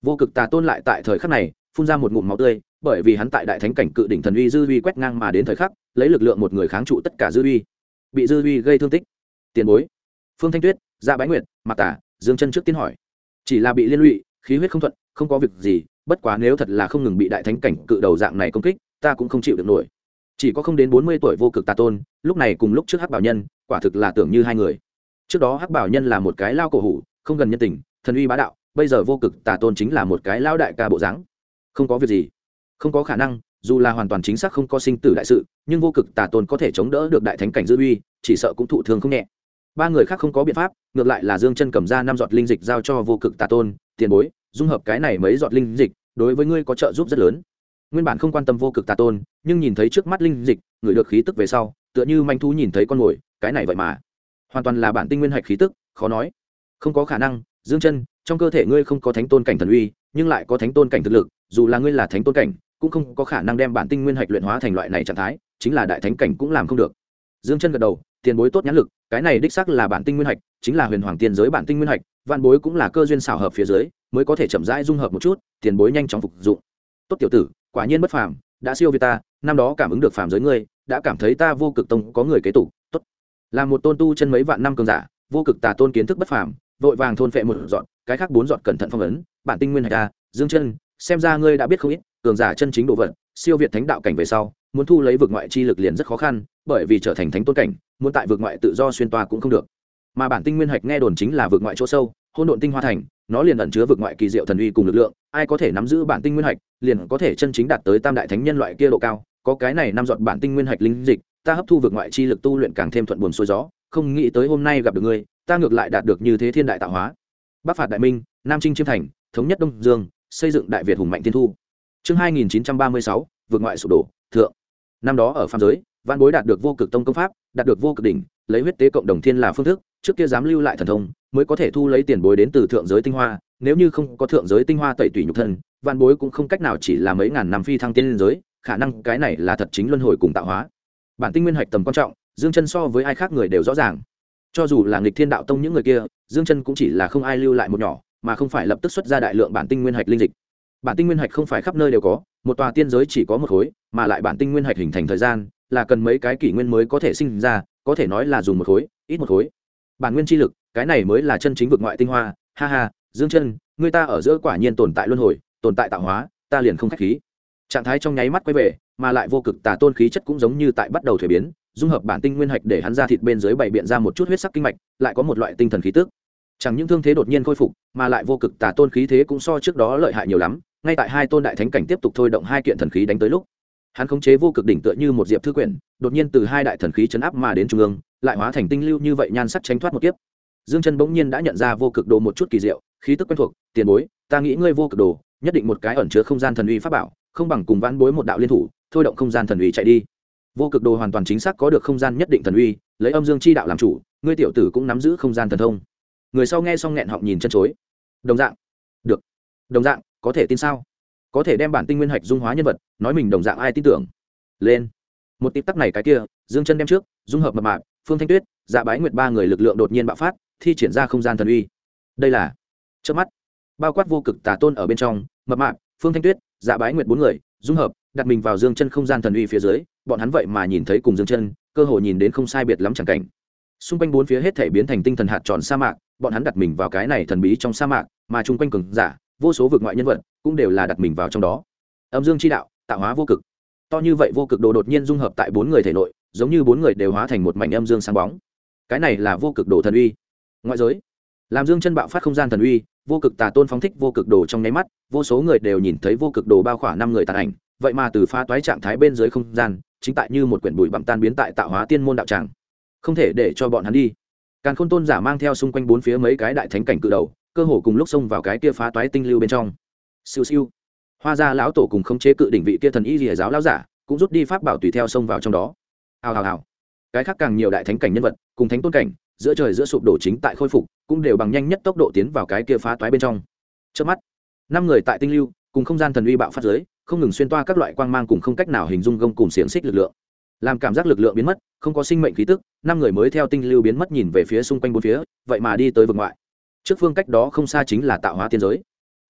Vô cực tà tôn lại tại thời khắc này phun ra một ngụm máu tươi, bởi vì hắn tại đại thánh cảnh cự đỉnh thần uy dư uy quét ngang mà đến thời khắc, lấy lực lượng một người kháng trụ tất cả dư uy, bị dư uy gây thương tích. Tiền bối, Phương Thanh Tuyết, Dạ Bái Nguyệt, Mạc Tả, Dương Chân trước tiên hỏi, chỉ là bị liên lụy, khí huyết không thuận, không có việc gì, bất quá nếu thật là không ngừng bị đại thánh cảnh cự đầu dạng này công kích, ta cũng không chịu được nổi. Chỉ có không đến 40 tuổi vô cực tà tôn, lúc này cùng lúc trước Hắc Bảo Nhân, quả thực là tưởng như hai người. Trước đó Hắc Bảo Nhân là một cái lao cổ hủ, không gần nhân tình, thần uy bá đạo, bây giờ vô cực tà tôn chính là một cái lao đại ca bộ dáng. Không có việc gì, không có khả năng, dù là hoàn toàn chính xác không có sinh tử đại sự, nhưng vô cực tà tôn có thể chống đỡ được đại thánh cảnh dư uy, chỉ sợ cũng thụ thương không nhẹ. Ba người khác không có biện pháp, ngược lại là Dương Chân cầm ra 5 giọt linh dịch giao cho vô cực tà tôn, tiền bối, dung hợp cái này mấy giọt linh dịch, đối với ngươi có trợ giúp rất lớn. Nguyên bản không quan tâm vô cực tà tôn, nhưng nhìn thấy trước mắt linh dịch, người được khí tức về sau, tựa như manh thú nhìn thấy con mồi, cái này vậy mà hoàn toàn là bản tinh nguyên hạch khí tức, khó nói. Không có khả năng, Dương Chân, trong cơ thể ngươi không có thánh tôn cảnh thần uy, nhưng lại có thánh tôn cảnh thực lực, dù là ngươi là thánh tôn cảnh, cũng không có khả năng đem bản tinh nguyên hạch luyện hóa thành loại này trạng thái, chính là đại thánh cảnh cũng làm không được. Dương Chân gật đầu, tiền bối tốt nhãn lực, cái này đích xác là bản tinh nguyên hạch, chính là huyền hoàng tiên giới bản tinh nguyên hạch, vạn bối cũng là cơ duyên xảo hợp phía dưới, mới có thể chậm rãi dung hợp một chút, tiền bối nhanh chóng phục dụng. Tốt tiểu tử, quả nhiên bất phàm, đã siêu việt ta, năm đó cảm ứng được phàm giới ngươi, đã cảm thấy ta vô cực tông có người kế tục, tốt. Là một tôn tu chân mấy vạn năm cường giả, vô cực tà tôn kiến thức bất phàm, vội vàng thôn phệ một giọt, cái khác 4 giọt cẩn thận phong ấn, bản tinh nguyên hạch a, Dương Chân, xem ra ngươi đã biết không ít, cường giả chân chính độ vận, siêu việt thánh đạo cảnh về sau, muốn thu lấy vực ngoại chi lực liền rất khó khăn, bởi vì trở thành thánh tôn cảnh, muốn tại vực ngoại tự do xuyên toa cũng không được. Mà bản tinh nguyên hạch nghe đồn chính là vực ngoại chỗ sâu, hỗn độn tinh hoa thành, nó liền ẩn chứa vực ngoại kỳ diệu thần uy cùng lực lượng, ai có thể nắm giữ bản tinh nguyên hạch, liền có thể chân chính đạt tới tam đại thánh nhân loại kia độ cao, có cái này 5 giọt bản tinh nguyên hạch linh dịch, ta hấp thu vực ngoại chi lực tu luyện càng thêm thuận buồm xuôi gió, không nghĩ tới hôm nay gặp được ngươi, ta ngược lại đạt được như thế thiên đại tạo hóa. Bắc phạt đại minh, Nam chinh chiêm thành, thống nhất Đông Dương, xây dựng đại Việt hùng mạnh thiên thu. Chương 2936, vực ngoại sụp đổ, thượng. Năm đó ở phàm giới, Vạn Bối đạt được vô cực tông công pháp, đạt được vô cực đỉnh, lấy huyết tế cộng đồng thiên là phương thức, trước kia dám lưu lại thần thông, mới có thể thu lấy tiền bối đến từ thượng giới tinh hoa, nếu như không có thượng giới tinh hoa tẩy tủy nhục thân, Vạn Bối cũng không cách nào chỉ là mấy ngàn năm phi thăng tiên giới, khả năng cái này là thật chính luân hồi cùng tạo hóa. Bản tinh nguyên hạch tầm quan trọng, Dương Chân so với ai khác người đều rõ ràng. Cho dù là nghịch thiên đạo tông những người kia, Dương Chân cũng chỉ là không ai lưu lại một nhỏ, mà không phải lập tức xuất ra đại lượng bản tinh nguyên hạch linh dịch. Bản tinh nguyên hạch không phải khắp nơi đều có, một tòa tiên giới chỉ có một khối, mà lại bản tinh nguyên hạch hình thành thời gian là cần mấy cái kỷ nguyên mới có thể sinh ra, có thể nói là dùng một khối, ít một khối. Bản nguyên chi lực, cái này mới là chân chính vực ngoại tinh hoa, ha ha, Dương Chân, người ta ở giữa quả nhiên tồn tại luân hồi, tồn tại tạo hóa, ta liền không khách khí. Trạng thái trong nháy mắt quay về, mà lại vô cực tà tôn khí chất cũng giống như tại bắt đầu thay biến, dung hợp bản tinh nguyên hạch để hắn ra thịt bên dưới bày biện ra một chút huyết sắc kinh mạch, lại có một loại tinh thần khí tức. Chẳng những thương thế đột nhiên khôi phục, mà lại vô cực tà tôn khí thế cũng so trước đó lợi hại nhiều lắm, ngay tại hai tôn đại thánh cảnh tiếp tục thôi động hai kiện thần khí đánh tới lúc, hắn khống chế vô cực đỉnh tựa như một diệp thư quyển, đột nhiên từ hai đại thần khí chấn áp mà đến trung ương, lại hóa thành tinh lưu như vậy nhan sắc tránh thoát một kiếp. Dương Chân bỗng nhiên đã nhận ra vô cực đồ một chút kỳ diệu, khí tức quen thuộc, tiền bối, ta nghĩ ngươi vô cực đồ, nhất định một cái ẩn chứa không gian thần uy pháp bảo, không bằng cùng Vãn Bối một đạo liên thủ, thôi động không gian thần uy chạy đi. Vô cực đồ hoàn toàn chính xác có được không gian nhất định thần uy, lấy âm dương chi đạo làm chủ, ngươi tiểu tử cũng nắm giữ không gian thần thông. Người sau nghe xong nghẹn họng nhìn chân chối. Đồng dạng, được, đồng dạng, có thể tin sao? Có thể đem bản tinh nguyên hạch dung hóa nhân vật, nói mình đồng dạng ai tin tưởng? Lên. Một tịp tắc này cái kia, Dương Chân đem trước, dung hợp mập mạp, Phương Thanh Tuyết, Dạ Bái Nguyệt ba người lực lượng đột nhiên bạo phát, thi triển ra không gian thần uy. Đây là chớp mắt, bao quát vô cực tà tôn ở bên trong, mập mạp, Phương Thanh Tuyết, Dạ Bái Nguyệt bốn người, dung hợp, đặt mình vào Dương Chân không gian thần uy phía dưới, bọn hắn vậy mà nhìn thấy cùng Dương Chân, cơ hội nhìn đến không sai biệt lắm chẳng cảnh. Xung quanh bốn phía hết thảy biến thành tinh thần hạt tròn sa mạc, bọn hắn đặt mình vào cái này thần bí trong sa mạc, mà chung quanh cường giả, vô số vực ngoại nhân vật, cũng đều là đặt mình vào trong đó. Âm dương chi đạo, tạo hóa vô cực. To như vậy vô cực đồ đột nhiên dung hợp tại bốn người thể nội, giống như bốn người đều hóa thành một mảnh âm dương sáng bóng. Cái này là vô cực đồ thần uy. Ngoại giới, làm Dương Chân bạo phát không gian thần uy, vô cực tà tôn phóng thích vô cực đồ trong nháy mắt, vô số người đều nhìn thấy vô cực đồ bao khỏa 5 người tàn ảnh, vậy mà từ phá toái trạng thái bên dưới không gian, chính tại như một quyển bụi bặm tan biến tại tạo hóa tiên môn đạo tràng. Không thể để cho bọn hắn đi. Càn Khôn tôn giả mang theo xung quanh bốn phía mấy cái đại thánh cảnh cự đầu, cơ hồ cùng lúc xông vào cái kia phá toái tinh lưu bên trong. Siêu siêu. Hoa gia lão tổ cùng khống chế cự đỉnh vị kia thần y liễu giáo lão giả, cũng rút đi pháp bảo tùy theo xông vào trong đó. Hào hào hào. Cái khác càng nhiều đại thánh cảnh nhân vật, cùng thánh tôn cảnh, giữa trời giữa sụp đổ chính tại khôi phục, cũng đều bằng nhanh nhất tốc độ tiến vào cái kia phá toái bên trong. Chớp mắt, 5 người tại tinh lưu, cùng không gian thần uy bạo phát giới, không ngừng xuyên toa các loại quang mang cùng không cách nào hình dung gông cùng xiềng xích lực lượng. Làm cảm giác lực lượng biến mất, không có sinh mệnh khí tức, 5 người mới theo tinh lưu biến mất nhìn về phía xung quanh bốn phía, vậy mà đi tới vực ngoại. Trước phương cách đó không xa chính là tạo hóa tiên giới.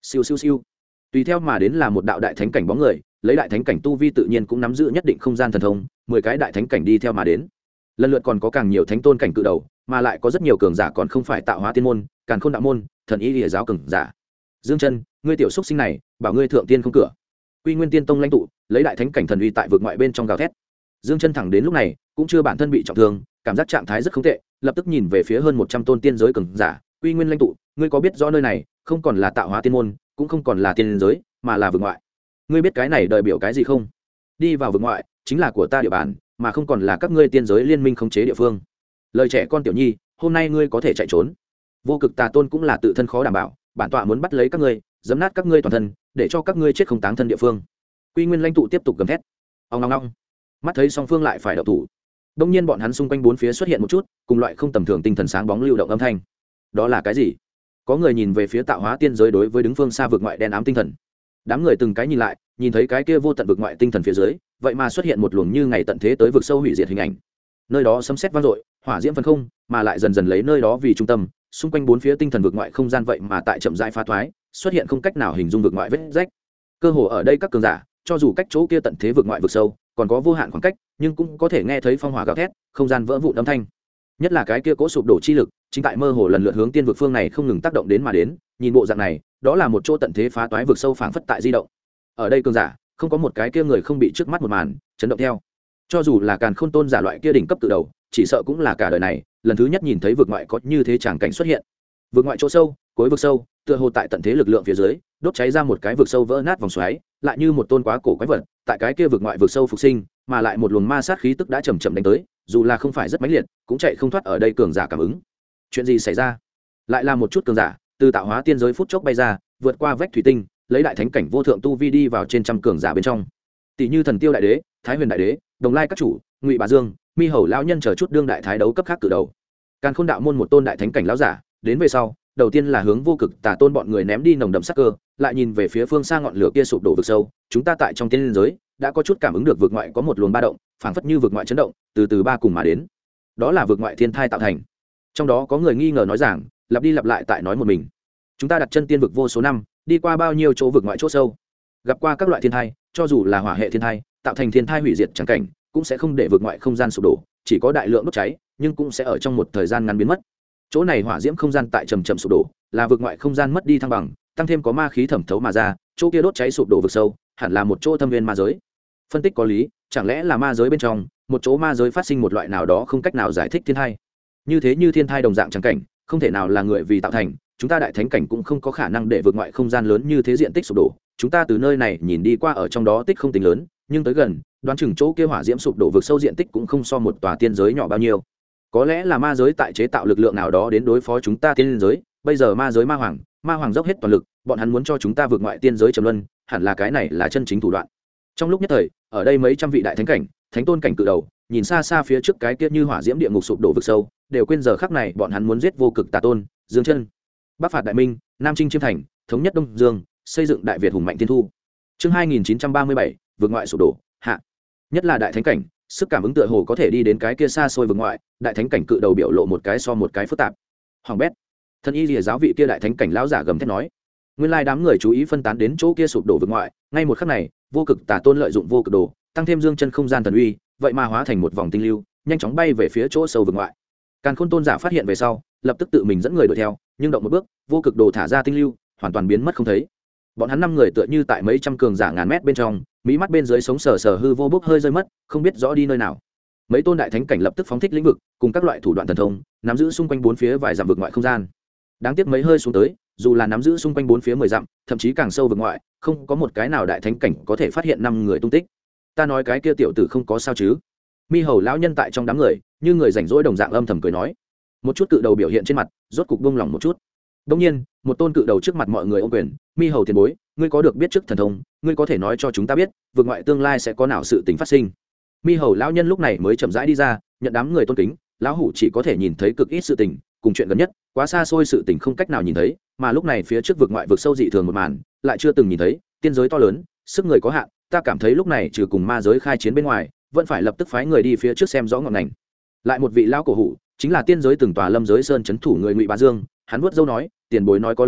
Siêu siêu siêu. Tùy theo mà đến là một đạo đại thánh cảnh bóng người, lấy đại thánh cảnh tu vi tự nhiên cũng nắm giữ nhất định không gian thần thông, 10 cái đại thánh cảnh đi theo mà đến. Lần lượt còn có càng nhiều thánh tôn cảnh cự đầu, mà lại có rất nhiều cường giả còn không phải tạo hóa tiên môn, càn khôn đạo môn, thần y lìa giáo cường giả. Dương Chân, ngươi tiểu xúc sinh này, bảo ngươi thượng tiên không cửa. Quy Nguyên Tiên Tông lãnh tụ, lấy đại thánh cảnh thần uy tại vực ngoại bên trong gào thét. Dương Chân thẳng đến lúc này, cũng chưa bản thân bị trọng thương, cảm giác trạng thái rất không tệ, lập tức nhìn về phía hơn 100 tôn tiên giới cường giả, Quy Nguyên lãnh tụ, ngươi có biết rõ nơi này không còn là tạo hóa tiên môn, cũng không còn là tiên giới, mà là vực ngoại. Ngươi biết cái này đại biểu cái gì không? Đi vào vực ngoại, chính là của ta địa bàn, mà không còn là các ngươi tiên giới liên minh khống chế địa phương. Lời trẻ con tiểu nhi, hôm nay ngươi có thể chạy trốn. Vô Cực Tà Tôn cũng là tự thân khó đảm bảo, bản tọa muốn bắt lấy các ngươi, giẫm nát các ngươi toàn thân, để cho các ngươi chết không táng thân địa phương. Quy Nguyên lãnh tụ tiếp tục gầm thét. Ong ong ong. Mắt thấy song phương lại phải động thủ. Đông nhiên bọn hắn xung quanh bốn phía xuất hiện một chút, cùng loại không tầm thường tinh thần sáng bóng lưu động âm thanh. Đó là cái gì? Có người nhìn về phía tạo hóa tiên giới đối với đứng phương xa vực ngoại đen ám tinh thần. Đám người từng cái nhìn lại, nhìn thấy cái kia vô tận vực ngoại tinh thần phía dưới, vậy mà xuất hiện một luồng như ngày tận thế tới vực sâu hủy diệt hình ảnh. Nơi đó sấm sét vang dội, hỏa diễm phân không, mà lại dần dần lấy nơi đó vì trung tâm, xung quanh bốn phía tinh thần vực ngoại không gian vậy mà tại chậm rãi phá thoái, xuất hiện không cách nào hình dung vực ngoại vết rách. Cơ hồ ở đây các cường giả, cho dù cách chỗ kia tận thế vực ngoại vực sâu, còn có vô hạn khoảng cách, nhưng cũng có thể nghe thấy phong hỏa gào thét, không gian vỡ vụn âm thanh. Nhất là cái kia cố sụp đổ chi lực, chính tại mơ hồ lần lượt hướng tiên vực phương này không ngừng tác động đến mà đến, nhìn bộ dạng này, đó là một chỗ tận thế phá toái vực sâu phảng phất tại di động. Ở đây cường giả, không có một cái kia người không bị trước mắt một màn chấn động theo. Cho dù là Càn Khôn tôn giả loại kia đỉnh cấp tự đầu, chỉ sợ cũng là cả đời này lần thứ nhất nhìn thấy vực ngoại có như thế tràng cảnh xuất hiện. Vực ngoại chỗ sâu, cuối vực sâu, tựa hồ tại tận thế lực lượng phía dưới, đốt cháy ra một cái vực sâu vỡ nát vòng xoáy, lại như một tôn quá cổ quái vật, tại cái kia vực ngoại vực sâu phục sinh, mà lại một luồng ma sát khí tức đã chậm chậm đánh tới, dù là không phải rất mãnh liệt, cũng chạy không thoát ở đây cường giả cảm ứng. Chuyện gì xảy ra? Lại là một chút cường giả, từ tạo hóa tiên giới phút chốc bay ra, vượt qua vách thủy tinh, lấy đại thánh cảnh vô thượng tu vi đi vào trên trăm cường giả bên trong. Tỷ như Thần Tiêu đại đế, Thái Huyền đại đế, Đồng Lai các chủ, Ngụy Bà Dương, Mi Hầu lão nhân chờ chút đương đại thái đấu cấp khác cử đầu. Càn Khôn đạo môn một tôn đại thánh cảnh lão giả, đến về sau, đầu tiên là hướng Vô Cực Tà Tôn bọn người ném đi nồng đậm sát cơ, lại nhìn về phía phương xa ngọn lửa kia sụp đổ vực sâu, chúng ta tại trong tiên giới đã có chút cảm ứng được vực ngoại có một luồng ba động, phảng phất như vực ngoại chấn động, từ từ ba cùng mà đến. Đó là vực ngoại thiên thai tạo thành. Trong đó có người nghi ngờ nói rằng, lặp đi lặp lại tại nói một mình. Chúng ta đặt chân tiên vực vô số năm, đi qua bao nhiêu chỗ vực ngoại chỗ sâu, gặp qua các loại thiên thai, cho dù là hỏa hệ thiên thai, tạo thành thiên thai hủy diệt chẳng cảnh, cũng sẽ không để vực ngoại không gian sụp đổ, chỉ có đại lượng đốt cháy, nhưng cũng sẽ ở trong một thời gian ngắn biến mất. Chỗ này hỏa diễm không gian tại chậm chậm sụp đổ, là vực ngoại không gian mất đi thăng bằng, tăng thêm có ma khí thẩm thấu mà ra, chỗ kia đốt cháy sụp đổ vực sâu, hẳn là một chỗ thâm viên ma giới. Phân tích có lý, chẳng lẽ là ma giới bên trong, một chỗ ma giới phát sinh một loại nào đó không cách nào giải thích thiên thai. Như thế như thiên thai đồng dạng chẳng cảnh, không thể nào là người vì tạo thành, chúng ta đại thánh cảnh cũng không có khả năng để vượt ngoại không gian lớn như thế diện tích sụp đổ. Chúng ta từ nơi này nhìn đi qua ở trong đó tích không tính lớn, nhưng tới gần, đoán chừng chỗ kia hỏa diễm sụp đổ vực sâu diện tích cũng không so một tòa tiên giới nhỏ bao nhiêu. Có lẽ là ma giới tại chế tạo lực lượng nào đó đến đối phó chúng ta tiên giới, bây giờ ma giới ma hoàng dốc hết toàn lực, bọn hắn muốn cho chúng ta vượt ngoại tiên giới trầm luân, hẳn là cái này là chân chính thủ đoạn. Trong lúc nhất thời, ở đây mấy trăm vị đại thánh cảnh, thánh tôn cảnh cự đầu, nhìn xa xa phía trước cái kia như hỏa diễm địa ngục sụp đổ vực sâu, đều quên giờ khắc này bọn hắn muốn giết Vô Cực Tà Tôn, Dương Chân. Bắc phạt đại minh, Nam chinh chiêm thành, thống nhất Đông Dương, xây dựng đại Việt hùng mạnh thiên thu. Chương 2937, vượt ngoại sụp đổ, hạ. Nhất là đại thánh cảnh, sức cảm ứng tựa hồ có thể đi đến cái kia xa xôi vượt ngoại, đại thánh cảnh cự đầu biểu lộ một cái so một cái phức tạp. Hoàng bét. Thân y lìa giáo vị kia đại thánh cảnh lão giả gầm thét nói. Nguyên lai đám người chú ý phân tán đến chỗ kia sụp đổ vượt ngoại, ngay một khắc này, Vô Cực Tà Tôn lợi dụng vô cực đồ, tăng thêm Dương Chân không gian thần uy, vậy mà hóa thành một vòng tinh lưu, nhanh chóng bay về phía chỗ sâu vượt ngoại. Càn Khôn tôn giả phát hiện về sau, lập tức tự mình dẫn người đuổi theo, nhưng động một bước, vô cực đồ thả ra tinh lưu, hoàn toàn biến mất không thấy. Bọn hắn 5 người tựa như tại mấy trăm cường giả ngàn mét bên trong, mỹ mắt bên dưới sống sờ sờ hư vô bốc hơi rơi mất, không biết rõ đi nơi nào. Mấy tôn đại thánh cảnh lập tức phóng thích lĩnh vực, cùng các loại thủ đoạn thần thông, nắm giữ xung quanh bốn phía vài dặm vực ngoại không gian. Đáng tiếc mấy hơi xuống tới, dù là nắm giữ xung quanh bốn phía 10 dặm, thậm chí càng sâu vực ngoại, không có một cái nào đại thánh cảnh có thể phát hiện 5 người tung tích. Ta nói cái kia tiểu tử không có sao chứ? Mi Hầu lão nhân tại trong đám người, như người rảnh rỗi đồng dạng âm thầm cười nói. Một chút cự đầu biểu hiện trên mặt, rốt cục buông lỏng một chút. Đương nhiên, một tôn cự đầu trước mặt mọi người ôm quyền, Mi Hầu tiền bối, ngươi có được biết trước thần thông, ngươi có thể nói cho chúng ta biết, vực ngoại tương lai sẽ có nào sự tình phát sinh. Mi Hầu lão nhân lúc này mới chậm rãi đi ra, nhận đám người tôn kính, lão hủ chỉ có thể nhìn thấy cực ít sự tình, cùng chuyện gần nhất, quá xa xôi sự tình không cách nào nhìn thấy, mà lúc này phía trước vực ngoại vực sâu dị thường một màn, lại chưa từng nhìn thấy, tiên giới to lớn, sức người có hạn, ta cảm thấy lúc này trừ cùng ma giới khai chiến bên ngoài, vẫn phải lập tức phái người đi phía trước xem rõ ngọn ngành. Lại một vị lão cổ hủ, chính là tiên giới từng tòa lâm giới sơn chấn thủ người Ngụy Bá Dương, hắn vuốt râu nói, tiền bối nói có lý,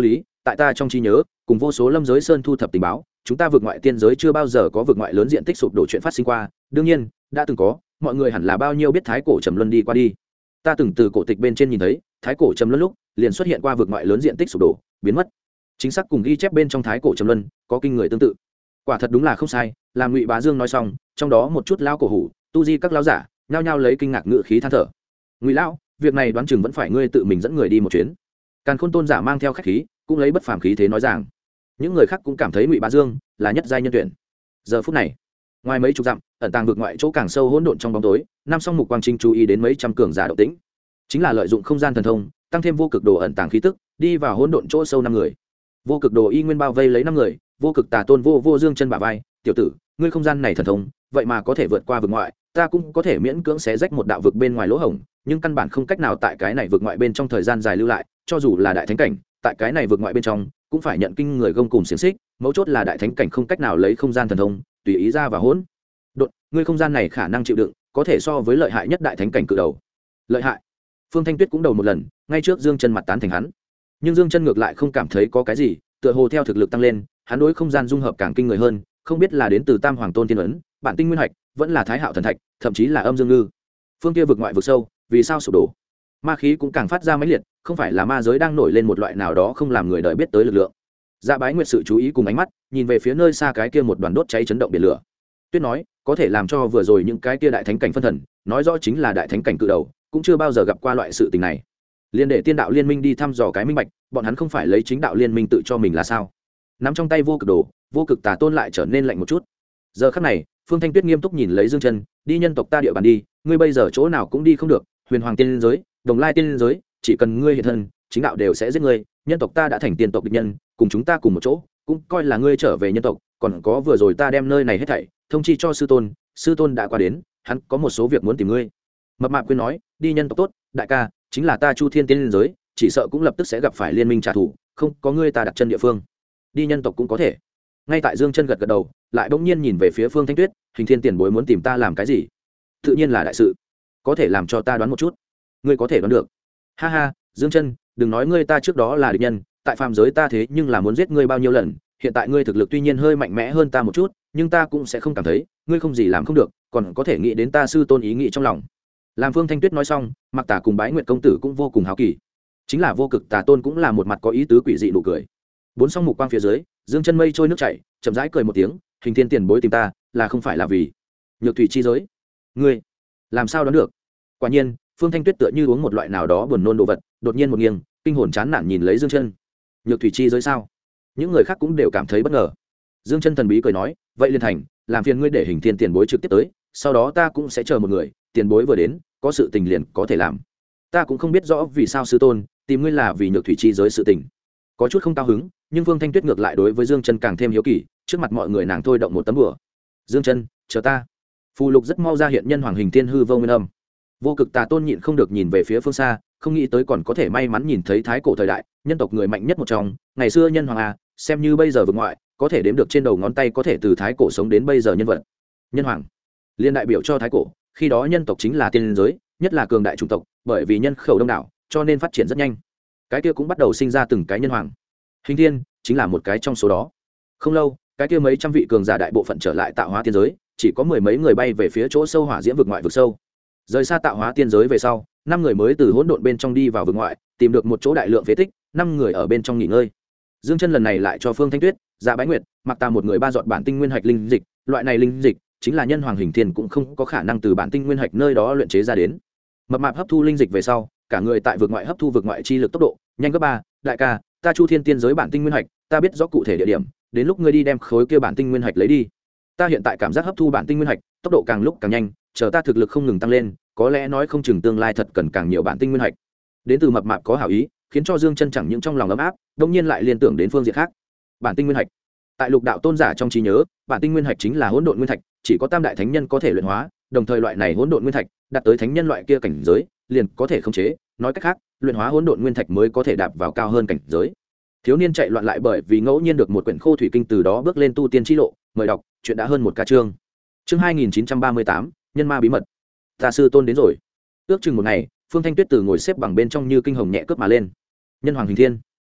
tại ta trong trí nhớ cùng vô số lâm giới sơn thu thập tình báo, chúng ta vượt ngoại tiên giới chưa bao giờ có vượt ngoại lớn diện tích sụp đổ chuyện phát sinh qua. Đương nhiên đã từng có, mọi người hẳn là bao nhiêu biết thái cổ trầm luân đi qua đi. Ta từng từ cổ tịch bên trên nhìn thấy thái cổ trầm luân lúc liền xuất hiện qua vượt ngoại lớn diện tích sụp đổ biến mất, chính xác cùng ghi chép bên trong thái cổ trầm luân có kinh người tương tự. Quả thật đúng là không sai. Làm Ngụy Bá Dương nói xong, trong đó một chút lao cổ hủ tu di các lao giả nhao nhao lấy kinh ngạc ngự khí than thở. Ngụy lão, việc này đoán chừng vẫn phải ngươi tự mình dẫn người đi một chuyến. Càn Khôn tôn giả mang theo khách khí cũng lấy bất phàm khí thế nói rằng. Những người khác cũng cảm thấy Ngụy Bá Dương là nhất giai nhân tuyển. Giờ phút này, ngoài mấy chục dặm ẩn tàng vực ngoại chỗ càng sâu hỗn độn trong bóng tối, Nam Song Mục Quang Trinh chú ý đến mấy trăm cường giả động tĩnh, chính là lợi dụng không gian thần thông tăng thêm vô cực đồ ẩn tàng khí tức, đi vào hỗn độn chỗ sâu 5 người. Vô cực đồ y nguyên bao vây lấy 5 người, vô cực tà tôn vô dương chân bả vai, tiểu tử, ngươi không gian này thần thông vậy mà có thể vượt qua vực ngoại, ta cũng có thể miễn cưỡng xé rách một đạo vực bên ngoài lỗ hổng, nhưng căn bản không cách nào tại cái này vực ngoại bên trong thời gian dài lưu lại, cho dù là đại thánh cảnh tại cái này vực ngoại bên trong cũng phải nhận kinh người gông cùng xiềng xích. Mấu chốt là đại thánh cảnh không cách nào lấy không gian thần thông tùy ý ra và hỗn độn, ngươi không gian này khả năng chịu đựng có thể so với lợi hại nhất đại thánh cảnh cự đầu. Lợi hại. Phương Thanh Tuyết cũng đầu một lần ngay trước Dương Chân mặt tán thành hắn, nhưng Dương Chân ngược lại không cảm thấy có cái gì, tựa hồ theo thực lực tăng lên hắn đối không gian dung hợp càng kinh người hơn, không biết là đến từ Tam Hoàng Tôn Tiên ấn, Bản Tinh Nguyên Hạch, vẫn là Thái Hạo thần thạch, thậm chí là Âm Dương Ngư. Phương kia vực ngoại vực sâu vì sao sụp đổ, ma khí cũng càng phát ra mãnh liệt, không phải là ma giới đang nổi lên một loại nào đó không làm người đời biết tới lực lượng. Dạ Bái Nguyệt sự chú ý cùng ánh mắt nhìn về phía nơi xa cái kia một đoàn đốt cháy chấn động biển lửa. Tuyết nói có thể làm cho vừa rồi những cái kia đại thánh cảnh phân thần nói rõ chính là đại thánh cảnh cự đầu, cũng chưa bao giờ gặp qua loại sự tình này. Liên để tiên đạo liên minh đi thăm dò cái minh bạch, bọn hắn không phải lấy chính đạo liên minh tự cho mình là sao? Nắm trong tay vô cực đồ, vô cực tà tôn lại trở nên lạnh một chút. Giờ khắc này Phương Thanh Tuyết nghiêm túc nhìn lấy Dương Chân, đi nhân tộc ta địa bàn đi, ngươi bây giờ chỗ nào cũng đi không được, huyền hoàng tiên giới, đồng lai tiên giới, chỉ cần ngươi hiện thân chính đạo đều sẽ giết ngươi, nhân tộc ta đã thành tiên tộc địch nhân, cùng chúng ta cùng một chỗ cũng coi là ngươi trở về nhân tộc. Còn có vừa rồi ta đem nơi này hết thảy thông chi cho sư tôn đã qua đến, hắn có một số việc muốn tìm ngươi. Mập mạp khuyên nói, đi nhân tộc tốt, đại ca chính là ta Chu Thiên tiên giới, chỉ sợ cũng lập tức sẽ gặp phải liên minh trả thù, không có ngươi ta đặt chân địa phương, đi nhân tộc cũng có thể. Ngay tại Dương Chân gật gật đầu, lại bỗng nhiên nhìn về phía Phương Thanh Tuyết, Hình Thiên tiền bối muốn tìm ta làm cái gì? Tự nhiên là đại sự, có thể làm cho ta đoán một chút. Ngươi có thể đoán được? Ha ha, Dương Chân, đừng nói ngươi ta trước đó là địch nhân, tại phàm giới ta thế nhưng là muốn giết ngươi bao nhiêu lần, hiện tại ngươi thực lực tuy nhiên hơi mạnh mẽ hơn ta một chút, nhưng ta cũng sẽ không cảm thấy ngươi không gì làm không được, còn có thể nghĩ đến ta sư tôn ý nghĩ trong lòng. Làm Phương Thanh Tuyết nói xong, Mặc Tả cùng Bái Nguyệt công tử cũng vô cùng háo kỳ. Chính là vô cực tà tôn cũng là một mặt có ý tứ quỷ dị nụ cười. Bốn song mục quang phía dưới, Dương Chân mây trôi nước chảy, chậm rãi cười một tiếng, Hình Thiên tiền bối tìm ta, là không phải là vì nhược thủy chi giới? Ngươi làm sao đoán được? Quả nhiên, Phương Thanh Tuyết tựa như uống một loại nào đó buồn nôn đồ vật, đột nhiên một nghiêng, kinh hồn chán nản nhìn lấy Dương Chân. Nhược thủy chi giới sao? Những người khác cũng đều cảm thấy bất ngờ. Dương Chân thần bí cười nói, vậy liên thành, làm phiền ngươi để Hình Thiên tiền bối trực tiếp tới, sau đó ta cũng sẽ chờ một người, tiền bối vừa đến, có sự tình liền có thể làm. Ta cũng không biết rõ vì sao sư tôn tìm ngươi là vì nhược thủy chi giới sự tình. Có chút không cao hứng, nhưng Phương Thanh Tuyết ngược lại đối với Dương Chân càng thêm hiếu kỳ, trước mặt mọi người nàng thôi động một tấm bùa. Dương Chân, chờ ta. Phù lục rất mau ra hiện nhân hoàng hình thiên hư vô nguyên âm. Vô cực tà tôn nhịn không được nhìn về phía phương xa, không nghĩ tới còn có thể may mắn nhìn thấy thái cổ thời đại nhân tộc người mạnh nhất một trong, ngày xưa nhân hoàng a, xem như bây giờ vực ngoại có thể đếm được trên đầu ngón tay có thể từ thái cổ sống đến bây giờ nhân vật. Nhân hoàng liên đại biểu cho thái cổ, khi đó nhân tộc chính là tiên giới, nhất là cường đại chủng tộc, bởi vì nhân khẩu đông đảo cho nên phát triển rất nhanh. Cái kia cũng bắt đầu sinh ra từng cái nhân hoàng. Hình thiên chính là một cái trong số đó. Không lâu, cái kia mấy trăm vị cường giả đại bộ phận trở lại tạo hóa tiên giới, chỉ có mười mấy người bay về phía chỗ sâu hỏa diễm vực ngoại vực sâu. Rời xa tạo hóa tiên giới về sau, 5 người mới từ hỗn độn bên trong đi vào vực ngoại, tìm được một chỗ đại lượng phế tích, 5 người ở bên trong nghỉ ngơi. Dương Chân lần này lại cho Phương Thanh Tuyết, Dạ Bái Nguyệt, Mặc Ta một người 3 giọt bản tinh nguyên hạch linh dịch, loại này linh dịch chính là nhân hoàng hình thiên cũng không có khả năng từ bản tinh nguyên hạch nơi đó luyện chế ra đến. Mập mạp hấp thu linh dịch về sau, cả người tại vực ngoại hấp thu vực ngoại chi lực tốc độ nhanh gấp 3, đại ca, ta Chu Thiên tiên giới bản tinh nguyên hạch, ta biết rõ cụ thể địa điểm, đến lúc ngươi đi đem khối kia bản tinh nguyên hạch lấy đi. Ta hiện tại cảm giác hấp thu bản tinh nguyên hạch, tốc độ càng lúc càng nhanh, chờ ta thực lực không ngừng tăng lên, có lẽ nói không chừng tương lai thật cần càng nhiều bản tinh nguyên hạch. Đến từ mập mạp có hảo ý, khiến cho Dương Chân chẳng những trong lòng ấm áp, đột nhiên lại liên tưởng đến phương diện khác. Bản tinh nguyên hạch, tại lục đạo tôn giả trong trí nhớ, bản tinh nguyên hạch chính là hỗn độn nguyên thạch, chỉ có tam đại thánh nhân có thể luyện hóa, đồng thời loại này hỗn độn nguyên thạch đạt tới thánh nhân loại kia cảnh giới, liền có thể khống chế, nói cách khác, luyện hóa hỗn độn nguyên thạch mới có thể đạp vào cao hơn cảnh giới. Thiếu niên chạy loạn lại bởi vì ngẫu nhiên được một quyển khô thủy kinh, từ đó bước lên tu tiên chi lộ, mời đọc, chuyện đã hơn một ca chương. Chương 2938, nhân ma bí mật. Ta sư tôn đến rồi. Ước chừng một ngày, Phương Thanh Tuyết từ ngồi xếp bằng bên trong như kinh hồng nhẹ cướp mà lên. Nhân hoàng hình thiên,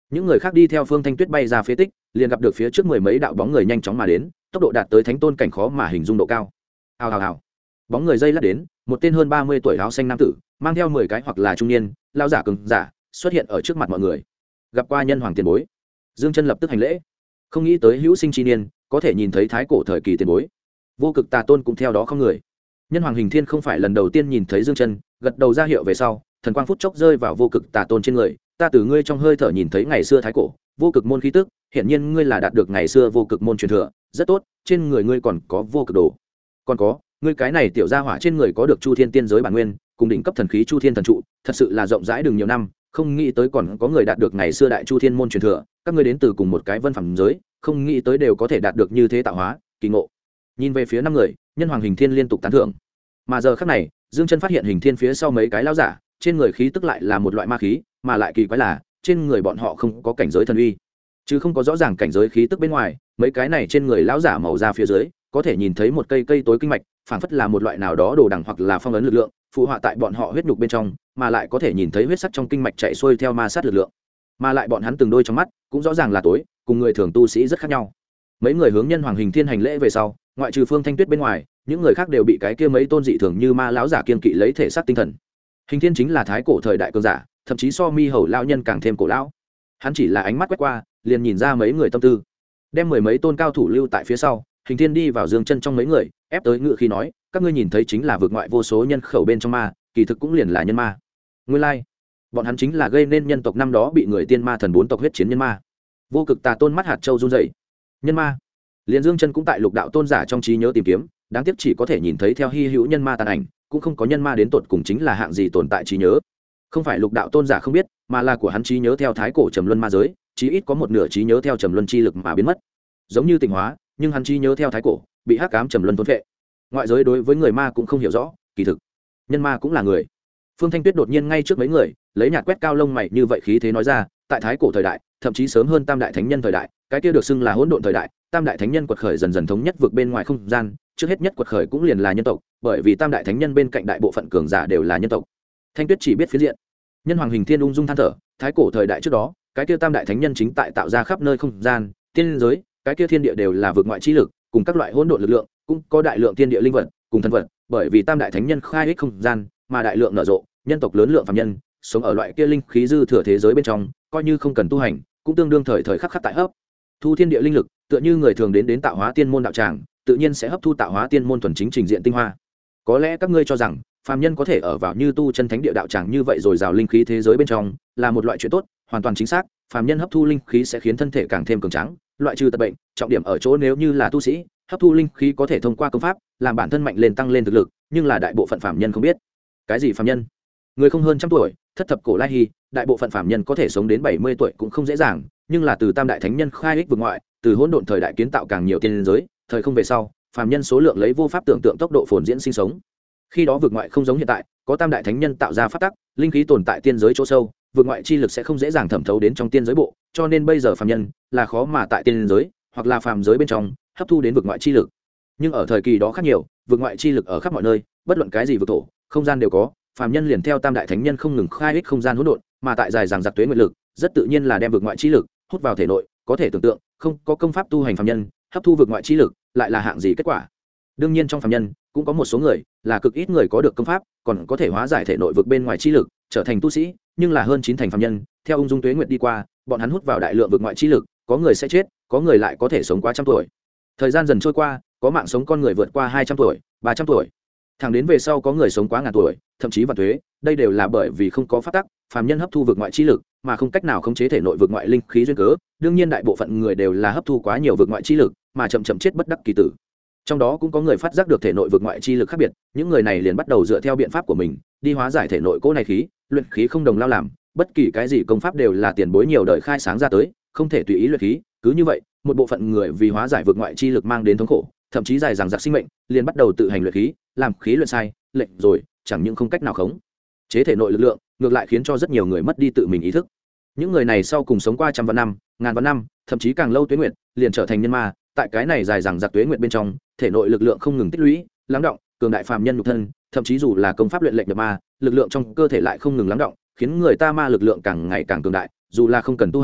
những người khác đi theo Phương Thanh Tuyết bay ra phế tích, liền gặp được phía trước mười mấy đạo bóng người nhanh chóng mà đến, tốc độ đạt tới thánh tôn cảnh khó mà hình dung độ cao. Hào hào hào. Bóng người dây lát đến, một tên hơn 30 tuổi áo xanh nam tử, mang theo 10 cái hoặc là trung niên, lao giả cường giả, xuất hiện ở trước mặt mọi người. Gặp qua nhân hoàng tiền bối. Dương Chân lập tức hành lễ. Không nghĩ tới hữu sinh chi niên, có thể nhìn thấy thái cổ thời kỳ tiền bối. Vô Cực Tà Tôn cũng theo đó không người. Nhân hoàng Hình Thiên không phải lần đầu tiên nhìn thấy Dương Chân, gật đầu ra hiệu về sau, thần quang phút chốc rơi vào Vô Cực Tà Tôn trên người, ta từ ngươi trong hơi thở nhìn thấy ngày xưa thái cổ vô cực môn khí tức, hiện nhiên ngươi là đạt được ngày xưa vô cực môn truyền thừa, rất tốt, trên người ngươi còn có vô cực đồ. Còn có, ngươi cái này tiểu gia hỏa trên người có được Chu Thiên tiên giới bản nguyên, cùng đỉnh cấp thần khí Chu Thiên thần trụ, thật sự là rộng rãi đường nhiều năm, không nghĩ tới còn có người đạt được ngày xưa đại Chu Thiên môn truyền thừa, các ngươi đến từ cùng một cái vân phẩm giới, không nghĩ tới đều có thể đạt được như thế tạo hóa, kỳ ngộ. Nhìn về phía năm người, nhân hoàng Hình Thiên liên tục tán thưởng. Mà giờ khắc này, Dương Chân phát hiện Hình Thiên phía sau mấy cái lão giả, trên người khí tức lại là một loại ma khí, mà lại kỳ quái là trên người bọn họ không có cảnh giới thần uy, chứ không có rõ ràng cảnh giới khí tức bên ngoài. Mấy cái này trên người lão giả màu da phía dưới có thể nhìn thấy một cây cây tối kinh mạch, phảng phất là một loại nào đó đồ đằng hoặc là phong ấn lực lượng phụ họa tại bọn họ huyết nhục bên trong, mà lại có thể nhìn thấy huyết sắc trong kinh mạch chạy xuôi theo ma sát lực lượng, mà lại bọn hắn từng đôi trong mắt cũng rõ ràng là tối, cùng người thường tu sĩ rất khác nhau. Mấy người hướng nhân hoàng Hình Thiên hành lễ về sau, ngoại trừ Phương Thanh Tuyết bên ngoài, những người khác đều bị cái kia mấy tôn dị thường như ma lão giả kiên kỵ lấy thể xác tinh thần. Hình Thiên chính là thái cổ thời đại cường giả, thậm chí so Mi Hầu lão nhân càng thêm cổ lão. Hắn chỉ là ánh mắt quét qua, liền nhìn ra mấy người tâm tư, đem mười mấy tôn cao thủ lưu tại phía sau. Hình Thiên đi vào Dương Chân trong mấy người, ép tới ngự khí nói, các ngươi nhìn thấy chính là vượt ngoại vô số nhân khẩu bên trong ma, kỳ thực cũng liền là nhân ma. Nguyên lai, bọn hắn chính là gây nên nhân tộc năm đó bị người tiên ma thần bốn tộc huyết chiến nhân ma. Vô Cực Tà Tôn mắt hạt châu run rẩy. Nhân ma? Liền Dương Chân cũng tại lục đạo tôn giả trong trí nhớ tìm kiếm, đáng tiếc chỉ có thể nhìn thấy theo hy hữu nhân ma tàn ảnh, cũng không có nhân ma đến tột cùng chính là hạng gì tồn tại trí nhớ. Không phải lục đạo tôn giả không biết, mà là của hắn trí nhớ theo thái cổ trầm luân ma giới, chí ít có một nửa trí nhớ theo trầm luân chi lực mà biến mất, giống như tịnh hóa, nhưng hắn trí nhớ theo thái cổ bị hắc ám trầm luân thôn phệ. Ngoại giới đối với người ma cũng không hiểu rõ, kỳ thực nhân ma cũng là người. Phương Thanh Tuyết đột nhiên ngay trước mấy người, lấy nhạt quét cao lông mày như vậy khí thế nói ra, tại thái cổ thời đại, thậm chí sớm hơn tam đại thánh nhân thời đại, cái kia được xưng là hỗn độn thời đại, tam đại thánh nhân quật khởi dần dần thống nhất vượt bên ngoài không gian, trước hết nhất quật khởi cũng liền là nhân tộc, bởi vì tam đại thánh nhân bên cạnh đại bộ phận cường giả đều là nhân tộc. Thanh Tuyết chỉ biết phiến diện. Nhân hoàng Hình Thiên ung dung than thở, thái cổ thời đại trước đó, cái kia tam đại thánh nhân chính tại tạo ra khắp nơi không gian, tiên giới, cái kia thiên địa đều là vượt ngoại chi lực, cùng các loại hỗn độn lực lượng, cũng có đại lượng thiên địa linh vật, cùng thần vật, bởi vì tam đại thánh nhân khai ích không gian, mà đại lượng nở rộ, nhân tộc lớn lượng phàm nhân, sống ở loại kia linh khí dư thừa thế giới bên trong, coi như không cần tu hành, cũng tương đương thời thời khắc khắc tại hấp thu thiên địa linh lực, tựa như người thường đến tạo hóa tiên môn đạo tràng, tự nhiên sẽ hấp thu tạo hóa tiên môn thuần chính trình diện tinh hoa. Có lẽ các ngươi cho rằng phàm nhân có thể ở vào như tu chân thánh địa đạo tràng như vậy rồi rào linh khí thế giới bên trong là một loại chuyện tốt, hoàn toàn chính xác. Phàm nhân hấp thu linh khí sẽ khiến thân thể càng thêm cường tráng, loại trừ tật bệnh. Trọng điểm ở chỗ nếu như là tu sĩ, hấp thu linh khí có thể thông qua công pháp làm bản thân mạnh lên, tăng lên thực lực, nhưng là đại bộ phận phàm nhân không biết. Cái gì phàm nhân? Người không hơn trăm tuổi, thất thập cổ lai hy, đại bộ phận phàm nhân có thể sống đến 70 tuổi cũng không dễ dàng, nhưng là từ tam đại thánh nhân khai ích vượt ngoại, từ hỗn độn thời đại kiến tạo càng nhiều tiên giới, thời không về sau, phàm nhân số lượng lấy vô pháp tưởng tượng tốc độ phồn diễn sinh sống. Khi đó vượt ngoại không giống hiện tại, có tam đại thánh nhân tạo ra pháp tắc, linh khí tồn tại tiên giới chỗ sâu, vượt ngoại chi lực sẽ không dễ dàng thẩm thấu đến trong tiên giới bộ, cho nên bây giờ phàm nhân là khó mà tại tiên giới hoặc là phàm giới bên trong hấp thu đến vượt ngoại chi lực. Nhưng ở thời kỳ đó khác nhiều, vượt ngoại chi lực ở khắp mọi nơi, bất luận cái gì vực thổ, không gian đều có, phàm nhân liền theo tam đại thánh nhân không ngừng khai ích không gian hỗn độn, mà tại dài dằng dặc tuế nguyệt lực, rất tự nhiên là đem vượt ngoại chi lực hút vào thể nội, có thể tưởng tượng, không có công pháp tu hành phàm nhân, hấp thu vượt ngoại chi lực, lại là hạng gì kết quả. Đương nhiên trong phàm nhân cũng có một số người, là cực ít người có được công pháp, còn có thể hóa giải thể nội vực bên ngoài chi lực, trở thành tu sĩ, nhưng là hơn 9 thành phàm nhân, theo ung dung tuế nguyệt đi qua, bọn hắn hút vào đại lượng vực ngoại chi lực, có người sẽ chết, có người lại có thể sống quá trăm tuổi. Thời gian dần trôi qua, có mạng sống con người vượt qua 200 tuổi, 300 tuổi. Thẳng đến về sau có người sống quá ngàn tuổi, thậm chí vạn tuế, đây đều là bởi vì không có pháp tắc, phàm nhân hấp thu vực ngoại chi lực, mà không cách nào khống chế thể nội vực ngoại linh khí duyên cớ. Đương nhiên đại bộ phận người đều là hấp thu quá nhiều vực ngoại chi lực, mà chậm chậm chết bất đắc kỳ tử. Trong đó cũng có người phát giác được thể nội vực ngoại chi lực khác biệt, những người này liền bắt đầu dựa theo biện pháp của mình, đi hóa giải thể nội cỗ này khí, luyện khí không đồng lao làm, bất kỳ cái gì công pháp đều là tiền bối nhiều đời khai sáng ra tới, không thể tùy ý luyện khí. Cứ như vậy, một bộ phận người vì hóa giải vực ngoại chi lực mang đến thống khổ, thậm chí dài dằng dặc sinh mệnh, liền bắt đầu tự hành luyện khí, làm khí luyện sai, lệnh rồi, chẳng những không cách nào khống chế thể nội lực lượng, ngược lại khiến cho rất nhiều người mất đi tự mình ý thức. Những người này sau cùng sống qua trăm vạn năm, ngàn vạn năm, thậm chí càng lâu tuế nguyệt, liền trở thành nhân ma. Tại cái này dài dằng dặc tuế nguyệt bên trong, thể nội lực lượng không ngừng tích lũy, lắng động, cường đại phàm nhân nhục thân, thậm chí dù là công pháp luyện lệnh nhập ma, lực lượng trong cơ thể lại không ngừng lắng động, khiến người ta ma lực lượng càng ngày càng cường đại, dù là không cần tu hành,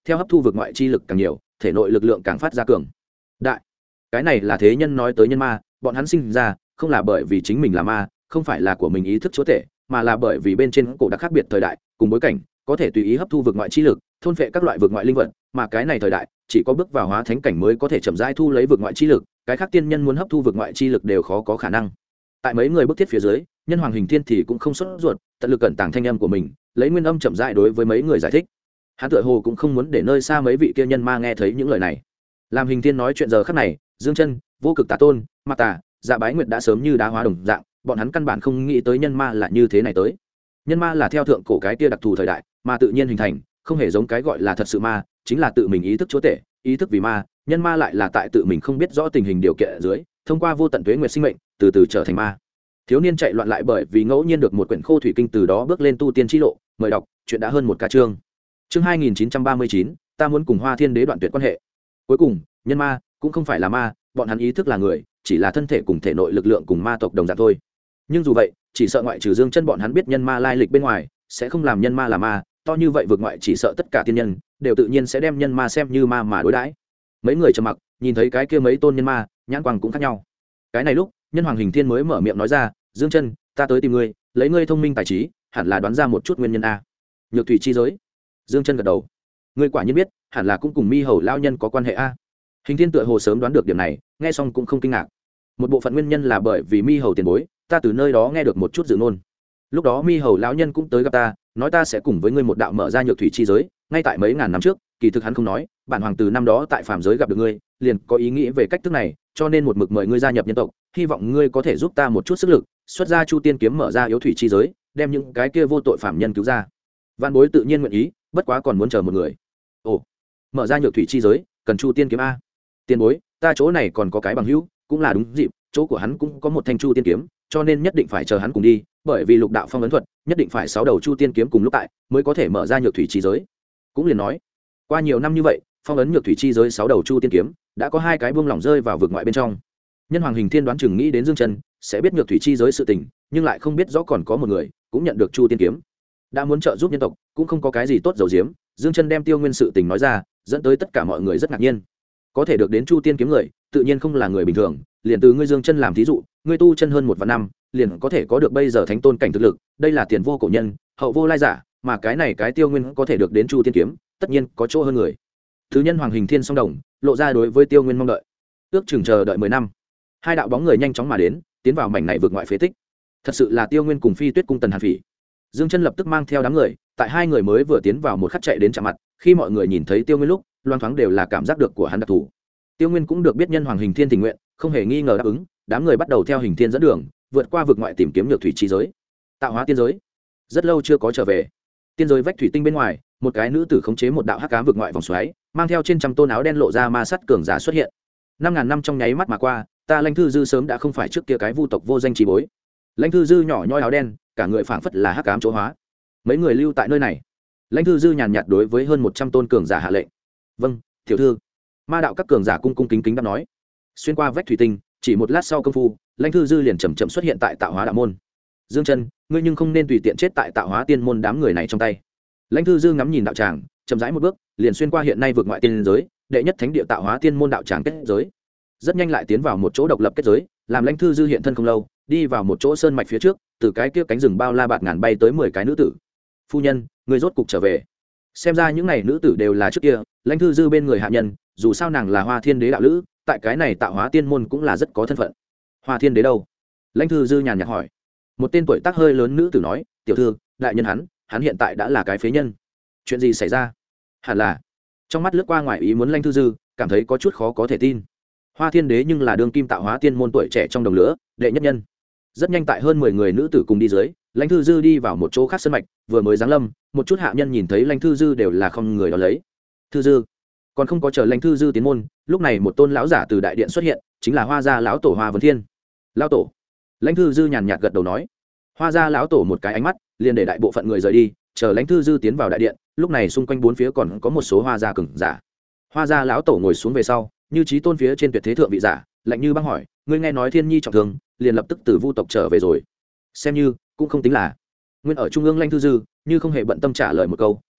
theo hấp thu vực ngoại chi lực càng nhiều thể nội lực lượng càng phát ra cường đại. Cái này là thế nhân nói tới nhân ma, bọn hắn sinh ra không là bởi vì chính mình là ma, không phải là của mình ý thức chúa tể, mà là bởi vì bên trên cổ đã khác biệt thời đại cùng bối cảnh, có thể tùy ý hấp thu vực ngoại chi lực, thôn phệ các loại vực ngoại linh vật, mà cái này thời đại chỉ có bước vào hóa thánh cảnh mới có thể chậm rãi thu lấy vực ngoại chi lực, cái khác tiên nhân muốn hấp thu vực ngoại chi lực đều khó có khả năng. Tại mấy người bức thiết phía dưới, nhân hoàng Hình Thiên thì cũng không sốt ruột, tận lực cẩn tàng thanh âm của mình, lấy nguyên âm chậm rãi đối với mấy người giải thích. Hắn tựa hồ cũng không muốn để nơi xa mấy vị kia nhân ma nghe thấy những lời này. Làm Hình Thiên nói chuyện giờ khắc này, Dương Chân, Vô Cực Tà Tôn, Mạc Tà, Dạ Bái Nguyệt đã sớm như đá hóa đồng dạng, bọn hắn căn bản không nghĩ tới nhân ma là như thế này tới. Nhân ma là theo thượng cổ cái kia đặc thù thời đại mà tự nhiên hình thành, không hề giống cái gọi là thật sự ma, chính là tự mình ý thức chúa tể, ý thức vì ma, nhân ma lại là tại tự mình không biết rõ tình hình điều kiện ở dưới, thông qua vô tận tuế nguyệt sinh mệnh, từ từ trở thành ma. Thiếu niên chạy loạn lại bởi vì ngẫu nhiên được một quyển khô thủy kinh, từ đó bước lên tu tiên chi lộ, mời đọc, chuyện đã hơn một cả chương. Chương 2939, ta muốn cùng Hoa Thiên Đế đoạn tuyệt quan hệ. Cuối cùng, nhân ma cũng không phải là ma, bọn hắn ý thức là người, chỉ là thân thể cùng thể nội lực lượng cùng ma tộc đồng dạng thôi. Nhưng dù vậy, chỉ sợ ngoại trừ Dương Chân bọn hắn biết nhân ma lai lịch bên ngoài, sẽ không làm nhân ma là ma, to như vậy vượt ngoại chỉ sợ tất cả tiên nhân đều tự nhiên sẽ đem nhân ma xem như ma mà đối đãi. Mấy người trầm mặc, nhìn thấy cái kia mấy tôn nhân ma, nhãn quang cũng khác nhau. Cái này lúc, nhân hoàng Hình Thiên mới mở miệng nói ra, Dương Chân, ta tới tìm ngươi, lấy ngươi thông minh tài trí, hẳn là đoán ra một chút nguyên nhân a. Nhược thủy chi giới. Dương Chân gật đầu, ngươi quả nhiên biết, hẳn là cũng cùng Mi Hầu lão nhân có quan hệ a. Hình Thiên tựa hồ sớm đoán được điểm này, nghe xong cũng không kinh ngạc. Một bộ phận nguyên nhân là bởi vì Mi Hầu tiền bối, ta từ nơi đó nghe được một chút dự ngôn. Lúc đó Mi Hầu lão nhân cũng tới gặp ta, nói ta sẽ cùng với ngươi một đạo mở ra nhược thủy chi giới, ngay tại mấy ngàn năm trước, kỳ thực hắn không nói, bản hoàng từ năm đó tại phàm giới gặp được ngươi, liền có ý nghĩ về cách thức này, cho nên một mực mời ngươi gia nhập nhân tộc, hy vọng ngươi có thể giúp ta một chút sức lực, xuất ra Chu Tiên kiếm mở ra yếu thủy chi giới, đem những cái kia vô tội phạm nhân cứu ra. Vạn bối tự nhiên nguyện ý, bất quá còn muốn chờ một người. Ồ, mở ra nhược thủy chi giới, cần Chu Tiên kiếm a? Tiền bối, ta chỗ này còn có cái bằng hữu, cũng là đúng dịp, chỗ của hắn cũng có một thanh Chu Tiên kiếm, cho nên nhất định phải chờ hắn cùng đi, bởi vì lục đạo phong ấn thuật, nhất định phải 6 đầu Chu Tiên kiếm cùng lúc tại, mới có thể mở ra nhược thủy chi giới. Cũng liền nói, qua nhiều năm như vậy, phong ấn nhược thủy chi giới 6 đầu Chu Tiên kiếm, đã có 2 cái buông lỏng rơi vào vực ngoại bên trong. Nhân hoàng Hình Thiên đoán chừng nghĩ đến Dương Chân sẽ biết nhược thủy chi giới sự tình, nhưng lại không biết rõ còn có một người cũng nhận được Chu Tiên kiếm, đã muốn trợ giúp nhân tộc, cũng không có cái gì tốt dầu diếm. Dương Chân đem Tiêu Nguyên sự tình nói ra, dẫn tới tất cả mọi người rất ngạc nhiên. Có thể được đến Chu Tiên kiếm người, tự nhiên không là người bình thường, liền từ ngươi Dương Chân làm thí dụ, ngươi tu chân hơn 1 vạn năm, liền có thể có được bây giờ thánh tôn cảnh thực lực, đây là tiền vô cổ nhân, hậu vô lai giả, mà cái này cái Tiêu Nguyên có thể được đến Chu Tiên kiếm, tất nhiên có chỗ hơn người. Thứ nhân hoàng Hình Thiên song đồng, lộ ra đối với Tiêu Nguyên mong đợi. Ước chừng chờ đợi 10 năm, 2 đạo bóng người nhanh chóng mà đến, tiến vào mảnh này vượt ngoại phế tích. Thật sự là Tiêu Nguyên cùng Phi Tuyết cung Tần Hàn Phỉ. Dương Chân lập tức mang theo đám người, tại 2 người mới vừa tiến vào một khắc chạy đến chạm mặt, khi mọi người nhìn thấy Tiêu Nguyên lúc, loan thoáng đều là cảm giác được của hắn đặc thù. Tiêu Nguyên cũng được biết nhân hoàng Hình Thiên tình nguyện, không hề nghi ngờ đáp ứng, đám người bắt đầu theo Hình Thiên dẫn đường, vượt qua vực ngoại tìm kiếm nhược thủy chi giới, tạo hóa tiên giới. Rất lâu chưa có trở về. Tiên giới vách thủy tinh bên ngoài, một cái nữ tử khống chế một đạo hắc ám vực ngoại vòng xoáy, mang theo trên trăm tôn áo đen lộ ra ma sắt cường giả xuất hiện. 5000 năm trong nháy mắt mà qua, ta Lãnh Thư Dư sớm đã không phải trước kia cái vu tộc vô danh trí bối. Lãnh Thư Dư nhỏ nhoi áo đen, cả người phảng phất là hắc ám chỗ hóa. Mấy người lưu tại nơi này. Lãnh Thư Dư nhàn nhạt đối với hơn 100 tôn cường giả hạ lệnh. Vâng, tiểu thư. Ma đạo các cường giả cung cung kính kính đáp nói. Xuyên qua vách thủy tinh, chỉ một lát sau công phu, Lãnh Thư Dư liền chậm chậm xuất hiện tại Tạo Hóa đạo môn. Dương Chân, ngươi nhưng không nên tùy tiện chết tại Tạo Hóa tiên môn đám người này trong tay. Lãnh Thư Dư ngắm nhìn đạo tràng, chậm rãi một bước, liền xuyên qua hiện nay vượt ngoại tiên giới, đệ nhất thánh địa Tạo Hóa tiên môn đạo tràng kết giới. Rất nhanh lại tiến vào một chỗ độc lập kết giới, làm Lãnh Thư Dư hiện thân không lâu, đi vào một chỗ sơn mạch phía trước, từ cái kia cánh rừng bao la bạt ngàn bay tới 10 cái nữ tử. Phu nhân, người rốt cục trở về. Xem ra những này nữ tử đều là trước kia Lãnh Thư Dư bên người hạ nhân, dù sao nàng là Hoa Thiên Đế đạo lữ, tại cái này Tạo Hóa tiên môn cũng là rất có thân phận. Hoa Thiên Đế đâu? Lãnh Thư Dư nhàn nhạt hỏi. Một tên tuổi tác hơi lớn nữ tử nói, tiểu thư, đại nhân hắn hiện tại đã là cái phế nhân. Chuyện gì xảy ra? Hẳn là. Trong mắt lướt qua ngoài ý muốn Lãnh Thư Dư, cảm thấy có chút khó có thể tin. Hoa Thiên Đế nhưng là đương kim Tạo Hóa tiên môn tuổi trẻ trong đồng lứa, đệ nhất nhân. Rất nhanh tại hơn 10 người nữ tử cùng đi dưới, Lãnh Thư Dư đi vào một chỗ khác sân mạch, vừa mới giáng lâm, một chút hạ nhân nhìn thấy Lãnh Thư Dư đều là không người đó lấy. Thư Dư. Còn không có chờ Lãnh Thư Dư tiến môn, lúc này một tôn lão giả từ đại điện xuất hiện, chính là Hoa gia lão tổ Hoa Vân Thiên. Lão tổ. Lãnh Thư Dư nhàn nhạt gật đầu nói. Hoa gia lão tổ một cái ánh mắt, liền để đại bộ phận người rời đi, chờ Lãnh Thư Dư tiến vào đại điện, lúc này xung quanh bốn phía còn có một số Hoa gia cường giả. Hoa gia lão tổ ngồi xuống về sau, như chí tôn phía trên tuyệt thế thượng vị giả, lạnh như băng hỏi, ngươi nghe nói Thiên Nhi trọng thương, liền lập tức từ vu tộc trở về rồi. Xem như cũng không tính là. Nguyên ở trung ương Lãnh Thư Dư, như không hề bận tâm trả lời một câu,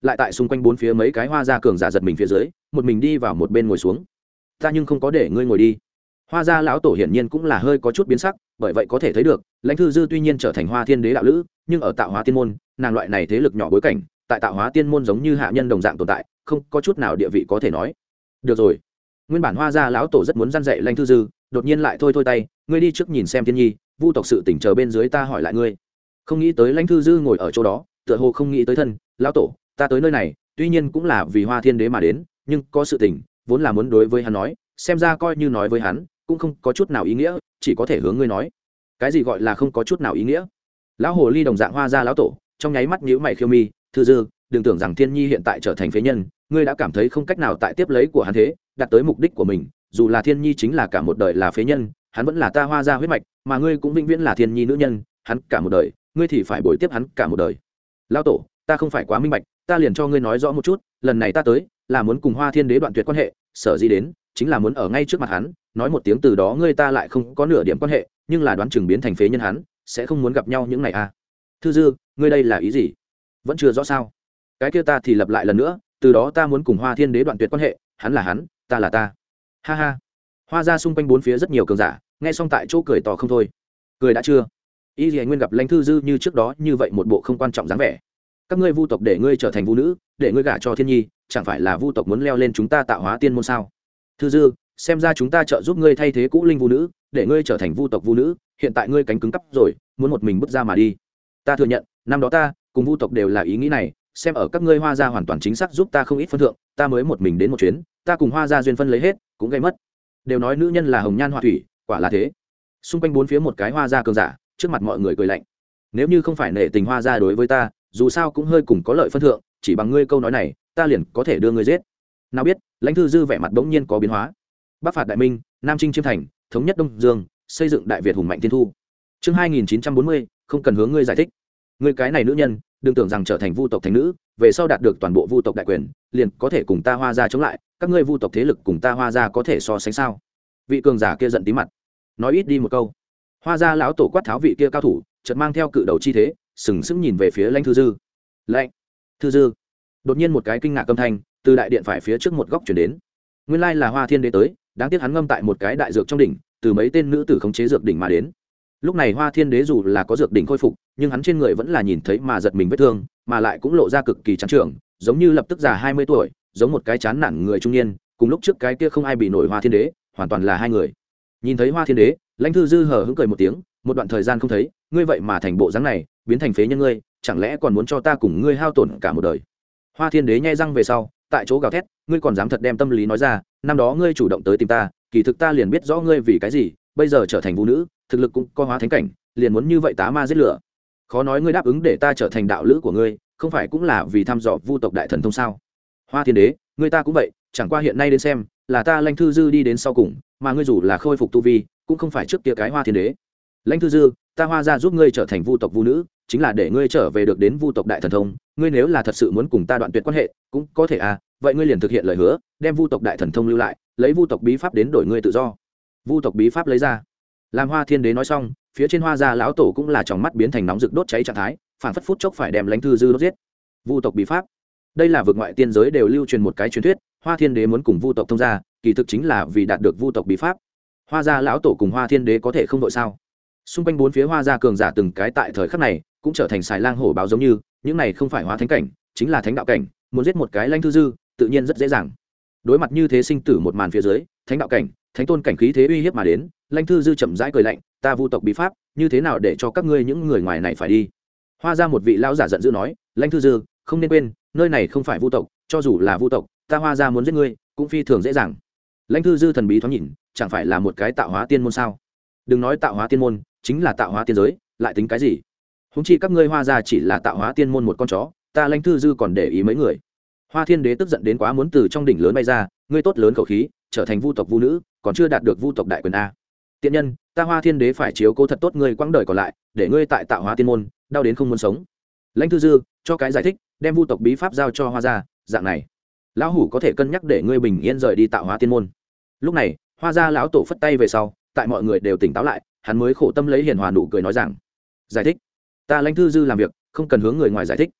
lại tại xung quanh bốn phía mấy cái hoa gia cường giả giật mình phía dưới một mình đi vào một bên ngồi xuống. Ta nhưng không có để ngươi ngồi đi. Hoa gia lão tổ hiển nhiên cũng là hơi có chút biến sắc, bởi vậy có thể thấy được Lãnh Thư Dư tuy nhiên trở thành Hoa Thiên Đế đạo lữ, nhưng ở Tạo Hóa Tiên môn, nàng loại này thế lực nhỏ bối cảnh, tại Tạo Hóa Tiên môn giống như hạ nhân đồng dạng tồn tại, không có chút nào địa vị có thể nói. Được rồi, nguyên bản Hoa gia lão tổ rất muốn răn dạy Lãnh Thư Dư, đột nhiên lại thôi tay, ngươi đi trước nhìn xem Thiên Nhi, vu tộc sự tỉnh chờ bên dưới ta hỏi lại ngươi. Không nghĩ tới Lãnh Thư Dư ngồi ở chỗ đó, tựa hồ không nghĩ tới thân, lão tổ, ta tới nơi này, tuy nhiên cũng là vì Hoa Thiên Đế mà đến, nhưng có sự tình, vốn là muốn đối với hắn nói, xem ra coi như nói với hắn cũng không có chút nào ý nghĩa, chỉ có thể hướng ngươi nói. Cái gì gọi là không có chút nào ý nghĩa? Lão hồ ly đồng dạng Hoa gia lão tổ trong nháy mắt nhíu mày khiêu mi, Thư Dư, đừng tưởng rằng Thiên Nhi hiện tại trở thành phế nhân, ngươi đã cảm thấy không cách nào tại tiếp lấy của hắn thế, đạt tới mục đích của mình, dù là Thiên Nhi chính là cả một đời là phế nhân, hắn vẫn là ta Hoa gia huyết mạch, mà ngươi cũng vĩnh viễn là Thiên Nhi nữ nhân, hắn cả một đời, ngươi thì phải bồi tiếp hắn cả một đời. Lão tổ, ta không phải quá minh bạch, ta liền cho ngươi nói rõ một chút, lần này ta tới là muốn cùng Hoa Thiên Đế đoạn tuyệt quan hệ, sở dĩ đến chính là muốn ở ngay trước mặt hắn nói một tiếng, từ đó ngươi ta lại không có nửa điểm quan hệ, nhưng là đoán chừng biến thành phế nhân hắn sẽ không muốn gặp nhau những ngày à. Thư Dư, ngươi đây là ý gì? Vẫn chưa rõ sao? Cái kia ta thì lặp lại lần nữa, từ đó ta muốn cùng Hoa Thiên Đế đoạn tuyệt quan hệ, hắn là hắn, ta là ta. Ha ha. Hoa gia xung quanh bốn phía rất nhiều cường giả, nghe xong tại chỗ cười to không thôi. Cười đã chưa? Y Lệ Nguyên gặp Lãnh Thư Dư như trước đó như vậy một bộ không quan trọng dáng vẻ. Các ngươi vu tộc để ngươi trở thành vu nữ, để ngươi gả cho Thiên Nhi, chẳng phải là vu tộc muốn leo lên chúng ta Tạo Hóa Tiên môn sao? Thư Dư, xem ra chúng ta trợ giúp ngươi thay thế cũ linh vu nữ, để ngươi trở thành vu tộc vu nữ, hiện tại ngươi cánh cứng cắp rồi, muốn một mình bước ra mà đi. Ta thừa nhận, năm đó ta cùng vu tộc đều là ý nghĩ này, xem ở các ngươi Hoa gia hoàn toàn chính xác giúp ta không ít phân thượng, ta mới một mình đến một chuyến, ta cùng Hoa gia duyên phân lấy hết, cũng gây mất. Đều nói nữ nhân là hồng nhan họa thủy, quả là thế. Xung quanh bốn phía một cái Hoa gia cường giả, trước mặt mọi người cười lạnh. Nếu như không phải nể tình Hoa gia đối với ta, dù sao cũng hơi cùng có lợi phân thượng, chỉ bằng ngươi câu nói này, ta liền có thể đưa ngươi giết. Nào biết, Lãnh Thư Dư vẻ mặt bỗng nhiên có biến hóa. Bắc phạt đại minh, nam chinh chiêm thành, thống nhất đông dương, xây dựng đại việt hùng mạnh thiên thu. Chương 2940, không cần hướng ngươi giải thích. Ngươi cái này nữ nhân, đừng tưởng rằng trở thành vu tộc thánh nữ, về sau đạt được toàn bộ vu tộc đại quyền, liền có thể cùng ta Hoa gia chống lại, các ngươi vu tộc thế lực cùng ta Hoa gia có thể so sánh sao? Vị cường giả kia giận tí mặt, nói ít đi một câu. Hoa gia lão tổ quát tháo vị kia cao thủ, chợt mang theo cự đầu chi thế, sừng sững nhìn về phía Lãnh Thư Dư. Lãnh Thư Dư. Đột nhiên một cái kinh ngạc âm thanh từ đại điện phải phía trước một góc chuyển đến. Nguyên lai là Hoa Thiên Đế tới, đáng tiếc hắn ngâm tại một cái đại dược trong đỉnh, từ mấy tên nữ tử khống chế dược đỉnh mà đến. Lúc này Hoa Thiên Đế dù là có dược đỉnh khôi phục, nhưng hắn trên người vẫn là nhìn thấy mà giật mình vết thương, mà lại cũng lộ ra cực kỳ trắng trưởng, giống như lập tức già 20 tuổi, giống một cái chán nản người trung niên, cùng lúc trước cái kia không ai bị nổi Hoa Thiên Đế, hoàn toàn là hai người. Nhìn thấy Hoa Thiên Đế, Lãnh Thư Dư hờ hững cười một tiếng, một đoạn thời gian không thấy, ngươi vậy mà thành bộ dáng này, biến thành phế nhân ngươi, chẳng lẽ còn muốn cho ta cùng ngươi hao tổn cả một đời? Hoa Thiên Đế nhe răng về sau, tại chỗ gào thét, ngươi còn dám thật đem tâm lý nói ra, năm đó ngươi chủ động tới tìm ta, kỳ thực ta liền biết rõ ngươi vì cái gì, bây giờ trở thành vũ nữ, thực lực cũng có hóa thánh cảnh, liền muốn như vậy tá ma giết lửa. Khó nói ngươi đáp ứng để ta trở thành đạo lữ của ngươi, không phải cũng là vì thăm dò vu tộc đại thần thông sao? Hoa Thiên Đế, ngươi ta cũng vậy, chẳng qua hiện nay đến xem, là ta Lãnh Thư Dư đi đến sau cùng, mà ngươi dù là khôi phục tu vi, cũng không phải trước kia cái Hoa Thiên Đế. Lãnh Thư Dư, ta Hoa gia giúp ngươi trở thành vu tộc vu nữ, chính là để ngươi trở về được đến vu tộc đại thần thông, ngươi nếu là thật sự muốn cùng ta đoạn tuyệt quan hệ, cũng có thể à, vậy ngươi liền thực hiện lời hứa, đem vu tộc đại thần thông lưu lại, lấy vu tộc bí pháp đến đổi ngươi tự do. Vu tộc bí pháp lấy ra. Làm Hoa Thiên Đế nói xong, phía trên Hoa gia lão tổ cũng là tròng mắt biến thành nóng rực đốt cháy trạng thái, phản phất phút chốc phải đem Lãnh Thư Dư đốt giết. Vu tộc bí pháp, đây là vực ngoại tiên giới đều lưu truyền một cái truyền thuyết, Hoa Thiên Đế muốn cùng vu tộc thông gia, kỳ thực chính là vì đạt được vu tộc bí pháp. Hoa gia lão tổ cùng Hoa Thiên Đế có thể không đội sao? Xung quanh bốn phía Hoa gia cường giả từng cái tại thời khắc này cũng trở thành xài lang hổ báo, giống như những này không phải hóa thánh cảnh, chính là thánh đạo cảnh, muốn giết một cái Lãnh Thư Dư tự nhiên rất dễ dàng. Đối mặt như thế sinh tử một màn phía dưới, thánh đạo cảnh, thánh tôn cảnh khí thế uy hiếp mà đến, Lãnh Thư Dư chậm rãi cười lạnh, ta vu tộc bí pháp, như thế nào để cho các ngươi những người ngoài này phải đi? Hoa gia một vị lão giả giận dữ nói, Lãnh Thư Dư, không nên quên, nơi này không phải vu tộc, cho dù là vu tộc, ta Hoa gia muốn giết ngươi, cũng phi thường dễ dàng. Lãnh Thư Dư thần bí thoáng nhìn, chẳng phải là một cái tạo hóa tiên môn sao? Đừng nói tạo hóa tiên môn, chính là tạo hóa tiên giới, lại tính cái gì? Huống chi các ngươi Hoa gia chỉ là tạo hóa tiên môn một con chó, ta Lãnh Thư Dư còn để ý mấy người. Hoa Thiên Đế tức giận đến quá muốn từ trong đỉnh lớn bay ra, ngươi tốt lớn khẩu khí, trở thành vu tộc vu nữ, còn chưa đạt được vu tộc đại quyền a. Tiện nhân, ta Hoa Thiên Đế phải chiếu cố thật tốt ngươi quãng đời còn lại, để ngươi tại tạo hóa tiên môn đau đến không muốn sống. Lãnh Thư Dư, cho cái giải thích, đem vu tộc bí pháp giao cho Hoa gia, dạng này, lão hủ có thể cân nhắc để ngươi bình yên rời đi tạo hóa tiên môn. Lúc này, Hoa gia lão tổ phất tay về sau, tại mọi người đều tỉnh táo lại, hắn mới khổ tâm lấy hiền hòa nụ cười nói rằng, giải thích, ta Lãnh Thư Dư làm việc không cần hướng người ngoài giải thích.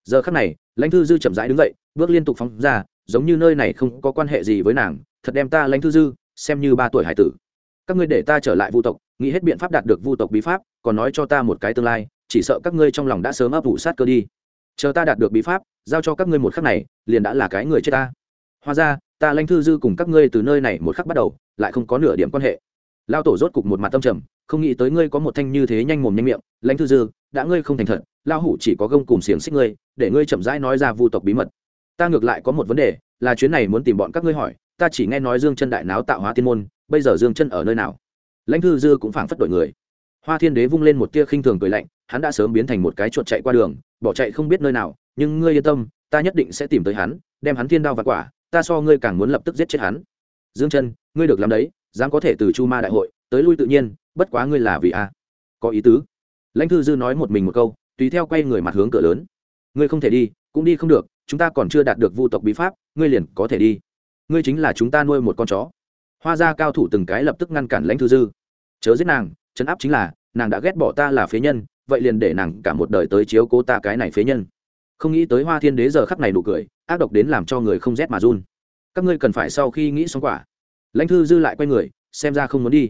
Giờ khắc này lãnh thư dư chậm rãi đứng dậy, bước liên tục phóng ra, giống như nơi này không có quan hệ gì với nàng, thật đem ta lãnh thư dư xem như 3 tuổi hải tử. Các ngươi để ta trở lại vu tộc, nghĩ hết biện pháp đạt được vu tộc bí pháp, còn nói cho ta một cái tương lai, chỉ sợ các ngươi trong lòng đã sớm ấp ủ sát cơ đi. Chờ ta đạt được bí pháp, giao cho các ngươi một khắc này, liền đã là cái người chết ta. Hóa ra, ta lãnh thư dư cùng các ngươi từ nơi này một khắc bắt đầu, lại không có nửa điểm quan hệ. Lao tổ rốt cục một mặt tâm trầm, không nghĩ tới ngươi có một thanh như thế nhanh mồm nhanh miệng, lãnh thư dư, đã ngươi không thành thật, lao hủ chỉ có gông cùng xiềng xích ngươi, để ngươi chậm rãi nói ra vu tộc bí mật. Ta ngược lại có một vấn đề, là chuyến này muốn tìm bọn các ngươi hỏi, ta chỉ nghe nói Dương Chân đại náo tạo hóa tiên môn, bây giờ Dương Chân ở nơi nào? Lãnh thư dư cũng phảng phất đổi người. Hoa Thiên Đế vung lên một tia khinh thường cười lạnh, hắn đã sớm biến thành một cái chuột chạy qua đường, bỏ chạy không biết nơi nào, nhưng ngươi yên tâm, ta nhất định sẽ tìm tới hắn, đem hắn thiên đao vạn quả, ta so ngươi càng muốn lập tức giết chết hắn. Dương Chân, ngươi được làm đấy, dám có thể từ Chu Ma đại hội tới lui tự nhiên, bất quá ngươi là vì a? Có ý tứ. Lãnh thư dư nói một mình một câu, tùy theo quay người mặt hướng cửa lớn. Ngươi không thể đi, cũng đi không được, chúng ta còn chưa đạt được vu tộc bí pháp, ngươi liền có thể đi. Ngươi chính là chúng ta nuôi một con chó. Hoa gia cao thủ từng cái lập tức ngăn cản lãnh thư dư. Chớ giết nàng, trấn áp chính là, nàng đã ghét bỏ ta là phế nhân, vậy liền để nàng cả một đời tới chiếu cố ta cái này phế nhân. Không nghĩ tới Hoa Thiên Đế giờ khắc này nụ cười, ác độc đến làm cho người không rét mà run. Các ngươi cần phải sau khi nghĩ xong quả. Lãnh thư dư lại quay người, xem ra không muốn đi.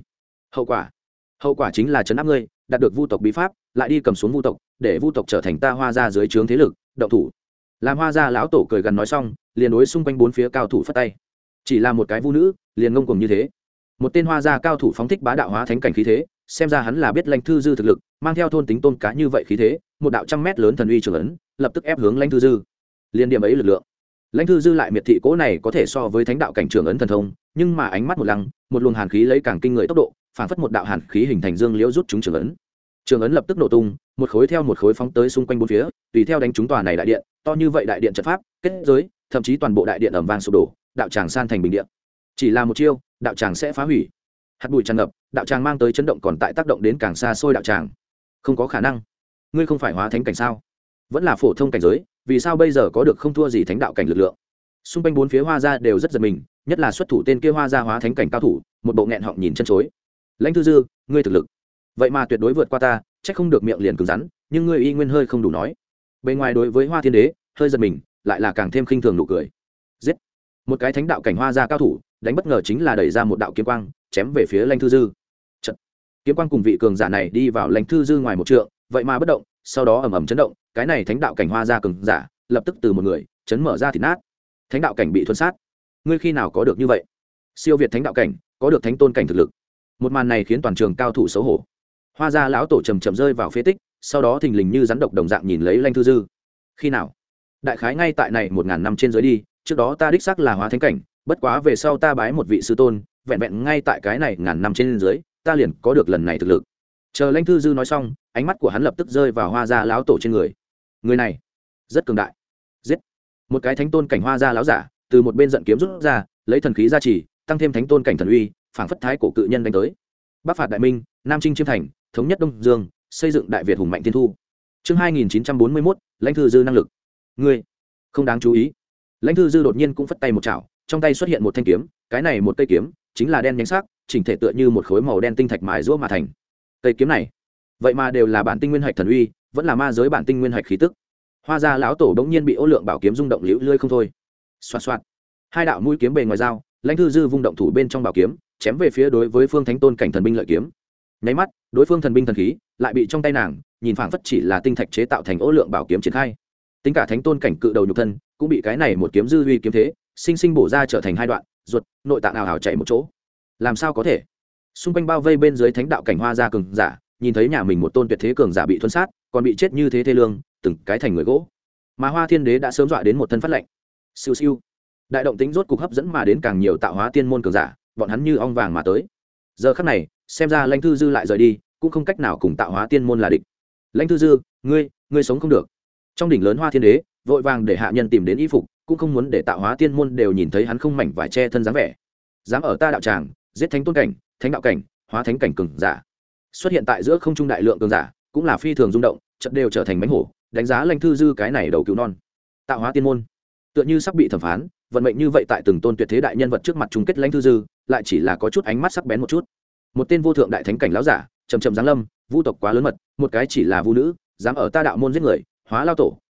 Hậu quả chính là trấn áp ngươi, đạt được vu tộc bí pháp, lại đi cầm xuống vu tộc, để vu tộc trở thành ta Hoa gia dưới trướng thế lực, động thủ. Làm Hoa gia lão tổ cười gần nói xong, liền đối xung quanh 4 phía cao thủ phất tay. Chỉ là một cái vu nữ, liền ngông cuồng như thế. Một tên Hoa gia cao thủ phóng thích bá đạo hóa thánh cảnh khí thế, xem ra hắn là biết lãnh thư dư thực lực, mang theo thôn tính tôn cá như vậy khí thế, một đạo 100 mét lớn thần uy trường ấn, lập tức ép hướng lãnh thư dư. Liên điểm ấy lực lượng, lãnh thư dư lại miệt thị cố này có thể so với thánh đạo cảnh trường ấn thần thông, nhưng mà ánh mắt một lăng, một luồng hàn khí lấy càng kinh người tốc độ, phản phất một đạo hàn khí hình thành dương liễu rút chúng trường ấn. Trường ấn lập tức nổ tung, một khối theo một khối phóng tới xung quanh 4 phía, tùy theo đánh trúng tòa này đại điện, to như vậy đại điện trận pháp, kết giới, thậm chí toàn bộ đại điện ầm vang sụp đổ, đạo tràng san thành bình địa. Chỉ là một chiêu, đạo tràng sẽ phá hủy. Hạt bụi tràn ngập, đạo tràng mang tới chấn động còn tại tác động đến càng xa xôi đạo tràng. Không có khả năng. Ngươi không phải hóa thánh cảnh sao? Vẫn là phổ thông cảnh giới, vì sao bây giờ có được không thua gì thánh đạo cảnh lực lượng? Xung quanh 4 phía Hoa gia đều rất giật mình, nhất là xuất thủ tên kia Hoa gia hóa thánh cảnh cao thủ, một bộ nghẹn họng nhìn chân chối. Lãnh thư dư, ngươi thực lực, vậy mà tuyệt đối vượt qua ta, chắc không được miệng liền cứng rắn, nhưng ngươi y nguyên hơi không đủ nói. Bên ngoài đối với Hoa Thiên Đế, hơi giật mình, lại là càng thêm khinh thường nụ cười. Giết! Một cái thánh đạo cảnh Hoa gia cao thủ, đánh bất ngờ chính là đẩy ra một đạo kiếm quang, chém về phía lãnh thư dư. Trận. Kiếm quang cùng vị cường giả này đi vào lãnh thư dư ngoài một trượng, vậy mà bất động, sau đó ầm ầm chấn động, cái này thánh đạo cảnh Hoa gia cường giả, lập tức từ một người chấn mở ra thịt nát. Thánh đạo cảnh bị thuần sát, ngươi khi nào có được như vậy? Siêu việt thánh đạo cảnh, có được thánh tôn cảnh thực lực. Một màn này khiến toàn trường cao thủ xấu hổ. Hoa gia lão tổ trầm trầm rơi vào phế tích, sau đó thình lình như rắn độc đồng dạng nhìn lấy lãnh thư dư. Khi nào? Đại khái ngay tại này 1000 năm trên dưới đi, trước đó ta đích xác là hóa thánh cảnh, bất quá về sau ta bái một vị sư tôn, vẹn vẹn ngay tại cái này 1000 năm trên dưới, ta liền có được lần này thực lực. Chờ lãnh thư dư nói xong, ánh mắt của hắn lập tức rơi vào Hoa gia lão tổ trên người. Người này rất cường đại. Giết! Một cái thánh tôn cảnh Hoa gia lão giả từ một bên giận kiếm rút ra, lấy thần khí gia trì, tăng thêm thánh tôn cảnh thần uy, phảng phất thái cổ cự nhân đánh tới. Bắc phạt đại minh, nam chinh chiêm thành, thống nhất đông dương, xây dựng đại việt hùng mạnh thiên thu. Chương 2941, lãnh thư dư năng lực. Ngươi không đáng chú ý. Lãnh thư dư đột nhiên cũng phất tay một chảo, trong tay xuất hiện một thanh kiếm, cái này một cây kiếm chính là đen nhánh sắc, chỉnh thể tựa như một khối màu đen tinh thạch mài giũa mà thành. Cây kiếm này, vậy mà đều là bản tinh nguyên hạch thần uy, vẫn là ma giới bản tinh nguyên hạch khí tức. Hoa gia lão tổ đống nhiên bị ô lượng bảo kiếm rung động liễu lươi không thôi. Xoạt xoạt. Hai đạo mũi kiếm bề ngoài dao, lãnh thư dư vung động thủ bên trong bảo kiếm, chém về phía đối với phương thánh tôn cảnh thần binh lợi kiếm. Nháy mắt, đối phương thần binh thần khí lại bị trong tay nàng nhìn phảng phất chỉ là tinh thạch chế tạo thành ô lượng bảo kiếm triển khai. Tính cả thánh tôn cảnh cự đầu nhục thân cũng bị cái này một kiếm dư uy kiếm thế sinh sinh bổ ra trở thành hai đoạn, ruột nội tạng ào ào chảy một chỗ. Làm sao có thể? Xung quanh bao vây bên dưới thánh đạo cảnh Hoa gia cường giả, nhìn thấy nhà mình một tôn tuyệt thế cường giả bị thuần sát, còn bị chết như thế thê lương, từng cái thành người gỗ. Mà Hoa Thiên Đế đã sớm dọa đến một thân phát lạnh. Siêu siêu. Đại động tính rốt cục hấp dẫn mà đến càng nhiều tạo hóa tiên môn cường giả, bọn hắn như ong vàng mà tới. Giờ khắc này, xem ra lãnh thư dư lại rời đi, cũng không cách nào cùng tạo hóa tiên môn là địch. Lãnh thư dư, ngươi sống không được. Trong đỉnh lớn Hoa Thiên Đế vội vàng để hạ nhân tìm đến y phục, cũng không muốn để tạo hóa tiên môn đều nhìn thấy hắn không mảnh vải che thân dáng vẻ. Dám ở ta đạo tràng giết thánh tôn cảnh, thánh đạo cảnh, hóa thánh cảnh cường giả. Xuất hiện tại giữa không trung đại lượng cường giả, cũng là phi thường rung động, chợt đều trở thành mánh hổ, đánh giá lãnh thư dư cái này đầu cứu non. Tạo hóa tiên môn tựa như sắp bị thẩm phán, vận mệnh như vậy tại từng tôn tuyệt thế đại nhân vật trước mặt chung kết lãnh thư dư, lại chỉ là có chút ánh mắt sắc bén một chút. Một tên vô thượng đại thánh cảnh lão giả, chậm chậm giáng lâm, vu tộc quá lớn mật, một cái chỉ là vu nữ, dám ở ta đạo môn giết người, hóa lao tổ,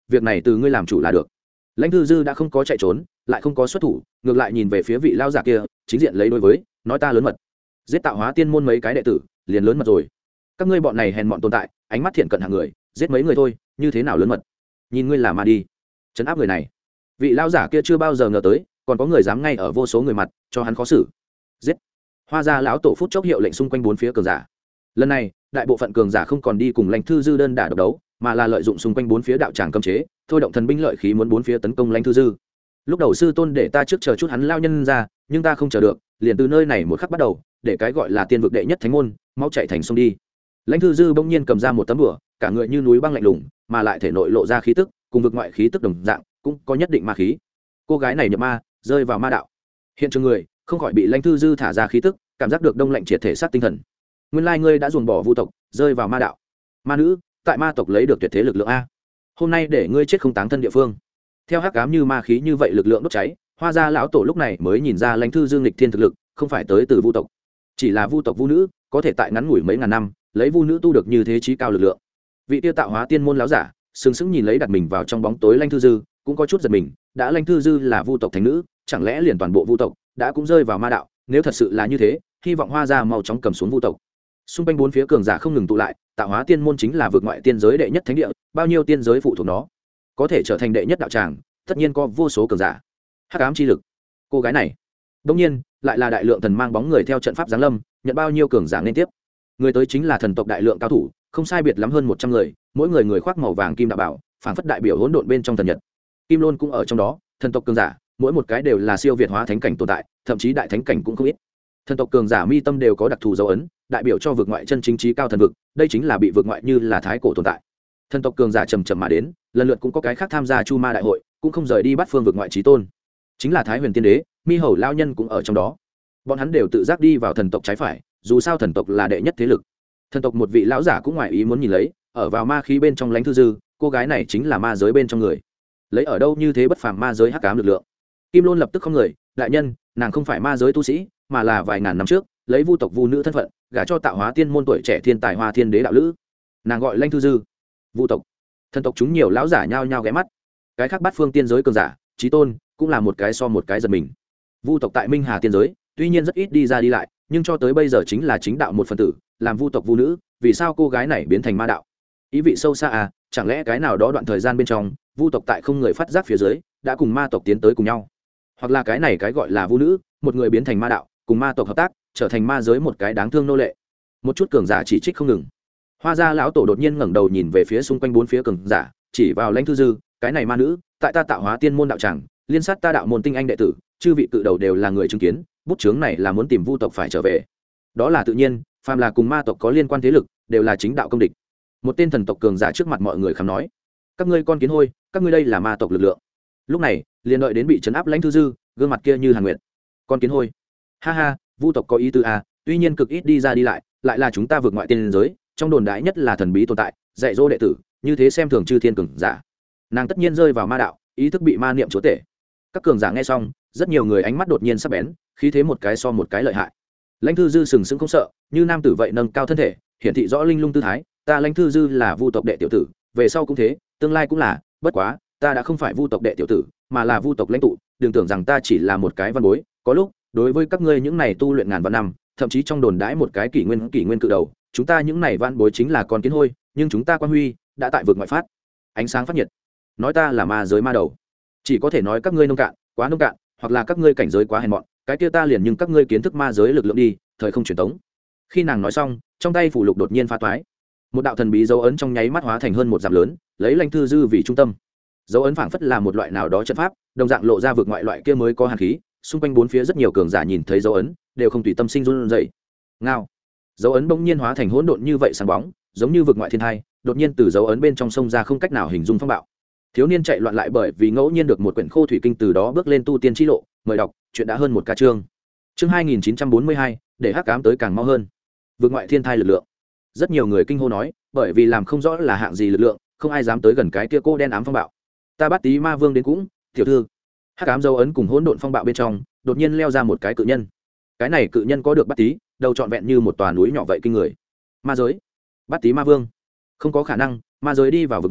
việc này từ ngươi làm chủ là được. Lãnh Thư Dư đã không có chạy trốn, lại không có xuất thủ, ngược lại nhìn về phía vị lao giả kia, chính diện lấy đối với, nói ta lớn mật. Giết Tạo Hóa Tiên môn mấy cái đệ tử, liền lớn mật rồi. Các ngươi bọn này hèn mọn tồn tại, ánh mắt thiện cận hạng người, giết mấy người thôi, như thế nào lớn mật? Nhìn ngươi là ma đi. Trấn áp người này. Vị lao giả kia chưa bao giờ ngờ tới, còn có người dám ngay ở vô số người mặt, cho hắn khó xử. Giết. Hoa Gia lão tổ phút chốc hiệu lệnh xung quanh bốn phía cường giả. Lần này, đại bộ phận cường giả không còn đi cùng Lãnh Thư Dư đơn đả độc đấu, mà là lợi dụng xung quanh bốn phía đạo tràng cấm chế, thôi động thần binh lợi khí muốn bốn phía tấn công Lãnh Thư Dư. Lúc đầu sư tôn để ta trước chờ chút hắn lao nhân ra, nhưng ta không chờ được, liền từ nơi này một khắc bắt đầu, để cái gọi là tiên vực đệ nhất thánh môn, mau chạy thành sông đi. Lãnh Thư Dư bỗng nhiên cầm ra một tấm bùa, cả người như núi băng lạnh lùng, mà lại thể nội lộ ra khí tức, cùng vực ngoại khí tức đồng dạng, cũng có nhất định ma khí. Cô gái này nhập ma, rơi vào ma đạo. Hiện trường người không khỏi bị Lãnh Thư Dư thả ra khí tức, cảm giác được đông lạnh triệt thể xác tinh thần. Nguyên lai ngươi đã ruồng bỏ vu tộc, rơi vào ma đạo. Ma nữ, tại ma tộc lấy được tuyệt thế lực lượng a. Hôm nay để ngươi chết không táng thân địa phương. Theo hắc ám như ma khí như vậy lực lượng đốt cháy, Hoa Gia lão tổ lúc này mới nhìn ra Lãnh Thư Dương nghịch thiên thực lực, không phải tới từ vu tộc, chỉ là vu tộc vu nữ, có thể tại ngắn ngủi mấy ngàn năm, lấy vu nữ tu được như thế chí cao lực lượng. Vị tiêu Tạo Hóa Tiên môn lão giả, sừng sững nhìn lấy đặt mình vào trong bóng tối Lãnh Thư Dư, cũng có chút giật mình, đã Lãnh Thư Dư là vu tộc thánh nữ, chẳng lẽ liền toàn bộ vu tộc đã cũng rơi vào ma đạo, nếu thật sự là như thế, hy vọng Hoa Gia mau chóng cầm xuống vu tộc. Xung quanh bốn phía cường giả không ngừng tụ lại, Tạo Hóa Tiên môn chính là vượt ngoại tiên giới đệ nhất thánh địa, bao nhiêu tiên giới phụ thuộc nó, có thể trở thành đệ nhất đạo tràng, tất nhiên có vô số cường giả. Hắc ám chi lực. Cô gái này, đương nhiên, lại là đại lượng thần mang bóng người theo trận pháp giáng lâm, nhận bao nhiêu cường giả liên tiếp. Người tới chính là thần tộc đại lượng cao thủ, không sai biệt lắm hơn 100 người, mỗi người khoác màu vàng kim đạo bảo, phảng phất đại biểu hỗn độn bên trong thần nhật. Kim Lôn cũng ở trong đó, thần tộc cường giả, mỗi một cái đều là siêu việt hóa thánh cảnh tồn tại, thậm chí đại thánh cảnh cũng không ít. Thần tộc cường giả mi tâm đều có đặc thù dấu ấn, đại biểu cho vực ngoại chân chính trí cao thần vực, đây chính là bị vực ngoại như là thái cổ tồn tại. Thần tộc cường giả chậm chậm mà đến, lần lượt cũng có cái khác tham gia Chu Ma đại hội, cũng không rời đi bắt phương vực ngoại chí tôn. Chính là Thái Huyền Tiên Đế, Mi Hầu lão nhân cũng ở trong đó. Bọn hắn đều tự giác đi vào thần tộc trái phải, dù sao thần tộc là đệ nhất thế lực. Thần tộc một vị lão giả cũng ngoài ý muốn nhìn lấy, ở vào ma khí bên trong Lãnh Thư Dư, cô gái này chính là ma giới bên trong người. Lấy ở đâu như thế bất phàm ma giới hắc ám lực lượng. Kim Lôn lập tức không người, đại nhân, nàng không phải ma giới tu sĩ, mà là vài ngàn năm trước, lấy vu tộc vu nữ thân phận, gả cho Tạo Hóa Tiên môn tuổi trẻ thiên tài Hoa Thiên Đế đạo lữ. Nàng gọi Lãnh Thư Dư. Vu tộc. Thần tộc chúng nhiều lão giả nhao nhao ghé mắt. Cái khác bát phương tiên giới cường giả, chí tôn, cũng là một cái so một cái giật mình. Vu tộc tại Minh Hà tiên giới, tuy nhiên rất ít đi ra đi lại, nhưng cho tới bây giờ chính là chính đạo một phần tử, làm vu tộc vu nữ, vì sao cô gái này biến thành ma đạo? Ý vị sâu xa à, chẳng lẽ cái nào đó đoạn thời gian bên trong, vu tộc tại không người phát giác phía dưới, đã cùng ma tộc tiến tới cùng nhau? Hoặc là cái này cái gọi là vu nữ, một người biến thành ma đạo, cùng ma tộc hợp tác, trở thành ma giới một cái đáng thương nô lệ. Một chút cường giả chỉ trích không ngừng. Hoa Gia lão tổ đột nhiên ngẩng đầu nhìn về phía xung quanh bốn phía cường giả, chỉ vào Lãnh Thư Dư, cái này ma nữ, tại ta Tạo Hóa Tiên môn đạo tràng, liên sát ta đạo môn tinh anh đệ tử, chư vị cự đầu đều là người chứng kiến, bút chướng này là muốn tìm vu tộc phải trở về. Đó là tự nhiên, phàm là cùng ma tộc có liên quan thế lực, đều là chính đạo công địch. Một tên thần tộc cường giả trước mặt mọi người khám nói, các ngươi con kiến hôi, các ngươi đây là ma tộc lực lượng. Lúc này, liền đợi đến bị trấn áp Lãnh Thư Dư, gương mặt kia như hàn nguyệt. Con kiến hôi. Ha ha, vu tộc có ý tứ à, tuy nhiên cực ít đi ra đi lại, lại là chúng ta vượt ngoại tiên giới, trong đồn đại nhất là thần bí tồn tại, dạy dỗ đệ tử, như thế xem thường chư thiên cường giả. Nàng tất nhiên rơi vào ma đạo, ý thức bị ma niệm chúa tể. Các cường giả nghe xong, rất nhiều người ánh mắt đột nhiên sắc bén, khí thế một cái so một cái lợi hại. Lãnh Thư Dư sừng sững không sợ, như nam tử vậy nâng cao thân thể, hiển thị rõ linh lung tư thái, ta Lãnh Thư Dư là vu tộc đệ tiểu tử, về sau cũng thế, tương lai cũng là, bất quá, ta đã không phải vu tộc đệ tiểu tử, mà là vu tộc lãnh tụ, đừng tưởng rằng ta chỉ là một cái văn bối, có lúc, đối với các ngươi những này tu luyện ngàn vạn năm, thậm chí trong đồn đãi một cái kỷ nguyên cự đầu, chúng ta những này văn bối chính là con kiến hôi, nhưng chúng ta quan huy đã tại vực ngoại phát ánh sáng phát nhiệt. Nói ta là ma giới ma đầu, chỉ có thể nói các ngươi nông cạn, quá nông cạn, hoặc là các ngươi cảnh giới quá hèn mọn, cái kia ta liền nhưng các ngươi kiến thức ma giới lực lượng đi, thời không truyền tống. Khi nàng nói xong, trong tay phủ lục đột nhiên pha toái, một đạo thần bí dấu ấn trong nháy mắt hóa thành hơn một dặm lớn, lấy Lãnh Thư Dư vì trung tâm. Dấu ấn phảng phất là một loại nào đó trận pháp, đồng dạng lộ ra vực ngoại loại kia mới có hàn khí, xung quanh bốn phía rất nhiều cường giả nhìn thấy dấu ấn, đều không tùy tâm sinh run rẩy. Ngao. Dấu ấn bỗng nhiên hóa thành hỗn độn như vậy sáng bóng, giống như vực ngoại thiên thai, đột nhiên từ dấu ấn bên trong sông ra không cách nào hình dung phong bạo. Thiếu niên chạy loạn lại bởi vì ngẫu nhiên được một quyển khô thủy kinh, từ đó bước lên tu tiên chi lộ, mời đọc, chuyện đã hơn một ca chương. Chương 2942, để hắc ám tới càng mau hơn. Vực ngoại thiên thai lực lượng. Rất nhiều người kinh hô nói, bởi vì làm không rõ là hạng gì lực lượng, không ai dám tới gần cái kia cô đen ám phong bạo. Ta bắt tí ma vương đến cũng, tiểu thư. Hắc ám dấu ấn cùng hỗn độn phong bạo bên trong, đột nhiên leo ra một cái cự nhân. Cái này cự nhân có được bắt tí, đầu trọn vẹn như một tòa núi nhỏ vậy kinh người. Ma giới, bắt tí ma vương. Không có khả năng, ma giới đi vào vực ngoại,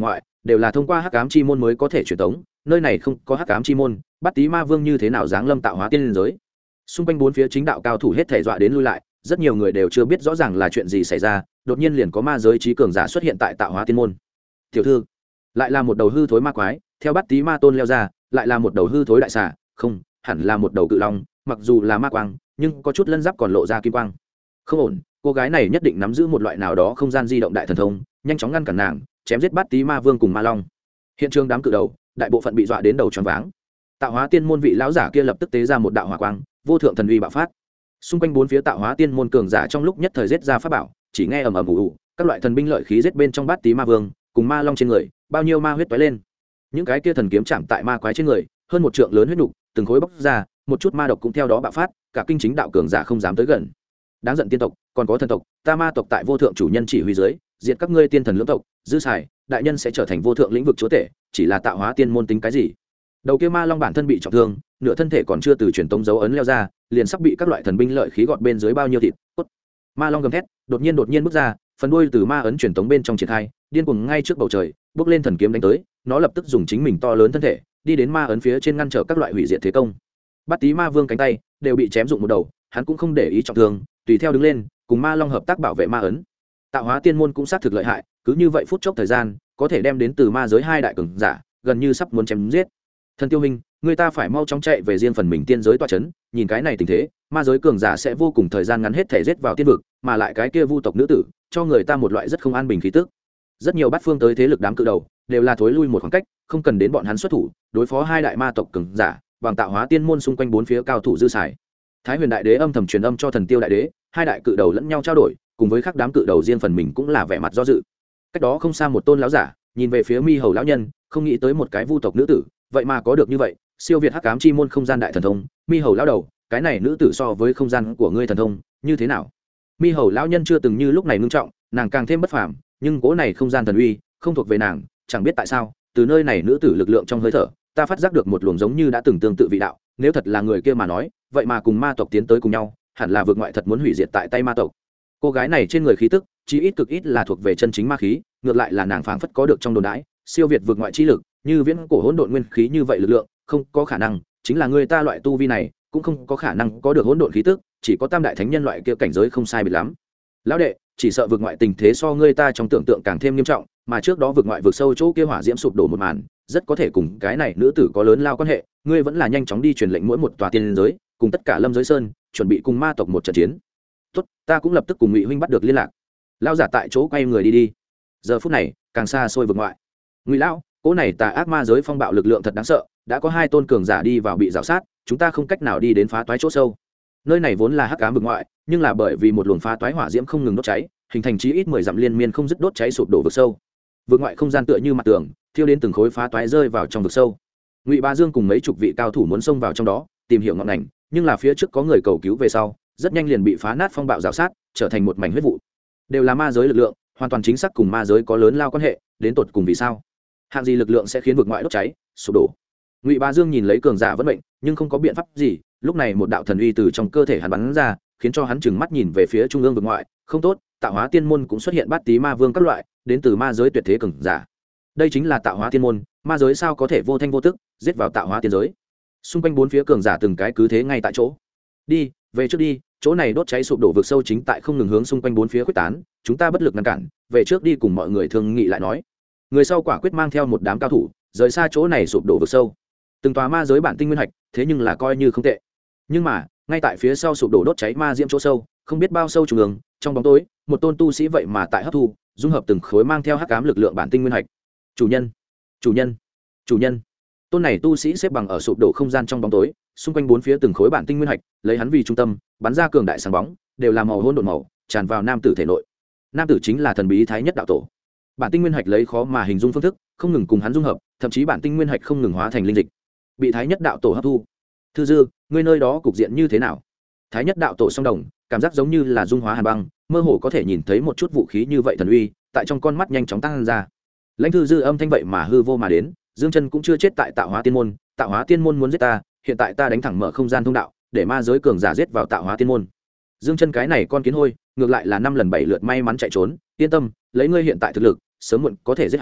đều là thông qua hắc ám chi môn mới có thể truyền tống, nơi này không có hắc ám chi môn, Bát Tý Ma Vương như thế nào giáng lâm tạo hóa tiên giới. Xung quanh bốn phía chính đạo cao thủ hết thể dọa đến lui lại, rất nhiều người đều chưa biết rõ ràng là chuyện gì xảy ra, đột nhiên liền có ma giới trí cường giả xuất hiện tại tạo hóa tiên môn. Tiểu thư, lại là một đầu hư thối ma quái, theo Bát Tý Ma Tôn leo ra, lại là một đầu hư thối đại xà, không, hẳn là một đầu cự long, mặc dù là ma quang, nhưng có chút lân giáp còn lộ ra kim quang. Không ổn, cô gái này nhất định nắm giữ một loại nào đó không gian di động đại thần thông, nhanh chóng ngăn cản nàng, chém giết Bát Tý Ma Vương cùng Ma Long. Hiện trường đám cự đầu, đại bộ phận bị dọa đến đầu choáng váng. Tạo hóa tiên môn vị lão giả kia lập tức tế ra một đạo hỏa quang, vô thượng thần uy bạo phát. Xung quanh bốn phía tạo hóa tiên môn cường giả trong lúc nhất thời giết ra pháp bảo, chỉ nghe ầm ầm ù ù, các loại thần binh lợi khí giết bên trong Bát Tý Ma Vương cùng Ma Long trên người, bao nhiêu ma huyết tóe lên. Những cái kia thần kiếm chạm tại ma quái trên người, hơn một trượng lớn huyết nục, từng khối bốc ra, một chút ma độc cũng theo đó bạo phát, cả kinh chính đạo cường giả không dám tới gần. Đáng giận tiên tộc, còn có thần tộc, ta ma tộc tại vô thượng chủ nhân chỉ huy dưới, diệt các ngươi tiên thần lưỡng tộc, dư xài, đại nhân sẽ trở thành vô thượng lĩnh vực chúa tể, chỉ là tạo hóa tiên môn tính cái gì? Đầu kia Ma Long bản thân bị trọng thương, nửa thân thể còn chưa từ truyền tống dấu ấn leo ra, liền sắp bị các loại thần binh lợi khí gọt bên dưới bao nhiêu thịt cốt. Ma Long gầm thét, đột nhiên bước ra, phần đuôi từ ma ấn truyền tống bên trong triển khai, điên cuồng ngay trước bầu trời, bước lên thần kiếm đánh tới, nó lập tức dùng chính mình to lớn thân thể, đi đến ma ấn phía trên ngăn trở các loại hủy diệt thế công. Bát Tý Ma Vương cánh tay đều bị chém dụng một đầu, hắn cũng không để ý trọng thương, tùy theo đứng lên, cùng Ma Long hợp tác bảo vệ ma ấn. Tạo hóa tiên môn cũng xác thực lợi hại, cứ như vậy phút chốc thời gian, có thể đem đến từ ma giới hai đại cường giả, gần như sắp muốn chém giết. Thần Tiêu Minh, người ta phải mau chóng chạy về riêng phần mình tiên giới tọa chấn, nhìn cái này tình thế, ma giới cường giả sẽ vô cùng thời gian ngắn hết thể giết vào tiên vực, mà lại cái kia vu tộc nữ tử, cho người ta một loại rất không an bình khí tức. Rất nhiều bát phương tới thế lực đám cự đầu, đều là thối lui một khoảng cách, không cần đến bọn hắn xuất thủ, đối phó hai đại ma tộc cường giả, bằng tạo hóa tiên môn xung quanh bốn phía cao thủ dư xài. Thái Huyền đại đế âm thầm truyền âm cho Thần Tiêu đại đế, hai đại cự đầu lẫn nhau trao đổi, cùng với các đám cự đầu riêng phần mình cũng là vẻ mặt do dự. Cách đó không xa một tôn lão giả, nhìn về phía Mi Hầu lão nhân, không nghĩ tới một cái vu tộc nữ tử, vậy mà có được như vậy, siêu việt hắc ám chi môn không gian đại thần thông. Mi Hầu lão đầu, cái này nữ tử so với không gian của ngươi thần thông, như thế nào? Mi Hầu lão nhân chưa từng như lúc này ngưng trọng, nàng càng thêm bất phàm, nhưng cỗ này không gian thần uy, không thuộc về nàng, chẳng biết tại sao, từ nơi này nữ tử lực lượng trong hơi thở, ta phát giác được một luồng giống như đã từng tương tự vị đạo, nếu thật là người kia mà nói, vậy mà cùng ma tộc tiến tới cùng nhau, hẳn là vượt ngoại thật muốn hủy diệt tại tay ma tộc. Cô gái này trên người khí tức, chí ít cực ít là thuộc về chân chính ma khí, ngược lại là nàng phảng phất có được trong đồn đãi, siêu việt vượt ngoại chi lực, như viễn cổ hỗn độn nguyên khí như vậy lực lượng, không có khả năng, chính là người ta loại tu vi này, cũng không có khả năng có được hỗn độn khí tức, chỉ có tam đại thánh nhân loại kia cảnh giới không sai biệt lắm. Lão đệ, chỉ sợ vượt ngoại tình thế so ngươi ta trong tưởng tượng càng thêm nghiêm trọng, mà trước đó vượt ngoại vượt sâu chỗ kia hỏa diễm sụp đổ một màn, rất có thể cùng cái này nữ tử có lớn lao quan hệ, ngươi vẫn là nhanh chóng đi truyền lệnh mỗi một tòa tiên giới, cùng tất cả lâm giới sơn, chuẩn bị cùng ma tộc một trận chiến. Tốt, ta cũng lập tức cùng Ngụy huynh bắt được liên lạc. Lão giả tại chỗ quay người đi. Giờ phút này, càng xa xôi vượt ngoại. Ngụy lão, cỗ này tà ác ma giới phong bạo lực lượng thật đáng sợ, đã có hai tôn cường giả đi vào bị rào sát, chúng ta không cách nào đi đến phá toái chỗ sâu. Nơi này vốn là hắc ám vực ngoại, nhưng là bởi vì một luồng phá toái hỏa diễm không ngừng đốt cháy, hình thành chí ít 10 dặm liên miên không dứt đốt cháy sụp đổ vực sâu. Vực ngoại không gian tựa như mặt tường, thiêu đến từng khối phá toái rơi vào trong vực sâu. Ngụy Bá Dương cùng mấy chục vị cao thủ muốn xông vào trong đó, tìm hiểu ngọn ngành, nhưng là phía trước có người cầu cứu về sau, rất nhanh liền bị phá nát phong bạo rào sát, trở thành một mảnh huyết vụ. Đều là ma giới lực lượng, hoàn toàn chính xác cùng ma giới có lớn lao quan hệ, đến tột cùng vì sao? Hạng gì lực lượng sẽ khiến vực ngoại đốt cháy, sụp đổ? Ngụy Bá Dương nhìn lấy cường giả vẫn bệnh, nhưng không có biện pháp gì, lúc này một đạo thần uy từ trong cơ thể hắn bắn ra, khiến cho hắn trừng mắt nhìn về phía trung ương vực ngoại, không tốt, tạo hóa tiên môn cũng xuất hiện Bát Tý Ma Vương các loại, đến từ ma giới tuyệt thế cường giả. Đây chính là tạo hóa tiên môn, ma giới sao có thể vô thanh vô tức giết vào tạo hóa tiên giới? Xung quanh bốn phía cường giả từng cái cứ thế ngay tại chỗ. Đi, về trước đi, chỗ này đốt cháy sụp đổ vực sâu chính tại không ngừng hướng xung quanh bốn phía khuếch tán, chúng ta bất lực ngăn cản, về trước đi cùng mọi người thương nghị lại nói. Người sau quả quyết mang theo một đám cao thủ, rời xa chỗ này sụp đổ vực sâu. Từng tòa ma giới bản tinh nguyên hạch, thế nhưng là coi như không tệ. Nhưng mà, ngay tại phía sau sụp đổ đốt cháy ma diễm chỗ sâu, không biết bao sâu trùng ương, trong bóng tối, một tôn tu sĩ vậy mà tại hấp thu, dung hợp từng khối mang theo hắc ám lực lượng bản tinh nguyên hạch. Chủ nhân, chủ nhân, chủ nhân. Tôn này tu sĩ xếp bằng ở sụp đổ không gian trong bóng tối, xung quanh bốn phía từng khối bản tinh nguyên hạch, lấy hắn vì trung tâm, bắn ra cường đại sáng bóng, đều là màu hỗn độn màu, tràn vào nam tử thể nội. Nam tử chính là thần bí thái nhất đạo tổ. Bản tinh nguyên hạch lấy khó mà hình dung phương thức, không ngừng cùng hắn dung hợp, thậm chí bản tinh nguyên hạch không ngừng hóa thành linh dịch, bị thái nhất đạo tổ hấp thu. Thư dư, ngươi nơi đó cục diện như thế nào? Thái nhất đạo tổ song đồng, cảm giác giống như là dung hóa hàn băng, mơ hồ có thể nhìn thấy một chút vũ khí như vậy thần uy, tại trong con mắt nhanh chóng tăng ra. Lãnh Thư dư âm thanh vậy mà hư vô mà đến, Dương Chân cũng chưa chết tại tạo hóa tiên môn, tạo hóa tiên môn muốn giết ta, hiện tại ta đánh thẳng mở không gian thông đạo, để ma giới cường giả giết vào tạo hóa tiên môn. Dương Chân cái này con kiến hôi, ngược lại là 5 lần 7 lượt may mắn chạy trốn, yên tâm, lấy ngươi hiện tại thực lực, sớm muộn có thể giết hắn,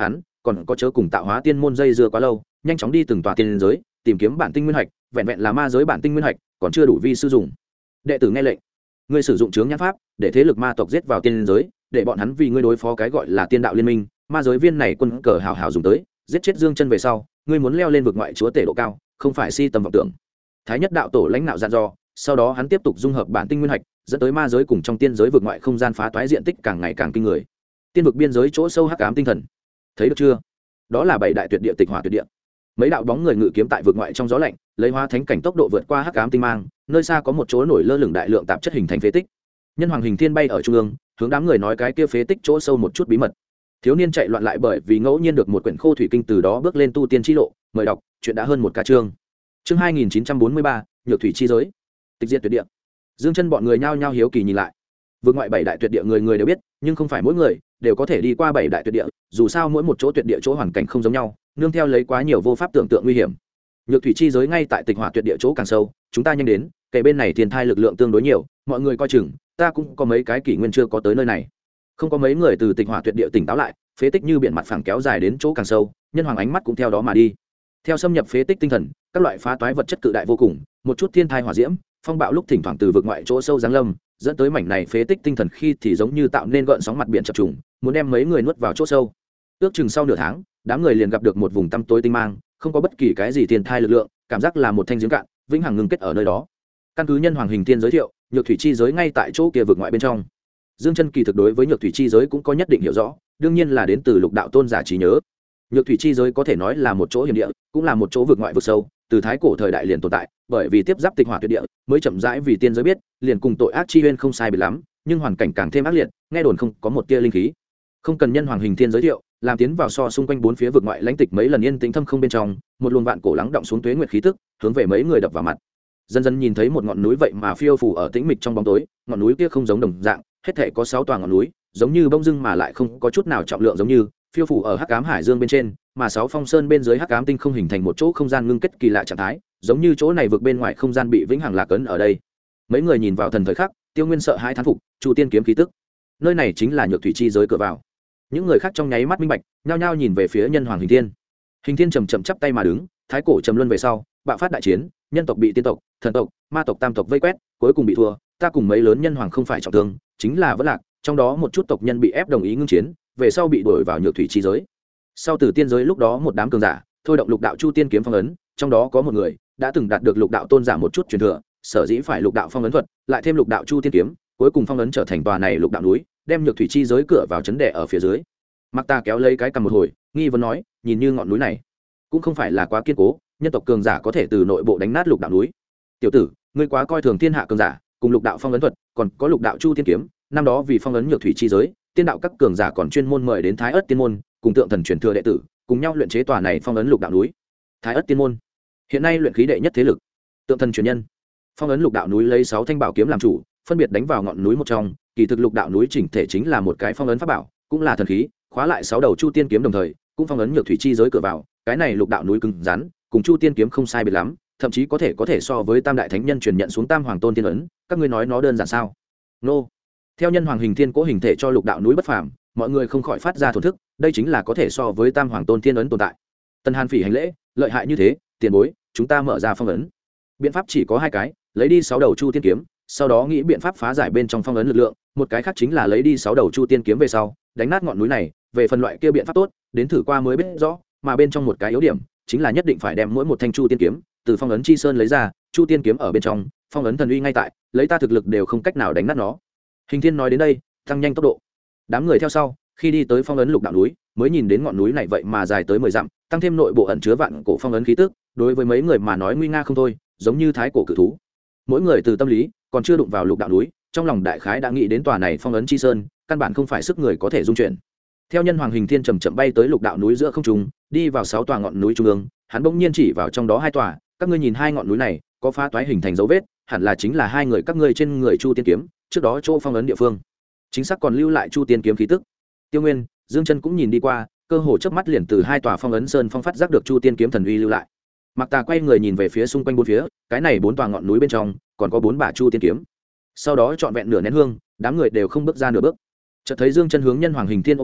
còn có chớ cùng tạo hóa tiên môn dây dưa quá lâu, nhanh chóng đi từng tòa tiên giới tìm kiếm bản tinh nguyên hạch, vẹn vẹn là ma giới bản tinh nguyên hạch còn chưa đủ vi sư dùng. Đệ tử nghe lệnh, ngươi sử dụng chướng nhãn pháp để thế lực ma tộc giết vào tiên giới, để bọn hắn vì ngươi đối phó cái gọi là tiên đạo liên minh. Ma giới viên này quân cờ hào hào dùng tới giết chết Dương Chân về sau, ngươi muốn leo lên vực ngoại chúa tể độ cao, không phải si tầm vọng tưởng. Thái nhất đạo tổ lãnh đạo dặn dò, sau đó hắn tiếp tục dung hợp bản tinh nguyên hạch, dẫn tới ma giới cùng trong tiên giới vực ngoại không gian phá toái diện tích càng ngày càng kinh người. Tiên vực biên giới chỗ sâu hắc ám tinh thần, thấy được chưa? Đó là bảy đại tuyệt địa tịch hỏa tuyệt địa. Mấy đạo bóng người ngự kiếm tại vực ngoại trong gió lạnh, lấy hóa thánh cảnh tốc độ vượt qua hắc ám tinh mang, nơi xa có một chỗ nổi lơ lửng đại lượng tạp chất hình thành phế tích. Nhân hoàng hình thiên bay ở trung ương, hướng đám người nói cái kia phế tích chỗ sâu một chút bí mật. Thiếu niên chạy loạn lại bởi vì ngẫu nhiên được một quyển khô thủy kinh, từ đó bước lên tu tiên chi lộ. Mời đọc, chuyện đã hơn một ca chương. Chương 2943, nhược thủy chi giới. Tịch diệt tuyệt địa. Dương Chân bọn người nhao nhao hiếu kỳ nhìn lại. Vực ngoại bảy đại tuyệt địa người người đều biết, nhưng không phải mỗi người đều có thể đi qua bảy đại tuyệt địa, dù sao mỗi một chỗ tuyệt địa chỗ hoàn cảnh không giống nhau, nương theo lấy quá nhiều vô pháp tưởng tượng nguy hiểm. Nhược thủy chi giới ngay tại tịch hỏa tuyệt địa chỗ càng sâu, chúng ta nhanh đến, kể bên này thiên thai lực lượng tương đối nhiều, mọi người coi chừng, ta cũng có mấy cái kỷ nguyên chưa có tới nơi này. Không có mấy người từ tịch hỏa tuyệt địa tỉnh táo lại, phế tích như biển mặt phẳng kéo dài đến chỗ càng sâu, nhân hoàng ánh mắt cũng theo đó mà đi. Theo xâm nhập phế tích tinh thần, các loại phá toái vật chất cự đại vô cùng, một chút thiên thai hỏa diễm, phong bạo lúc thỉnh thoảng từ vực ngoại chỗ sâu giáng lâm, dẫn tới mảnh này phế tích tinh thần khi thì giống như tạo nên gợn sóng mặt biển chập trùng, muốn đem mấy người nuốt vào chỗ sâu. Ước chừng sau nửa tháng, đám người liền gặp được một vùng tăm tối tinh mang, không có bất kỳ cái gì thiên thai lực lượng, cảm giác là một thanh giếng cạn, vĩnh hằng ngưng kết ở nơi đó. Căn cứ nhân hoàng hình tiên giới thiệu, nhược thủy chi giới ngay tại chỗ kia vực ngoại bên trong. Dương Chân kỳ thực đối với nhược thủy chi giới cũng có nhất định hiểu rõ, đương nhiên là đến từ lục đạo tôn giả trí nhớ. Nhược thủy chi giới có thể nói là một chỗ hiểm địa, cũng là một chỗ vực ngoại vực sâu, từ thái cổ thời đại liền tồn tại, bởi vì tiếp giáp tịch hỏa tuyệt địa, mới chậm rãi vì tiên giới biết, liền cùng tội ác chi huyên không sai biệt lắm, nhưng hoàn cảnh càng thêm ác liệt, nghe đồn không có một tia linh khí. Không cần nhân hoàng hình thiên giới thiệu, làm tiến vào so xung quanh bốn phía vực ngoại lãnh tịch mấy lần yên tĩnh thâm không bên trong, một luồng vạn cổ lắng động xuống tuế nguyệt khí tức, hướng về mấy người đập vào mặt. Dần dần nhìn thấy một ngọn núi vậy mà phiêu phù ở tĩnh mịch trong bóng tối, ngọn núi kia không giống đồng dạng, hết thảy có 6 tòa ngọn núi, giống như bông dưng mà lại không có chút nào trọng lượng, giống như phiêu phù ở hắc ám hải dương bên trên, mà 6 phong sơn bên dưới hắc ám tinh không hình thành một chỗ không gian ngưng kết kỳ lạ trạng thái, giống như chỗ này vượt bên ngoài không gian bị vĩnh hằng lạc ấn ở đây. Mấy người nhìn vào thần thời khắc, Tiêu Nguyên sợ hãi thán phục, Chu Tiên kiếm khí tức. Nơi này chính là nhược thủy chi giới cửa vào. Những người khác trong nháy mắt minh bạch, nhao nhao nhìn về phía nhân hoàng hình thiên. Hình thiên chậm chậm chắp tay mà đứng, thái cổ trầm luân về sau, bạo phát đại chiến, nhân tộc bị tiên tộc, thần tộc, ma tộc tam tộc vây quét, cuối cùng bị thua, ta cùng mấy lớn nhân hoàng không phải trọng thương, chính là vẫn lạc, trong đó một chút tộc nhân bị ép đồng ý ngưng chiến, về sau bị đuổi vào nhược thủy chi giới. Sau từ tiên giới lúc đó một đám cường giả, thôi động lục đạo chu tiên kiếm phong ấn, trong đó có một người đã từng đạt được lục đạo tôn giả một chút truyền thừa, sở dĩ phải lục đạo phong ấn thuật, lại thêm lục đạo chu tiên kiếm, cuối cùng phong ấn trở thành tòa này lục đạo núi, đem nhược thủy chi giới cửa vào chấn đè ở phía dưới. Mặc Ta kéo lấy cái cầm một hồi, nghi vấn nói, nhìn như ngọn núi này cũng không phải là quá kiên cố, nhân tộc cường giả có thể từ nội bộ đánh nát lục đạo núi. Tiểu tử, ngươi quá coi thường thiên hạ cường giả, cùng lục đạo phong ấn thuật, còn có lục đạo chu tiên kiếm, năm đó vì phong ấn nhược thủy chi giới, tiên đạo các cường giả còn chuyên môn mời đến Thái Ức tiên môn, cùng tượng thần truyền thừa đệ tử, cùng nhau luyện chế tòa này phong ấn lục đạo núi. Thái Ức tiên môn hiện nay luyện khí đệ nhất thế lực, tượng thần truyền nhân. Phong ấn lục đạo núi lấy 6 thanh bảo kiếm làm chủ, phân biệt đánh vào ngọn núi một trong, kỳ thực lục đạo núi chỉnh thể chính là một cái phong ấn pháp bảo, cũng là thần khí, khóa lại 6 đầu chu tiên kiếm đồng thời, cũng phong ấn nhược thủy chi giới cửa vào. Cái này lục đạo núi cứng rắn, cùng chu tiên kiếm không sai biệt lắm, thậm chí có thể so với tam đại thánh nhân truyền nhận xuống tam hoàng tôn tiên ấn. Các ngươi nói nó đơn giản sao? Nô. Theo nhân hoàng hình thiên cố hình thể cho lục đạo núi bất phàm, mọi người không khỏi phát ra thổn thức, đây chính là có thể so với tam hoàng tôn tiên ấn tồn tại. Tần Hàn Phỉ hành lễ, lợi hại như thế, tiền bối, chúng ta mở ra phong ấn. Biện pháp chỉ có 2 cái, lấy đi 6 đầu chu tiên kiếm, sau đó nghĩ biện pháp phá giải bên trong phong ấn lực lượng, một cái khác chính là lấy đi 6 đầu chu tiên kiếm về sau, đánh nát ngọn núi này. Về phần loại kia biện pháp tốt, đến thử qua mới biết rõ, mà bên trong một cái yếu điểm, chính là nhất định phải đem mỗi một thanh chu tiên kiếm từ phong ấn chi sơn lấy ra, chu tiên kiếm ở bên trong, phong ấn thần uy ngay tại, lấy ta thực lực đều không cách nào đánh nát nó. Hình thiên nói đến đây, tăng nhanh tốc độ. Đám người theo sau, khi đi tới phong ấn lục đạo núi, mới nhìn đến ngọn núi này vậy mà dài tới 10 dặm, tăng thêm nội bộ ẩn chứa vạn cổ phong ấn khí tức, đối với mấy người mà nói nguy nga không thôi, giống như thái cổ cự thú. Mỗi người từ tâm lý còn chưa đụng vào lục đạo núi, trong lòng đại khái đã nghĩ đến tòa này phong ấn chi sơn, căn bản không phải sức người có thể dung chuyển. Theo nhân hoàng hình thiên chậm chậm bay tới lục đạo núi giữa không trung, đi vào 6 tòa ngọn núi trung ương, hắn bỗng nhiên chỉ vào trong đó 2 tòa, các ngươi nhìn 2 ngọn núi này, có phá toái hình thành dấu vết, hẳn là chính là 2 người các ngươi trên người chu tiên kiếm, trước đó chỗ phong ấn địa phương. Chính xác còn lưu lại chu tiên kiếm khí tức. Tiêu Nguyên, Dương Chân cũng nhìn đi qua, cơ hồ chớp mắt liền từ 2 tòa phong ấn sơn phong phát giác được chu tiên kiếm thần uy lưu lại. Mặc Tà quay người nhìn về phía xung quanh bốn phía, cái này 4 tòa ngọn núi bên trong, còn có 4 bả chu tiên kiếm. Sau đó trọn vẹn nửa nén hương, đám người đều không bước ra nửa bước. Chợt thấy Dương Chân hướng nhân hoàng hình thiên ôm quyền,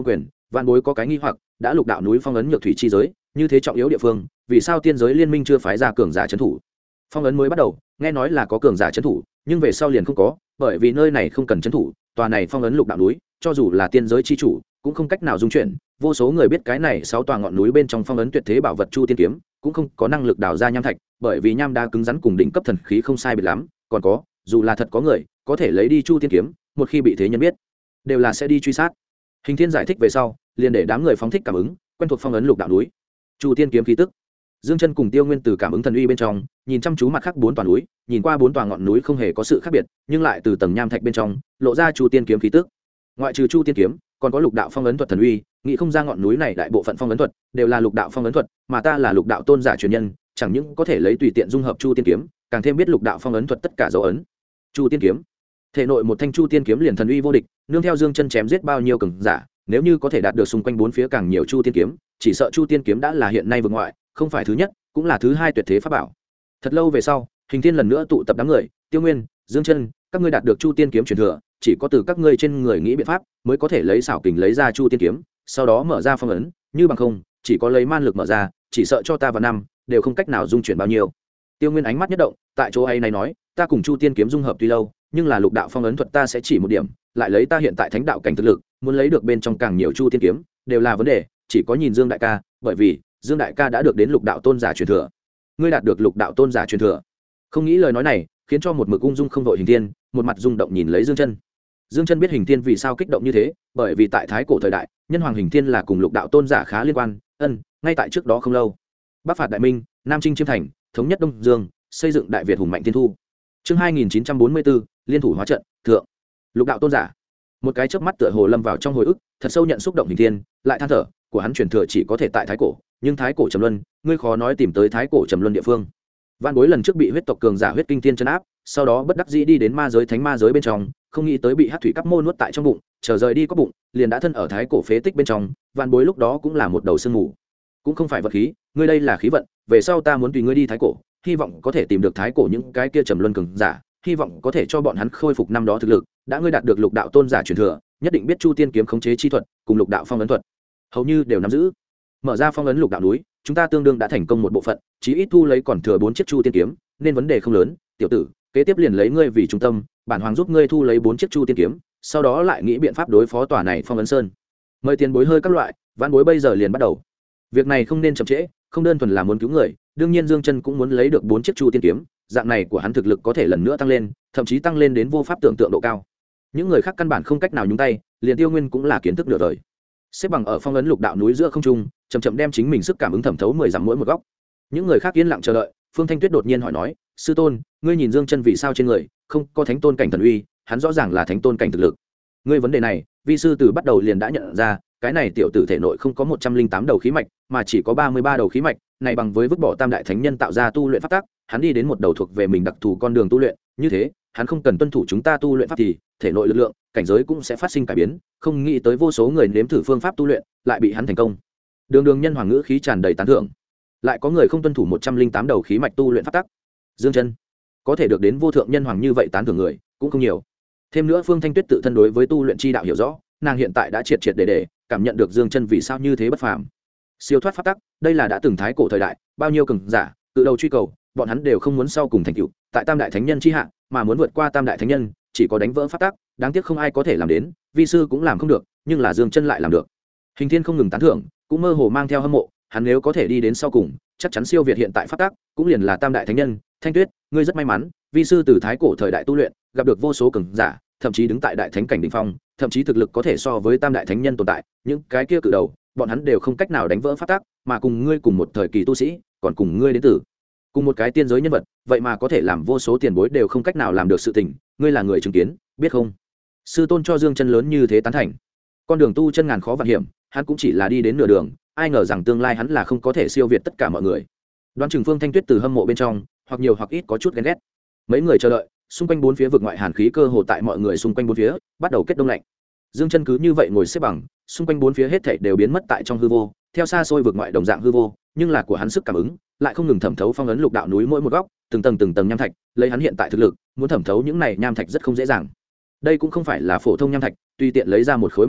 vạn bối có cái nghi hoặc, đã lục đạo núi phong ấn nhược thủy chi giới như thế trọng yếu địa phương, vì sao tiên giới liên minh chưa phái ra cường giả trấn thủ? Phong ấn mới bắt đầu nghe nói là có cường giả trấn thủ, nhưng về sau liền không có, bởi vì nơi này không cần trấn thủ, tòa này phong ấn lục đạo núi cho dù là tiên giới chi chủ cũng không cách nào dung chuyển. Vô số người biết cái này 6 tòa ngọn núi bên trong phong ấn tuyệt thế bảo vật chu tiên kiếm cũng không có năng lực đào ra nham thạch, bởi vì nham đá cứng rắn cùng đỉnh cấp thần khí không sai biệt lắm. Còn có, dù là thật có người có thể lấy đi chu tiên kiếm, một khi bị thế nhân biết đều là sẽ đi truy sát. Hình Thiên giải thích về sau liền để đám người phóng thích cảm ứng, quen thuộc phong ấn lục đạo núi chu tiên kiếm khí tức. Dương Chân cùng Tiêu Nguyên từ cảm ứng thần uy bên trong nhìn chăm chú mặt khác 4 tòa núi, nhìn qua 4 tòa ngọn núi không hề có sự khác biệt, nhưng lại từ tầng nham thạch bên trong lộ ra chu tiên kiếm khí tức. Ngoại trừ chu tiên kiếm, còn có lục đạo phong ấn thuật thần uy, nghĩ không ra ngọn núi này đại bộ phận phong ấn thuật đều là lục đạo phong ấn thuật, mà ta là lục đạo tôn giả truyền nhân, chẳng những có thể lấy tùy tiện dung hợp chu tiên kiếm, càng thêm biết lục đạo phong ấn thuật tất cả dấu ấn. Chu tiên kiếm, thể nội một thanh chu tiên kiếm liền thần uy vô địch, nương theo Dương Chân chém giết bao nhiêu cường giả, nếu như có thể đạt được xung quanh 4 phía càng nhiều chu tiên kiếm, chỉ sợ chu tiên kiếm đã là hiện nay vực ngoại không phải thứ nhất cũng là thứ 2 tuyệt thế pháp bảo. Thật lâu về sau, Hình Thiên lần nữa tụ tập đám người, Tiêu Nguyên, Dương Chân, các ngươi đạt được chu tiên kiếm truyền thừa, chỉ có từ các ngươi trên người nghĩ biện pháp mới có thể lấy xảo kình lấy ra chu tiên kiếm, sau đó mở ra phong ấn, như bằng không chỉ có lấy man lực mở ra, chỉ sợ cho ta vào năm đều không cách nào dung chuyển bao nhiêu. Tiêu Nguyên ánh mắt nhất động, tại chỗ ấy này nói, ta cùng chu tiên kiếm dung hợp tuy lâu, nhưng là lục đạo phong ấn thuật ta sẽ chỉ một điểm, lại lấy ta hiện tại thánh đạo cảnh thực lực, muốn lấy được bên trong càng nhiều chu tiên kiếm đều là vấn đề, chỉ có nhìn Dương đại ca, bởi vì Dương đại ca đã được đến lục đạo tôn giả truyền thừa. Ngươi đạt được lục đạo tôn giả truyền thừa? Không nghĩ lời nói này khiến cho một mực ung dung không đội Hình Thiên một mặt rung động nhìn lấy Dương Chân. Dương Chân biết Hình Thiên vì sao kích động như thế, bởi vì tại thái cổ thời đại, nhân hoàng Hình Thiên là cùng lục đạo tôn giả khá liên quan, ngay tại trước đó không lâu, Bắc phạt Đại Minh, Nam chinh chiêm thành, thống nhất Đông Dương, xây dựng Đại Việt hùng mạnh thiên thu. Chương 2944, liên thủ hóa trận, thượng. Lục đạo tôn giả. Một cái chớp mắt tựa hồ lâm vào trong hồi ức, thật sâu nhận xúc động Hình Thiên, lại than thở, của hắn truyền thừa chỉ có thể tại thái cổ, nhưng thái cổ trầm luân, ngươi khó nói tìm tới thái cổ trầm luân địa phương. Vạn Bối lần trước bị huyết tộc cường giả huyết kinh thiên trấn áp, sau đó bất đắc dĩ đi đến ma giới thánh ma giới bên trong, không nghĩ tới bị hắc thủy cắp môn nuốt tại trong bụng, chờ rời đi có bụng, liền đã thân ở thái cổ phế tích bên trong. Vạn Bối lúc đó cũng là một đầu sương mù, cũng không phải vật khí, ngươi đây là khí vận, về sau ta muốn tùy ngươi đi thái cổ, hy vọng có thể tìm được thái cổ những cái kia trầm luân cường giả, hy vọng có thể cho bọn hắn khôi phục năm đó thực lực. Đã ngươi đạt được lục đạo tôn giả truyền thừa, nhất định biết chu tiên kiếm khống chế chi thuật cùng lục đạo phong ấn thuật, hầu như đều nắm giữ. Mở ra phong ấn lục đạo núi, chúng ta tương đương đã thành công một bộ phận, chí ít thu lấy còn thừa 4 chiếc chu tiên kiếm, nên vấn đề không lớn. Tiểu tử, kế tiếp liền lấy ngươi vì trung tâm, bản hoàng giúp ngươi thu lấy 4 chiếc chu tiên kiếm, sau đó lại nghĩ biện pháp đối phó tòa này phong ấn sơn. Mời tiền bối hơi các loại, Vãn Bối bây giờ liền bắt đầu. Việc này không nên chậm trễ, không đơn thuần là muốn cứu người, đương nhiên Dương Chân cũng muốn lấy được 4 chiếc chu tiên kiếm, dạng này của hắn thực lực có thể lần nữa tăng lên, thậm chí tăng lên đến vô pháp tưởng tượng độ cao. Những người khác căn bản không cách nào nhúng tay, liền Tiêu Nguyên cũng là kiến thức nửa đời. Xếp bằng ở phong ấn lục đạo núi giữa không trung, chậm chậm đem chính mình sức cảm ứng thẩm thấu 10 dặm mỗi một góc. Những người khác yên lặng chờ đợi. Phương Thanh Tuyết đột nhiên hỏi nói, sư tôn, ngươi nhìn Dương Chân vì sao trên người không có thánh tôn cảnh thần uy, hắn rõ ràng là thánh tôn cảnh thực lực. Ngươi vấn đề này, vi sư từ bắt đầu liền đã nhận ra, cái này tiểu tử thể nội không có 108 đầu khí mạch, mà chỉ có 33 đầu khí mạch, này bằng với vứt bỏ tam đại thánh nhân tạo ra tu luyện pháp tắc, hắn đi đến một đầu thuộc về mình đặc thù con đường tu luyện, như thế, hắn không cần tuân thủ chúng ta tu luyện pháp thì thể nội lực lượng, cảnh giới cũng sẽ phát sinh cải biến, không nghĩ tới vô số người nếm thử phương pháp tu luyện, lại bị hắn thành công. Đường nhân hoàng ngữ khí tràn đầy tán thưởng. Lại có người không tuân thủ 108 đầu khí mạch tu luyện pháp tắc. Dương Chân có thể được đến vô thượng nhân hoàng như vậy tán thưởng người cũng không nhiều. Thêm nữa Phương Thanh Tuyết tự thân đối với tu luyện chi đạo hiểu rõ, nàng hiện tại đã triệt để cảm nhận được Dương Chân vì sao như thế bất phàm. Siêu thoát pháp tắc, đây là đã từng thái cổ thời đại, bao nhiêu cường giả, tự đầu truy cầu, bọn hắn đều không muốn sau cùng thành tựu tại tam đại thánh nhân chi hạ, mà muốn vượt qua tam đại thánh nhân, chỉ có đánh vỡ pháp tắc, đáng tiếc không ai có thể làm đến, vi sư cũng làm không được, nhưng là Dương Chân lại làm được. Hình Thiên không ngừng tán thưởng, cũng mơ hồ mang theo hâm mộ, hắn nếu có thể đi đến sau cùng, chắc chắn siêu việt hiện tại pháp tắc, cũng liền là tam đại thánh nhân. Thanh Tuyết, ngươi rất may mắn, vi sư từ thái cổ thời đại tu luyện, gặp được vô số cường giả, thậm chí đứng tại đại thánh cảnh đỉnh phong, thậm chí thực lực có thể so với tam đại thánh nhân tồn tại, những cái kia cự đầu, bọn hắn đều không cách nào đánh vỡ pháp tắc, mà cùng ngươi cùng một thời kỳ tu sĩ, còn cùng ngươi đến từ cùng một cái tiên giới nhân vật, vậy mà có thể làm vô số tiền bối đều không cách nào làm được sự tình, ngươi là người chứng kiến, biết không? Sư tôn cho Dương Chân lớn như thế tán thành. Con đường tu chân ngàn khó vạn hiểm, hắn cũng chỉ là đi đến nửa đường, ai ngờ rằng tương lai hắn là không có thể siêu việt tất cả mọi người. Đoán chừng Phương Thanh Tuyết từ hâm mộ bên trong, hoặc nhiều hoặc ít có chút ghen ghét. Mấy người chờ đợi, xung quanh bốn phía vực ngoại hàn khí cơ hồ tại mọi người xung quanh bốn phía bắt đầu kết đông lạnh. Dương Chân cứ như vậy ngồi xếp bằng, xung quanh bốn phía hết thảy đều biến mất tại trong hư vô, theo xa xôi vực ngoại đồng dạng hư vô, nhưng là của hắn sức cảm ứng lại không ngừng thẩm thấu phong ấn lục đạo núi mỗi một góc, từng tầng nham thạch, lấy hắn hiện tại thực lực, muốn thẩm thấu những này nham thạch rất không dễ dàng. Đây cũng không phải là phổ thông nham thạch, tùy tiện lấy ra một khối mảnh vỡ,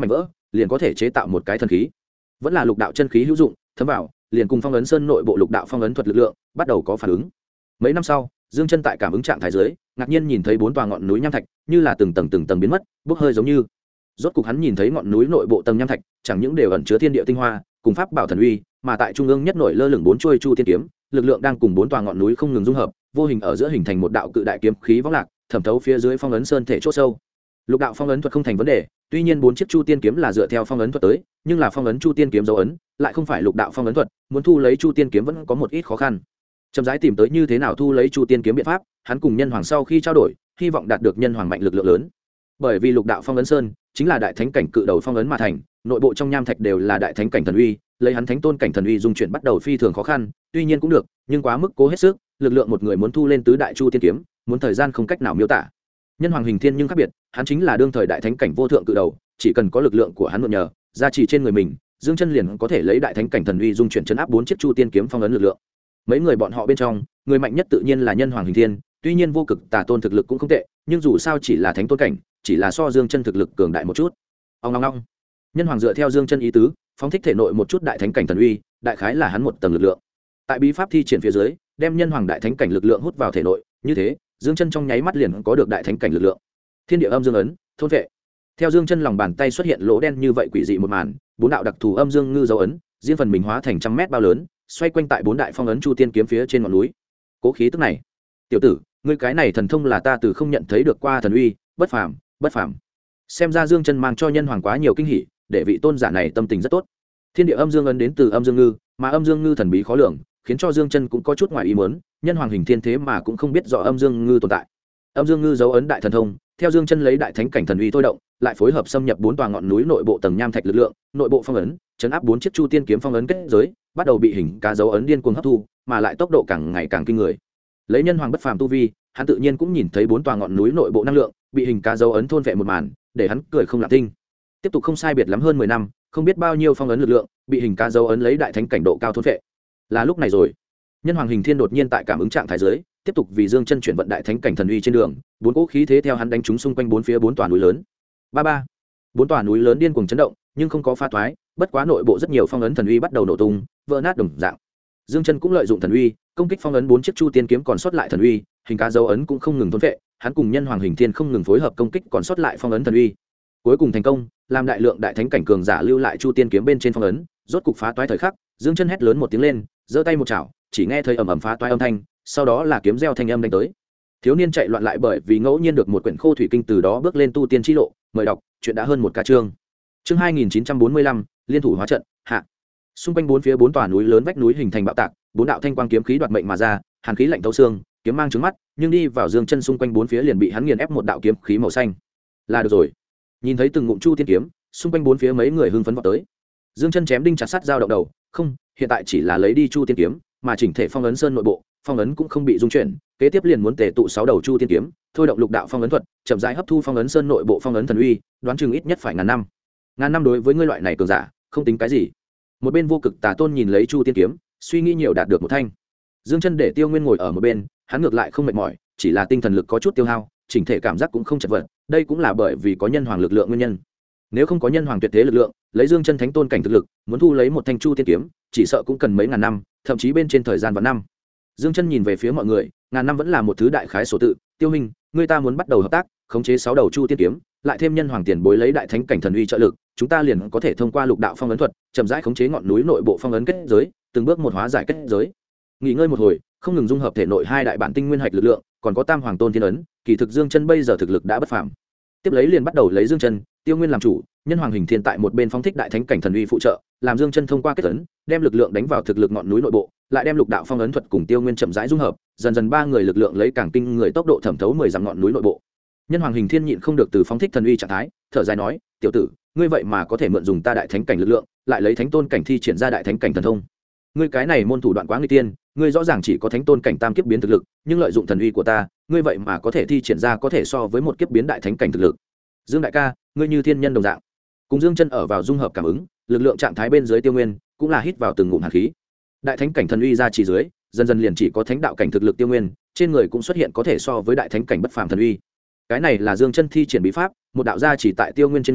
liền có thể chế tạo một cái thần khí. Vẫn là lục đạo chân khí hữu dụng, thấm vào liền cùng phong ấn sơn nội bộ lục đạo phong ấn thuật lực lượng bắt đầu có phản ứng. Mấy năm sau, Dương Chân tại cảm ứng trạng thái dưới, ngạc nhiên nhìn thấy 4 tòa ngọn núi nham thạch như là từng tầng biến mất, bốc hơi giống như. Rốt cục hắn nhìn thấy ngọn núi nội bộ tầng nham thạch, chẳng những đều ẩn chứa thiên địa tinh hoa, cùng pháp bảo thần uy, mà tại trung ương nhất nổi lơ lửng 4 chuôi chu tiên kiếm, lực lượng đang cùng 4 tòa ngọn núi không ngừng dung hợp, vô hình ở giữa hình thành một đạo cự đại kiếm khí vong lạc, thẩm thấu phía dưới phong ấn sơn thể chỗ sâu. Lục đạo phong ấn thuật không thành vấn đề, tuy nhiên 4 chiếc chu tiên kiếm là dựa theo phong ấn thuật tới, nhưng là phong ấn chu tiên kiếm dấu ấn, lại không phải lục đạo phong ấn thuật, muốn thu lấy chu tiên kiếm vẫn có một ít khó khăn. Chậm rãi tìm tới như thế nào thu lấy chu tiên kiếm biện pháp, hắn cùng nhân hoàng sau khi trao đổi, hy vọng đạt được nhân hoàng mạnh lực lượng lớn. Bởi vì lục đạo phong ấn sơn chính là đại thánh cảnh cự đầu phong ấn mà thành, nội bộ trong nham thạch đều là đại thánh cảnh thần uy, lấy hắn thánh tôn cảnh thần uy dung chuyển bắt đầu phi thường khó khăn, tuy nhiên cũng được, nhưng quá mức cố hết sức, lực lượng một người muốn thu lên tứ đại chu tiên kiếm, muốn thời gian không cách nào miêu tả. Nhân hoàng hình thiên nhưng khác biệt, hắn chính là đương thời đại thánh cảnh vô thượng cự đầu, chỉ cần có lực lượng của hắn mượn nhờ, gia trì trên người mình, Dương Chân liền có thể lấy đại thánh cảnh thần uy dung chuyển chấn áp 4 chiếc chu tiên kiếm phong ấn lực lượng. Mấy người bọn họ bên trong, người mạnh nhất tự nhiên là nhân hoàng hình thiên, tuy nhiên vô cực tà tôn thực lực cũng không tệ, nhưng dù sao chỉ là thánh tôn cảnh, chỉ là so Dương Chân thực lực cường đại một chút. Ong. Nhân hoàng dựa theo Dương Chân ý tứ, phóng thích thể nội một chút đại thánh cảnh thần uy, đại khái là hắn một tầng lực lượng. Tại bí pháp thi triển phía dưới, đem nhân hoàng đại thánh cảnh lực lượng hút vào thể nội, như thế, Dương Chân trong nháy mắt liền có được đại thánh cảnh lực lượng. Thiên địa âm dương ấn, thôn vệ. Theo Dương Chân lòng bàn tay xuất hiện lỗ đen như vậy quỷ dị một màn, 4 đạo đặc thù âm dương ngư dấu ấn, riêng phần mình hóa thành trăm mét bao lớn, xoay quanh tại 4 đại phong ấn chu tiên kiếm phía trên ngọn núi. Cố khí tức này, tiểu tử, ngươi cái này thần thông là ta từ không nhận thấy được qua thần uy, bất phàm, bất phàm. Xem ra Dương Chân mang cho nhân hoàng quá nhiều kinh hỉ, để vị tôn giả này tâm tình rất tốt. Thiên địa âm dương ấn đến từ âm dương ngư, mà âm dương ngư thần bí khó lường, khiến cho Dương Chân cũng có chút ngoài ý muốn, nhân hoàng hình thiên thế mà cũng không biết rõ âm dương ngư tồn tại. Âm dương ngư dấu ấn đại thần thông, theo Dương Chân lấy đại thánh cảnh thần uy thôi động, lại phối hợp xâm nhập 4 tòa ngọn núi nội bộ tầng nham thạch lực lượng, nội bộ phong ấn, chấn áp 4 chiếc chu tiên kiếm phong ấn kết giới, bắt đầu bị hình cá dấu ấn điên cuồng hấp thu, mà lại tốc độ càng ngày càng kinh người. Lấy nhân hoàng bất phàm tu vi, hắn tự nhiên cũng nhìn thấy 4 tòa ngọn núi nội bộ năng lượng bị hình cá dấu ấn thôn vệ một màn, để hắn cười không lạ tinh. Tiếp tục không sai biệt lắm hơn 10 năm, không biết bao nhiêu phong ấn lực lượng bị hình cá dấu ấn lấy đại thánh cảnh độ cao thôn vệ. Là lúc này rồi, nhân hoàng hình thiên đột nhiên tại cảm ứng trạng thái dưới, tiếp tục vì Dương Chân chuyển vận đại thánh cảnh thần uy trên đường, 4 cỗ khí thế theo hắn đánh trúng xung quanh 4 phía 4 tòa núi lớn. Ba. 4 tòa núi lớn điên cuồng chấn động, nhưng không có phá toái, bất quá nội bộ rất nhiều phong ấn thần uy bắt đầu nổ tung, vỡ nát đồng dạng. Dương Chân cũng lợi dụng thần uy, công kích phong ấn 4 chiếc chu tiên kiếm còn sót lại thần uy, hình cá dấu ấn cũng không ngừng thôn vệ, hắn cùng nhân hoàng hình thiên không ngừng phối hợp công kích còn sót lại phong ấn thần uy. Cuối cùng thành công, làm đại lượng đại thánh cảnh cường giả lưu lại chu tiên kiếm bên trên phong ấn, rốt cục phá toái thời khắc, Dương Chân hét lớn một tiếng lên, giơ tay một chảo, chỉ nghe thấy ầm ầm phá toái âm thanh, sau đó là kiếm reo thanh âm đánh tới. Thiếu niên chạy loạn lại bởi vì ngẫu nhiên được một quyển khô thủy kinh, từ đó bước lên tu tiên chi lộ, mời đọc, chuyện đã hơn một cả chương. Chương 2945, liên thủ hóa trận, hạ. Xung quanh 4 phía 4 tòa núi lớn vách núi hình thành bạo tạc, 4 đạo thanh quang kiếm khí đoạt mệnh mà ra, hàn khí lạnh thấu xương, kiếm mang trướng mắt, nhưng đi vào Dương Chân xung quanh 4 phía liền bị hắn nghiền ép một đạo kiếm khí màu xanh. Là được rồi. Nhìn thấy từng ngụm chu tiên kiếm, xung quanh 4 phía mấy người hưng phấn vọt tới. Dương Chân chém đinh chặt sắt dao động đầu, không, hiện tại chỉ là lấy đi chu tiên kiếm, mà chỉnh thể phong ấn sơn nội bộ, phong ấn cũng không bị dung chuyển, kế tiếp liền muốn tề tụ 6 đầu chu tiên kiếm, thôi động lục đạo phong ấn thuật, chậm rãi hấp thu phong ấn sơn nội bộ phong ấn thần uy, đoán chừng ít nhất phải ngàn năm. Ngàn năm đối với ngươi loại này cường giả, không tính cái gì. Một bên vô cực tà tôn nhìn lấy chu tiên kiếm, suy nghĩ nhiều đạt được một thanh. Dương Chân để Tiêu Nguyên ngồi ở một bên, hắn ngược lại không mệt mỏi, chỉ là tinh thần lực có chút tiêu hao, chỉnh thể cảm giác cũng không chật vật, đây cũng là bởi vì có nhân hoàng lực lượng nguyên nhân. Nếu không có nhân hoàng tuyệt thế lực lượng, lấy Dương Chân thánh tôn cảnh thực lực, muốn thu lấy một thanh chu tiên kiếm, chỉ sợ cũng cần mấy ngàn năm, thậm chí bên trên thời gian vạn năm. Dương Chân nhìn về phía mọi người, ngàn năm vẫn là một thứ đại khái số tự, Tiêu Minh, người ta muốn bắt đầu hợp tác, khống chế 6 đầu chu tiên kiếm, lại thêm nhân hoàng tiền bối lấy đại thánh cảnh thần uy trợ lực, chúng ta liền có thể thông qua lục đạo phong ấn thuật, chậm rãi khống chế ngọn núi nội bộ phong ấn kết giới, từng bước một hóa giải kết giới. Nghỉ ngơi một hồi, không ngừng dung hợp thể nội 2 đại bản tinh nguyên hạch lực lượng, còn có Tam Hoàng Tôn Thiên ấn, kỳ thực Dương Chân bây giờ thực lực đã bất phàm. Tiếp lấy liền bắt đầu lấy Dương Chân, Tiêu Nguyên làm chủ, nhân hoàng hình thiên tại một bên phóng thích đại thánh cảnh thần uy phụ trợ, làm Dương Chân thông qua kết ấn, đem lực lượng đánh vào thực lực ngọn núi nội bộ, lại đem lục đạo phong ấn thuật cùng Tiêu Nguyên chậm rãi dung hợp, dần dần 3 người lực lượng lấy càng kinh người tốc độ thẩm thấu 10 dặm ngọn núi nội bộ. Nhân hoàng hình thiên nhịn không được từ phóng thích thần uy trạng thái, thở dài nói, tiểu tử, ngươi vậy mà có thể mượn dùng ta đại thánh cảnh lực lượng, lại lấy thánh tôn cảnh thi triển ra đại thánh cảnh thần thông. Ngươi cái này môn thủ đoạn quá nguy tiên, ngươi rõ ràng chỉ có thánh tôn cảnh tam kiếp biến thực lực, nhưng lợi dụng thần uy của ta, ngươi vậy mà có thể thi triển ra có thể so với một kiếp biến đại thánh cảnh thực lực. Dương đại ca, ngươi như thiên nhân đồng dạng. Cùng Dương Chân ở vào dung hợp cảm ứng, lực lượng trạng thái bên dưới Tiêu Nguyên cũng là hít vào từng ngụm hàn khí. Đại thánh cảnh thần uy ra chỉ dưới, dần dần liền chỉ có thánh đạo cảnh thực lực Tiêu Nguyên, trên người cũng xuất hiện có thể so với đại thánh cảnh bất phàm thần uy. Cái này là Dương Chân thi triển bí pháp, một đạo gia chỉ tại Tiêu Nguyên trên người,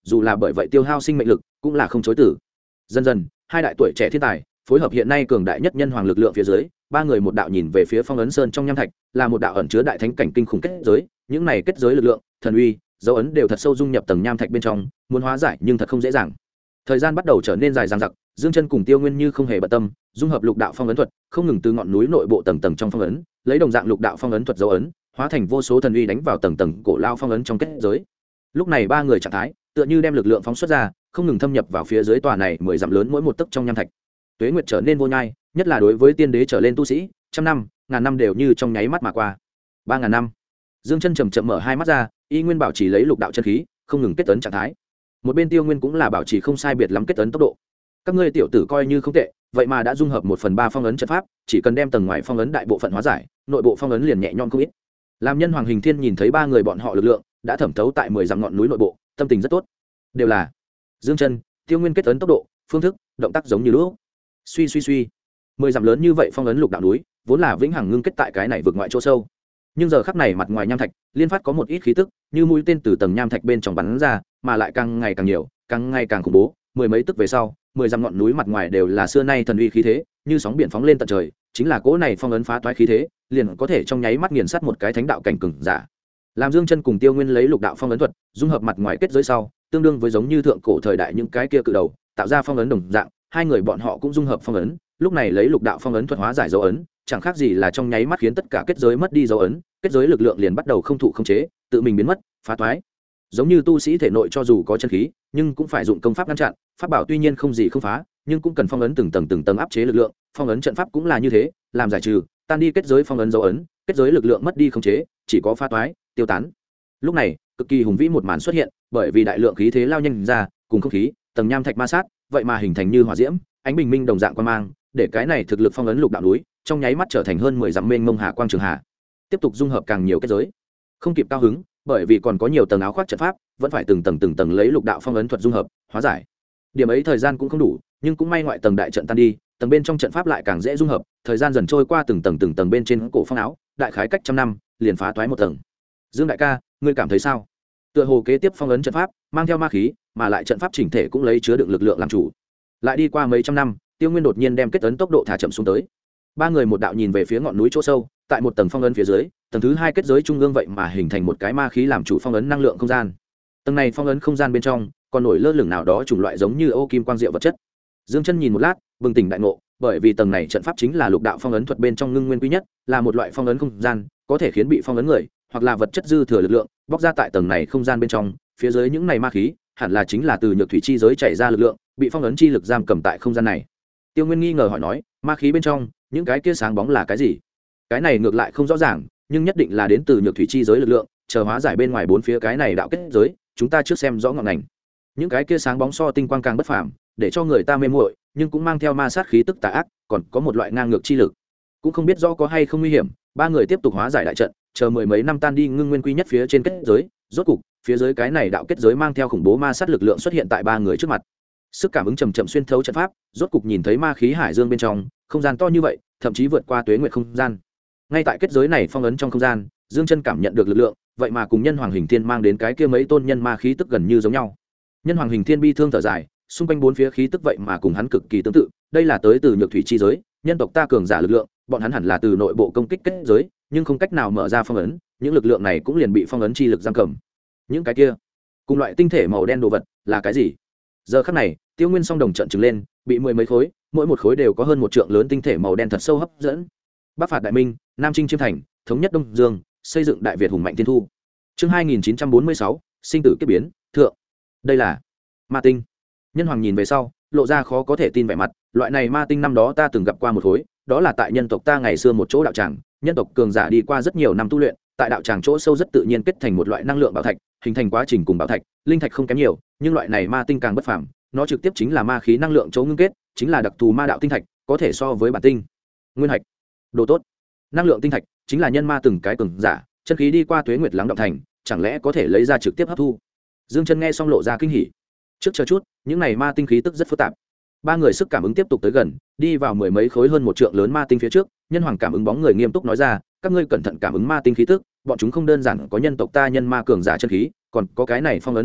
dù là bởi vậy tiêu hao sinh mệnh lực cũng là không chối tử. Dần dần hai đại tuổi trẻ thiên tài phối hợp hiện nay cường đại nhất nhân hoàng lực lượng phía dưới, ba người một đạo nhìn về phía phong ấn sơn trong nham thạch, là một đạo ẩn chứa đại thánh cảnh kinh khủng kết giới. Những này kết giới lực lượng, thần uy, dấu ấn đều thật sâu dung nhập tầng nham thạch bên trong, muốn hóa giải nhưng thật không dễ dàng. Thời gian bắt đầu trở nên dài dằng dặc, Dương Chân cùng Tiêu Nguyên như không hề bận tâm, dung hợp lục đạo phong ấn thuật, không ngừng từ ngọn núi nội bộ tầng tầng trong phong ấn, lấy đồng dạng lục đạo phong ấn thuật dấu ấn, hóa thành vô số thần uy đánh vào tầng tầng cổ lao phong ấn trong kết giới. Lúc này ba người trạng thái, tựa như đem lực lượng phóng xuất ra, không ngừng thâm nhập vào phía dưới tòa này 10 dặm lớn mỗi một tấc trong nham thạch. Tuế nguyệt trở nên vô nhai, nhất là đối với tiên đế trở lên tu sĩ, trăm năm, ngàn năm đều như trong nháy mắt mà qua. 3000 năm. Dương Chân chậm chậm mở hai mắt ra, y nguyên bảo trì lấy lục đạo chân khí, không ngừng kết ấn trạng thái. Một bên Tiêu Nguyên cũng là bảo trì không sai biệt lắm kết ấn tốc độ. Các ngươi tiểu tử coi như không tệ, vậy mà đã dung hợp 1/3 phong ấn trận pháp, chỉ cần đem tầng ngoài phong ấn đại bộ phận hóa giải, nội bộ phong ấn liền nhẹ nhõm không ít. Làm Nhân Hoàng Hình Thiên nhìn thấy ba người bọn họ lực lượng đã thẩm thấu tại 10 dặm ngọn núi nội bộ, tâm tình rất tốt. Đều là Dương Chân, Tiêu Nguyên kết ấn tốc độ, phương thức, động tác giống như lúc. Suy suy suy. 10 dặm lớn như vậy phong ấn lục đạo núi, vốn là vĩnh hằng ngưng kết tại cái này vực ngoại chỗ sâu. Nhưng giờ khắc này mặt ngoài nham thạch, liên phát có một ít khí tức, như mũi tên từ tầng nham thạch bên trong bắn ra, mà lại càng ngày càng nhiều, càng ngày càng khủng bố. Mười mấy tức về sau, 10 dặm ngọn núi mặt ngoài đều là xưa nay thần uy khí thế, như sóng biển phóng lên tận trời, chính là cỗ này phong ấn phá toái khí thế, liền có thể trong nháy mắt nghiền sát một cái thánh đạo cảnh cường giả. Làm Dương Chân cùng Tiêu Nguyên lấy lục đạo phong ấn thuật, dung hợp mặt ngoài kết giới sau, tương đương với giống như thượng cổ thời đại những cái kia cự đầu, tạo ra phong ấn đồng dạng, hai người bọn họ cũng dung hợp phong ấn, lúc này lấy lục đạo phong ấn thuật hóa giải dấu ấn, chẳng khác gì là trong nháy mắt khiến tất cả kết giới mất đi dấu ấn, kết giới lực lượng liền bắt đầu không thụ khống chế, tự mình biến mất, phá toái. Giống như tu sĩ thể nội cho dù có chân khí, nhưng cũng phải dụng công pháp ngăn chặn, pháp bảo tuy nhiên không gì không phá, nhưng cũng cần phong ấn từng tầng áp chế lực lượng, phong ấn trận pháp cũng là như thế, làm giải trừ, tan đi kết giới phong ấn dấu ấn, kết giới lực lượng mất đi khống chế, chỉ có phá toái, tiêu tán. Lúc này, cực kỳ hùng vĩ một màn xuất hiện, bởi vì đại lượng khí thế lao nhanh ra, cùng không khí, tầng nham thạch ma sát, vậy mà hình thành như hỏa diễm, ánh bình minh đồng dạng quang mang, để cái này thực lực phong ấn lục đạo núi, trong nháy mắt trở thành hơn 10 dặm mênh mông hà quang trường hà. Tiếp tục dung hợp càng nhiều kết giới. Không kịp cao hứng, bởi vì còn có nhiều tầng áo khoác trận pháp, vẫn phải từng tầng lấy lục đạo phong ấn thuật dung hợp, hóa giải. Điểm ấy thời gian cũng không đủ, nhưng cũng may ngoại tầng đại trận tan đi, tầng bên trong trận pháp lại càng dễ dung hợp, thời gian dần trôi qua từng tầng bên trên cổ phong áo, đại khái cách trăm năm, liền phá toái một tầng. Dương đại ca, ngươi cảm thấy sao? Tựa hồ kế tiếp phong ấn trận pháp, mang theo ma khí, mà lại trận pháp chỉnh thể cũng lấy chứa đựng lực lượng làm chủ. Lại đi qua mấy trăm năm, Tiêu Nguyên đột nhiên đem kết ấn tốc độ thả chậm xuống tới. Ba người một đạo nhìn về phía ngọn núi chỗ sâu, tại một tầng phong ấn phía dưới, tầng thứ hai kết giới trung ương vậy mà hình thành một cái ma khí làm chủ phong ấn năng lượng không gian. Tầng này phong ấn không gian bên trong còn nổi lơ lửng nào đó chủng loại giống như ô kim quang diệu vật chất. Dương Chân nhìn một lát, bừng tỉnh đại ngộ, bởi vì tầng này trận pháp chính là lục đạo phong ấn thuật bên trong ngưng nguyên quý nhất, là một loại phong ấn không gian, có thể khiến bị phong ấn người hoặc là vật chất dư thừa lực lượng bóc ra tại tầng này không gian bên trong, phía dưới những này ma khí hẳn là chính là từ nhược thủy chi giới chảy ra lực lượng, bị phong ấn chi lực giam cầm tại không gian này. Tiêu Nguyên nghi ngờ hỏi nói, ma khí bên trong những cái kia sáng bóng là cái gì? Cái này ngược lại không rõ ràng, nhưng nhất định là đến từ nhược thủy chi giới lực lượng, chờ hóa giải bên ngoài bốn phía cái này đạo kết giới, chúng ta trước xem rõ ngọn ngành. Những cái kia sáng bóng so tinh quang càng bất phàm, để cho người ta mê muội, nhưng cũng mang theo ma sát khí tức tà ác, còn có một loại ngang ngược chi lực. Cũng không biết rõ có hay không nguy hiểm, ba người tiếp tục hóa giải đại trận, chờ mười mấy năm tan đi ngưng nguyên quy nhất phía trên kết giới, rốt cục, phía dưới cái này đạo kết giới mang theo khủng bố ma sát lực lượng xuất hiện tại ba người trước mặt. Sức cảm ứng chậm chậm xuyên thấu trận pháp, rốt cục nhìn thấy ma khí hải dương bên trong, không gian to như vậy, thậm chí vượt qua tuế nguyệt không gian. Ngay tại kết giới này phong ấn trong không gian, Dương Chân cảm nhận được lực lượng, vậy mà cùng Nhân Hoàng Hình Thiên mang đến cái kia mấy tôn nhân ma khí tức gần như giống nhau. Nhân Hoàng Hình Thiên bi thương thở dài, xung quanh bốn phía khí tức vậy mà cùng hắn cực kỳ tương tự, đây là tới từ nhược thủy chi giới, nhân tộc ta cường giả lực lượng, bọn hắn hẳn là từ nội bộ công kích kết giới, nhưng không cách nào mở ra phong ấn, những lực lượng này cũng liền bị phong ấn chi lực giam cầm. Những cái kia, cùng loại tinh thể màu đen đồ vật, là cái gì? Giờ khắc này, Tiêu Nguyên song đồng trận trừng lên, bị mười mấy khối, mỗi một khối đều có hơn một trượng lớn tinh thể màu đen thật sâu hấp dẫn. Bắc phạt đại minh, Nam chinh chiêm thành, thống nhất Đông Dương, xây dựng Đại Việt hùng mạnh thiên thu. Chương 2946, sinh tử kiếp biến, thượng. Đây là ma tinh. Nhân Hoàng nhìn về sau, lộ ra khó có thể tin vẻ mặt, loại này ma tinh năm đó ta từng gặp qua một khối, đó là tại nhân tộc ta ngày xưa một chỗ đạo tràng, nhân tộc cường giả đi qua rất nhiều năm tu luyện, tại đạo tràng chỗ sâu rất tự nhiên kết thành một loại năng lượng bảo thạch, hình thành quá trình cùng bảo thạch, linh thạch không kém nhiều, nhưng loại này ma tinh càng bất phàm, nó trực tiếp chính là ma khí năng lượng chỗ ngưng kết, chính là đặc thù ma đạo tinh thạch, có thể so với bản tinh. Nguyên hạch, đồ tốt. Năng lượng tinh thạch chính là nhân ma từng cái cường giả, chân khí đi qua tuế nguyệt lắng động thành, chẳng lẽ có thể lấy ra trực tiếp hấp thu. Dương Chân nghe xong lộ ra kinh hỉ. Trước chờ chút, những này ma tinh khí tức rất phức tạp. Ba người sức cảm ứng tiếp tục tới gần, đi vào mười mấy khối hơn một trượng lớn ma tinh phía trước, Nhân Hoàng cảm ứng bóng người nghiêm túc nói ra, các ngươi cẩn thận cảm ứng ma tinh khí tức, bọn chúng không đơn giản có nhân tộc ta nhân ma cường giả chân khí, còn có cái này phong ấn đại trận,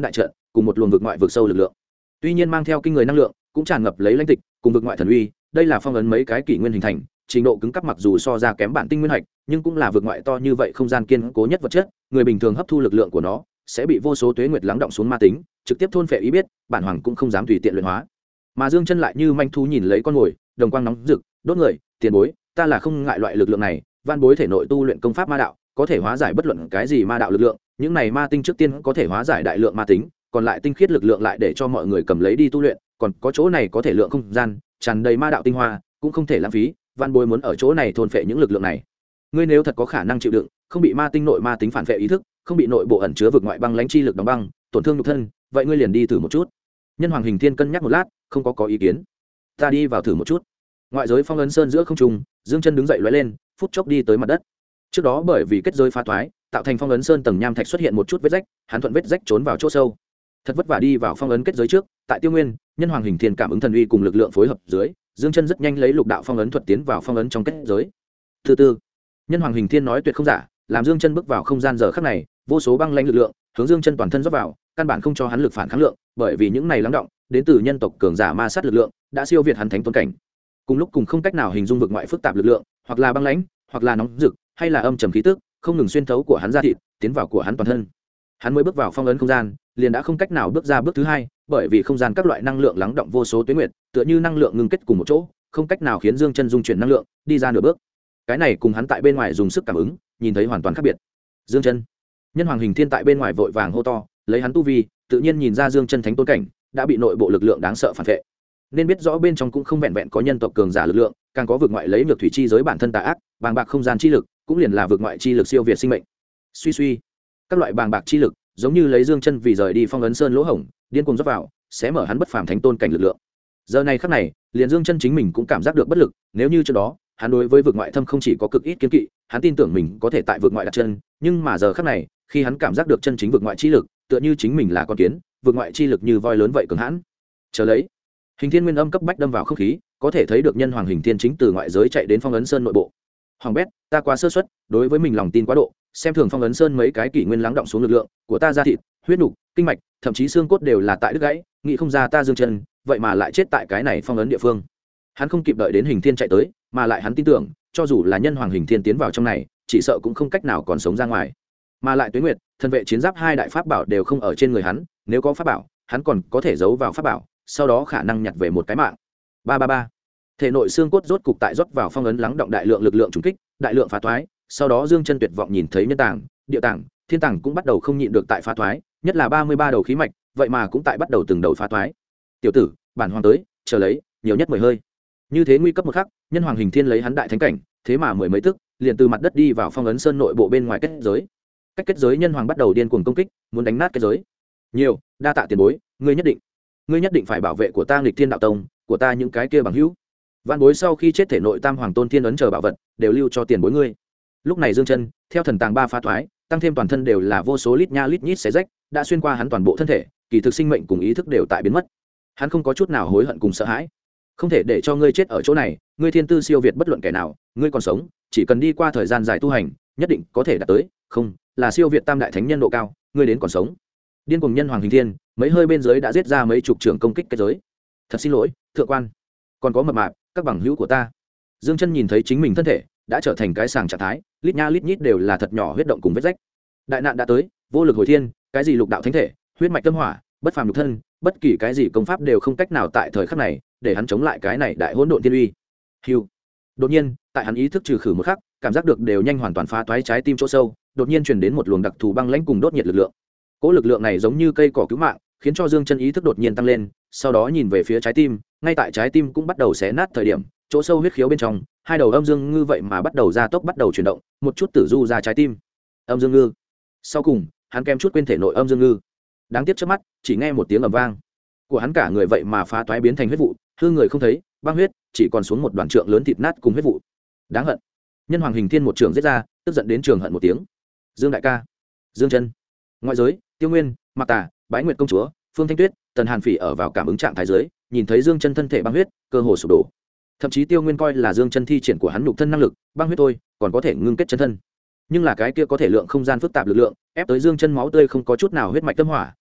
cùng một luồng vực ngoại vực sâu lực lượng, tuy nhiên mang theo kinh người năng lượng, cũng tràn ngập lấy lãnh tịch cùng vực ngoại thần uy. Đây là phong ấn mấy cái kỷ nguyên hình thành, trình độ cứng cấp mặc dù so ra kém bản tinh nguyên hạch, nhưng cũng là vực ngoại to như vậy không gian kiên cố nhất vật chất, người bình thường hấp thu lực lượng của nó sẽ bị vô số tuế nguyệt lắng động xuống ma tính, trực tiếp thôn phệ ý biết, bản hoàng cũng không dám tùy tiện luyện hóa. Mà Dương Chân lại như manh thú nhìn lấy con mồi, đồng quang nóng rực, đốt người, tiền bối, ta là không ngại loại lực lượng này, van bối thể nội tu luyện công pháp ma đạo, có thể hóa giải bất luận cái gì ma đạo lực lượng, những này ma tinh trước tiên có thể hóa giải đại lượng ma tính, còn lại tinh khiết lực lượng lại để cho mọi người cầm lấy đi tu luyện, còn có chỗ này có thể lượng không gian, tràn đầy ma đạo tinh hoa, cũng không thể lãng phí, van bối muốn ở chỗ này thôn phệ những lực lượng này. Ngươi nếu thật có khả năng chịu đựng, không bị ma tinh nội ma tính phản phệ ý thức, không bị nội bộ ẩn chứa vực ngoại băng lãnh chi lực đóng băng, tổn thương nhục thân, vậy ngươi liền đi thử một chút. Nhân Hoàng Hình Thiên cân nhắc một lát, không có ý kiến. Ta đi vào thử một chút. Ngoại giới phong ấn sơn giữa không trung, Dương Chân đứng dậy lóe lên, phút chốc đi tới mặt đất. Trước đó bởi vì kết giới phá toái, tạo thành phong ấn sơn tầng nham thạch xuất hiện một chút vết rách, hắn thuận vết rách trốn vào chỗ sâu. Thật vất vả đi vào phong ấn kết giới trước, tại Tiêu Nguyên, Nhân Hoàng Hình Thiên cảm ứng thần uy cùng lực lượng phối hợp dưới, Dương Chân rất nhanh lấy lục đạo phong ấn thuật tiến vào phong ấn trong kết giới. Thứ tư, Nhân Hoàng Hình Thiên nói tuyệt không giả, làm Dương Chân bước vào không gian giờ khắc này, vô số băng lãnh lực lượng hướng Dương Chân toàn thân rót vào, căn bản không cho hắn lực phản kháng lượng, bởi vì những này lắng động đến từ nhân tộc cường giả ma sát lực lượng, đã siêu việt hắn thánh tôn cảnh. Cùng lúc cùng không cách nào hình dung vực ngoại phức tạp lực lượng, hoặc là băng lãnh, hoặc là nóng rực, hay là âm trầm khí tức, không ngừng xuyên thấu của hắn ra thịt, tiến vào của hắn toàn thân. Hắn mới bước vào phong ấn không gian, liền đã không cách nào bước ra bước thứ hai, bởi vì không gian các loại năng lượng lắng động vô số tuyến nguyệt, tựa như năng lượng ngưng kết cùng một chỗ, không cách nào khiến Dương Chân dung chuyển năng lượng, đi ra nửa bước. Cái này cùng hắn tại bên ngoài dùng sức cảm ứng, nhìn thấy hoàn toàn khác biệt. Dương Chân, Nhân Hoàng Hình Thiên tại bên ngoài vội vàng hô to, lấy hắn tu vi, tự nhiên nhìn ra Dương Chân thánh tôn cảnh đã bị nội bộ lực lượng đáng sợ phản vệ. Nên biết rõ bên trong cũng không vẹn vẹn có nhân tộc cường giả lực lượng, càng có vực ngoại lấy nhược thủy chi giới bản thân tà ác, bàng bạc không gian chi lực, cũng liền là vực ngoại chi lực siêu việt sinh mệnh. Suy suy, các loại bàng bạc chi lực, giống như lấy Dương Chân vì rời đi phong ấn sơn lỗ hổng, điên cuồng rót vào, sẽ mở hắn bất phàm thánh tôn cảnh lực lượng. Giờ này khắc này, liền Dương Chân chính mình cũng cảm giác được bất lực, nếu như trước đó, hắn đối với vực ngoại thâm không chỉ có cực ít kiên kỵ, hắn tin tưởng mình có thể tại vực ngoại đặt chân, nhưng mà giờ khắc này, khi hắn cảm giác được chân chính vực ngoại chi lực, tựa như chính mình là con kiến, vực ngoại chi lực như voi lớn vậy cường hãn. Chờ lấy, Hình Thiên Nguyên âm cấp bách đâm vào không khí, có thể thấy được Nhân Hoàng Hình Thiên chính từ ngoại giới chạy đến phong ấn sơn nội bộ. Hoàng bét, ta quá sơ suất, đối với mình lòng tin quá độ, xem thường phong ấn sơn mấy cái kỷ nguyên lắng động xuống lực lượng của ta, da thịt, huyết nục, kinh mạch, thậm chí xương cốt đều là tại đứt gãy, nghĩ không ra ta Dương Chân, vậy mà lại chết tại cái này phong ấn địa phương. Hắn không kịp đợi đến Hình Thiên chạy tới, mà lại hắn tin tưởng, cho dù là Nhân Hoàng Hình Thiên tiến vào trong này, chỉ sợ cũng không cách nào còn sống ra ngoài. Mà lại Tuế Nguyệt, thân vệ chiến giáp hai đại pháp bảo đều không ở trên người hắn, nếu có pháp bảo, hắn còn có thể giấu vào pháp bảo, sau đó khả năng nhặt về một cái mạng. Ba. Thể nội xương cốt rốt cục tại rót vào phong ấn lắng động đại lượng lực lượng trùng kích, đại lượng phá toái, sau đó Dương Chân tuyệt vọng nhìn thấy nhân tàng, địa tàng, thiên tàng cũng bắt đầu không nhịn được tại phá toái, nhất là 33 đầu khí mạch, vậy mà cũng tại bắt đầu từng đầu phá toái. Tiểu tử, bản hoàng tới, chờ lấy, nhiều nhất 10 hơi. Như thế nguy cấp một khắc, Nhân Hoàng Hình Thiên lấy hắn đại thánh cảnh, thế mà mười mấy tức, liền từ mặt đất đi vào phong ấn sơn nội bộ bên ngoài kết giới. Cách kết giới Nhân Hoàng bắt đầu điên cuồng công kích, muốn đánh nát kết giới. Nhiều, đa tạ tiền bối, ngươi nhất định phải bảo vệ của ta Nghịch Thiên đạo tông, của ta những cái kia bằng hữu. Vạn bối sau khi chết thể nội Tam Hoàng Tôn Thiên ấn chờ bảo vật, đều lưu cho tiền bối ngươi. Lúc này Dương Chân, theo thần tàng ba phá thoái, tăng thêm toàn thân đều là vô số lít nha lít nhít xé rách, đã xuyên qua hắn toàn bộ thân thể, kỳ thực sinh mệnh cùng ý thức đều tại biến mất. Hắn không có chút nào hối hận cùng sợ hãi. Không thể để cho ngươi chết ở chỗ này, ngươi thiên tư siêu việt bất luận kẻ nào, ngươi còn sống, chỉ cần đi qua thời gian dài tu hành, nhất định có thể đạt tới, không, là siêu việt tam đại thánh nhân độ cao, ngươi đến còn sống. Điên cuồng Nhân Hoàng Hình Thiên, mấy hơi bên dưới đã giết ra mấy chục trường công kích kết giới. Thật xin lỗi, thượng quan, còn có mập mạp, các bằng hữu của ta. Dương Chân nhìn thấy chính mình thân thể đã trở thành cái sàng trạng thái, lít nha lít nhít đều là thật nhỏ huyết động cùng vết rách. Đại nạn đã tới, vô lực hồi thiên, cái gì lục đạo thánh thể, huyết mạch tâm hỏa, bất phàm nhục thân, bất kỳ cái gì công pháp đều không cách nào tại thời khắc này để hắn chống lại cái này đại hỗn độn thiên uy. Hưu. Đột nhiên, tại hắn ý thức trừ khử một khắc, cảm giác được đều nhanh hoàn toàn phá toái trái tim chỗ sâu, đột nhiên truyền đến một luồng đặc thù băng lãnh cùng đốt nhiệt lực lượng. Cỗ lực lượng này giống như cây cỏ cứu mạng, khiến cho Dương Chân ý thức đột nhiên tăng lên, sau đó nhìn về phía trái tim, ngay tại trái tim cũng bắt đầu xé nát thời điểm, chỗ sâu huyết khiếu bên trong, hai đầu âm dương ngư vậy mà bắt đầu gia tốc, bắt đầu chuyển động, một chút tử du ra trái tim. Âm dương ngư. Sau cùng, hắn kém chút quên thể nội âm dương ngư. Đáng tiếc trước mắt, chỉ nghe một tiếng ầm vang, của hắn cả người vậy mà phá toái biến thành huyết vụ, hư người không thấy, băng huyết, chỉ còn xuống một đoàn trượng lớn thịt nát cùng huyết vụ. Đáng hận. Nhân Hoàng Hình Thiên một trường giết ra, tức giận đến trường hận một tiếng. Dương đại ca, Dương Chân. Ngoại giới, Tiêu Nguyên, Mạc Tà, Bái Nguyệt công chúa, Phương Thanh Tuyết, Tần Hàn Phỉ ở vào cảm ứng trạng thái dưới, nhìn thấy Dương Chân thân thể băng huyết, cơ hồ sụp đổ. Thậm chí Tiêu Nguyên coi là Dương Chân thi triển của hắn nhục thân năng lực, băng huyết thôi, còn có thể ngưng kết chân thân. Nhưng là cái kia có thể lượng không gian phức tạp lực lượng, ép tới Dương Chân máu tươi không có chút nào huyết mạch tâm hỏa,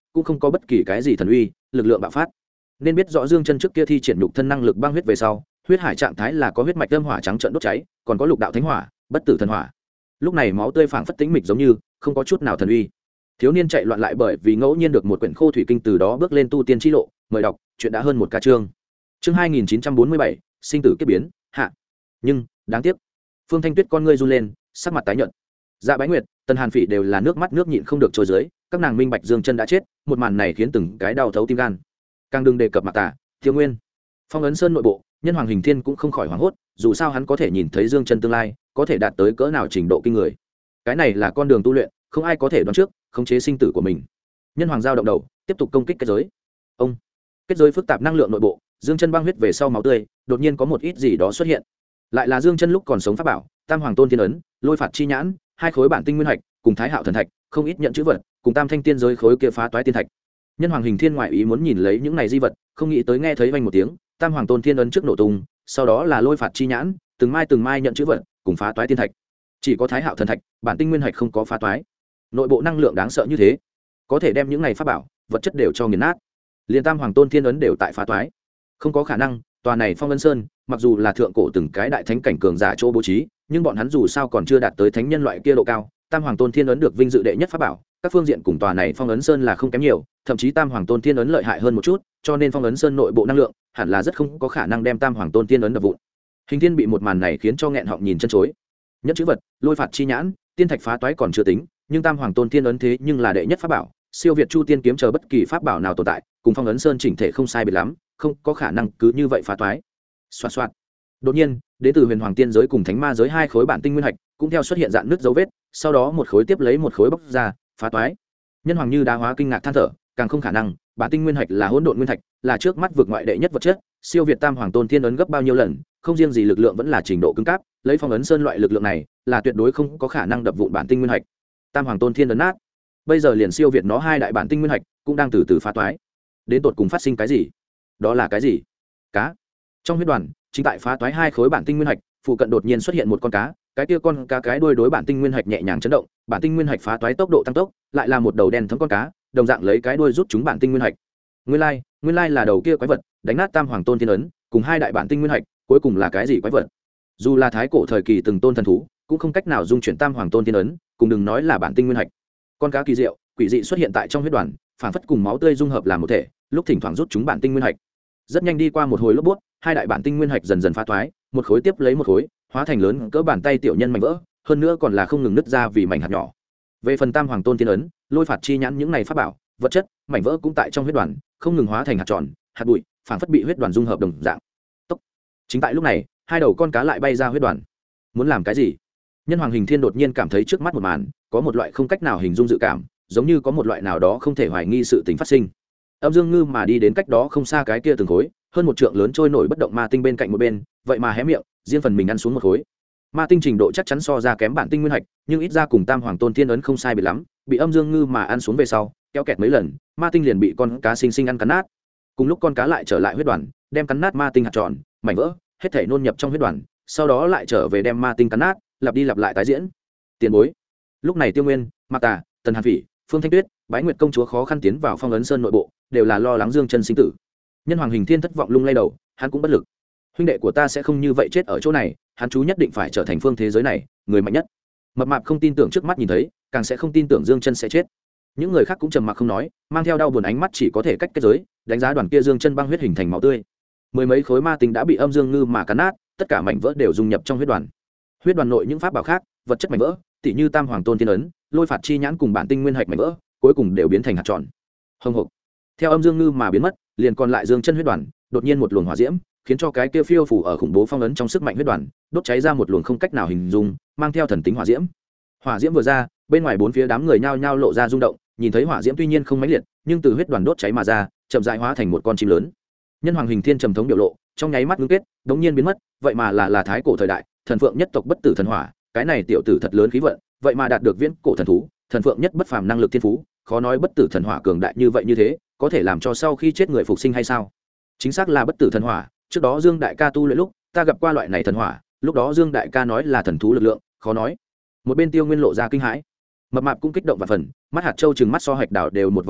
cũng không có bất kỳ cái gì thần uy lực lượng bạo phát. Nên biết rõ Dương Chân trước kia thi triển nhục thân năng lực băng huyết về sau, huyết hải trạng thái là có huyết mạch âm hỏa trắng trợn đốt cháy, còn có lục đạo thánh hỏa, bất tử thần hỏa. Lúc này máu tươi phảng phất tĩnh mịch giống như không có chút nào thần uy. Thiếu niên chạy loạn lại bởi vì ngẫu nhiên được một quyển khô thủy kinh, từ đó bước lên tu tiên chi lộ. Mời đọc, chuyện đã hơn một ca chương. Chương 2947, sinh tử kiếp biến, hạ. Nhưng đáng tiếc, Phương Thanh Tuyết con ngươi run lên, sắc mặt tái nhợt. Dạ Bái Nguyệt, Tần Hàn Phỉ đều là nước mắt nước nhịn không được trôi dưới, các nàng minh bạch Dương Chân đã chết, một màn này khiến từng cái đau thấu tim gan. Càng đừng đề cập Mạc Tà, Thiếu Nguyên. Phong ấn sơn nội bộ, Nhân Hoàng Hình Thiên cũng không khỏi hoảng hốt, dù sao hắn có thể nhìn thấy Dương Chân tương lai, có thể đạt tới cỡ nào trình độ kinh người. Cái này là con đường tu luyện, không ai có thể đoán trước, khống chế sinh tử của mình. Nhân Hoàng giao động đầu, tiếp tục công kích kết giới. Ông, kết giới phức tạp năng lượng nội bộ, Dương Chân băng huyết về sau máu tươi, đột nhiên có một ít gì đó xuất hiện. Lại là Dương Chân lúc còn sống pháp bảo, Tam Hoàng Tôn Thiên ấn, Lôi Phạt chi nhãn, hai khối bản tinh nguyên hạch, cùng Thái Hạo thần thạch, không ít nhận chữ vật, cùng Tam Thanh tiên giới khối kia phá toái tiên thạch. Nhân Hoàng Hình Thiên ngoại ý muốn nhìn lấy những này di vật, không nghĩ tới nghe thấy vang một tiếng, Tam Hoàng Tôn Thiên ấn trước nổ tung, sau đó là Lôi Phạt chi nhãn, từng mai nhận chữ vật, cùng phá toái tiên thạch. Chỉ có Thái Hạo thần thạch, bản tinh nguyên hạch không có phá toái. Nội bộ năng lượng đáng sợ như thế, có thể đem những này pháp bảo, vật chất đều cho nghiền nát. Liên Tam Hoàng Tôn Thiên ấn đều tại phá toái. Không có khả năng, tòa này Phong Ấn Sơn, mặc dù là thượng cổ từng cái đại thánh cảnh cường giả chỗ bố trí, nhưng bọn hắn dù sao còn chưa đạt tới thánh nhân loại kia độ cao. Tam Hoàng Tôn Thiên ấn được vinh dự đệ nhất pháp bảo, các phương diện cùng tòa này Phong Ấn Sơn là không kém nhiều, thậm chí Tam Hoàng Tôn Thiên ấn lợi hại hơn một chút, cho nên Phong Ấn Sơn nội bộ năng lượng hẳn là rất không có khả năng đem Tam Hoàng Tôn Thiên ấn đập vụn. Hình Thiên bị một màn này khiến cho nghẹn họng nhìn chân chối. Nhất chữ vật, Lôi Phạt chi nhãn, tiên thạch phá toái còn chưa tính, nhưng Tam Hoàng Tôn Thiên ấn thế nhưng là đệ nhất pháp bảo, siêu việt Chu Tiên kiếm chờ bất kỳ pháp bảo nào tồn tại, cùng Phong Ấn Sơn chỉnh thể không sai biệt lắm, không có khả năng cứ như vậy phá toái. Xoạt xoạt. Đột nhiên, đến từ Huyền Hoàng tiên giới cùng Thánh Ma giới hai khối bản tinh nguyên hạch cũng theo xuất hiện dạng nứt dấu vết, sau đó một khối tiếp lấy một khối bóc ra, phá toái. Nhân Hoàng như đá hóa kinh ngạc than thở, càng không khả năng, bản tinh nguyên hạch là hỗn độn nguyên thạch, là trước mắt vượt ngoại đệ nhất vật chất, siêu việt Tam Hoàng Tôn Thiên ấn gấp bao nhiêu lần, không riêng gì lực lượng vẫn là trình độ cứng cáp, lấy Phong Ấn Sơn loại lực lượng này, là tuyệt đối không có khả năng đập vụn bản tinh nguyên hạch. Tam Hoàng Tôn Thiên ấn nát, bây giờ liền siêu việt nó hai đại bản tinh nguyên hạch, cũng đang từ từ phá toái. Đến tột cùng phát sinh cái gì? Đó là cái gì? Cá. Trong huyết đoàn, chính tại phá toái hai khối bản tinh nguyên hạch, phụ cận đột nhiên xuất hiện một con cá, cái kia con cá cái đuôi đối bản tinh nguyên hạch nhẹ nhàng chấn động, bản tinh nguyên hạch phá toái tốc độ tăng tốc, lại là một đầu đen thấm con cá, đồng dạng lấy cái đuôi rút chúng bản tinh nguyên hạch. Nguyên lai là đầu kia quái vật, đánh nát Tam Hoàng Tôn Thiên ấn, cùng hai đại bản tinh nguyên hạch, cuối cùng là cái gì quái vật? Dù là thái cổ thời kỳ từng tôn thần thú, cũng không cách nào dung chuyển Tam Hoàng Tôn Thiên ấn, cùng đừng nói là bản tinh nguyên hạch. Con cá kỳ diệu, quỷ dị xuất hiện tại trong huyết đoàn, phản phất cùng máu tươi dung hợp làm một thể, lúc thỉnh thoảng rút chúng bản tinh nguyên hạch. Rất nhanh đi qua một hồi lốp bút, hai đại bản tinh nguyên hạch dần dần phá toái, một khối tiếp lấy một khối, hóa thành lớn cỡ bàn tay tiểu nhân mảnh vỡ, hơn nữa còn là không ngừng nứt ra vì mảnh hạt nhỏ. Về phần Tam Hoàng Tôn Thiên ấn, Lôi Phạt chi nhãn những này pháp bảo, vật chất, mảnh vỡ cũng tại trong huyết đoàn, không ngừng hóa thành hạt tròn, hạt bụi, phảng phất bị huyết đoàn dung hợp đồng dạng. Tốc. Chính tại lúc này, hai đầu con cá lại bay ra huyết đoàn. Muốn làm cái gì? Nhân Hoàng Hình Thiên đột nhiên cảm thấy trước mắt một màn, có một loại không cách nào hình dung dự cảm, giống như có một loại nào đó không thể hoài nghi sự tình phát sinh. Âm Dương Ngư mà đi đến cách đó không xa cái kia từng khối, hơn một trượng lớn trôi nổi bất động ma tinh bên cạnh một bên, vậy mà hé miệng, riêng phần mình ăn xuống một khối. Ma tinh trình độ chắc chắn so ra kém bản tinh nguyên hạch, nhưng ít ra cùng Tam Hoàng Tôn Thiên ấn không sai biệt lắm, bị Âm Dương Ngư mà ăn xuống về sau, kéo kẹt mấy lần, ma tinh liền bị con cá sinh sinh ăn cắn nát. Cùng lúc con cá lại trở lại huyết đoàn, đem cắn nát ma tinh hạt tròn, mảnh vỡ, hết thảy nôn nhập trong huyết đoàn, sau đó lại trở về đem ma tinh cắn nát, lặp đi lặp lại tái diễn. Tiền bối. Lúc này Tiêu Nguyên, Mạc Tà, Tần Hàn Phỉ, Phương Thanh Tuyết, Bái Nguyệt công chúa khó khăn tiến vào Phong Ấn Sơn nội bộ, đều là lo lắng Dương Chân sinh tử. Nhân Hoàng Hình Thiên thất vọng lung lay đầu, hắn cũng bất lực. Huynh đệ của ta sẽ không như vậy chết ở chỗ này, hắn chú nhất định phải trở thành phương thế giới này người mạnh nhất. Mập mạp không tin tưởng trước mắt nhìn thấy, càng sẽ không tin tưởng Dương Chân sẽ chết. Những người khác cũng trầm mặc không nói, mang theo đau buồn ánh mắt chỉ có thể cách kết giới, đánh giá đoàn kia Dương Chân băng huyết hình thành máu tươi. Mười mấy khối ma tinh đã bị Âm Dương Ngư mà cắn nát, tất cả mảnh vỡ đều dung nhập trong huyết đoàn. Huyết đoàn nội những pháp bảo khác, vật chất mảnh vỡ, tỉ như Tam Hoàng Tôn Thiên ấn, Lôi Phạt chi nhãn cùng bản tinh nguyên hạch mảnh vỡ, cuối cùng đều biến thành hạt tròn. Hồng hộc. Theo Âm Dương Ngư mà biến mất, liền còn lại Dương Chân huyết đoàn, đột nhiên một luồng hỏa diễm, khiến cho cái kia phiêu phủ ở khủng bố phong ấn trong sức mạnh huyết đoàn, đốt cháy ra một luồng không cách nào hình dung, mang theo thần tính hỏa diễm. Hỏa diễm vừa ra, bên ngoài bốn phía đám người nhao nhao lộ ra rung động, nhìn thấy hỏa diễm tuy nhiên không mãnh liệt, nhưng từ huyết đoàn đốt cháy mà ra, chậm rãi hóa thành một con chim lớn. Nhân Hoàng Hình Thiên trầm thống biểu lộ, trong nháy mắt ngưng kết, đống nhiên biến mất, vậy mà là thái cổ thời đại, thần phượng nhất tộc bất tử thần hỏa, cái này tiểu tử thật lớn khí vận, vậy mà đạt được viễn cổ thần thú, thần phượng nhất bất phàm năng lực thiên phú, khó nói bất tử thần hỏa cường đại như vậy như thế, có thể làm cho sau khi chết người phục sinh hay sao? Chính xác là bất tử thần hỏa, trước đó Dương đại ca tu luyện lúc, ta gặp qua loại này thần hỏa, lúc đó Dương đại ca nói là thần thú lực lượng, khó nói. Một bên Tiêu Nguyên lộ ra kinh hãi. Mập mạp cũng kích động và phần, mắt hạt châu trừng mắt so hạch đảo đều một vòng to,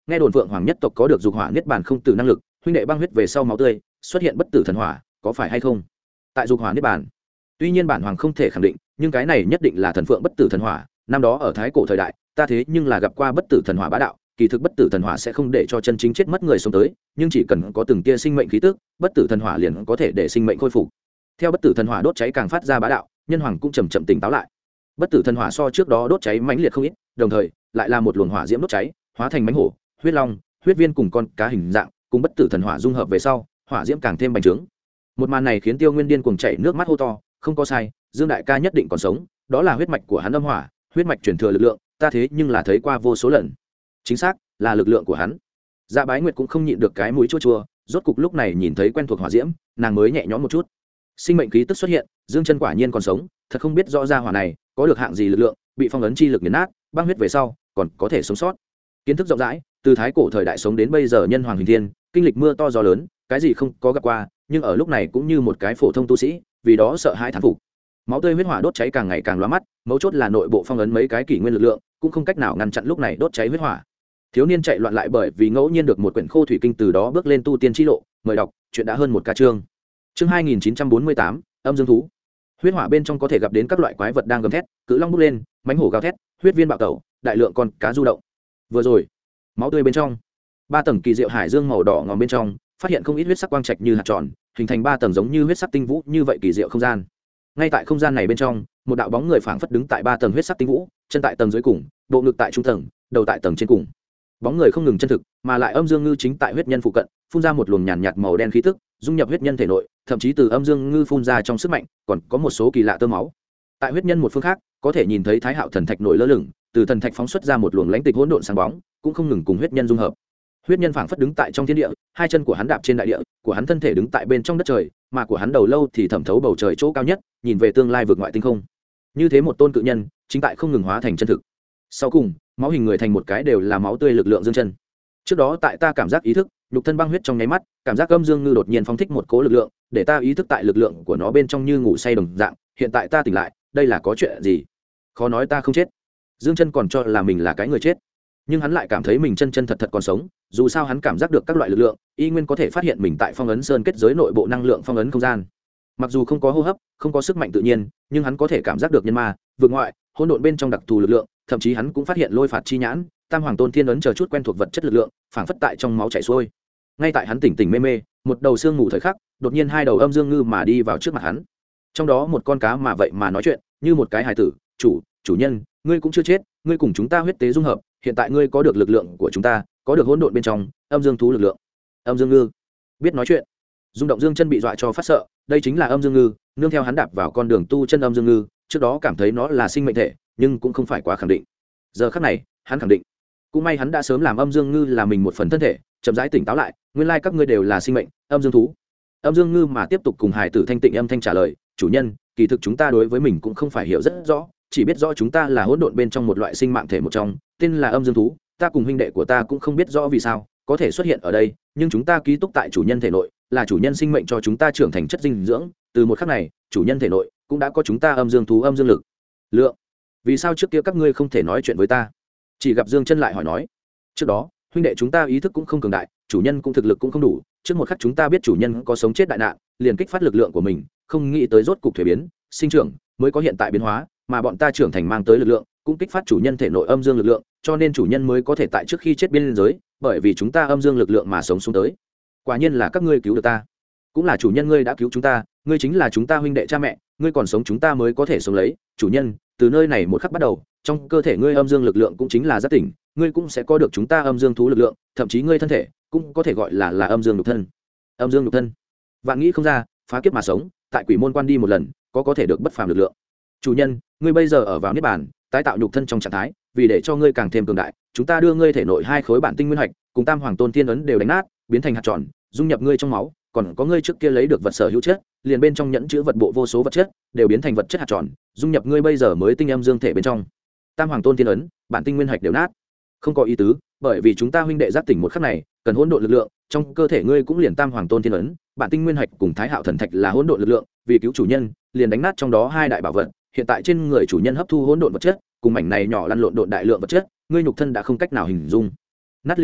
nghe đồn phượng hoàng nhất tộc có được dục hỏa niết bàn không tử năng lực, huynh đệ băng huyết về sau máu tươi xuất hiện bất tử thần hỏa, có phải hay không? Tại dục hỏa niết bàn, tuy nhiên bản hoàng không thể khẳng định, nhưng cái này nhất định là thần phượng bất tử thần hỏa. Năm đó ở thái cổ thời đại, ta thế nhưng là gặp qua bất tử thần hỏa bá đạo, kỳ thực bất tử thần hỏa sẽ không để cho chân chính chết mất người sống tới, nhưng chỉ cần có từng tia sinh mệnh khí tức, bất tử thần hỏa liền có thể để sinh mệnh khôi phục. Theo bất tử thần hỏa đốt cháy càng phát ra bá đạo, nhân hoàng cũng chậm chậm tỉnh táo lại. Bất tử thần hỏa so trước đó đốt cháy mãnh liệt không ít, đồng thời lại là một luồng hỏa diễm đốt cháy, hóa thành mãnh hổ, huyết long, huyết viên cùng con cá hình dạng, cùng bất tử thần hỏa dung hợp về sau, hỏa diễm càng thêm bành trướng. Một màn này khiến Tiêu Nguyên điên cuồng chảy nước mắt hô to, không có sai, Dương đại ca nhất định còn sống, đó là huyết mạch của hắn âm hỏa, huyết mạch truyền thừa lực lượng, ta thế nhưng là thấy qua vô số lần. Chính xác, là lực lượng của hắn. Dạ Bái Nguyệt cũng không nhịn được cái mũi chua chua, rốt cục lúc này nhìn thấy quen thuộc hỏa diễm, nàng mới nhẹ nhõm một chút. Sinh mệnh khí tức xuất hiện, Dương Chân quả nhiên còn sống, thật không biết rõ ra hỏa này có được hạng gì lực lượng, bị phong ấn chi lực nghiền nát, băng huyết về sau, còn có thể sống sót. Kiến thức rộng rãi, từ thái cổ thời đại sống đến bây giờ nhân hoàng hình thiên, kinh lịch mưa to gió lớn, cái gì không có gặp qua, nhưng ở lúc này cũng như một cái phổ thông tu sĩ, vì đó sợ hãi thán phục. Máu tươi huyết hỏa đốt cháy càng ngày càng lóa mắt, mấu chốt là nội bộ phong ấn mấy cái kỷ nguyên lực lượng, cũng không cách nào ngăn chặn lúc này đốt cháy huyết hỏa. Thiếu niên chạy loạn lại bởi vì ngẫu nhiên được một quyển khô thủy kinh, từ đó bước lên tu tiên chi lộ. Mời đọc, chuyện đã hơn một ca chương. Chương 2948, âm dương thú. Huyết hỏa bên trong có thể gặp đến các loại quái vật đang gầm thét, cự long bốc lên, mãnh hổ gào thét, huyết viên bạo tẩu, đại lượng con cá du động. Vừa rồi, máu tươi bên trong, 3 tầng kỳ diệu hải dương màu đỏ ngòm bên trong, phát hiện không ít huyết sắc quang trạch như hạt tròn, hình thành 3 tầng giống như huyết sắc tinh vũ như vậy kỳ diệu không gian. Ngay tại không gian này bên trong, một đạo bóng người phảng phất đứng tại 3 tầng huyết sắc tinh vũ, chân tại tầng dưới cùng, bộ ngực tại trung tầng, đầu tại tầng trên cùng. Bóng người không ngừng chân thực, mà lại âm dương ngư chính tại huyết nhân phụ cận, phun ra một luồng nhàn nhạt màu đen khí tức, dung nhập huyết nhân thể nội, thậm chí từ âm dương ngư phun ra trong sức mạnh, còn có một số kỳ lạ tơ máu. Tại huyết nhân một phương khác, có thể nhìn thấy Thái Hạo thần thạch nổi lơ lửng, từ thần thạch phóng xuất ra một luồng lãnh tịch hỗn độn sáng bóng, cũng không ngừng cùng huyết nhân dung hợp. Huyết nhân phảng phất đứng tại trong thiên địa, hai chân của hắn đạp trên đại địa, của hắn thân thể đứng tại bên trong đất trời, mà của hắn đầu lâu thì thẩm thấu bầu trời chỗ cao nhất, nhìn về tương lai vượt ngoại tinh không. Như thế một tôn cự nhân, chính tại không ngừng hóa thành chân thực. Sau cùng, máu hình người thành một cái đều là máu tươi lực lượng dương chân. Trước đó tại ta cảm giác ý thức, nhục thân băng huyết trong nháy mắt, cảm giác âm dương ngư đột nhiên phóng thích một cỗ lực lượng, để ta ý thức tại lực lượng của nó bên trong như ngủ say đồng dạng. Hiện tại ta tỉnh lại, đây là có chuyện gì? Khó nói ta không chết. Dương chân còn cho là mình là cái người chết, nhưng hắn lại cảm thấy mình chân chân thật thật còn sống. Dù sao hắn cảm giác được các loại lực lượng, y nguyên có thể phát hiện mình tại phong ấn sơn kết giới nội bộ năng lượng phong ấn không gian. Mặc dù không có hô hấp, không có sức mạnh tự nhiên, nhưng hắn có thể cảm giác được nhân ma, vượt ngoại, hỗn độn bên trong đặc thù lực lượng, thậm chí hắn cũng phát hiện lôi phạt chi nhãn, tam hoàng tôn thiên ấn chờ chút quen thuộc vật chất lực lượng, phảng phất tại trong máu chảy xuôi. Ngay tại hắn tỉnh tỉnh mê mê, một đầu xương ngủ thời khắc, đột nhiên hai đầu âm dương ngư mà đi vào trước mặt hắn. Trong đó một con cá mà vậy mà nói chuyện, như một cái hài tử, chủ nhân, ngươi cũng chưa chết, ngươi cùng chúng ta huyết tế dung hợp, hiện tại ngươi có được lực lượng của chúng ta, có được hỗn độn bên trong âm dương thú lực lượng. Âm dương ngư biết nói chuyện. Dung động dương chân bị dọa cho phát sợ, đây chính là âm dương ngư, nương theo hắn đạp vào con đường tu chân âm dương ngư, trước đó cảm thấy nó là sinh mệnh thể, nhưng cũng không phải quá khẳng định. Giờ khắc này, hắn khẳng định. Cũng may hắn đã sớm làm âm dương ngư là mình một phần thân thể, chậm rãi tỉnh táo lại, nguyên lai các ngươi đều là sinh mệnh, âm dương thú. Âm dương ngư mà tiếp tục cùng hải tử thanh tịnh âm thanh trả lời, chủ nhân, kỳ thực chúng ta đối với mình cũng không phải hiểu rất rõ, chỉ biết rõ chúng ta là hỗn độn bên trong một loại sinh mạng thể một trong, tên là âm dương thú. Ta cùng huynh đệ của ta cũng không biết rõ vì sao có thể xuất hiện ở đây, nhưng chúng ta ký túc tại chủ nhân thể nội, là chủ nhân sinh mệnh cho chúng ta trưởng thành chất dinh dưỡng. Từ một khắc này, chủ nhân thể nội cũng đã có chúng ta âm dương thú âm dương lực lượng. Vì sao trước kia các ngươi không thể nói chuyện với ta? Chỉ gặp Dương Chân lại hỏi nói, trước đó huynh đệ chúng ta ý thức cũng không cường đại, chủ nhân cũng thực lực cũng không đủ, trước một khắc chúng ta biết chủ nhân có sống chết đại nạn, liền kích phát lực lượng của mình, không nghĩ tới rốt cục thuế biến sinh trưởng mới có hiện tại biến hóa, mà bọn ta trưởng thành mang tới lực lượng cũng kích phát chủ nhân thể nội âm dương lực lượng, cho nên chủ nhân mới có thể tại trước khi chết biên giới, bởi vì chúng ta âm dương lực lượng mà sống xuống tới. Quả nhiên là các ngươi cứu được ta, cũng là chủ nhân ngươi đã cứu chúng ta, ngươi chính là chúng ta huynh đệ cha mẹ, ngươi còn sống chúng ta mới có thể sống lấy. Chủ nhân, từ nơi này một khắc bắt đầu, trong cơ thể ngươi âm dương lực lượng cũng chính là giác tỉnh, ngươi cũng sẽ có được chúng ta âm dương thú lực lượng, thậm chí ngươi thân thể cũng có thể gọi là âm dương nhục thân. Âm dương nhục thân, vạn nghĩ không ra, phá kiếp mà sống, tại quỷ môn quan đi một lần, có thể được bất phàm lực lượng. Chủ nhân, ngươi bây giờ ở vào niết bàn, tái tạo nhục thân trong trạng thái, vì để cho ngươi càng thêm cường đại, chúng ta đưa ngươi thể nội 2 khối bản tinh nguyên hạch cùng tam hoàng tôn thiên ấn đều đánh nát, biến thành hạt tròn, dung nhập ngươi trong máu, còn có ngươi trước kia lấy được vật sở hữu chất, liền bên trong nhẫn chứa vật bộ vô số vật chất, đều biến thành vật chất hạt tròn, dung nhập ngươi bây giờ mới tinh âm dương thể bên trong. Tam hoàng tôn thiên ấn, bản tinh nguyên hạch đều nát. Không có ý tứ, bởi vì chúng ta huynh đệ giác tỉnh một khắc này, cần hỗn độn lực lượng, trong cơ thể ngươi cũng liền tam hoàng tôn thiên ấn, bản tinh nguyên hạch cùng thái hạo thần thạch là hỗn độn lực lượng, vì cứu chủ nhân, liền đánh nát trong đó 2 đại bảo vật, hiện tại trên người chủ nhân hấp thu hỗn độn vật chất, cùng mảnh này nhỏ lăn lộn độn đại lượng vật chất, ngươi nhục thân đã không cách nào hình dung. Nát liền nát,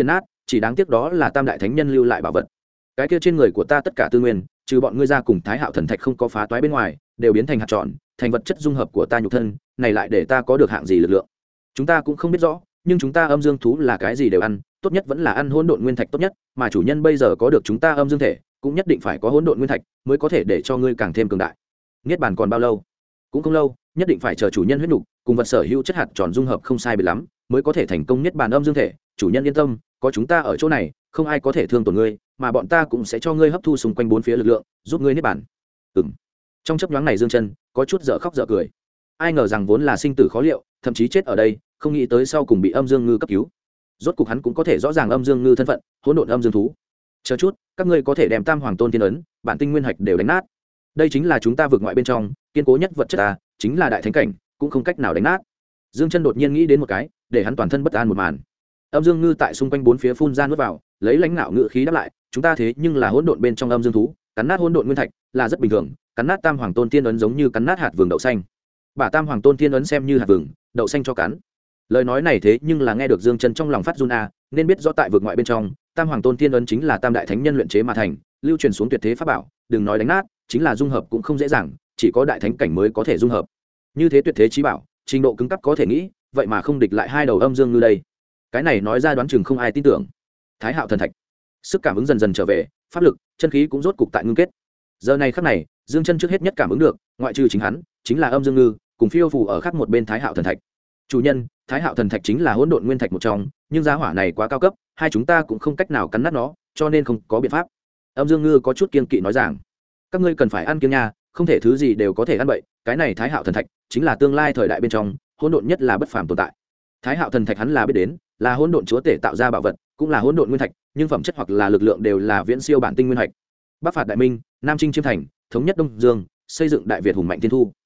chỉ đáng tiếc đó là tam đại thánh nhân lưu lại bảo vật. Cái kia trên người của ta tất cả tư nguyên, trừ bọn ngươi ra cùng Thái Hạo thần thạch không có phá toái bên ngoài, đều biến thành hạt tròn, thành vật chất dung hợp của ta nhục thân, này lại để ta có được hạng gì lực lượng? Chúng ta cũng không biết rõ, nhưng chúng ta âm dương thú là cái gì đều ăn, tốt nhất vẫn là ăn hỗn độn nguyên thạch tốt nhất, mà chủ nhân bây giờ có được chúng ta âm dương thể, cũng nhất định phải có hỗn độn nguyên thạch mới có thể để cho ngươi càng thêm cường đại. Niết bàn còn bao lâu? Cũng không lâu, nhất định phải chờ chủ nhân huyết nục cùng vật sở hữu chất hạt tròn dung hợp không sai biệt lắm, mới có thể thành công niết bàn âm dương thể. Chủ nhân yên tâm, có chúng ta ở chỗ này, không ai có thể thương tổn ngươi, mà bọn ta cũng sẽ cho ngươi hấp thu xung quanh bốn phía lực lượng, giúp ngươi niết bàn. Trong chớp nhoáng này Dương Chân có chút dở khóc dở cười. Ai ngờ rằng vốn là sinh tử khó liệu, thậm chí chết ở đây, không nghĩ tới sau cùng bị âm dương ngư cấp cứu. Rốt cục hắn cũng có thể rõ ràng âm dương ngư thân phận, hỗn độn âm dương thú. Chờ chút, các ngươi có thể đem Tam Hoàng Tôn Tiên ấn, bản tinh nguyên hạch đều đánh nát. Đây chính là chúng ta vượt ngoại bên trong kiên cố nhất vật chất ta, chính là đại thánh cảnh, cũng không cách nào đánh nát. Dương Chân đột nhiên nghĩ đến một cái, để hắn toàn thân bất an một màn. Âm dương ngư tại xung quanh bốn phía phun ra nuốt vào, lấy lãnh nạo ngự khí đáp lại, chúng ta thế nhưng là hỗn độn bên trong âm dương thú, cắn nát hỗn độn nguyên thạch là rất bình thường, cắn nát Tam Hoàng Tôn Tiên ấn giống như cắn nát hạt vừng đậu xanh. Bà Tam Hoàng Tôn Tiên ấn xem như hạt vừng, đậu xanh cho cắn. Lời nói này thế nhưng là nghe được Dương Chân trong lòng phát run a, nên biết rõ tại vực ngoại bên trong, Tam Hoàng Tôn Tiên ấn chính là tam đại thánh nhân luyện chế mà thành, lưu truyền xuống tuyệt thế pháp bảo, đừng nói đánh nát, chính là dung hợp cũng không dễ dàng, chỉ có đại thánh cảnh mới có thể dung hợp. Như thế tuyệt thế chí bảo, trình độ cứng cấp có thể nghĩ, vậy mà không địch lại hai đầu âm dương ngư đây. Cái này nói ra đoán chừng không ai tin tưởng. Thái Hạo thần thạch, sức cảm ứng dần dần trở về, pháp lực, chân khí cũng rốt cục tại ngưng kết. Giờ này khắc này, Dương Chân trước hết nhất cảm ứng được, ngoại trừ chính hắn, chính là âm dương ngư, cùng phiêu phù ở khác một bên Thái Hạo thần thạch. Chủ nhân, Thái Hạo thần thạch chính là hỗn độn nguyên thạch một trong, nhưng giá hỏa này quá cao cấp, hai chúng ta cũng không cách nào cắn nát nó, cho nên không có biện pháp. Âm Dương Ngư có chút kiên kỵ nói rằng, các ngươi cần phải ăn kiêng nha, không thể thứ gì đều có thể ăn bậy, cái này Thái Hạo thần thạch chính là tương lai thời đại bên trong, hỗn độn nhất là bất phàm tồn tại. Thái Hạo thần thạch hắn là biết đến, là hỗn độn chúa tể tạo ra bảo vật, cũng là hỗn độn nguyên thạch, nhưng phẩm chất hoặc là lực lượng đều là viễn siêu bản tinh nguyên thạch. Bắc phạt đại minh, Nam chinh chiêm thành, thống nhất Đông Dương, xây dựng đại Việt hùng mạnh thiên thu.